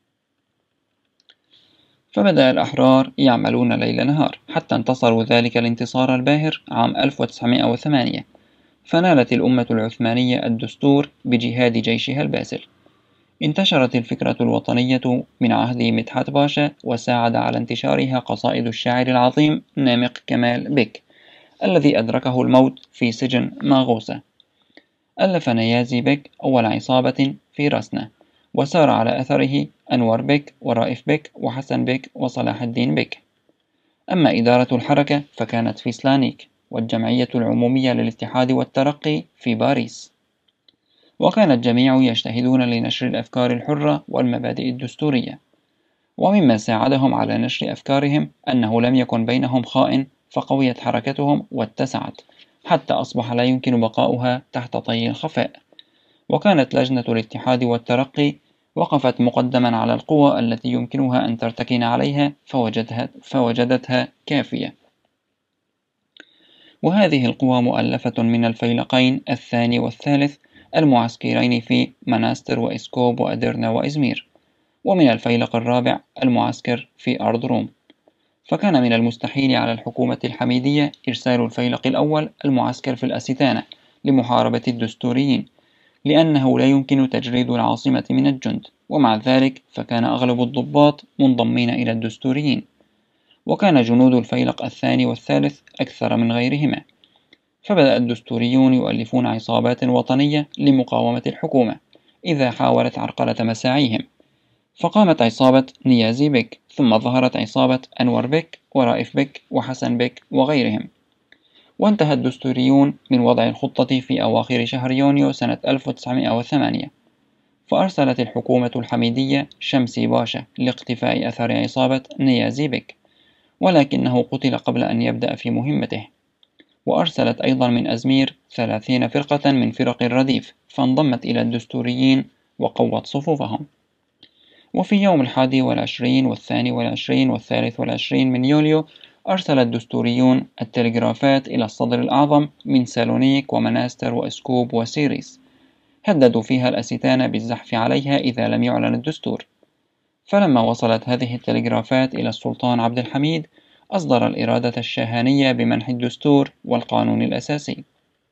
فبدأ الأحرار يعملون ليل نهار حتى انتصروا ذلك الانتصار الباهر عام 1908، فنالت الأمة العثمانية الدستور بجهاد جيشها الباسل. انتشرت الفكرة الوطنية من عهد مدحت باشا، وساعد على انتشارها قصائد الشاعر العظيم نامق كمال بك الذي أدركه الموت في سجن ماغوسة. ألف نيازي بك أول عصابة في رسنة، وسار على أثره أنور بك ورائف بك وحسن بك وصلاح الدين بك. أما إدارة الحركة فكانت في سلانيك، والجمعية العمومية للاتحاد والترقي في باريس، وكان الجميع يجتهدون لنشر الأفكار الحرة والمبادئ الدستورية. ومما ساعدهم على نشر أفكارهم أنه لم يكن بينهم خائن، فقويت حركتهم واتسعت حتى أصبح لا يمكن بقاؤها تحت طي الخفاء. وكانت لجنة الاتحاد والترقي وقفت مقدما على القوى التي يمكنها أن ترتكن عليها فوجدتها كافية. وهذه القوى مؤلفة من الفيلقين الثاني والثالث المعسكرين في مناستر وإسكوب وأدرنا وإزمير، ومن الفيلق الرابع المعسكر في أرض روم. فكان من المستحيل على الحكومة الحميدية إرسال الفيلق الأول المعسكر في الأستانة لمحاربة الدستوريين، لأنه لا يمكن تجريد العاصمة من الجند، ومع ذلك فكان أغلب الضباط منضمين إلى الدستوريين. وكان جنود الفيلق الثاني والثالث أكثر من غيرهما، فبدأ الدستوريون يؤلفون عصابات وطنية لمقاومة الحكومة إذا حاولت عرقلة مساعيهم. فقامت عصابة نيازي بك، ثم ظهرت عصابة أنور بك ورائف بك وحسن بك وغيرهم. وانتهى الدستوريون من وضع الخطة في أواخر شهر يونيو سنة 1908، فأرسلت الحكومة الحميدية شمسي باشا لاقتفاء أثر عصابة نيازي بك، ولكنه قتل قبل أن يبدأ في مهمته. وأرسلت أيضا من أزمير 30 فرقة من فرق الرديف، فانضمت إلى الدستوريين وقوت صفوفهم. وفي يوم 21 و22 و23 من يوليو أرسل الدستوريون التلغرافات إلى الصدر الأعظم من سالونيك ومناستر وإسكوب وسيريس، هددوا فيها الأستانة بالزحف عليها إذا لم يعلن الدستور. فلما وصلت هذه التلغرافات إلى السلطان عبد الحميد أصدر الإرادة الشاهانية بمنح الدستور والقانون الأساسي.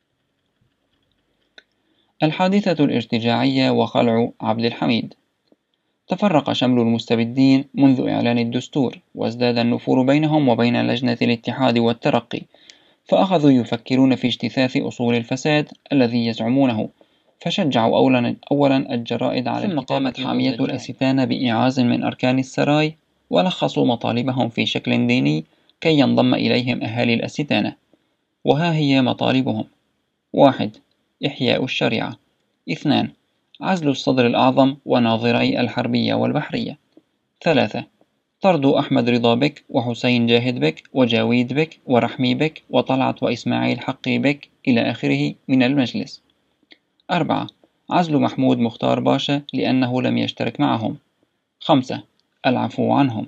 الحادثة الارتجاعية وخلع عبد الحميد. تفرق شمل المستبدين منذ إعلان الدستور، وازداد النفور بينهم وبين لجنة الاتحاد والترقي، فأخذوا يفكرون في اجتثاث أصول الفساد الذي يزعمونه، فشجعوا أولا الجرائد على ثم قامت حامية الأستانة بإعاز من أركان السراي، ولخصوا مطالبهم في شكل ديني كي ينضم إليهم أهالي الأستانة. وها هي مطالبهم: 1. إحياء الشريعة. 2. عزل الصدر الأعظم وناظري الحربية والبحرية. 3. طرد أحمد رضا بك وحسين جاهد بك وجاويد بك ورحمي بك وطلعت وإسماعيل حقي بك إلى آخره من المجلس. 4. عزل محمود مختار باشا لأنه لم يشترك معهم. 5. العفو عنهم.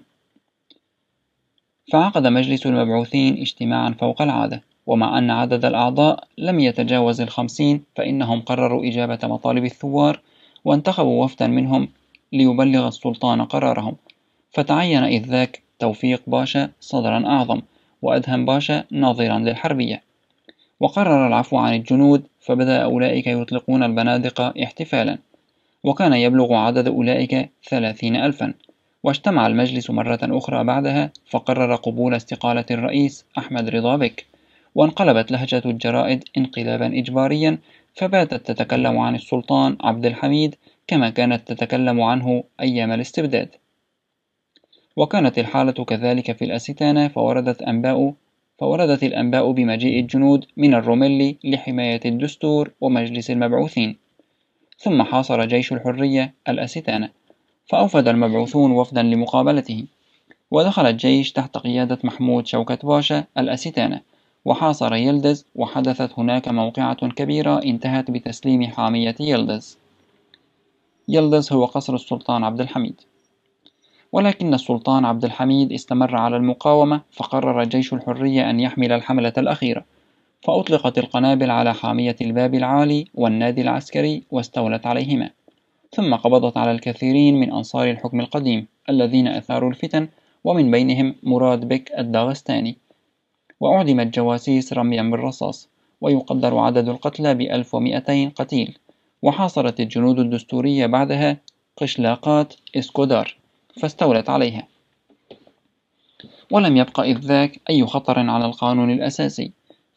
فعقد مجلس المبعوثين اجتماعا فوق العادة، ومع أن عدد الأعضاء لم يتجاوز 50، فإنهم قرروا إجابة مطالب الثوار، وانتخبوا وفدا منهم ليبلغ السلطان قرارهم. فتعين إذ ذاك توفيق باشا صدرا أعظم، وأدهم باشا ناظرا للحربية. وقرر العفو عن الجنود، فبدأ أولئك يطلقون البنادق احتفالا، وكان يبلغ عدد أولئك 30,000. واجتمع المجلس مرة أخرى بعدها، فقرر قبول استقالة الرئيس أحمد رضا بك، وانقلبت لهجة الجرائد انقلابا إجباريا، فباتت تتكلم عن السلطان عبد الحميد كما كانت تتكلم عنه أيام الاستبداد. وكانت الحالة كذلك في الأستانة، فوردت الأنباء بمجيء الجنود من الروميلي لحماية الدستور ومجلس المبعوثين. ثم حاصر جيش الحرية الأستانة، فأوفد المبعوثون وفدا لمقابلته، ودخل الجيش تحت قيادة محمود شوكت باشا الأستانة، وحاصر يلدز، وحدثت هناك موقعة كبيرة انتهت بتسليم حامية يلدز. يلدز هو قصر السلطان عبد الحميد. ولكن السلطان عبد الحميد استمر على المقاومة، فقرر جيش الحرية أن يحمل الحملة الأخيرة، فأطلقت القنابل على حامية الباب العالي والنادي العسكري واستولت عليهما، ثم قبضت على الكثيرين من أنصار الحكم القديم الذين أثاروا الفتن، ومن بينهم مراد بك الداغستاني، وأعدم الجواسيس رميا بالرصاص، ويقدر عدد القتلى ب1200 قتيل. وحاصرت الجنود الدستورية بعدها قشلاقات إسكودار، فاستولت عليها، ولم يبق إذ ذاك أي خطر على القانون الأساسي،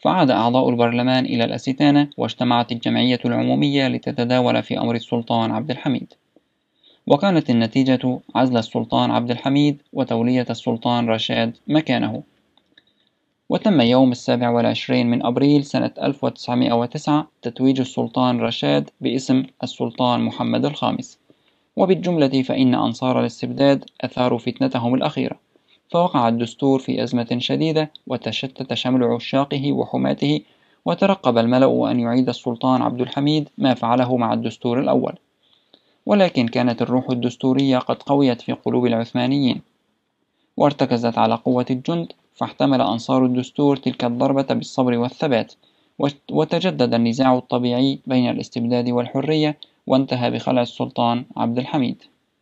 فعاد أعضاء البرلمان إلى الأستانة، واجتمعت الجمعية العمومية لتتداول في أمر السلطان عبد الحميد. وكانت النتيجة عزل السلطان عبد الحميد وتولية السلطان رشاد مكانه. وتم يوم 27 من أبريل سنة 1909 تتويج السلطان رشاد باسم السلطان محمد الخامس. وبالجملة فإن أنصار الاستبداد أثاروا فتنتهم الأخيرة، فوقع الدستور في أزمة شديدة، وتشتت شمل عشاقه وحماته، وترقب الملأ أن يعيد السلطان عبد الحميد ما فعله مع الدستور الأول. ولكن كانت الروح الدستورية قد قويت في قلوب العثمانيين، وارتكزت على قوة الجند، فاحتمل أنصار الدستور تلك الضربة بالصبر والثبات، وتجدد النزاع الطبيعي بين الاستبداد والحرية، وانتهى بخلع السلطان عبد الحميد.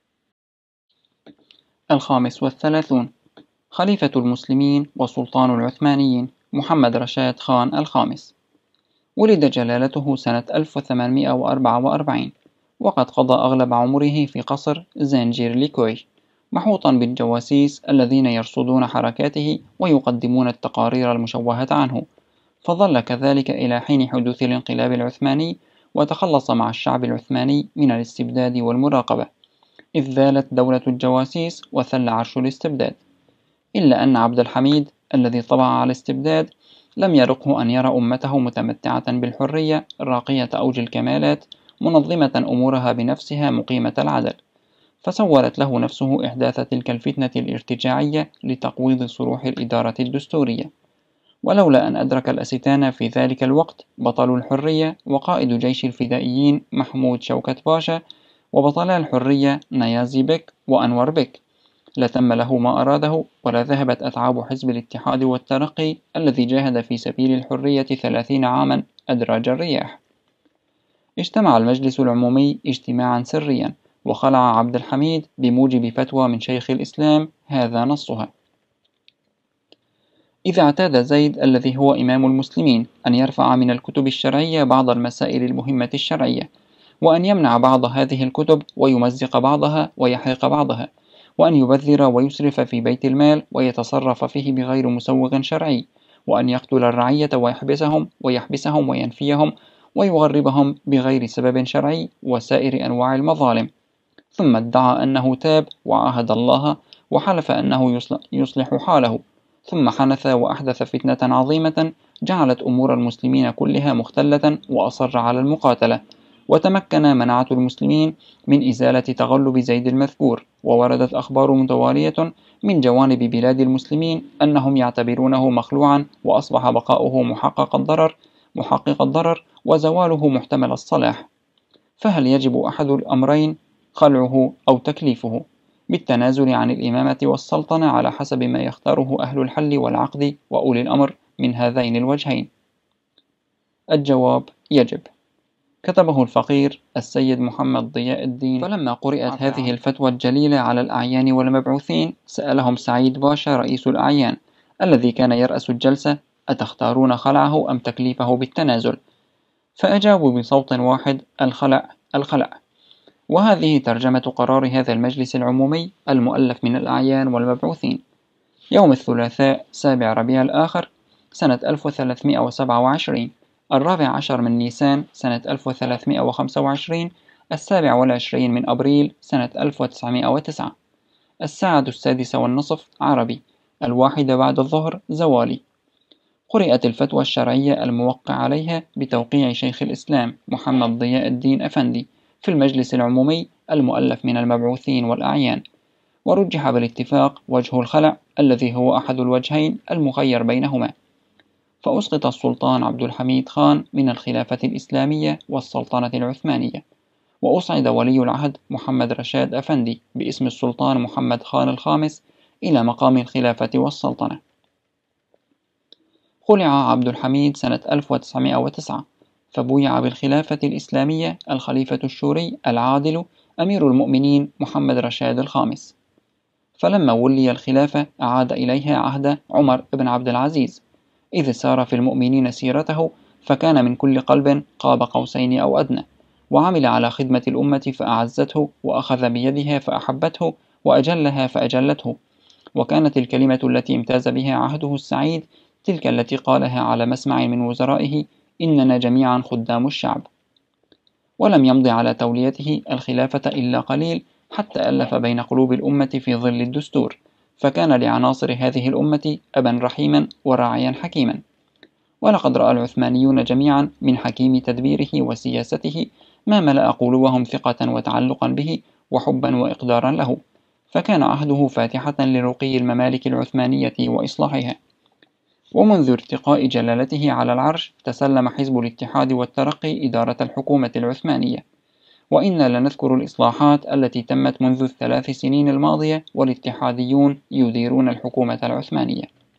35 خليفة المسلمين وسلطان العثمانيين محمد رشاد خان الخامس. ولد جلالته سنة 1844، وقد قضى أغلب عمره في قصر زنجيرليكوي، محوطا بالجواسيس الذين يرصدون حركاته ويقدمون التقارير المشوهة عنه، فظل كذلك إلى حين حدوث الانقلاب العثماني، وتخلص مع الشعب العثماني من الاستبداد والمراقبة، إذ ذالت دولة الجواسيس وثل عرش الاستبداد. إلا أن عبد الحميد الذي طبع على الاستبداد لم يرقه أن يرى أمته متمتعة بالحرية راقية أوج الكمالات، منظمة أمورها بنفسها مقيمة العدل، فسولت له نفسه إحداث تلك الفتنة الارتجاعية لتقويض صروح الإدارة الدستورية. ولولا أن أدرك الأستانة في ذلك الوقت بطل الحرية وقائد جيش الفدائيين محمود شوكت باشا، وبطلا الحرية نيازي بك وأنور بك، لتم له ما أراده، ولا ذهبت أتعاب حزب الاتحاد والترقي الذي جاهد في سبيل الحرية 30 عاما أدراج الرياح. اجتمع المجلس العمومي اجتماعا سريا، وخلع عبد الحميد بموجب فتوى من شيخ الإسلام، هذا نصها: إذا اعتاد زيد الذي هو إمام المسلمين أن يرفع من الكتب الشرعية بعض المسائل المهمة الشرعية، وأن يمنع بعض هذه الكتب ويمزق بعضها ويحرق بعضها، وأن يبذر ويسرف في بيت المال ويتصرف فيه بغير مسوغ شرعي، وأن يقتل الرعية ويحبسهم وينفيهم ويغربهم بغير سبب شرعي، وسائر أنواع المظالم. ثم ادعى أنه تاب وعاهد الله، وحلف أنه يصلح حاله، ثم حنث وأحدث فتنة عظيمة جعلت أمور المسلمين كلها مختلة، وأصر على المقاتلة، وتمكن منعة المسلمين من إزالة تغلب زيد المذكور. ووردت أخبار متوالية من جوانب بلاد المسلمين أنهم يعتبرونه مخلوعا، وأصبح بقاؤه محقق الضرر وزواله محتمل الصلاح. فهل يجب أحد الأمرين، خلعه أو تكليفه، بالتنازل عن الإمامة والسلطنة على حسب ما يختاره أهل الحل والعقد وأولي الأمر من هذين الوجهين؟ الجواب: يجب. كتبه الفقير السيد محمد ضياء الدين. فلما قرأت هذه الفتوى الجليلة على الأعيان والمبعوثين، سألهم سعيد باشا رئيس الأعيان الذي كان يرأس الجلسة: أتختارون خلعه أم تكليفه بالتنازل؟ فأجابوا بصوت واحد: الخلع، الخلع. وهذه ترجمة قرار هذا المجلس العمومي المؤلف من الأعيان والمبعوثين يوم الثلاثاء 7 ربيع الآخر سنة 1327، 14 من نيسان سنة 1325، 27 من أبريل سنة 1909، 6:06 عربي، 1 بعد الظهر زوالي. قرأت الفتوى الشرعية الموقع عليها بتوقيع شيخ الإسلام محمد ضياء الدين أفندي في المجلس العمومي المؤلف من المبعوثين والأعيان، ورجح بالاتفاق وجه الخلع الذي هو أحد الوجهين المخير بينهما، فأسقط السلطان عبد الحميد خان من الخلافة الإسلامية والسلطنة العثمانية، وأصعد ولي العهد محمد رشاد أفندي باسم السلطان محمد خان الخامس إلى مقام الخلافة والسلطنة. خلع عبد الحميد سنة 1909، فبويع بالخلافة الإسلامية الخليفة الشوري العادل أمير المؤمنين محمد رشاد الخامس. فلما ولي الخلافة أعاد إليها عهد عمر بن عبد العزيز، إذ سار في المؤمنين سيرته، فكان من كل قلب قاب قوسين أو أدنى، وعمل على خدمة الأمة فأعزته، وأخذ بيدها فأحبته، وأجلها فأجلته. وكانت الكلمة التي امتاز بها عهده السعيد تلك التي قالها على مسمع من وزرائه: إننا جميعا خدام الشعب. ولم يمض على توليته الخلافة إلا قليل حتى ألف بين قلوب الأمة في ظل الدستور، فكان لعناصر هذه الأمة أبا رحيما وراعيا حكيما. ولقد رأى العثمانيون جميعا من حكيم تدبيره وسياسته ما ملأ قلوبهم ثقة وتعلقا به وحبا وإقدارا له، فكان عهده فاتحة لرقي الممالك العثمانية وإصلاحها. ومنذ ارتقاء جلالته على العرش تسلم حزب الاتحاد والترقي إدارة الحكومة العثمانية، وإنا لنذكر الإصلاحات التي تمت منذ الثلاث سنين الماضية والاتحاديون يديرون الحكومة العثمانية.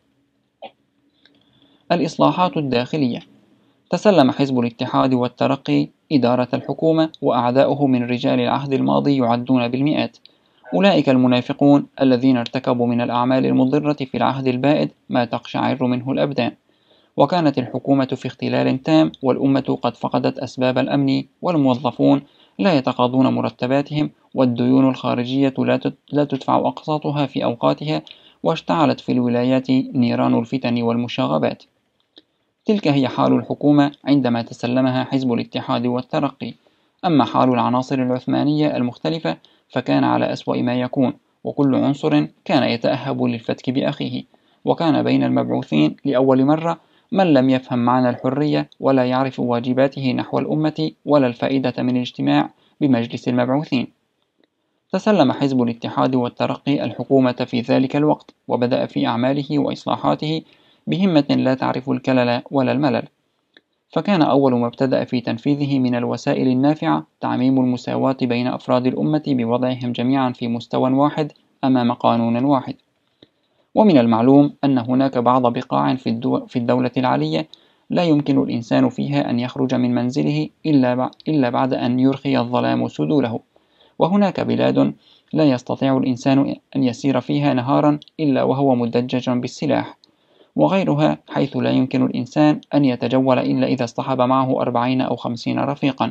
الإصلاحات الداخلية: تسلم حزب الاتحاد والترقي إدارة الحكومة، وأعداؤه من رجال العهد الماضي يعدون بالمئات، أولئك المنافقون الذين ارتكبوا من الأعمال المضرة في العهد البائد ما تقشعر منه الأبدان. وكانت الحكومة في اختلال تام، والأمة قد فقدت أسباب الأمن، والموظفون لا يتقاضون مرتباتهم، والديون الخارجية لا تدفع أقساطها في أوقاتها، واشتعلت في الولايات نيران الفتن والمشاغبات. تلك هي حال الحكومة عندما تسلمها حزب الاتحاد والترقي. أما حال العناصر العثمانية المختلفة فكان على أسوأ ما يكون، وكل عنصر كان يتأهب للفتك بأخيه، وكان بين المبعوثين لأول مرة من لم يفهم معنى الحرية ولا يعرف واجباته نحو الأمة ولا الفائدة من الاجتماع بمجلس المبعوثين. تسلم حزب الاتحاد والترقي الحكومة في ذلك الوقت، وبدأ في أعماله وإصلاحاته بهمة لا تعرف الكلل ولا الملل. فكان أول ما ابتدأ في تنفيذه من الوسائل النافعة تعميم المساواة بين أفراد الأمة بوضعهم جميعا في مستوى واحد أمام قانون واحد. ومن المعلوم أن هناك بعض بقاع في الدولة العالية لا يمكن الإنسان فيها أن يخرج من منزله إلا بعد أن يرخي الظلام سدوله، وهناك بلاد لا يستطيع الإنسان أن يسير فيها نهارا إلا وهو مدجج بالسلاح، وغيرها حيث لا يمكن الإنسان أن يتجول إلا إذا اصطحب معه 40 أو 50 رفيقا.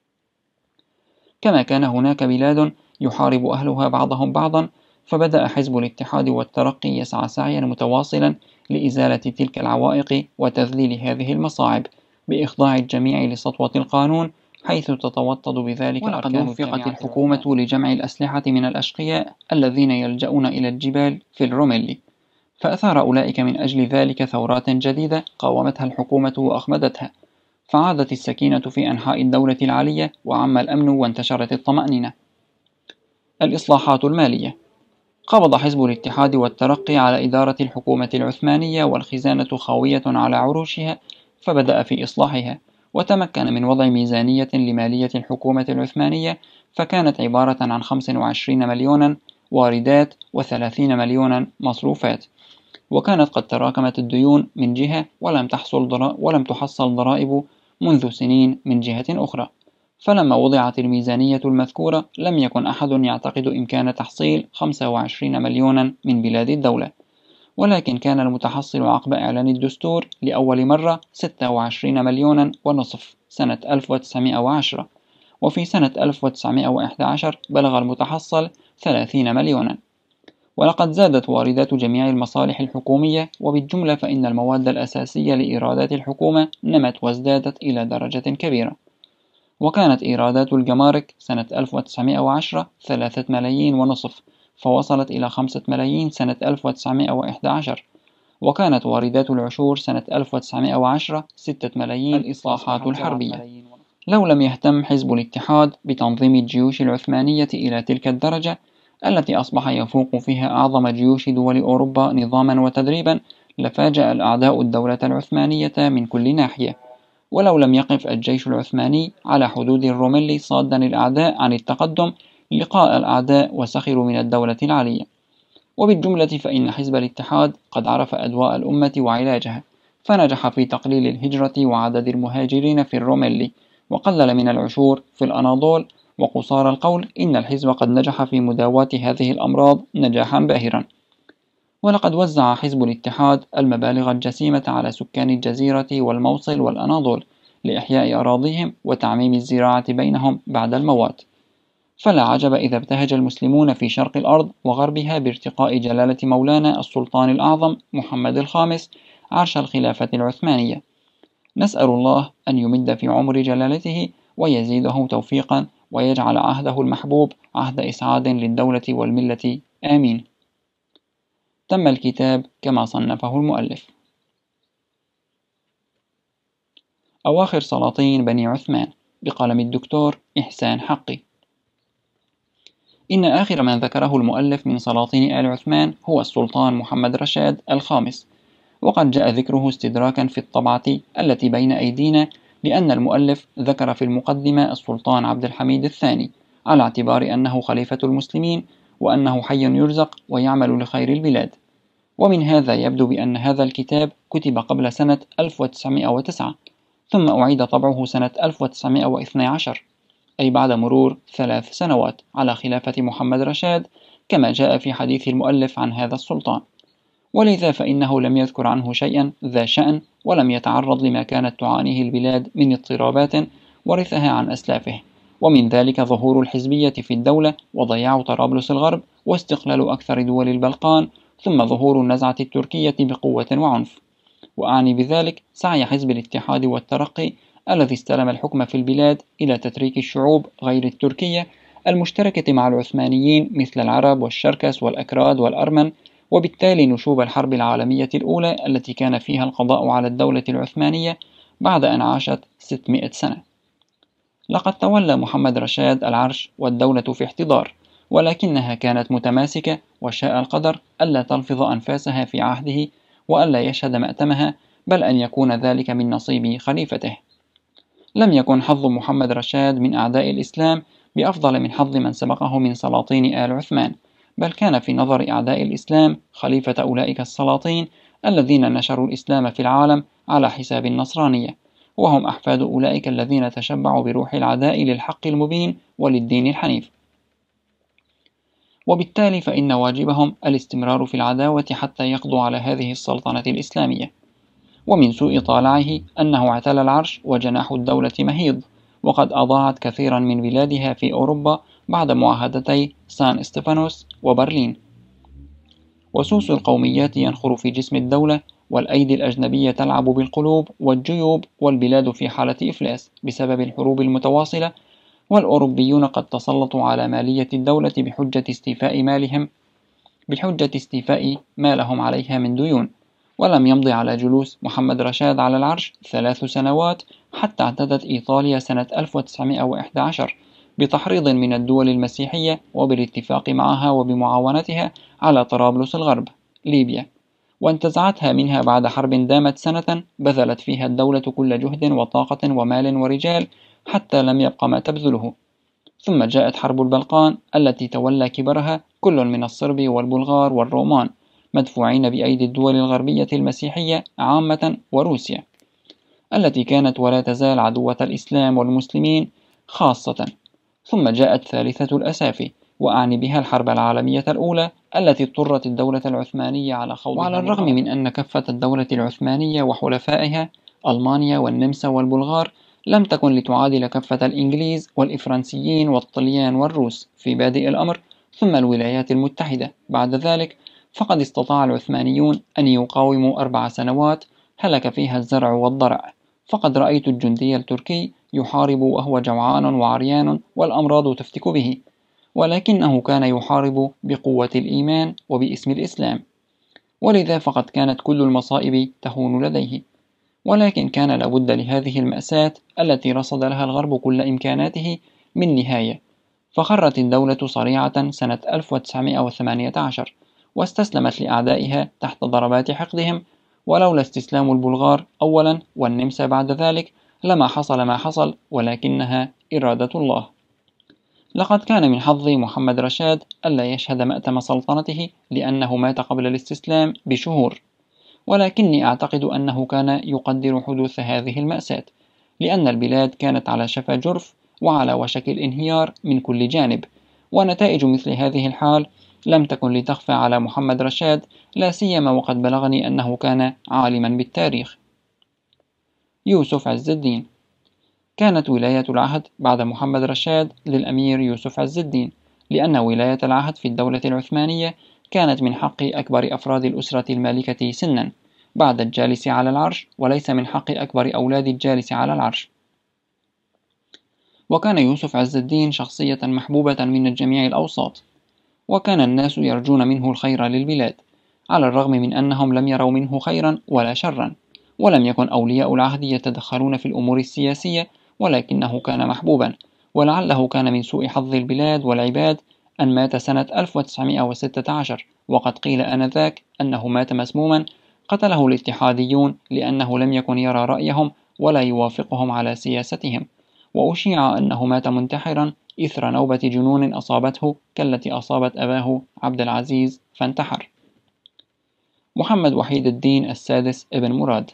كما كان هناك بلاد يحارب أهلها بعضهم بعضا، فبدأ حزب الاتحاد والترقي يسعى سعيا متواصلا لإزالة تلك العوائق وتذليل هذه المصاعب بإخضاع الجميع لسطوة القانون، حيث تتوطد بذلك أركان الجامعة. وفقت الحكومة لجمع الأسلحة من الأشقياء الذين يلجؤون إلى الجبال في الروميلي، فأثار أولئك من أجل ذلك ثورات جديدة قاومتها الحكومة وأخمدتها، فعادت السكينة في أنحاء الدولة العالية، وعم الأمن وانتشرت الطمأنينة. الإصلاحات المالية: قبض حزب الاتحاد والترقي على إدارة الحكومة العثمانية والخزانة خاوية على عروشها، فبدأ في إصلاحها، وتمكن من وضع ميزانية لمالية الحكومة العثمانية، فكانت عبارة عن 25 مليونا واردات و30 مليونا مصروفات. وكانت قد تراكمت الديون من جهة ولم تحصل ضرائب منذ سنين من جهة أخرى. فلما وضعت الميزانية المذكورة لم يكن أحد يعتقد إمكان تحصيل 25 مليونا من بلاد الدولة، ولكن كان المتحصل عقب إعلان الدستور لأول مرة 26 مليونا ونصف سنة 1910، وفي سنة 1911 بلغ المتحصل 30 مليونا. ولقد زادت واردات جميع المصالح الحكومية، وبالجملة فإن المواد الأساسية لإيرادات الحكومة نمت وازدادت إلى درجة كبيرة. وكانت إيرادات الجمارك سنة 1910 3 ملايين ونصف، فوصلت إلى 5 ملايين سنة 1911. وكانت واردات العشور سنة 1910 6 ملايين. الإصلاحات الحربية: لو لم يهتم حزب الاتحاد بتنظيم الجيوش العثمانية إلى تلك الدرجة التي أصبح يفوق فيها أعظم جيوش دول أوروبا نظاما وتدريبا، لفاجأ الأعداء الدولة العثمانية من كل ناحية. ولو لم يقف الجيش العثماني على حدود الروميلي صادا الأعداء عن التقدم لقاء الأعداء وسخروا من الدولة العالية. وبالجملة فإن حزب الاتحاد قد عرف أدواء الأمة وعلاجها، فنجح في تقليل الهجرة وعدد المهاجرين في الروميلي، وقلل من العشور في الأناضول. وقصار القول إن الحزب قد نجح في مداواة هذه الأمراض نجاحا باهرا. ولقد وزع حزب الاتحاد المبالغ الجسيمة على سكان الجزيرة والموصل والأناضول لإحياء أراضيهم وتعميم الزراعة بينهم بعد الموات. فلا عجب إذا ابتهج المسلمون في شرق الأرض وغربها بارتقاء جلالة مولانا السلطان الأعظم محمد الخامس عرش الخلافة العثمانية. نسأل الله أن يمد في عمر جلالته ويزيده توفيقا ويجعل عهده المحبوب عهد إسعاد للدولة والملة، آمين. تم الكتاب كما صنفه المؤلف. أواخر سلاطين بني عثمان بقلم الدكتور إحسان حقي. إن آخر من ذكره المؤلف من سلاطين آل عثمان هو السلطان محمد رشاد الخامس، وقد جاء ذكره استدراكا في الطبعة التي بين أيدينا، لأن المؤلف ذكر في المقدمة السلطان عبد الحميد الثاني على اعتبار أنه خليفة المسلمين وأنه حي يرزق ويعمل لخير البلاد. ومن هذا يبدو بأن هذا الكتاب كتب قبل سنة 1909 ثم أعيد طبعه سنة 1912، أي بعد مرور 3 سنوات على خلافة محمد رشاد، كما جاء في حديث المؤلف عن هذا السلطان، ولذا فإنه لم يذكر عنه شيئا ذا شأن، ولم يتعرض لما كانت تعانيه البلاد من اضطرابات ورثها عن أسلافه، ومن ذلك ظهور الحزبية في الدولة وضياع طرابلس الغرب واستقلال أكثر دول البلقان، ثم ظهور النزعة التركية بقوة وعنف. وأعني بذلك سعي حزب الاتحاد والترقي الذي استلم الحكم في البلاد إلى تتريك الشعوب غير التركية المشتركة مع العثمانيين مثل العرب والشركس والأكراد والأرمن، وبالتالي نشوب الحرب العالمية الأولى التي كان فيها القضاء على الدولة العثمانية بعد أن عاشت 600 سنة. لقد تولى محمد رشاد العرش والدولة في احتضار، ولكنها كانت متماسكة، وشاء القدر ألا تلفظ أنفاسها في عهده وألا يشهد مأتمها، بل أن يكون ذلك من نصيب خليفته. لم يكن حظ محمد رشاد من أعداء الإسلام بأفضل من حظ من سبقه من سلاطين آل عثمان، بل كان في نظر أعداء الإسلام خليفة أولئك السلاطين الذين نشروا الإسلام في العالم على حساب النصرانية، وهم أحفاد أولئك الذين تشبعوا بروح العداء للحق المبين وللدين الحنيف، وبالتالي فإن واجبهم الاستمرار في العداوة حتى يقضوا على هذه السلطنة الإسلامية. ومن سوء طالعه أنه اعتلى العرش وجناح الدولة مهيض، وقد أضاعت كثيرا من بلادها في أوروبا بعد معاهدتي سان استفانوس وبرلين. وسوس القوميات ينخر في جسم الدولة، والأيدي الأجنبية تلعب بالقلوب والجيوب، والبلاد في حالة إفلاس بسبب الحروب المتواصلة، والأوروبيون قد تسلطوا على مالية الدولة بحجة استيفاء ما لهم عليها من ديون. ولم يمض على جلوس محمد رشاد على العرش 3 سنوات حتى اعتدت إيطاليا سنة 1911 بتحريض من الدول المسيحية وبالاتفاق معها وبمعاونتها على طرابلس الغرب ليبيا، وانتزعتها منها بعد حرب دامت سنة بذلت فيها الدولة كل جهد وطاقة ومال ورجال حتى لم يبق ما تبذله. ثم جاءت حرب البلقان التي تولى كبرها كل من الصرب والبلغار والرومان، مدفوعين بأيدي الدول الغربية المسيحية عامة وروسيا التي كانت ولا تزال عدوة الإسلام والمسلمين خاصة. ثم جاءت ثالثة الأسافي، وأعني بها الحرب العالمية الأولى التي اضطرت الدولة العثمانية على خوضها. وعلى الرغم من أن كفة الدولة العثمانية وحلفائها ألمانيا والنمسا والبلغار لم تكن لتعادل كفة الإنجليز والإفرنسيين والطليان والروس في بادئ الأمر، ثم الولايات المتحدة بعد ذلك، فقد استطاع العثمانيون أن يقاوموا 4 سنوات هلك فيها الزرع والضرع. فقد رأيت الجندي التركي يحارب وهو جوعان وعريان والأمراض تفتك به، ولكنه كان يحارب بقوة الإيمان وباسم الإسلام، ولذا فقد كانت كل المصائب تهون لديه. ولكن كان لابد لهذه المأساة التي رصد لها الغرب كل إمكاناته من نهاية، فخرت الدولة صريعة سنة 1918 واستسلمت لأعدائها تحت ضربات حقدهم، ولولا استسلام البلغار أولا والنمسا بعد ذلك لما حصل ما حصل، ولكنها إرادة الله. لقد كان من حظ محمد رشاد ألا يشهد مأتم سلطنته لأنه مات قبل الاستسلام بشهور، ولكني أعتقد أنه كان يقدر حدوث هذه المأساة، لأن البلاد كانت على شفا جرف وعلى وشك الانهيار من كل جانب، ونتائج مثل هذه الحال لم تكن لتخفى على محمد رشاد، لا سيما وقد بلغني أنه كان عالما بالتاريخ. يوسف عز الدين. كانت ولاية العهد بعد محمد رشاد للأمير يوسف عز الدين، لأن ولاية العهد في الدولة العثمانية كانت من حق أكبر أفراد الأسرة المالكة سنا، بعد الجالس على العرش، وليس من حق أكبر أولاد الجالس على العرش. وكان يوسف عز الدين شخصية محبوبة من الجميع الأوساط، وكان الناس يرجون منه الخير للبلاد، على الرغم من أنهم لم يروا منه خيرا ولا شرا، ولم يكن أولياء العهد يتدخلون في الأمور السياسية، ولكنه كان محبوبا. ولعله كان من سوء حظ البلاد والعباد أن مات سنة 1916، وقد قيل آنذاك أنه مات مسموما قتله الاتحاديون لأنه لم يكن يرى رأيهم ولا يوافقهم على سياستهم، وأشيع أنه مات منتحرا إثر نوبة جنون أصابته كالتي أصابت أباه عبد العزيز فانتحر. محمد وحيد الدين السادس ابن مراد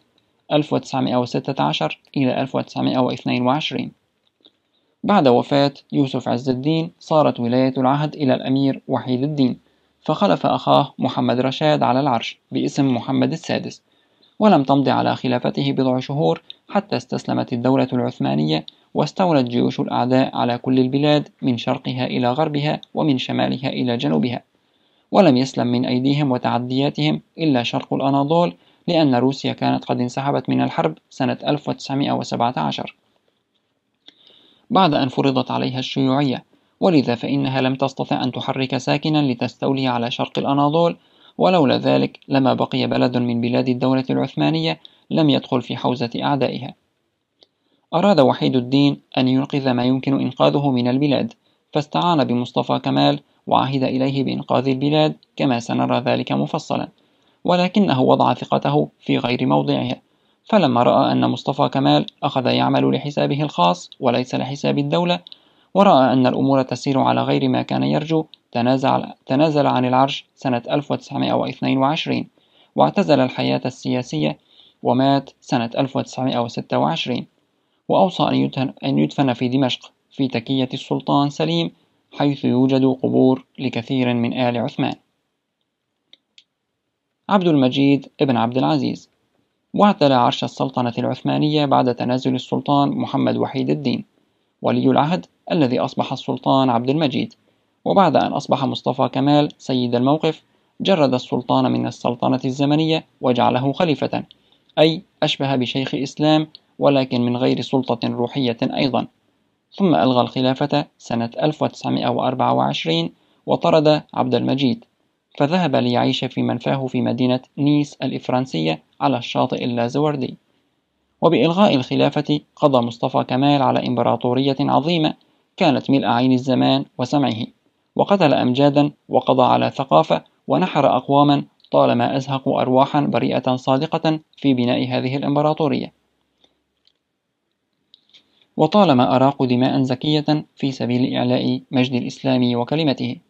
1916 إلى 1922. بعد وفاة يوسف عز الدين صارت ولاية العهد إلى الأمير وحيد الدين، فخلف أخاه محمد رشاد على العرش باسم محمد السادس، ولم تمض على خلافته بضع شهور حتى استسلمت الدولة العثمانية واستولت جيوش الأعداء على كل البلاد من شرقها إلى غربها ومن شمالها إلى جنوبها، ولم يسلم من أيديهم وتعدياتهم إلا شرق الأناضول، لأن روسيا كانت قد انسحبت من الحرب سنة 1917 بعد أن فرضت عليها الشيوعية، ولذا فإنها لم تستطع أن تحرك ساكنا لتستولي على شرق الأناضول، ولولا ذلك لما بقي بلد من بلاد الدولة العثمانية لم يدخل في حوزة أعدائها. أراد وحيد الدين أن ينقذ ما يمكن إنقاذه من البلاد، فاستعان بمصطفى كمال وعهد إليه بإنقاذ البلاد كما سنرى ذلك مفصلا، ولكنه وضع ثقته في غير موضعها، فلما رأى أن مصطفى كمال أخذ يعمل لحسابه الخاص وليس لحساب الدولة، ورأى أن الأمور تسير على غير ما كان يرجو، تنازل عن العرش سنة 1922 واعتزل الحياة السياسية، ومات سنة 1926، وأوصى أن يدفن في دمشق في تكية السلطان سليم، حيث يوجد قبور لكثير من آل عثمان. عبد المجيد ابن عبد العزيز واعتلى عرش السلطنة العثمانية بعد تنازل السلطان محمد وحيد الدين ولي العهد الذي أصبح السلطان عبد المجيد، وبعد أن أصبح مصطفى كمال سيد الموقف جرد السلطان من السلطنة الزمنية وجعله خليفة، أي أشبه بشيخ إسلام ولكن من غير سلطة روحية أيضا، ثم ألغى الخلافة سنة 1924 وطرد عبد المجيد، فذهب ليعيش في منفاه في مدينة نيس الإفرنسية على الشاطئ اللازوردي. وبإلغاء الخلافة قضى مصطفى كمال على إمبراطورية عظيمة كانت ملء عين الزمان وسمعه، وقتل أمجادا وقضى على ثقافة ونحر أقواما طالما أزهقوا أرواحا بريئة صادقة في بناء هذه الإمبراطورية، وطالما أراقوا دماء زكية في سبيل إعلاء مجد الإسلام وكلمته.